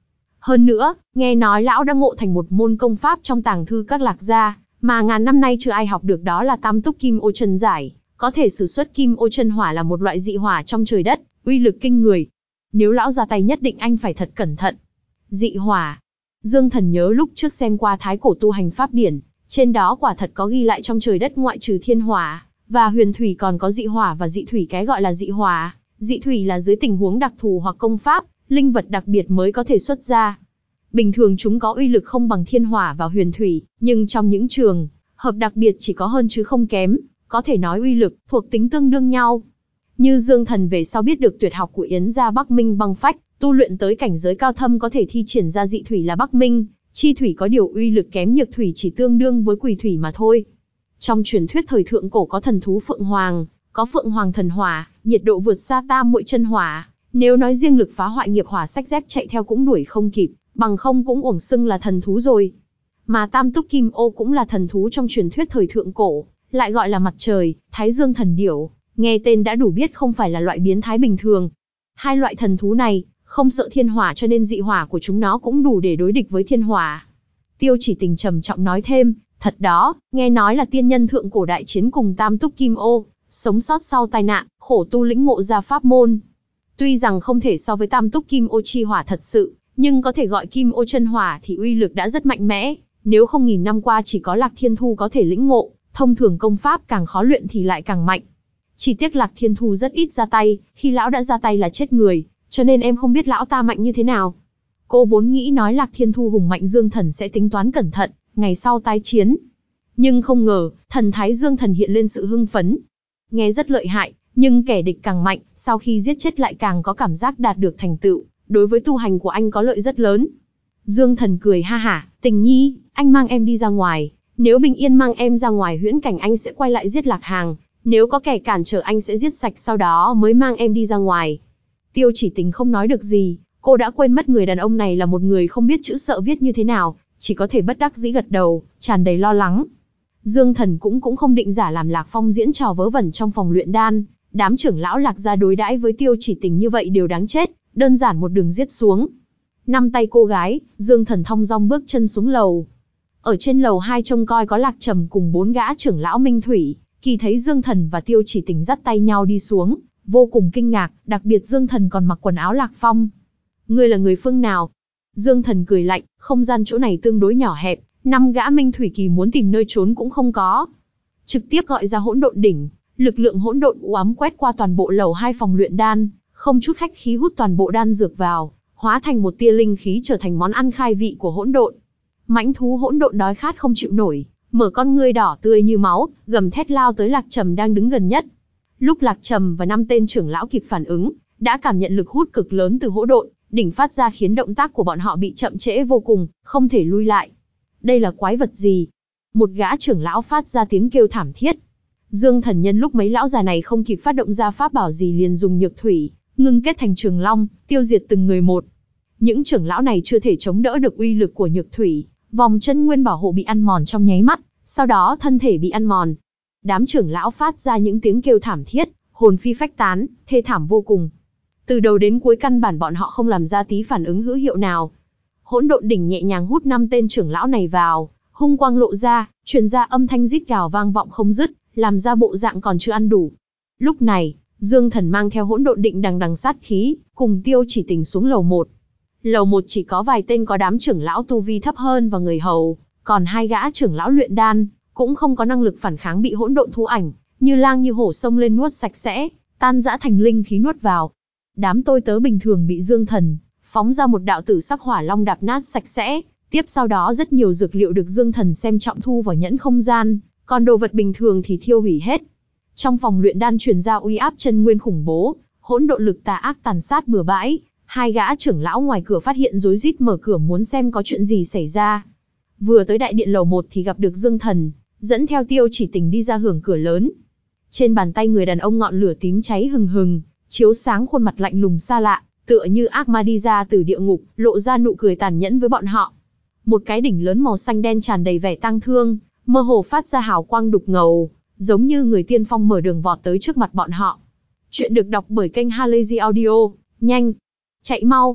Hơn nữa, nghe nói lão đã ngộ thành một môn công pháp trong tàng thư các Lạc gia, mà ngàn năm nay chưa ai học được, đó là Tam Túc Kim Ô Chân Giải, có thể sử xuất Kim Ô Chân Hỏa, là một loại dị hỏa trong trời đất, uy lực kinh người. Nếu lão ra tay nhất định anh phải thật cẩn thận. Dị hỏa. Dương Thần nhớ lúc trước xem qua Thái Cổ tu hành pháp điển, trên đó quả thật có ghi lại trong trời đất ngoại trừ thiên hỏa và huyền thủy còn có dị hỏa và dị thủy. Cái gọi là dị hỏa, dị thủy là dưới tình huống đặc thù hoặc công pháp, linh vật đặc biệt mới có thể xuất ra. Bình thường chúng có uy lực không bằng thiên hỏa và huyền thủy, nhưng trong những trường hợp đặc biệt chỉ có hơn chứ không kém, có thể nói uy lực, thuộc tính tương đương nhau. Như Dương Thần về sau biết được tuyệt học của Yến gia Bắc Minh băng phách, tu luyện tới cảnh giới cao thâm có thể thi triển ra dị thủy là Bắc Minh chi thủy, có điều uy lực kém nhược thủy, chỉ tương đương với quỷ thủy mà thôi. Trong truyền thuyết thời thượng cổ có thần thú Phượng Hoàng, có Phượng Hoàng thần hỏa, nhiệt độ vượt xa Tam Muội chân hỏa, nếu nói riêng lực phá hoại nghiệp hỏa, sách dép chạy theo cũng đuổi không kịp, bằng không cũng uổng xưng là thần thú rồi. Mà Tam Túc Kim Ô cũng là thần thú trong truyền thuyết thời thượng cổ, lại gọi là mặt trời, Thái Dương thần điểu, nghe tên đã đủ biết không phải là loại biến thái bình thường. Hai loại thần thú này không sợ thiên hỏa, cho nên dị hỏa của chúng nó cũng đủ để đối địch với thiên hỏa. Tiêu Chỉ Tình trầm trọng nói thêm, thật đó, nghe nói là tiên nhân thượng cổ đại chiến cùng Tam Túc Kim Ô, sống sót sau tai nạn, khổ tu lĩnh ngộ ra pháp môn. Tuy rằng không thể so với Tam Túc Kim Ô chi hỏa thật sự, nhưng có thể gọi Kim Ô chân hỏa thì uy lực đã rất mạnh mẽ, nếu không nghìn năm qua chỉ có Lạc Thiên Thu có thể lĩnh ngộ, thông thường công pháp càng khó luyện thì lại càng mạnh. Chỉ tiếc Lạc Thiên Thu rất ít ra tay, khi lão đã ra tay là chết người, cho nên em không biết lão ta mạnh như thế nào. Cô vốn nghĩ nói Lạc Thiên Thu hùng mạnh, Dương Thần sẽ tính toán cẩn thận, ngày sau tái chiến. Nhưng không ngờ, thần thái Dương Thần hiện lên sự hưng phấn. Nghe rất lợi hại, nhưng kẻ địch càng mạnh, sau khi giết chết lại càng có cảm giác đạt được thành tựu, đối với tu hành của anh có lợi rất lớn. Dương Thần cười ha hả, Tình Nhi, anh mang em đi ra ngoài, nếu bình yên mang em ra ngoài huyễn cảnh anh sẽ quay lại giết Lạc Hàng, nếu có kẻ cản trở anh sẽ giết sạch, sau đó mới mang em đi ra ngoài. Tiêu Chỉ Tình không nói được gì, cô đã quên mất người đàn ông này là một người không biết chữ sợ viết như thế nào, chỉ có thể bất đắc dĩ gật đầu, tràn đầy lo lắng. Dương Thần cũng không định giả làm Lạc Phong diễn trò vớ vẩn trong phòng luyện đan, đám trưởng lão Lạc gia đối đãi với Tiêu Chỉ Tình như vậy đều đáng chết, đơn giản một đường giết xuống. Năm tay cô gái, Dương Thần thong dong bước chân xuống lầu. Ở trên lầu 2 trông coi có Lạc Trầm cùng 4 gã trưởng lão Minh Thủy, khi thấy Dương Thần và Tiêu Chỉ Tình dắt tay nhau đi xuống, vô cùng kinh ngạc, đặc biệt Dương Thần còn mặc quần áo Lạc Phong. Ngươi là người phương nào? Dương Thần cười lạnh, không gian chỗ này tương đối nhỏ hẹp, 5 gã Minh Thủy kỳ muốn tìm nơi trốn cũng không có. Trực tiếp gọi ra hỗn độn đỉnh, lực lượng hỗn độn u ám quét qua toàn bộ lầu 2 phòng luyện đan, không chút khách khí hút toàn bộ đan dược vào, hóa thành một tia linh khí trở thành món ăn khai vị của hỗn độn. Mãnh thú hỗn độn đói khát không chịu nổi, mở con ngươi đỏ tươi như máu, gầm thét lao tới Lạc Trầm đang đứng gần nhất. Lúc Lạc Trầm và 5 tên trưởng lão kịp phản ứng, đã cảm nhận lực hút cực lớn từ hỗn độn đỉnh phát ra, khiến động tác của bọn họ bị chậm trễ vô cùng, không thể lui lại. Đây là quái vật gì? Một gã trưởng lão phát ra tiếng kêu thảm thiết. Dương Thần nhân lúc mấy lão già này không kịp phát động ra pháp bảo gì liền dùng nhược thủy ngưng kết thành trường long, tiêu diệt từng người một. Những trưởng lão này chưa thể chống đỡ được uy lực của nhược thủy, vòng chân nguyên bảo hộ bị ăn mòn trong nháy mắt, sau đó thân thể bị ăn mòn. Đám trưởng lão phát ra những tiếng kêu thảm thiết, hồn phi phách tán, thê thảm vô cùng. Từ đầu đến cuối căn bản bọn họ không làm ra tí phản ứng hữu hiệu nào. Hỗn độn đỉnh nhẹ nhàng hút 5 tên trưởng lão này vào, hung quang lộ ra, truyền ra âm thanh rít gào vang vọng không dứt, làm ra bộ dạng còn chưa ăn đủ. Lúc này, Dương Thần mang theo hỗn độn định đằng đằng sát khí, cùng Tiêu Chỉ Tình xuống lầu 1. Lầu 1 chỉ có vài tên có đám trưởng lão tu vi thấp hơn và người hầu, còn 2 gã trưởng lão luyện đan cũng không có năng lực phản kháng, bị hỗn độn thu ảnh, như lang như hổ xông lên nuốt sạch sẽ, tan rã thành linh khí nuốt vào. Đám tôi tớ bình thường bị Dương Thần phóng ra một đạo tử sắc hỏa long đạp nát sạch sẽ, tiếp sau đó rất nhiều dược liệu được Dương Thần xem trọng thu vào nhẫn không gian, còn đồ vật bình thường thì thiêu hủy hết. Trong phòng luyện đan truyền ra uy áp chân nguyên khủng bố, hỗn độn lực tà ác tàn sát bừa bãi. 2 gã trưởng lão ngoài cửa phát hiện rối rít mở cửa muốn xem có chuyện gì xảy ra. Vừa tới đại điện lầu 1 thì gặp được Dương Thần, dẫn theo Tiêu Chỉ Tình đi ra hưởng cửa lớn. Trên bàn tay người đàn ông ngọn lửa tím cháy hừng hừng, chiếu sáng khuôn mặt lạnh lùng xa lạ, tựa như ác ma đi ra từ địa ngục, lộ ra nụ cười tàn nhẫn với bọn họ. Một cái đỉnh lớn màu xanh đen tràn đầy vẻ tang thương, mơ hồ phát ra hào quang đục ngầu, giống như người tiên phong mở đường vọt tới trước mặt bọn họ. Chuyện được đọc bởi kênh Halazy Audio, nhanh, chạy mau.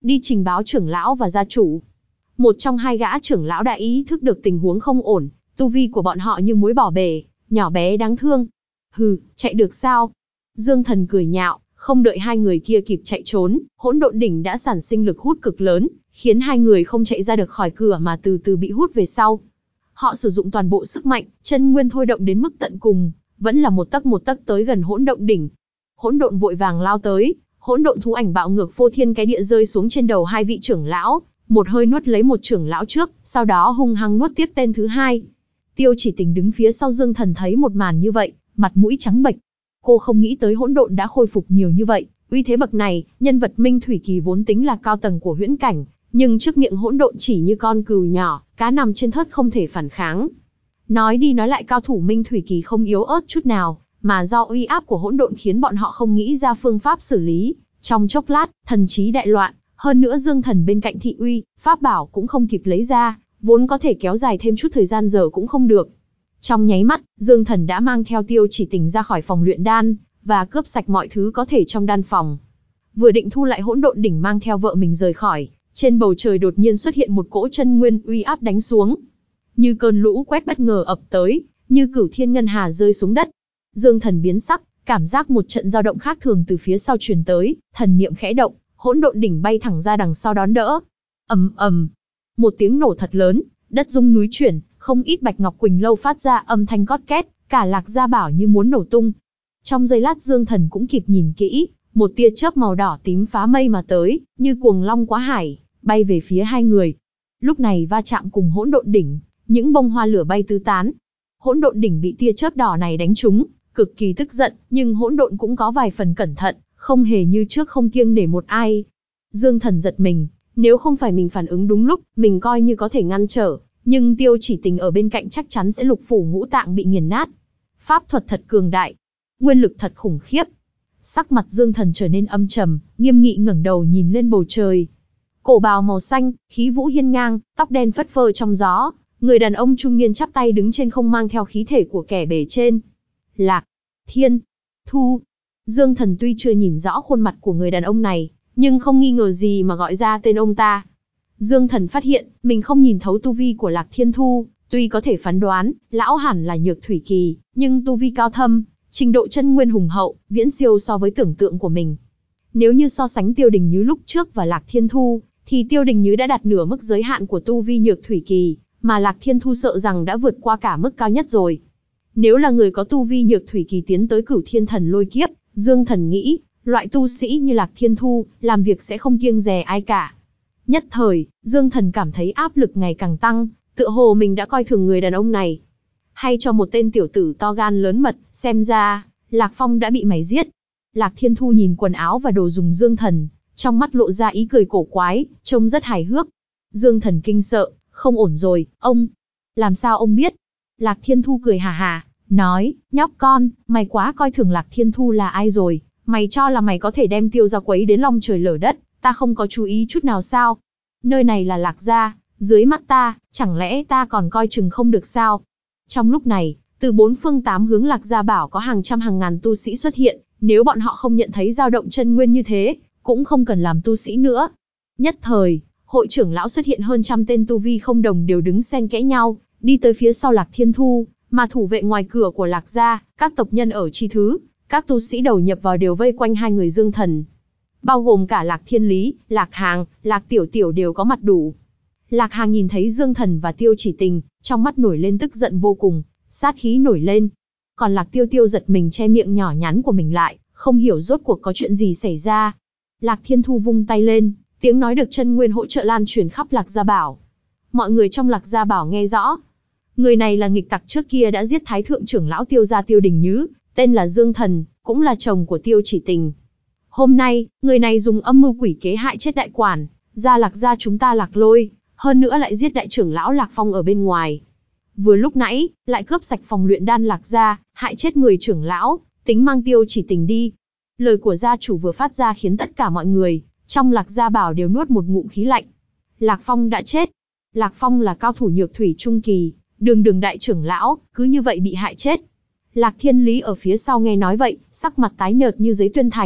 đi trình báo trưởng lão và gia chủ. Một trong hai gã trưởng lão đã ý thức được tình huống không ổn, tu vi của bọn họ như muối bỏ bể, nhỏ bé đáng thương. Hừ, chạy được sao? Dương Thần cười nhạo, không đợi hai người kia kịp chạy trốn, hỗn độn đỉnh đã sản sinh lực hút cực lớn, khiến hai người không chạy ra được khỏi cửa mà từ từ bị hút về sau. Họ sử dụng toàn bộ sức mạnh, chân nguyên thôi động đến mức tận cùng, vẫn là một tấc tới gần hỗn độn đỉnh. Hỗn độn vội vàng lao tới, hỗn độn thú ảnh bạo ngược phô thiên cái địa rơi xuống trên đầu hai vị trưởng lão, một hơi nuốt lấy một trưởng lão trước, sau đó hung hăng nuốt tiếp tên thứ hai. Tiêu Chỉ Tình đứng phía sau Dương Thần thấy một màn như vậy, mặt mũi trắng bệch. Cô không nghĩ tới hỗn độn đã khôi phục nhiều như vậy, uy thế bậc này, nhân vật Minh Thủy Kỳ vốn tính là cao tầng của huyễn cảnh, nhưng trước miệng hỗn độn chỉ như con cừu nhỏ, cá nằm trên thớt không thể phản kháng. Nói đi nói lại cao thủ Minh Thủy Kỳ không yếu ớt chút nào, mà do uy áp của hỗn độn khiến bọn họ không nghĩ ra phương pháp xử lý. Trong chốc lát, thần trí đại loạn, hơn nữa Dương Thần bên cạnh thị uy, pháp bảo cũng không kịp lấy ra, vốn có thể kéo dài thêm chút thời gian giờ cũng không được. Trong nháy mắt, Dương Thần đã mang theo Tiêu Chỉ Tình ra khỏi phòng luyện đan, và cướp sạch mọi thứ có thể trong đan phòng. Vừa định thu lại hỗn độn đỉnh mang theo vợ mình rời khỏi, trên bầu trời đột nhiên xuất hiện một cỗ chân nguyên uy áp đánh xuống. Như cơn lũ quét bất ngờ ập tới, như cửu thiên ngân hà rơi xuống đất. Dương Thần biến sắc, cảm giác một trận dao động khác thường từ phía sau truyền tới, thần niệm khẽ động, hỗn độn đỉnh bay thẳng ra đằng sau đón đỡ. Ầm ầm, một tiếng nổ thật lớn, đất rung núi chuyển, không ít Bạch Ngọc Quỳnh lâu phát ra âm thanh cót két, cả Lạc Gia Bảo như muốn nổ tung. Trong giây lát Dương Thần cũng kịp nhìn kỹ, một tia chớp màu đỏ tím phá mây mà tới, như cuồng long quá hải, bay về phía hai người. Lúc này va chạm cùng hỗn độn đỉnh, những bông hoa lửa bay tứ tán. Hỗn độn đỉnh bị tia chớp đỏ này đánh trúng, cực kỳ tức giận, nhưng hỗn độn cũng có vài phần cẩn thận, không hề như trước không kiêng nể một ai. Dương Thần giật mình, nếu không phải mình phản ứng đúng lúc, mình coi như có thể ngăn trở, nhưng Tiêu Chỉ Tình ở bên cạnh chắc chắn sẽ lục phủ ngũ tạng bị nghiền nát. Pháp thuật thật cường đại, nguyên lực thật khủng khiếp. Sắc mặt Dương Thần trở nên âm trầm, nghiêm nghị ngẩng đầu nhìn lên bầu trời. Cổ bào màu xanh, khí vũ hiên ngang, tóc đen phất phơ trong gió, người đàn ông trung niên chắp tay đứng trên không mang theo khí thể của kẻ bề trên. Lạc Thiên Thu. Dương Thần tuy chưa nhìn rõ khuôn mặt của người đàn ông này, nhưng không nghi ngờ gì mà gọi ra tên ông ta. Dương Thần phát hiện, mình không nhìn thấu tu vi của Lạc Thiên Thu, tuy có thể phán đoán, lão hẳn là nhược thủy kỳ, nhưng tu vi cao thâm, trình độ chân nguyên hùng hậu, viễn siêu so với tưởng tượng của mình. Nếu như so sánh Tiêu Đình Nhứ lúc trước và Lạc Thiên Thu, thì Tiêu Đình Nhứ đã đạt nửa mức giới hạn của tu vi nhược thủy kỳ, mà Lạc Thiên Thu sợ rằng đã vượt qua cả mức cao nhất rồi. Nếu là người có tu vi nhược thủy kỳ tiến tới Cửu Thiên Thần Lôi Kiếp, Dương Thần nghĩ, loại tu sĩ như Lạc Thiên Thu, làm việc sẽ không kiêng dè ai cả. Nhất thời, Dương Thần cảm thấy áp lực ngày càng tăng, tựa hồ mình đã coi thường người đàn ông này. Hay cho một tên tiểu tử to gan lớn mật, xem ra, Lạc Phong đã bị mày giết. Lạc Thiên Thu nhìn quần áo và đồ dùng Dương Thần, trong mắt lộ ra ý cười cổ quái, trông rất hài hước. Dương Thần kinh sợ, không ổn rồi, ông. Làm sao ông biết? Lạc Thiên Thu cười hà hà, nói, nhóc con, mày quá coi thường Lạc Thiên Thu là ai rồi, mày cho là mày có thể đem Tiêu gia quấy đến long trời lở đất, ta không có chú ý chút nào sao? Nơi này là Lạc gia, dưới mắt ta, chẳng lẽ ta còn coi chừng không được sao? Trong lúc này, từ bốn phương tám hướng Lạc Gia Bảo có hàng trăm hàng ngàn tu sĩ xuất hiện, nếu bọn họ không nhận thấy dao động chân nguyên như thế, cũng không cần làm tu sĩ nữa. Nhất thời, hội trưởng lão xuất hiện hơn trăm tên tu vi không đồng đều đứng xen kẽ nhau, đi tới phía sau Lạc Thiên Thu, mà thủ vệ ngoài cửa của Lạc gia, các tộc nhân ở chi thứ, các tu sĩ đầu nhập vào đều vây quanh hai người Dương Thần. Bao gồm cả Lạc Thiên Lý, Lạc Hàng, Lạc Tiểu Tiểu đều có mặt đủ. Lạc Hàng nhìn thấy Dương Thần và Tiêu Chỉ Tình, trong mắt nổi lên tức giận vô cùng, sát khí nổi lên. Còn Lạc Tiêu Tiêu giật mình che miệng nhỏ nhắn của mình lại, không hiểu rốt cuộc có chuyện gì xảy ra. Lạc Thiên Thu vung tay lên, tiếng nói được chân nguyên hỗ trợ lan truyền khắp Lạc Gia Bảo. Mọi người trong Lạc Gia Bảo nghe rõ. Người này là nghịch tặc trước kia đã giết Thái thượng trưởng lão Tiêu gia Tiêu Đình Nhứ, tên là Dương Thần, cũng là chồng của Tiêu Chỉ Tình. Hôm nay, người này dùng âm mưu quỷ kế hại chết đại quản, gia Lạc gia chúng ta Lạc Lôi, hơn nữa lại giết đại trưởng lão Lạc Phong ở bên ngoài. Vừa lúc nãy, lại cướp sạch phòng luyện đan Lạc gia, hại chết 10 trưởng lão, tính mang Tiêu Chỉ Tình đi. Lời của gia chủ vừa phát ra khiến tất cả mọi người trong Lạc Gia Bảo đều nuốt một ngụm khí lạnh. Lạc Phong đã chết. Lạc Phong là cao thủ nhược thủy trung kỳ, đường đại trưởng lão, cứ như vậy bị hại chết. Lạc Thiên Lý ở phía sau nghe nói vậy, sắc mặt tái nhợt như giấy tuyên thành,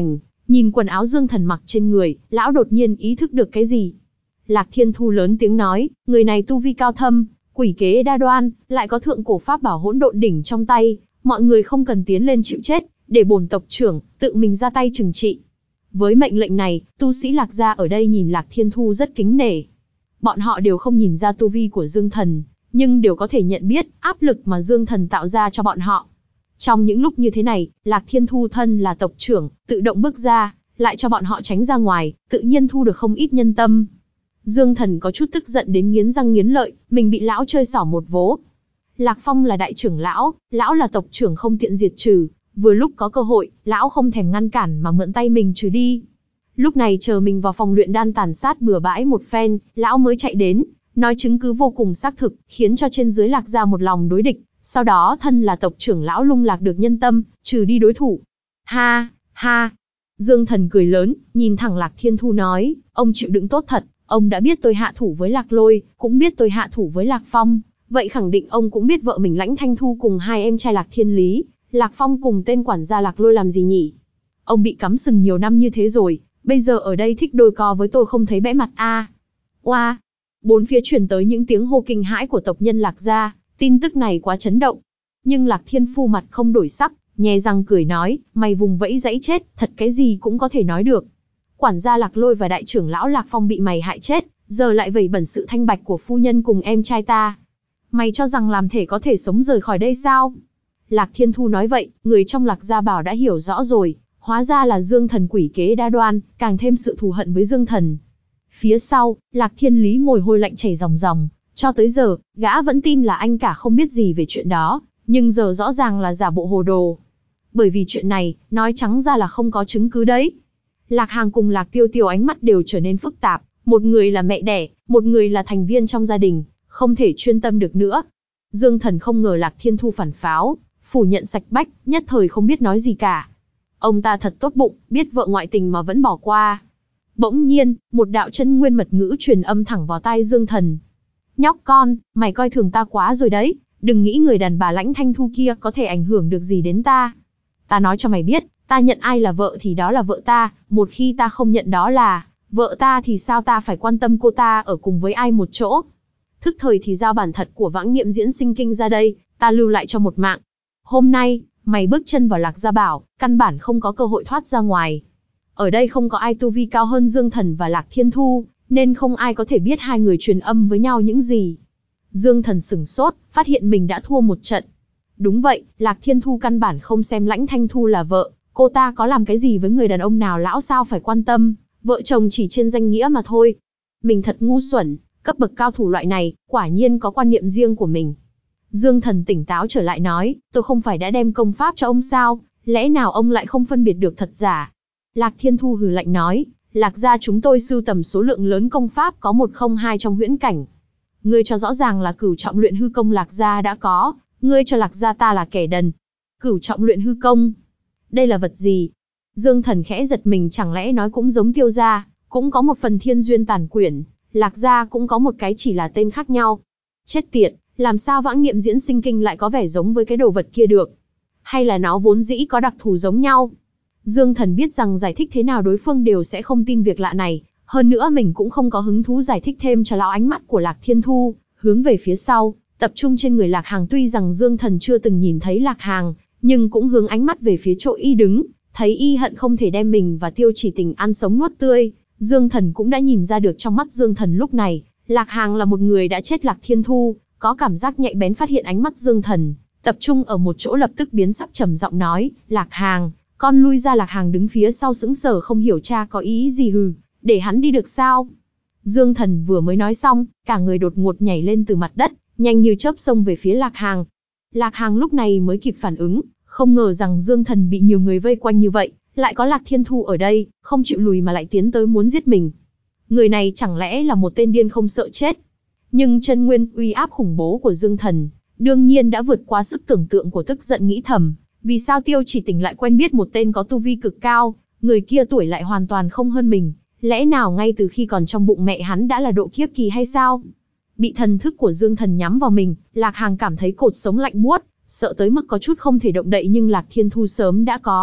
Nhìn quần áo Dương Thần mặc trên người, lão đột nhiên ý thức được cái gì. Lạc Thiên Thu lớn tiếng nói, người này tu vi cao thâm, quỷ kế đa đoan, lại có thượng cổ pháp bảo hỗn độn đỉnh trong tay, mọi người không cần tiến lên chịu chết, để bổn tộc trưởng tự mình ra tay trừng trị. Với mệnh lệnh này, tu sĩ Lạc gia ở đây nhìn Lạc Thiên Thu rất kính nể. Bọn họ đều không nhìn ra tu vi của Dương Thần, nhưng đều có thể nhận biết áp lực mà Dương Thần tạo ra cho bọn họ. Trong những lúc như thế này, Lạc Thiên Thu thân là tộc trưởng, tự động bước ra, lại cho bọn họ tránh ra ngoài, tự nhiên thu được không ít nhân tâm. Dương Thần có chút tức giận đến nghiến răng nghiến lợi, mình bị lão chơi xỏ một vố. Lạc Phong là đại trưởng lão là tộc trưởng không tiện diệt trừ, vừa lúc có cơ hội, lão không thèm ngăn cản mà mượn tay mình trừ đi. Lúc này chờ mình vào phòng luyện đan tàn sát bừa bãi một phen, lão mới chạy đến, nói chứng cứ vô cùng xác thực, khiến cho trên dưới Lạc gia một lòng đối địch, sau đó thân là tộc trưởng lão lung lạc được nhân tâm, trừ đi đối thủ. Ha, ha. Dương Thần cười lớn, nhìn thẳng Lạc Thiên Thu nói, ông chịu đựng tốt thật, ông đã biết tôi hạ thủ với Lạc Lôi, cũng biết tôi hạ thủ với Lạc Phong, vậy khẳng định ông cũng biết vợ mình Lãnh Thanh Thu cùng hai em trai Lạc Thiên Lý, Lạc Phong cùng tên quản gia Lạc Lôi làm gì nhỉ? Ông bị cắm sừng nhiều năm như thế rồi, bây giờ ở đây thích đôi co với tôi không thấy bẽ mặt a. Oa! Bốn phía truyền tới những tiếng hô kinh hãi của tộc nhân Lạc gia, tin tức này quá chấn động. Nhưng Lạc Thiên Phu mặt không đổi sắc, nhè răng cười nói, mày vùng vẫy dãy chết, thật cái gì cũng có thể nói được. Quản gia Lạc Lôi và đại trưởng lão Lạc Phong bị mày hại chết, giờ lại vẩy bẩn sự thanh bạch của phu nhân cùng em trai ta. Mày cho rằng làm thể có thể sống rời khỏi đây sao? Lạc Thiên Thu nói vậy, người trong Lạc gia bảo đã hiểu rõ rồi, hóa ra là Dương Thần quỷ kế đa đoan, càng thêm sự thù hận với Dương Thần. Phía sau, Lạc Thiên Lý mồ hôi lạnh chảy ròng ròng, cho tới giờ, gã vẫn tin là anh cả không biết gì về chuyện đó, nhưng giờ rõ ràng là giả bộ hồ đồ. Bởi vì chuyện này, nói trắng ra là không có chứng cứ đấy. Lạc Hàng cùng Lạc Tiêu Tiêu ánh mắt đều trở nên phức tạp, một người là mẹ đẻ, một người là thành viên trong gia đình, không thể chuyên tâm được nữa. Dương Thần không ngờ Lạc Thiên Thu phản pháo, phủ nhận sạch bách, nhất thời không biết nói gì cả. Ông ta thật tốt bụng, biết vợ ngoại tình mà vẫn bỏ qua. Bỗng nhiên, một đạo chân nguyên mật ngữ truyền âm thẳng vào tai Dương Thần. Nhóc con, mày coi thường ta quá rồi đấy, đừng nghĩ người đàn bà Lãnh Thanh Thu kia có thể ảnh hưởng được gì đến ta. Ta nói cho mày biết, ta nhận ai là vợ thì đó là vợ ta, một khi ta không nhận đó là vợ ta thì sao ta phải quan tâm cô ta ở cùng với ai một chỗ. Thức thời thì giao bản thật của Vãng Niệm Diễn Sinh Kinh ra đây, ta lưu lại cho một mạng. Hôm nay, mày bước chân vào Lạc Gia Bảo, căn bản không có cơ hội thoát ra ngoài. Ở đây không có ai tu vi cao hơn Dương Thần và Lạc Thiên Thu, nên không ai có thể biết hai người truyền âm với nhau những gì. Dương Thần sửng sốt, phát hiện mình đã thua một trận. Đúng vậy, Lạc Thiên Thu căn bản không xem Lãnh Thanh Thu là vợ, cô ta có làm cái gì với người đàn ông nào lão sao phải quan tâm, vợ chồng chỉ trên danh nghĩa mà thôi. Mình thật ngu xuẩn, cấp bậc cao thủ loại này, quả nhiên có quan niệm riêng của mình. Dương Thần tỉnh táo trở lại nói, tôi không phải đã đem công pháp cho ông sao, lẽ nào ông lại không phân biệt được thật giả? Lạc Thiên Thu hừ lạnh nói, Lạc gia chúng tôi sưu tầm số lượng lớn công pháp có 102 trong huyễn cảnh. Ngươi cho rõ ràng là cửu trọng luyện hư công Lạc gia đã có, ngươi cho Lạc gia ta là kẻ đần. Cửu trọng luyện hư công? Đây là vật gì? Dương Thần khẽ giật mình, chẳng lẽ nói cũng giống Tiêu gia, cũng có một phần thiên duyên tàn quyển, Lạc gia cũng có một cái chỉ là tên khác nhau. Chết tiệt, làm sao Vãng Niệm Diễn Sinh Kinh lại có vẻ giống với cái đồ vật kia được? Hay là nó vốn dĩ có đặc thù giống nhau? Dương Thần biết rằng giải thích thế nào đối phương đều sẽ không tin việc lạ này, hơn nữa mình cũng không có hứng thú giải thích thêm cho lão. Ánh mắt của Lạc Thiên Thu hướng về phía sau, tập trung trên người Lạc Hàng. Tuy rằng Dương Thần chưa từng nhìn thấy Lạc Hàng, nhưng cũng hướng ánh mắt về phía chỗ y đứng, thấy y hận không thể đem mình và Tiêu Chỉ Tình ăn sống nuốt tươi. Dương Thần cũng đã nhìn ra được trong mắt Dương Thần lúc này, Lạc Hàng là một người đã chết. Lạc Thiên Thu có cảm giác nhạy bén phát hiện ánh mắt Dương Thần, tập trung ở một chỗ lập tức biến sắc, trầm giọng nói, Lạc Hàng, con lui ra. Lạc Hàng đứng phía sau sững sờ không hiểu cha có ý gì. Hừ, để hắn đi được sao? Dương Thần vừa mới nói xong, cả người đột ngột nhảy lên từ mặt đất, nhanh như chớp xông về phía Lạc Hàng. Lạc Hàng lúc này mới kịp phản ứng, không ngờ rằng Dương Thần bị nhiều người vây quanh như vậy, lại có Lạc Thiên Thu ở đây, không chịu lùi mà lại tiến tới muốn giết mình. Người này chẳng lẽ là một tên điên không sợ chết? Nhưng chân nguyên uy áp khủng bố của Dương Thần, đương nhiên đã vượt qua sức tưởng tượng của tức giận, nghĩ thầm, vì sao Tiêu Chỉ Tình lại quen biết một tên có tu vi cực cao, người kia tuổi lại hoàn toàn không hơn mình, lẽ nào ngay từ khi còn trong bụng mẹ hắn đã là độ kiếp kỳ hay sao? Bị thần thức của Dương Thần nhắm vào mình, Lạc Hàng cảm thấy cột sống lạnh buốt, sợ tới mức có chút không thể động đậy, nhưng Lạc Thiên Thu sớm đã có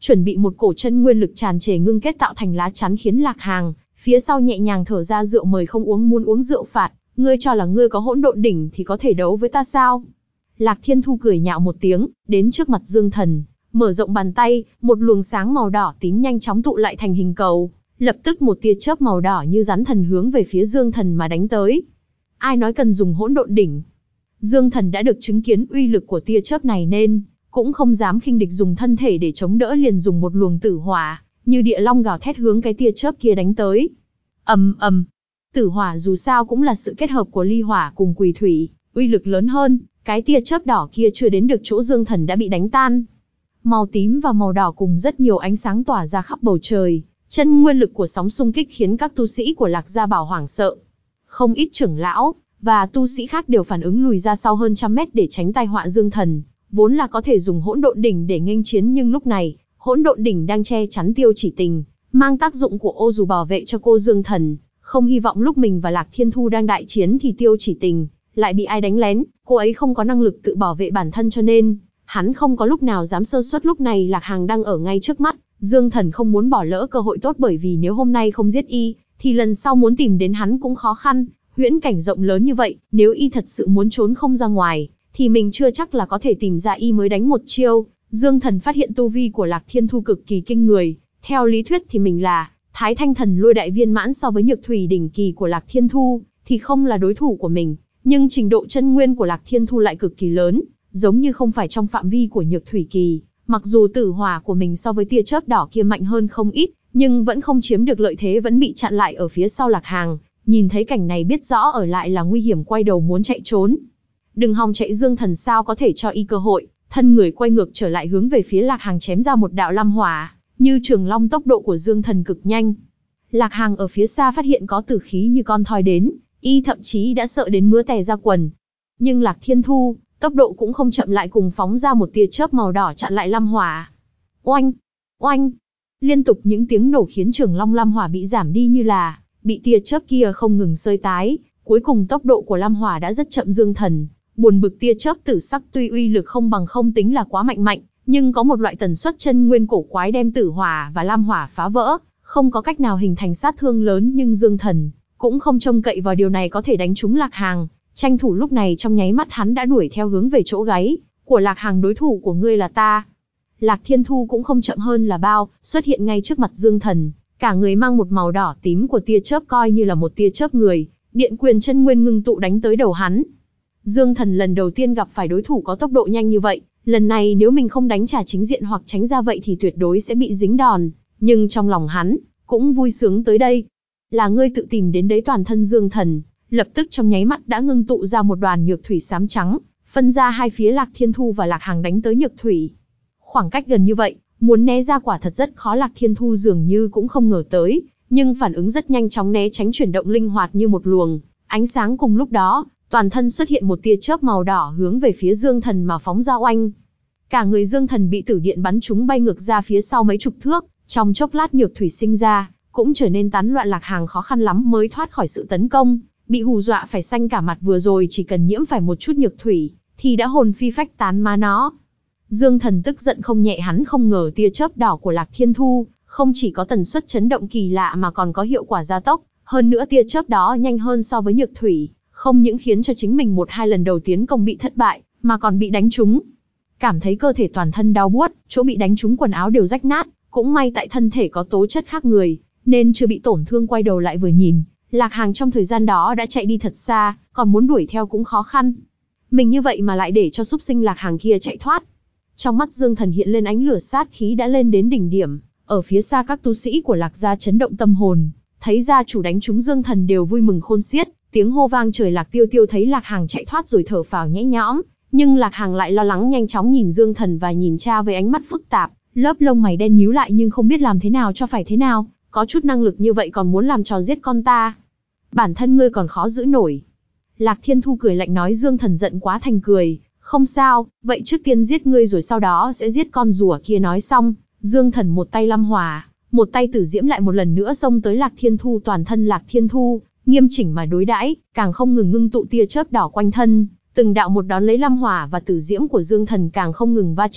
chuẩn bị một cổ chân nguyên lực tràn trề ngưng kết tạo thành lá chắn khiến Lạc Hằng phía sau nhẹ nhàng thở ra rượu mời không uống muốn uống rượu phạt, ngươi cho là ngươi có hỗn độn đỉnh thì có thể đấu với ta sao? Lạc Thiên Thu cười nhạo một tiếng, đến trước mặt Dương Thần, mở rộng bàn tay, một luồng sáng màu đỏ tím nhanh chóng tụ lại thành hình cầu, lập tức một tia chớp màu đỏ như rắn thần hướng về phía Dương Thần mà đánh tới. Ai nói cần dùng hỗn độn đỉnh? Dương Thần đã được chứng kiến uy lực của tia chớp này nên cũng không dám khinh địch, dùng thân thể để chống đỡ, liền dùng một luồng tử hỏa, như địa long gào thét hướng cái tia chớp kia đánh tới. Ầm ầm. Tử hỏa dù sao cũng là sự kết hợp của ly hỏa cùng quỷ thủy, uy lực lớn hơn, cái tia chớp đỏ kia chưa đến được chỗ Dương Thần đã bị đánh tan. Màu tím và màu đỏ cùng rất nhiều ánh sáng tỏa ra khắp bầu trời, chân nguyên lực của sóng xung kích khiến các tu sĩ của Lạc Gia Bảo hoảng sợ. Không ít trưởng lão và tu sĩ khác đều phản ứng lùi ra sau hơn trăm mét để tránh tai họa Dương Thần, vốn là có thể dùng hỗn độn đỉnh để nghênh chiến, nhưng lúc này, hỗn độn đỉnh đang che chắn Tiêu Chỉ Tình, mang tác dụng của ô dù bảo vệ cho cô Dương Thần, không hy vọng lúc mình và Lạc Thiên Thu đang đại chiến thì Tiêu Chỉ Tình lại bị ai đánh lén, cô ấy không có năng lực tự bảo vệ bản thân cho nên hắn không có lúc nào dám sơ suất. Lúc này Lạc Hằng đang ở ngay trước mắt, Dương Thần không muốn bỏ lỡ cơ hội tốt, bởi vì nếu hôm nay không giết y, thì lần sau muốn tìm đến hắn cũng khó khăn. Huyễn cảnh rộng lớn như vậy, nếu y thật sự muốn trốn không ra ngoài, thì mình chưa chắc là có thể tìm ra y mới đánh một chiêu. Dương Thần phát hiện tu vi của Lạc Thiên Thu cực kỳ kinh người, theo lý thuyết thì mình là Thái Thanh Thần Lôi đại viên mãn, so với Nhược Thủy đỉnh kỳ của Lạc Thiên Thu thì không là đối thủ của mình, nhưng trình độ chân nguyên của Lạc Thiên Thu lại cực kỳ lớn, giống như không phải trong phạm vi của Nhược Thủy kỳ. Mặc dù tử hỏa của mình so với tia chớp đỏ kia mạnh hơn không ít, nhưng vẫn không chiếm được lợi thế, vẫn bị chặn lại ở phía sau. Lạc Hằng nhìn thấy cảnh này biết rõ ở lại là nguy hiểm, quay đầu muốn chạy trốn. Đừng hòng chạy, Dương Thần sao có thể cho y cơ hội, thân người quay ngược trở lại hướng về phía Lạc Hằng chém ra một đạo lam hỏa, như trường long. Tốc độ của Dương Thần cực nhanh. Lạc Hằng ở phía xa phát hiện có tử khí như con thoi đến, y thậm chí đã sợ đến mưa tè ra quần. Nhưng Lạc Thiên Thu, tốc độ cũng không chậm lại, cùng phóng ra một tia chớp màu đỏ chặn lại lam hỏa. Oanh, oanh, liên tục những tiếng nổ khiến trường long lam hỏa bị giảm đi, như là bị tia chớp kia không ngừng xơi tái. Cuối cùng tốc độ của lam hỏa đã rất chậm. Dương Thần buồn bực, tia chớp tử sắc tuy uy lực không bằng không tính là quá mạnh, nhưng có một loại tần suất chân nguyên cổ quái đem tử hỏa và lam hỏa phá vỡ, không có cách nào hình thành sát thương lớn. Nhưng Dương Thần cũng không trông cậy vào điều này có thể đánh trúng Lạc Hằng, tranh thủ lúc này trong nháy mắt hắn đã đuổi theo hướng về chỗ gáy của Lạc Hằng. Đối thủ của ngươi là ta. Lạc Thiên Thu cũng không chậm hơn là bao, xuất hiện ngay trước mặt Dương Thần, cả người mang một màu đỏ tím của tia chớp, coi như là một tia chớp người, điện quyền chân nguyên ngưng tụ đánh tới đầu hắn. Dương Thần lần đầu tiên gặp phải đối thủ có tốc độ nhanh như vậy, lần này nếu mình không đánh trả chính diện hoặc tránh ra vậy thì tuyệt đối sẽ bị dính đòn, nhưng trong lòng hắn cũng vui sướng. Tới đây, là ngươi tự tìm đến đấy. Toàn thân Dương Thần lập tức trong nháy mắt đã ngưng tụ ra một đoàn nhược thủy xám trắng, phân ra hai phía. Lạc Thiên Thu và Lạc Hằng đánh tới nhược thủy. Khoảng cách gần như vậy, muốn né ra quả thật rất khó. Lạc Thiên Thu dường như cũng không ngờ tới, nhưng phản ứng rất nhanh chóng né tránh, chuyển động linh hoạt như một luồng ánh sáng. Cùng lúc đó, toàn thân xuất hiện một tia chớp màu đỏ hướng về phía Dương Thần mà phóng ra. Oanh, cả người Dương Thần bị tử điện bắn trúng, bay ngược ra phía sau mấy chục thước. Trong chốc lát nhược thủy sinh ra, cũng trở nên tán loạn. Lạc Hằng khó khăn lắm mới thoát khỏi sự tấn công, bị hù dọa phải xanh cả mặt. Vừa rồi chỉ cần nhiễm phải một chút nhược thủy thì đã hồn phi phách tán má nó. Dương Thần tức giận không nhẹ, hắn không ngờ tia chớp đỏ của Lạc Thiên Thu không chỉ có tần suất chấn động kỳ lạ mà còn có hiệu quả gia tốc, hơn nữa tia chớp đó nhanh hơn so với nhược thủy, không những khiến cho chính mình một hai lần đầu tiến công bị thất bại, mà còn bị đánh trúng. Cảm thấy cơ thể toàn thân đau buốt, chỗ bị đánh trúng quần áo đều rách nát, cũng may tại thân thể có tố chất khác người, nên chưa bị tổn thương. Quay đầu lại vừa nhìn, Lạc Hằng trong thời gian đó đã chạy đi thật xa, còn muốn đuổi theo cũng khó khăn. Mình như vậy mà lại để cho súc sinh Lạc Hằng kia chạy thoát. Trong mắt Dương Thần hiện lên ánh lửa, sát khí đã lên đến đỉnh điểm. Ở phía xa các tu sĩ của Lạc gia chấn động tâm hồn, thấy gia chủ đánh trúng Dương Thần đều vui mừng khôn xiết, tiếng hô vang trời. Lạc Tiêu Tiêu thấy Lạc Hằng chạy thoát rồi thở phào nhẹ nhõm, nhưng Lạc Hằng lại lo lắng, nhanh chóng nhìn Dương Thần và nhìn cha với ánh mắt phức tạp, lớp lông mày đen nhíu lại nhưng không biết làm thế nào cho phải thế nào. Có chút năng lực như vậy còn muốn làm trò giết con ta, bản thân ngươi còn khó giữ nổi. Lạc Thiên Thu cười lạnh nói. Dương Thần giận quá thành cười, không sao, vậy trước tiên giết ngươi rồi sau đó sẽ giết con rùa kia. Nói xong, Dương Thần một tay lam hỏa, một tay tử diễm lại một lần nữa xông tới Lạc Thiên Thu. Toàn thân Lạc Thiên Thu nghiêm chỉnh mà đối đãi, càng không ngừng ngưng tụ tia chớp đỏ quanh thân, từng đạo một đón lấy lam hỏa và tử diễm của Dương Thần càng không ngừng va chạm,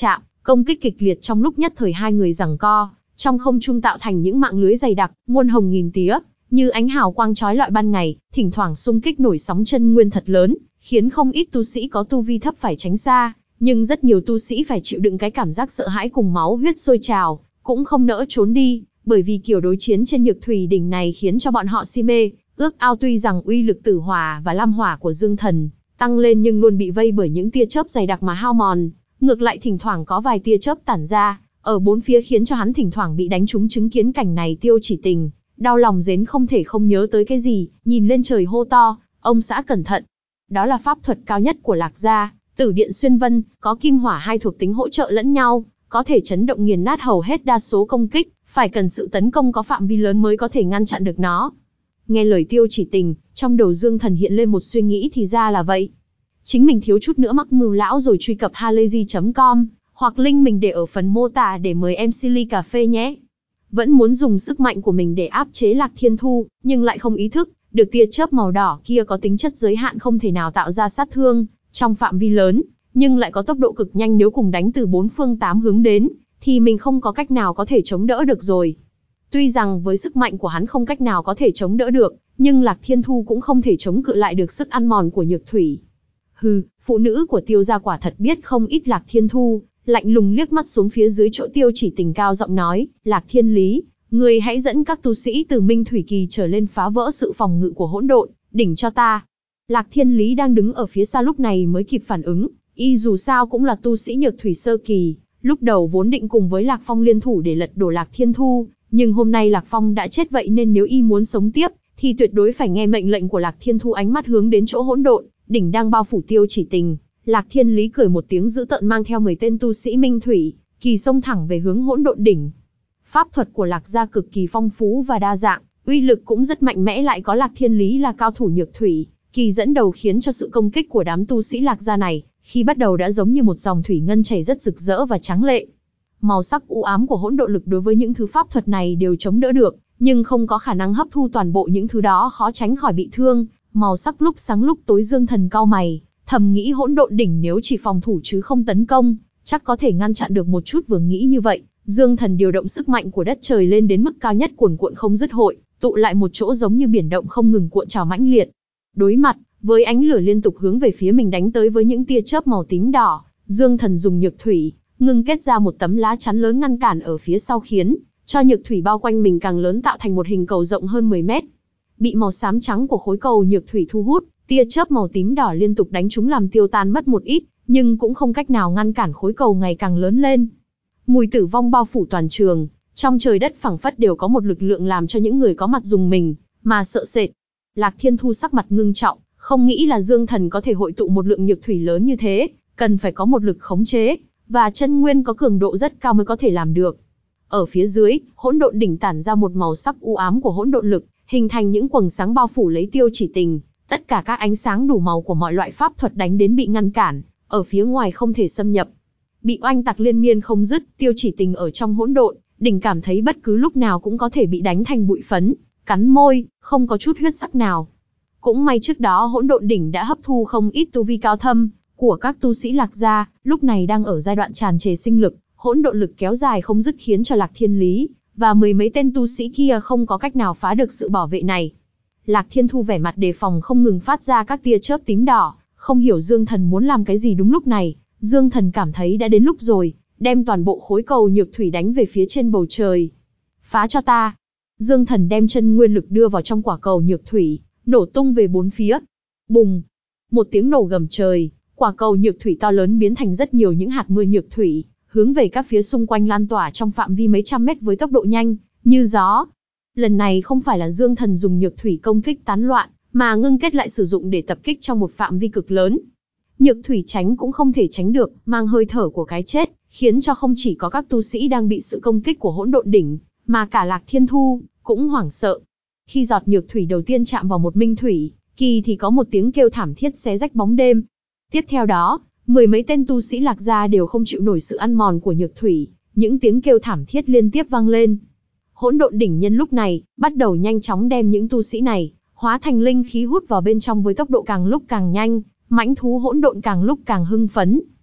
Công kích kịch liệt trong lúc nhất thời hai người giằng co, trong không trung tạo thành những mạng lưới dày đặc, muôn hồng nghìn tía, như ánh hào quang chói lọi ban ngày, thỉnh thoảng xung kích nổi sóng chân nguyên thật lớn, khiến không ít tu sĩ có tu vi thấp phải tránh xa, nhưng rất nhiều tu sĩ phải chịu đựng cái cảm giác sợ hãi cùng máu huyết sôi trào, cũng không nỡ trốn đi, bởi vì kiểu đối chiến trên Nhược Thủy đỉnh này khiến cho bọn họ si mê, ước ao. Tuy rằng uy lực tử hỏa và lam hỏa của Dương Thần tăng lên nhưng luôn bị vây bởi những tia chớp dày đặc mà hao mòn, ngược lại thỉnh thoảng có vài tia chớp tản ra ở bốn phía khiến cho hắn thỉnh thoảng bị đánh trúng. Chứng kiến cảnh này, Tiêu Chỉ Tình đau lòng đến không thể không nhớ tới cái gì, nhìn lên trời hô to, ông xã cẩn thận. Đó là pháp thuật cao nhất của Lạc gia, Tử Điện Xuyên Vân, có kim hỏa hai thuộc tính hỗ trợ lẫn nhau, có thể chấn động nghiền nát hầu hết đa số công kích, phải cần sự tấn công có phạm vi lớn mới có thể ngăn chặn được nó. Nghe lời Tiêu Chỉ Tình, trong đầu Dương Thần hiện lên một suy nghĩ, thì ra là vậy. Chính mình thiếu chút nữa mắc mưu lão rồi. Truy cập halayzi.com hoặc link mình để ở phần mô tả để mời em Silly Cà Phê nhé. Vẫn muốn dùng sức mạnh của mình để áp chế Lạc Thiên Thu, nhưng lại không ý thức được tia chớp màu đỏ kia có tính chất giới hạn, không thể nào tạo ra sát thương trong phạm vi lớn, nhưng lại có tốc độ cực nhanh. Nếu cùng đánh từ bốn phương tám hướng đến, thì mình không có cách nào có thể chống đỡ được rồi. Tuy rằng với sức mạnh của hắn không cách nào có thể chống đỡ được, nhưng Lạc Thiên Thu cũng không thể chống cự lại được sức ăn mòn của Nhược Thủy. Hừ, phụ nữ của Tiêu gia quả thật biết không ít. Lạc Thiên Thu lạnh lùng liếc mắt xuống phía dưới chỗ Tiêu Chỉ Tình, cao giọng nói, Lạc Thiên Lý, ngươi hãy dẫn các tu sĩ từ Minh Thủy Kỳ trở lên phá vỡ sự phòng ngự của hỗn độn đỉnh cho ta. Lạc Thiên Lý đang đứng ở phía xa lúc này mới kịp phản ứng, y dù sao cũng là tu sĩ Nhược Thủy sơ kỳ, lúc đầu vốn định cùng với Lạc Phong liên thủ để lật đổ Lạc Thiên Thu, nhưng hôm nay Lạc Phong đã chết, vậy nên nếu y muốn sống tiếp, thì tuyệt đối phải nghe mệnh lệnh của Lạc Thiên Thu. Ánh mắt hướng đến chỗ hỗn độn đỉnh đang bao phủ Tiêu Chỉ Tình, Lạc Thiên Lý cười một tiếng dữ tợn, mang theo 10 tên tu sĩ Minh Thủy Kỳ xông thẳng về hướng hỗn độn đỉnh. Pháp thuật của Lạc gia cực kỳ phong phú và đa dạng, uy lực cũng rất mạnh mẽ, lại có Lạc Thiên Lý là cao thủ Nhược Thủy Kỳ dẫn đầu, khiến cho sự công kích của đám tu sĩ Lạc gia này, khi bắt đầu đã giống như một dòng thủy ngân chảy rất rực rỡ và tráng lệ. Màu sắc u ám của hỗn độn lực đối với những thứ pháp thuật này đều chống đỡ được, nhưng không có khả năng hấp thu toàn bộ những thứ đó, khó tránh khỏi bị thương. Màu sắc lúc sáng lúc tối. Dương Thần cau mày, thầm nghĩ hỗn độn đỉnh nếu chỉ phòng thủ chứ không tấn công, chắc có thể ngăn chặn được một chút. Vừa nghĩ như vậy, Dương Thần điều động sức mạnh của đất trời lên đến mức cao nhất, cuồn cuộn không dứt, hội tụ lại một chỗ giống như biển động không ngừng cuộn trào mãnh liệt. Đối mặt với ánh lửa liên tục hướng về phía mình đánh tới với những tia chớp màu tím đỏ, Dương Thần dùng Nhược Thủy ngưng kết ra một tấm lá chắn lớn ngăn cản ở phía sau, khiến cho Nhược Thủy bao quanh mình càng lớn, tạo thành một hình cầu rộng hơn 10 mét. Bị màu xám trắng của khối cầu Nhược Thủy thu hút, tia chớp màu tím đỏ liên tục đánh trúng làm tiêu tan mất một ít, nhưng cũng không cách nào ngăn cản khối cầu ngày càng lớn lên. Mùi tử vong bao phủ toàn trường, trong trời đất phảng phất đều có một lực lượng làm cho những người có mặt dùng mình mà sợ sệt. Lạc Thiên Thu sắc mặt ngưng trọng, không nghĩ là Dương Thần có thể hội tụ một lượng Nhược Thủy lớn như thế, cần phải có một lực khống chế và chân nguyên có cường độ rất cao mới có thể làm được. Ở phía dưới, hỗn độn đỉnh tản ra một màu sắc u ám của hỗn độn lực, hình thành những quầng sáng bao phủ lấy Tiêu Chỉ Tình. Tất cả các ánh sáng đủ màu của mọi loại pháp thuật đánh đến bị ngăn cản, ở phía ngoài không thể xâm nhập. Bị oanh tạc liên miên không dứt, Tiêu Chỉ Tình ở trong hỗn độn đỉnh cảm thấy bất cứ lúc nào cũng có thể bị đánh thành bụi phấn, cắn môi, không có chút huyết sắc nào. Cũng may trước đó hỗn độn đỉnh đã hấp thu không ít tu vi cao thâm của các tu sĩ Lạc gia, lúc này đang ở giai đoạn tràn trề sinh lực, hỗn độn lực kéo dài không dứt khiến cho Lạc Thiên Lý và 10 mấy tên tu sĩ kia không có cách nào phá được sự bảo vệ này. Lạc Thiên Thu vẻ mặt đề phòng không ngừng phát ra các tia chớp tím đỏ, không hiểu Dương Thần muốn làm cái gì. Đúng lúc này, Dương Thần cảm thấy đã đến lúc rồi, đem toàn bộ khối cầu Nhược Thủy đánh về phía trên bầu trời. Phá cho ta! Dương Thần đem chân nguyên lực đưa vào trong quả cầu Nhược Thủy, nổ tung về bốn phía. Bùng! Một tiếng nổ gầm trời, quả cầu Nhược Thủy to lớn biến thành rất nhiều những hạt mưa Nhược Thủy, hướng về các phía xung quanh lan tỏa trong phạm vi mấy trăm mét với tốc độ nhanh như gió. Lần này không phải là Dương Thần dùng Nhược Thủy công kích tán loạn, mà ngưng kết lại sử dụng để tập kích trong một phạm vi cực lớn. Nhược Thủy tránh cũng không thể tránh được, mang hơi thở của cái chết, khiến cho không chỉ có các tu sĩ đang bị sự công kích của hỗn độn đỉnh, mà cả Lạc Thiên Thu cũng hoảng sợ. Khi giọt Nhược Thủy đầu tiên chạm vào một Minh Thủy Kỳ thì có một tiếng kêu thảm thiết xé rách bóng đêm. Tiếp theo đó, 10 mấy tên tu sĩ Lạc gia đều không chịu nổi sự ăn mòn của Nhược Thủy, những tiếng kêu thảm thiết liên tiếp vang lên. Hỗn độn đỉnh nhân lúc này bắt đầu nhanh chóng đem những tu sĩ này hóa thành linh khí hút vào bên trong với tốc độ càng lúc càng nhanh, mãnh thú hỗn độn càng lúc càng hưng phấn.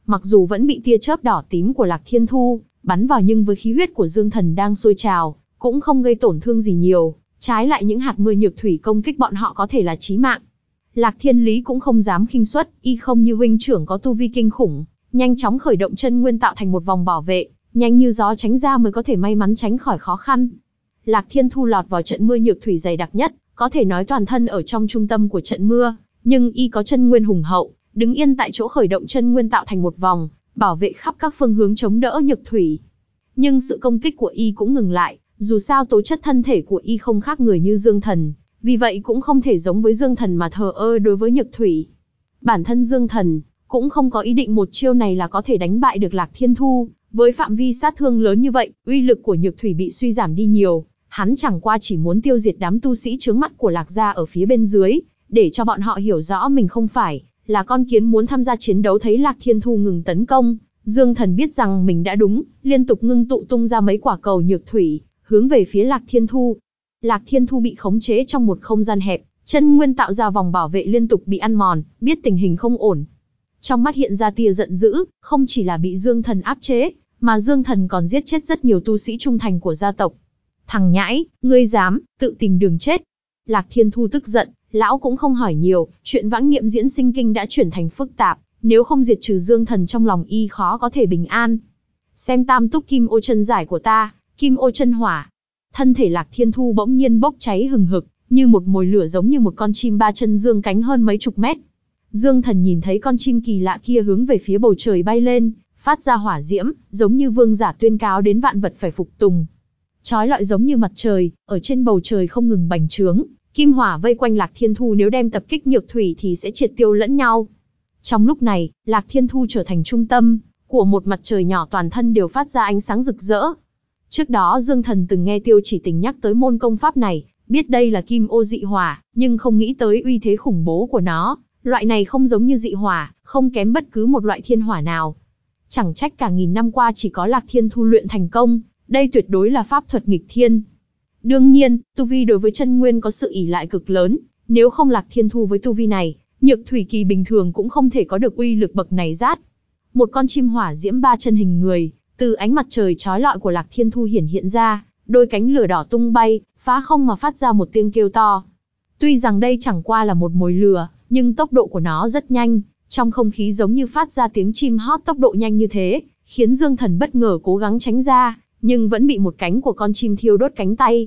mặc dù vẫn bị tia chớp đỏ tím của Lạc Thiên Thu bắn vào, nhưng với khí huyết của Dương Thần đang sôi trào, cũng không gây tổn thương gì nhiều, trái lại những hạt mưa nhược thủy công kích bọn họ có thể là chí mạng. Lạc Thiên Lý cũng không dám khinh suất, y không như huynh trưởng có tu vi kinh khủng, nhanh chóng khởi động chân nguyên tạo thành một vòng bảo vệ, nhanh như gió tránh ra mới có thể may mắn tránh khỏi khó khăn. Lạc Thiên Thu lọt vào trận mưa nhược thủy dày đặc nhất, có thể nói toàn thân ở trong trung tâm của trận mưa, nhưng y có chân nguyên hùng hậu, đứng yên tại chỗ khởi động chân nguyên tạo thành một vòng, bảo vệ khắp các phương hướng chống đỡ nhược thủy. Nhưng sự công kích của y cũng ngừng lại, dù sao tố chất thân thể của y không khác người như Dương Thần, vì vậy cũng không thể giống với Dương Thần mà thờ ơ đối với nhược thủy. Bản thân Dương Thần cũng không có ý định một chiêu này là có thể đánh bại được Lạc Thiên Thu, với phạm vi sát thương lớn như vậy, uy lực của nhược thủy bị suy giảm đi nhiều, hắn chẳng qua chỉ muốn tiêu diệt đám tu sĩ chướng mắt của Lạc gia ở phía bên dưới, để cho bọn họ hiểu rõ mình không phải là con kiến muốn tham gia chiến đấu. Thấy Lạc Thiên Thu ngừng tấn công, Dương Thần biết rằng mình đã đúng, liên tục ngưng tụ tung ra mấy quả cầu nhược thủy, hướng về phía Lạc Thiên Thu. Lạc Thiên Thu bị khống chế trong một không gian hẹp, chân nguyên tạo ra vòng bảo vệ liên tục bị ăn mòn, biết tình hình không ổn. Trong mắt hiện ra tia giận dữ, không chỉ là bị Dương Thần áp chế, mà Dương Thần còn giết chết rất nhiều tu sĩ trung thành của gia tộc. Thằng nhãi, ngươi dám tự tìm đường chết. Lạc Thiên Thu tức giận, lão cũng không hỏi nhiều, chuyện vãng niệm diễn sinh kinh đã chuyển thành phức tạp, nếu không diệt trừ Dương Thần trong lòng y khó có thể bình an. Xem tam túc kim ô chân giải của ta, kim ô chân hỏa. Thân thể Lạc Thiên Thu bỗng nhiên bốc cháy hừng hực, như một mồi lửa, giống như một con chim ba chân dương cánh hơn mấy chục mét. Dương Thần nhìn thấy con chim kỳ lạ kia hướng về phía bầu trời bay lên, phát ra hỏa diễm, giống như vương giả tuyên cáo đến vạn vật phải phục tùng. Chói lọi giống như mặt trời, ở trên bầu trời không ngừng bành trướng, kim hỏa vây quanh Lạc Thiên Thu, nếu đem tập kích nhược thủy thì sẽ triệt tiêu lẫn nhau. Trong lúc này, Lạc Thiên Thu trở thành trung tâm của một mặt trời nhỏ, toàn thân đều phát ra ánh sáng rực rỡ. Trước đó Dương Thần từng nghe Tiêu Chỉ Tình nhắc tới môn công pháp này, biết đây là kim ô dị hỏa, nhưng không nghĩ tới uy thế khủng bố của nó. Loại này không giống như dị hỏa, không kém bất cứ một loại thiên hỏa nào. Chẳng trách cả nghìn năm qua chỉ có Lạc Thiên Thu luyện thành công, đây tuyệt đối là pháp thuật nghịch thiên. Đương nhiên, tu vi đối với chân nguyên có sự ỷ lại cực lớn, nếu không Lạc Thiên Thu với tu vi này, nhược thủy kỳ bình thường cũng không thể có được uy lực bậc này rát. Một con chim hỏa diễm ba chân hình người, từ ánh mặt trời chói lọi của Lạc Thiên Thu hiện ra, đôi cánh lửa đỏ tung bay, phá không mà phát ra một tiếng kêu to. Tuy rằng đây chẳng qua là một mồi lửa, nhưng tốc độ của nó rất nhanh, trong không khí giống như phát ra tiếng chim hót tốc độ nhanh như thế, khiến Dương Thần bất ngờ cố gắng tránh ra, nhưng vẫn bị một cánh của con chim thiêu đốt cánh tay.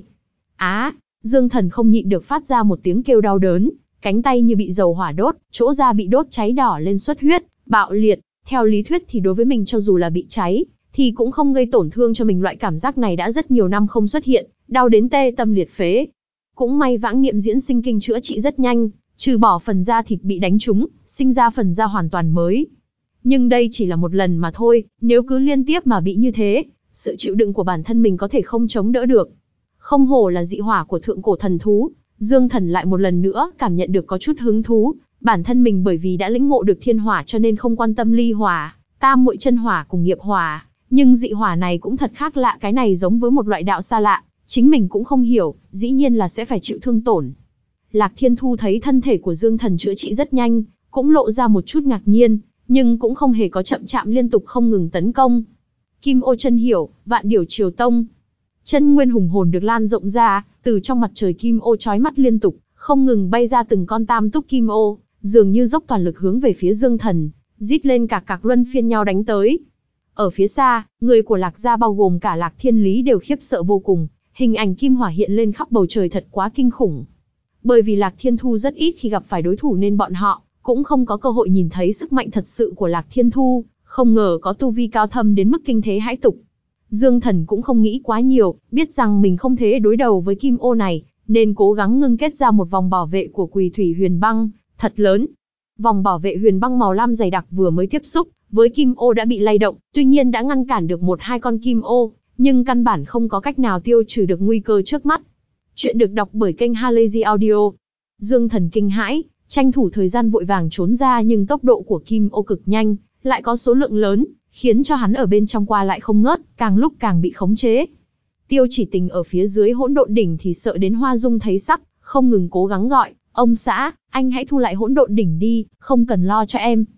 Dương Thần không nhịn được phát ra một tiếng kêu đau đớn, cánh tay như bị dầu hỏa đốt, chỗ da bị đốt cháy đỏ lên xuất huyết, bạo liệt. Theo lý thuyết thì đối với mình cho dù là bị cháy, thì cũng không gây tổn thương cho mình, loại cảm giác này đã rất nhiều năm không xuất hiện, đau đến tê tâm liệt phế. Cũng may vãng niệm diễn sinh kinh chữa trị rất nhanh, trừ bỏ phần da thịt bị đánh trúng, sinh ra phần da hoàn toàn mới. Nhưng đây chỉ là một lần mà thôi, nếu cứ liên tiếp mà bị như thế, sự chịu đựng của bản thân mình có thể không chống đỡ được. Không hổ là dị hỏa của thượng cổ thần thú, Dương Thần lại một lần nữa cảm nhận được có chút hứng thú. Bản thân mình bởi vì đã lĩnh ngộ được thiên hỏa cho nên không quan tâm ly hỏa, tam muội chân hỏa cùng nghiệp hỏa, nhưng dị hỏa này cũng thật khác lạ, cái này giống với một loại đạo xa lạ, chính mình cũng không hiểu, dĩ nhiên là sẽ phải chịu thương tổn. Lạc Thiên Thu thấy thân thể của Dương Thần chữa trị rất nhanh, cũng lộ ra một chút ngạc nhiên, nhưng cũng không hề có chậm chạm, liên tục không ngừng tấn công. Kim ô chân hiểu, vạn điểu triều tông. Chân nguyên hùng hồn được lan rộng ra, từ trong mặt trời kim ô chói mắt liên tục, không ngừng bay ra từng con tam túc kim ô, dường như dốc toàn lực hướng về phía Dương Thần, rít lên cạc luân phiên nhau đánh tới. Ở phía xa, người của Lạc gia bao gồm cả Lạc Thiên Lý đều khiếp sợ vô cùng, hình ảnh kim hỏa hiện lên khắp bầu trời thật quá kinh khủng. Bởi vì Lạc Thiên Thu rất ít khi gặp phải đối thủ nên bọn họ cũng không có cơ hội nhìn thấy sức mạnh thật sự của Lạc Thiên Thu, không ngờ có tu vi cao thâm đến mức kinh thế hãi tục. Dương Thần cũng không nghĩ quá nhiều, biết rằng mình không thể đối đầu với kim ô này, nên cố gắng ngưng kết ra một vòng bảo vệ của Quỳ Thủy Huyền Băng thật lớn. Vòng bảo vệ huyền băng màu lam dày đặc vừa mới tiếp xúc với kim ô đã bị lay động, tuy nhiên đã ngăn cản được một hai con kim ô, nhưng căn bản không có cách nào tiêu trừ được nguy cơ trước mắt. Chuyện được đọc bởi kênh Halazy Audio. Dương Thần kinh hãi, tranh thủ thời gian vội vàng trốn ra, nhưng tốc độ của kim ô cực nhanh, lại có số lượng lớn, khiến cho hắn ở bên trong qua lại không ngớt, càng lúc càng bị khống chế. Tiêu Chỉ Tình ở phía dưới hỗn độn đỉnh thì sợ đến hoa dung thấy sắc, không ngừng cố gắng gọi, ông xã, anh hãy thu lại hỗn độn đỉnh đi, không cần lo cho em.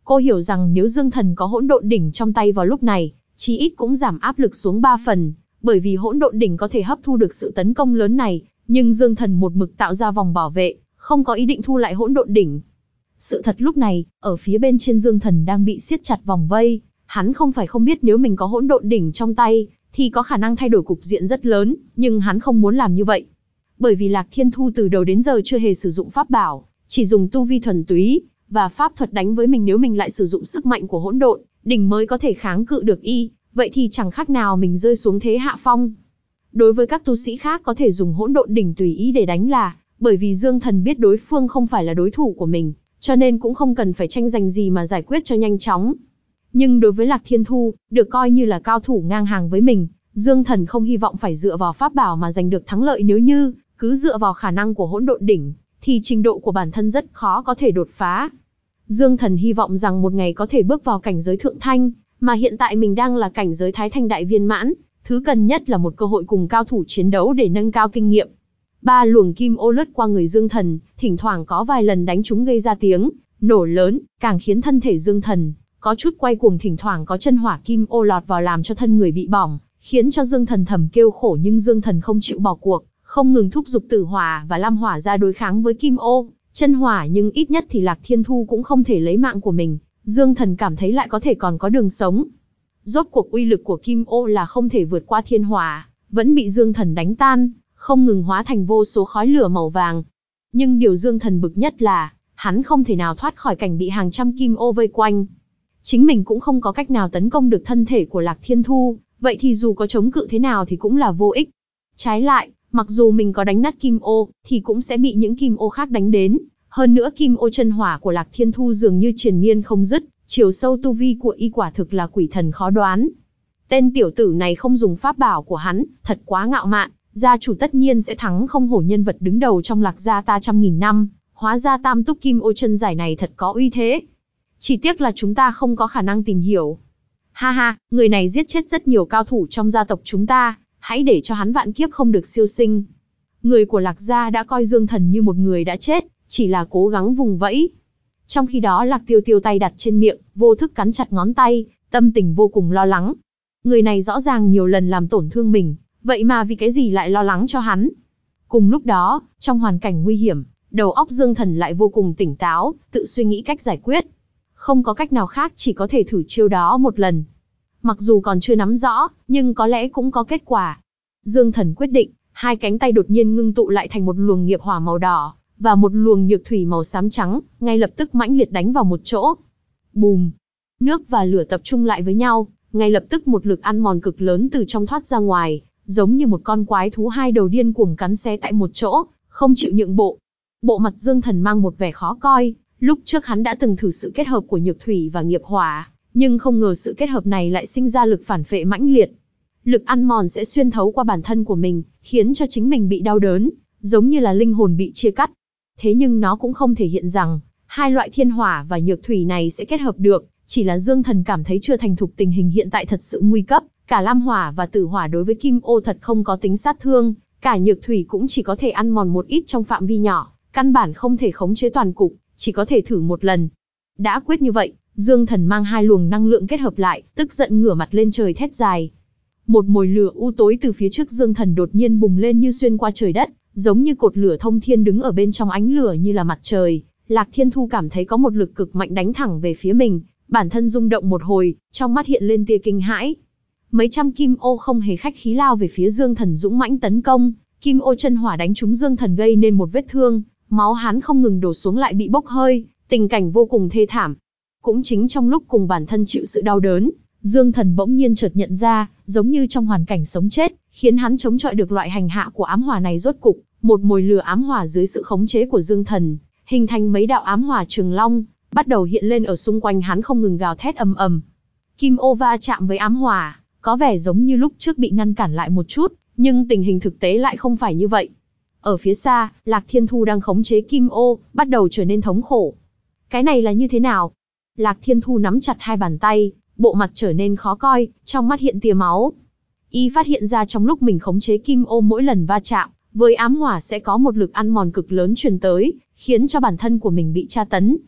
Cô hiểu rằng nếu Dương Thần có hỗn độn đỉnh trong tay vào lúc này, chí ít cũng giảm áp lực xuống 3 phần, bởi vì hỗn độn đỉnh có thể hấp thu được sự tấn công lớn này, nhưng Dương Thần một mực tạo ra vòng bảo vệ, không có ý định thu lại hỗn độn đỉnh. Sự thật lúc này, ở phía bên trên Dương Thần đang bị siết chặt vòng vây, hắn không phải không biết nếu mình có hỗn độn đỉnh trong tay, thì có khả năng thay đổi cục diện rất lớn, nhưng hắn không muốn làm như vậy. Bởi vì Lạc Thiên Thu từ đầu đến giờ chưa hề sử dụng pháp bảo, chỉ dùng tu vi thuần túy và pháp thuật đánh với mình, nếu mình lại sử dụng sức mạnh của hỗn độn đỉnh mới có thể kháng cự được y, vậy thì chẳng khác nào mình rơi xuống thế hạ phong. Đối với các tu sĩ khác có thể dùng hỗn độn đỉnh tùy ý để đánh là bởi vì Dương Thần biết đối phương không phải là đối thủ của mình, cho nên cũng không cần phải tranh giành gì mà giải quyết cho nhanh chóng. Nhưng đối với Lạc Thiên Thu, được coi như là cao thủ ngang hàng với mình, Dương Thần không hy vọng phải dựa vào pháp bảo mà giành được thắng lợi. Nếu như cứ dựa vào khả năng của hỗn độn đỉnh, thì trình độ của bản thân rất khó có thể đột phá. Dương Thần hy vọng rằng một ngày có thể bước vào cảnh giới thượng thanh, mà hiện tại mình đang là cảnh giới thái thanh đại viên mãn, thứ cần nhất là một cơ hội cùng cao thủ chiến đấu để nâng cao kinh nghiệm. 3 luồng kim ô lướt qua người Dương Thần, thỉnh thoảng có vài lần đánh chúng gây ra tiếng nổ lớn, càng khiến thân thể Dương Thần có chút quay cuồng, thỉnh thoảng có chân hỏa kim ô lọt vào làm cho thân người bị bỏng, khiến cho Dương Thần thầm kêu khổ, nhưng Dương Thần không chịu bỏ cuộc, không ngừng thúc giục tử hỏa và lam hỏa ra đối kháng với kim ô, chân hỏa, nhưng ít nhất thì Lạc Thiên Thu cũng không thể lấy mạng của mình. Dương Thần cảm thấy lại có thể còn có đường sống. Rốt cuộc uy lực của kim ô là không thể vượt qua thiên hỏa, vẫn bị Dương Thần đánh tan, không ngừng hóa thành vô số khói lửa màu vàng. Nhưng điều Dương Thần bực nhất là, hắn không thể nào thoát khỏi cảnh bị hàng trăm kim ô vây quanh. Chính mình cũng không có cách nào tấn công được thân thể của Lạc Thiên Thu, vậy thì dù có chống cự thế nào thì cũng là vô ích. Trái lại, mặc dù mình có đánh nát kim ô, thì cũng sẽ bị những kim ô khác đánh đến. Hơn nữa kim ô chân hỏa của Lạc Thiên Thu dường như triền miên không dứt, chiều sâu tu vi của y quả thực là quỷ thần khó đoán. Tên tiểu tử này không dùng pháp bảo của hắn, thật quá ngạo mạn, gia chủ tất nhiên sẽ thắng không hổ nhân vật đứng đầu trong Lạc gia ta trăm nghìn năm, hóa ra tam túc kim ô chân giải này thật có uy thế. Chỉ tiếc là chúng ta không có khả năng tìm hiểu. Ha ha, người này giết chết rất nhiều cao thủ trong gia tộc chúng ta, hãy để cho hắn vạn kiếp không được siêu sinh. Người của Lạc gia đã coi Dương Thần như một người đã chết, chỉ là cố gắng vùng vẫy. Trong khi đó Lạc Tiêu Tiêu tay đặt trên miệng, vô thức cắn chặt ngón tay, tâm tình vô cùng lo lắng. Người này rõ ràng nhiều lần làm tổn thương mình, vậy mà vì cái gì lại lo lắng cho hắn? Cùng lúc đó, trong hoàn cảnh nguy hiểm, đầu óc Dương Thần lại vô cùng tỉnh táo, tự suy nghĩ cách giải quyết. Không có cách nào khác, chỉ có thể thử chiêu đó một lần. Mặc dù còn chưa nắm rõ, nhưng có lẽ cũng có kết quả. Dương Thần quyết định, hai cánh tay đột nhiên ngưng tụ lại thành một luồng nghiệp hỏa màu đỏ, và một luồng nhược thủy màu xám trắng, ngay lập tức mãnh liệt đánh vào một chỗ. Bùm! Nước và lửa tập trung lại với nhau, ngay lập tức một lực ăn mòn cực lớn từ trong thoát ra ngoài, giống như một con quái thú hai đầu điên cuồng cắn xé tại một chỗ, không chịu nhượng bộ. Bộ mặt Dương Thần mang một vẻ khó coi, lúc trước hắn đã từng thử sự kết hợp của nhược thủy và nghiệp hỏa, nhưng không ngờ sự kết hợp này lại sinh ra lực phản phệ mãnh liệt. Lực ăn mòn sẽ xuyên thấu qua bản thân của mình, khiến cho chính mình bị đau đớn, giống như là linh hồn bị chia cắt. Thế nhưng nó cũng không thể hiện rằng, hai loại thiên hỏa và nhược thủy này sẽ kết hợp được, chỉ là Dương Thần cảm thấy chưa thành thục, tình hình hiện tại thật sự nguy cấp, cả lam hỏa và tử hỏa đối với kim ô thật không có tính sát thương, cả nhược thủy cũng chỉ có thể ăn mòn một ít trong phạm vi nhỏ, căn bản không thể khống chế toàn cục, chỉ có thể thử một lần. Đã quyết như vậy, Dương Thần mang hai luồng năng lượng kết hợp lại, tức giận ngửa mặt lên trời thét dài. Một mồi lửa u tối từ phía trước Dương Thần đột nhiên bùng lên như xuyên qua trời đất, giống như cột lửa thông thiên đứng ở bên trong ánh lửa như là mặt trời. Lạc Thiên Thu cảm thấy có một lực cực mạnh đánh thẳng về phía mình, bản thân rung động một hồi, trong mắt hiện lên tia kinh hãi. Mấy trăm kim ô không hề khách khí lao về phía Dương Thần dũng mãnh tấn công, kim ô chân hỏa đánh trúng Dương Thần gây nên một vết thương, máu hắn không ngừng đổ xuống lại bị bốc hơi, tình cảnh vô cùng thê thảm. Cũng chính trong lúc cùng bản thân chịu sự đau đớn, Dương Thần bỗng nhiên chợt nhận ra, giống như trong hoàn cảnh sống chết, khiến hắn chống chọi được loại hành hạ của ám hỏa này. Rốt cục, một mồi lửa ám hỏa dưới sự khống chế của Dương Thần, hình thành mấy đạo ám hỏa trường long, bắt đầu hiện lên ở xung quanh hắn không ngừng gào thét ầm ầm. Kim ô va chạm với ám hỏa, có vẻ giống như lúc trước bị ngăn cản lại một chút, nhưng tình hình thực tế lại không phải như vậy. Ở phía xa, Lạc Thiên Thu đang khống chế kim ô, bắt đầu trở nên thống khổ. Cái này là như thế nào? Lạc Thiên Thu nắm chặt hai bàn tay, bộ mặt trở nên khó coi, trong mắt hiện tia máu. Y phát hiện ra trong lúc mình khống chế kim ô mỗi lần va chạm với ám hỏa sẽ có một lực ăn mòn cực lớn truyền tới, khiến cho bản thân của mình bị tra tấn.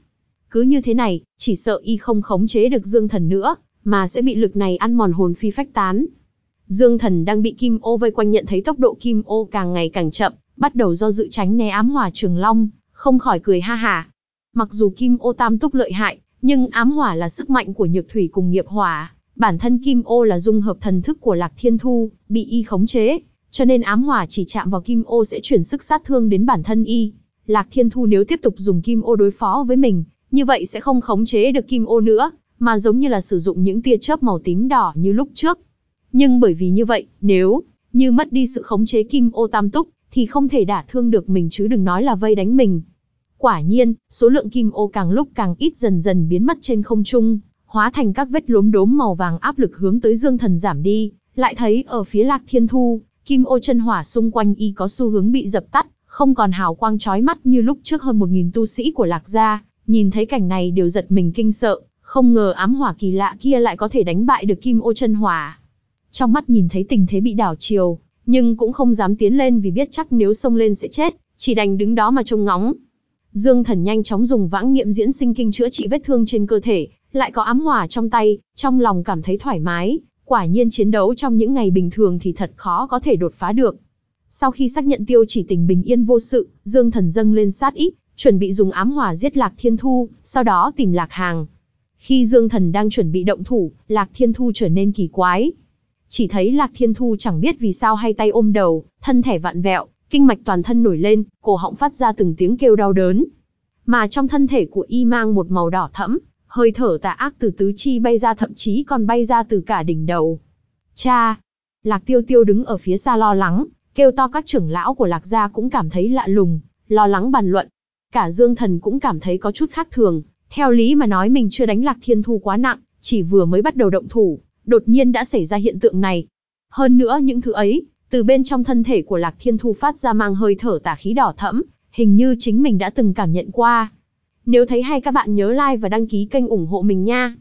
Cứ như thế này, chỉ sợ y không khống chế được Dương Thần nữa, mà sẽ bị lực này ăn mòn hồn phi phách tán. Dương Thần đang bị Kim Ô vây quanh, nhận thấy tốc độ Kim Ô càng ngày càng chậm, bắt đầu do dự tránh né ám hỏa Trường Long, không khỏi cười ha hả. Mặc dù Kim Ô tam túc lợi hại, nhưng ám hỏa là sức mạnh của nhược thủy cùng nghiệp hỏa. Bản thân Kim Ô là dung hợp thần thức của Lạc Thiên Thu, bị y khống chế, cho nên ám hỏa chỉ chạm vào Kim Ô sẽ chuyển sức sát thương đến bản thân y. Lạc Thiên Thu nếu tiếp tục dùng Kim Ô đối phó với mình, như vậy sẽ không khống chế được Kim Ô nữa, mà giống như là sử dụng những tia chớp màu tím đỏ như lúc trước. Nhưng bởi vì như vậy, nếu như mất đi sự khống chế Kim Ô tam túc, thì không thể đả thương được mình chứ đừng nói là vây đánh mình. Quả nhiên, số lượng Kim Ô càng lúc càng ít, dần dần biến mất trên không trung, hóa thành các vết lốm đốm màu vàng, áp lực hướng tới Dương Thần giảm đi. Lại thấy ở phía Lạc Thiên Thu, Kim Ô chân hỏa xung quanh y có xu hướng bị dập tắt, không còn hào quang chói mắt như lúc trước. Hơn 1000 tu sĩ của Lạc gia, nhìn thấy cảnh này đều giật mình kinh sợ, không ngờ ám hỏa kỳ lạ kia lại có thể đánh bại được Kim Ô chân hỏa. Trong mắt nhìn thấy tình thế bị đảo chiều, nhưng cũng không dám tiến lên vì biết chắc nếu xông lên sẽ chết, chỉ đành đứng đó mà trông ngóng. Dương Thần nhanh chóng dùng Vãng Nghiệm Diễn Sinh Kinh chữa trị vết thương trên cơ thể, lại có ám hỏa trong tay, trong lòng cảm thấy thoải mái. Quả nhiên chiến đấu trong những ngày bình thường thì thật khó có thể đột phá được. Sau khi xác nhận Tiêu Chỉ Tình bình yên vô sự, Dương Thần dâng lên sát ý, chuẩn bị dùng ám hỏa giết Lạc Thiên Thu, sau đó tìm Lạc Hàng. Khi Dương Thần đang chuẩn bị động thủ, Lạc Thiên Thu trở nên kỳ quái. Chỉ thấy Lạc Thiên Thu chẳng biết vì sao hai tay ôm đầu, thân thể vặn vẹo, kinh mạch toàn thân nổi lên, cổ họng phát ra từng tiếng kêu đau đớn. Mà trong thân thể của y mang một màu đỏ thẫm, hơi thở tà ác từ tứ chi bay ra, thậm chí còn bay ra từ cả đỉnh đầu. Cha! Lạc Tiêu Tiêu đứng ở phía xa lo lắng, kêu to. Các trưởng lão của Lạc gia cũng cảm thấy lạ lùng, lo lắng bàn luận. Cả Dương Thần cũng cảm thấy có chút khác thường. Theo lý mà nói mình chưa đánh Lạc Thiên Thu quá nặng, chỉ vừa mới bắt đầu động thủ, đột nhiên đã xảy ra hiện tượng này. Hơn nữa những thứ ấy, từ bên trong thân thể của Lạc Thiên Thu phát ra mang hơi thở tà khí đỏ thẫm, hình như chính mình đã từng cảm nhận qua. Nếu thấy hay các bạn nhớ like và đăng ký kênh ủng hộ mình nha.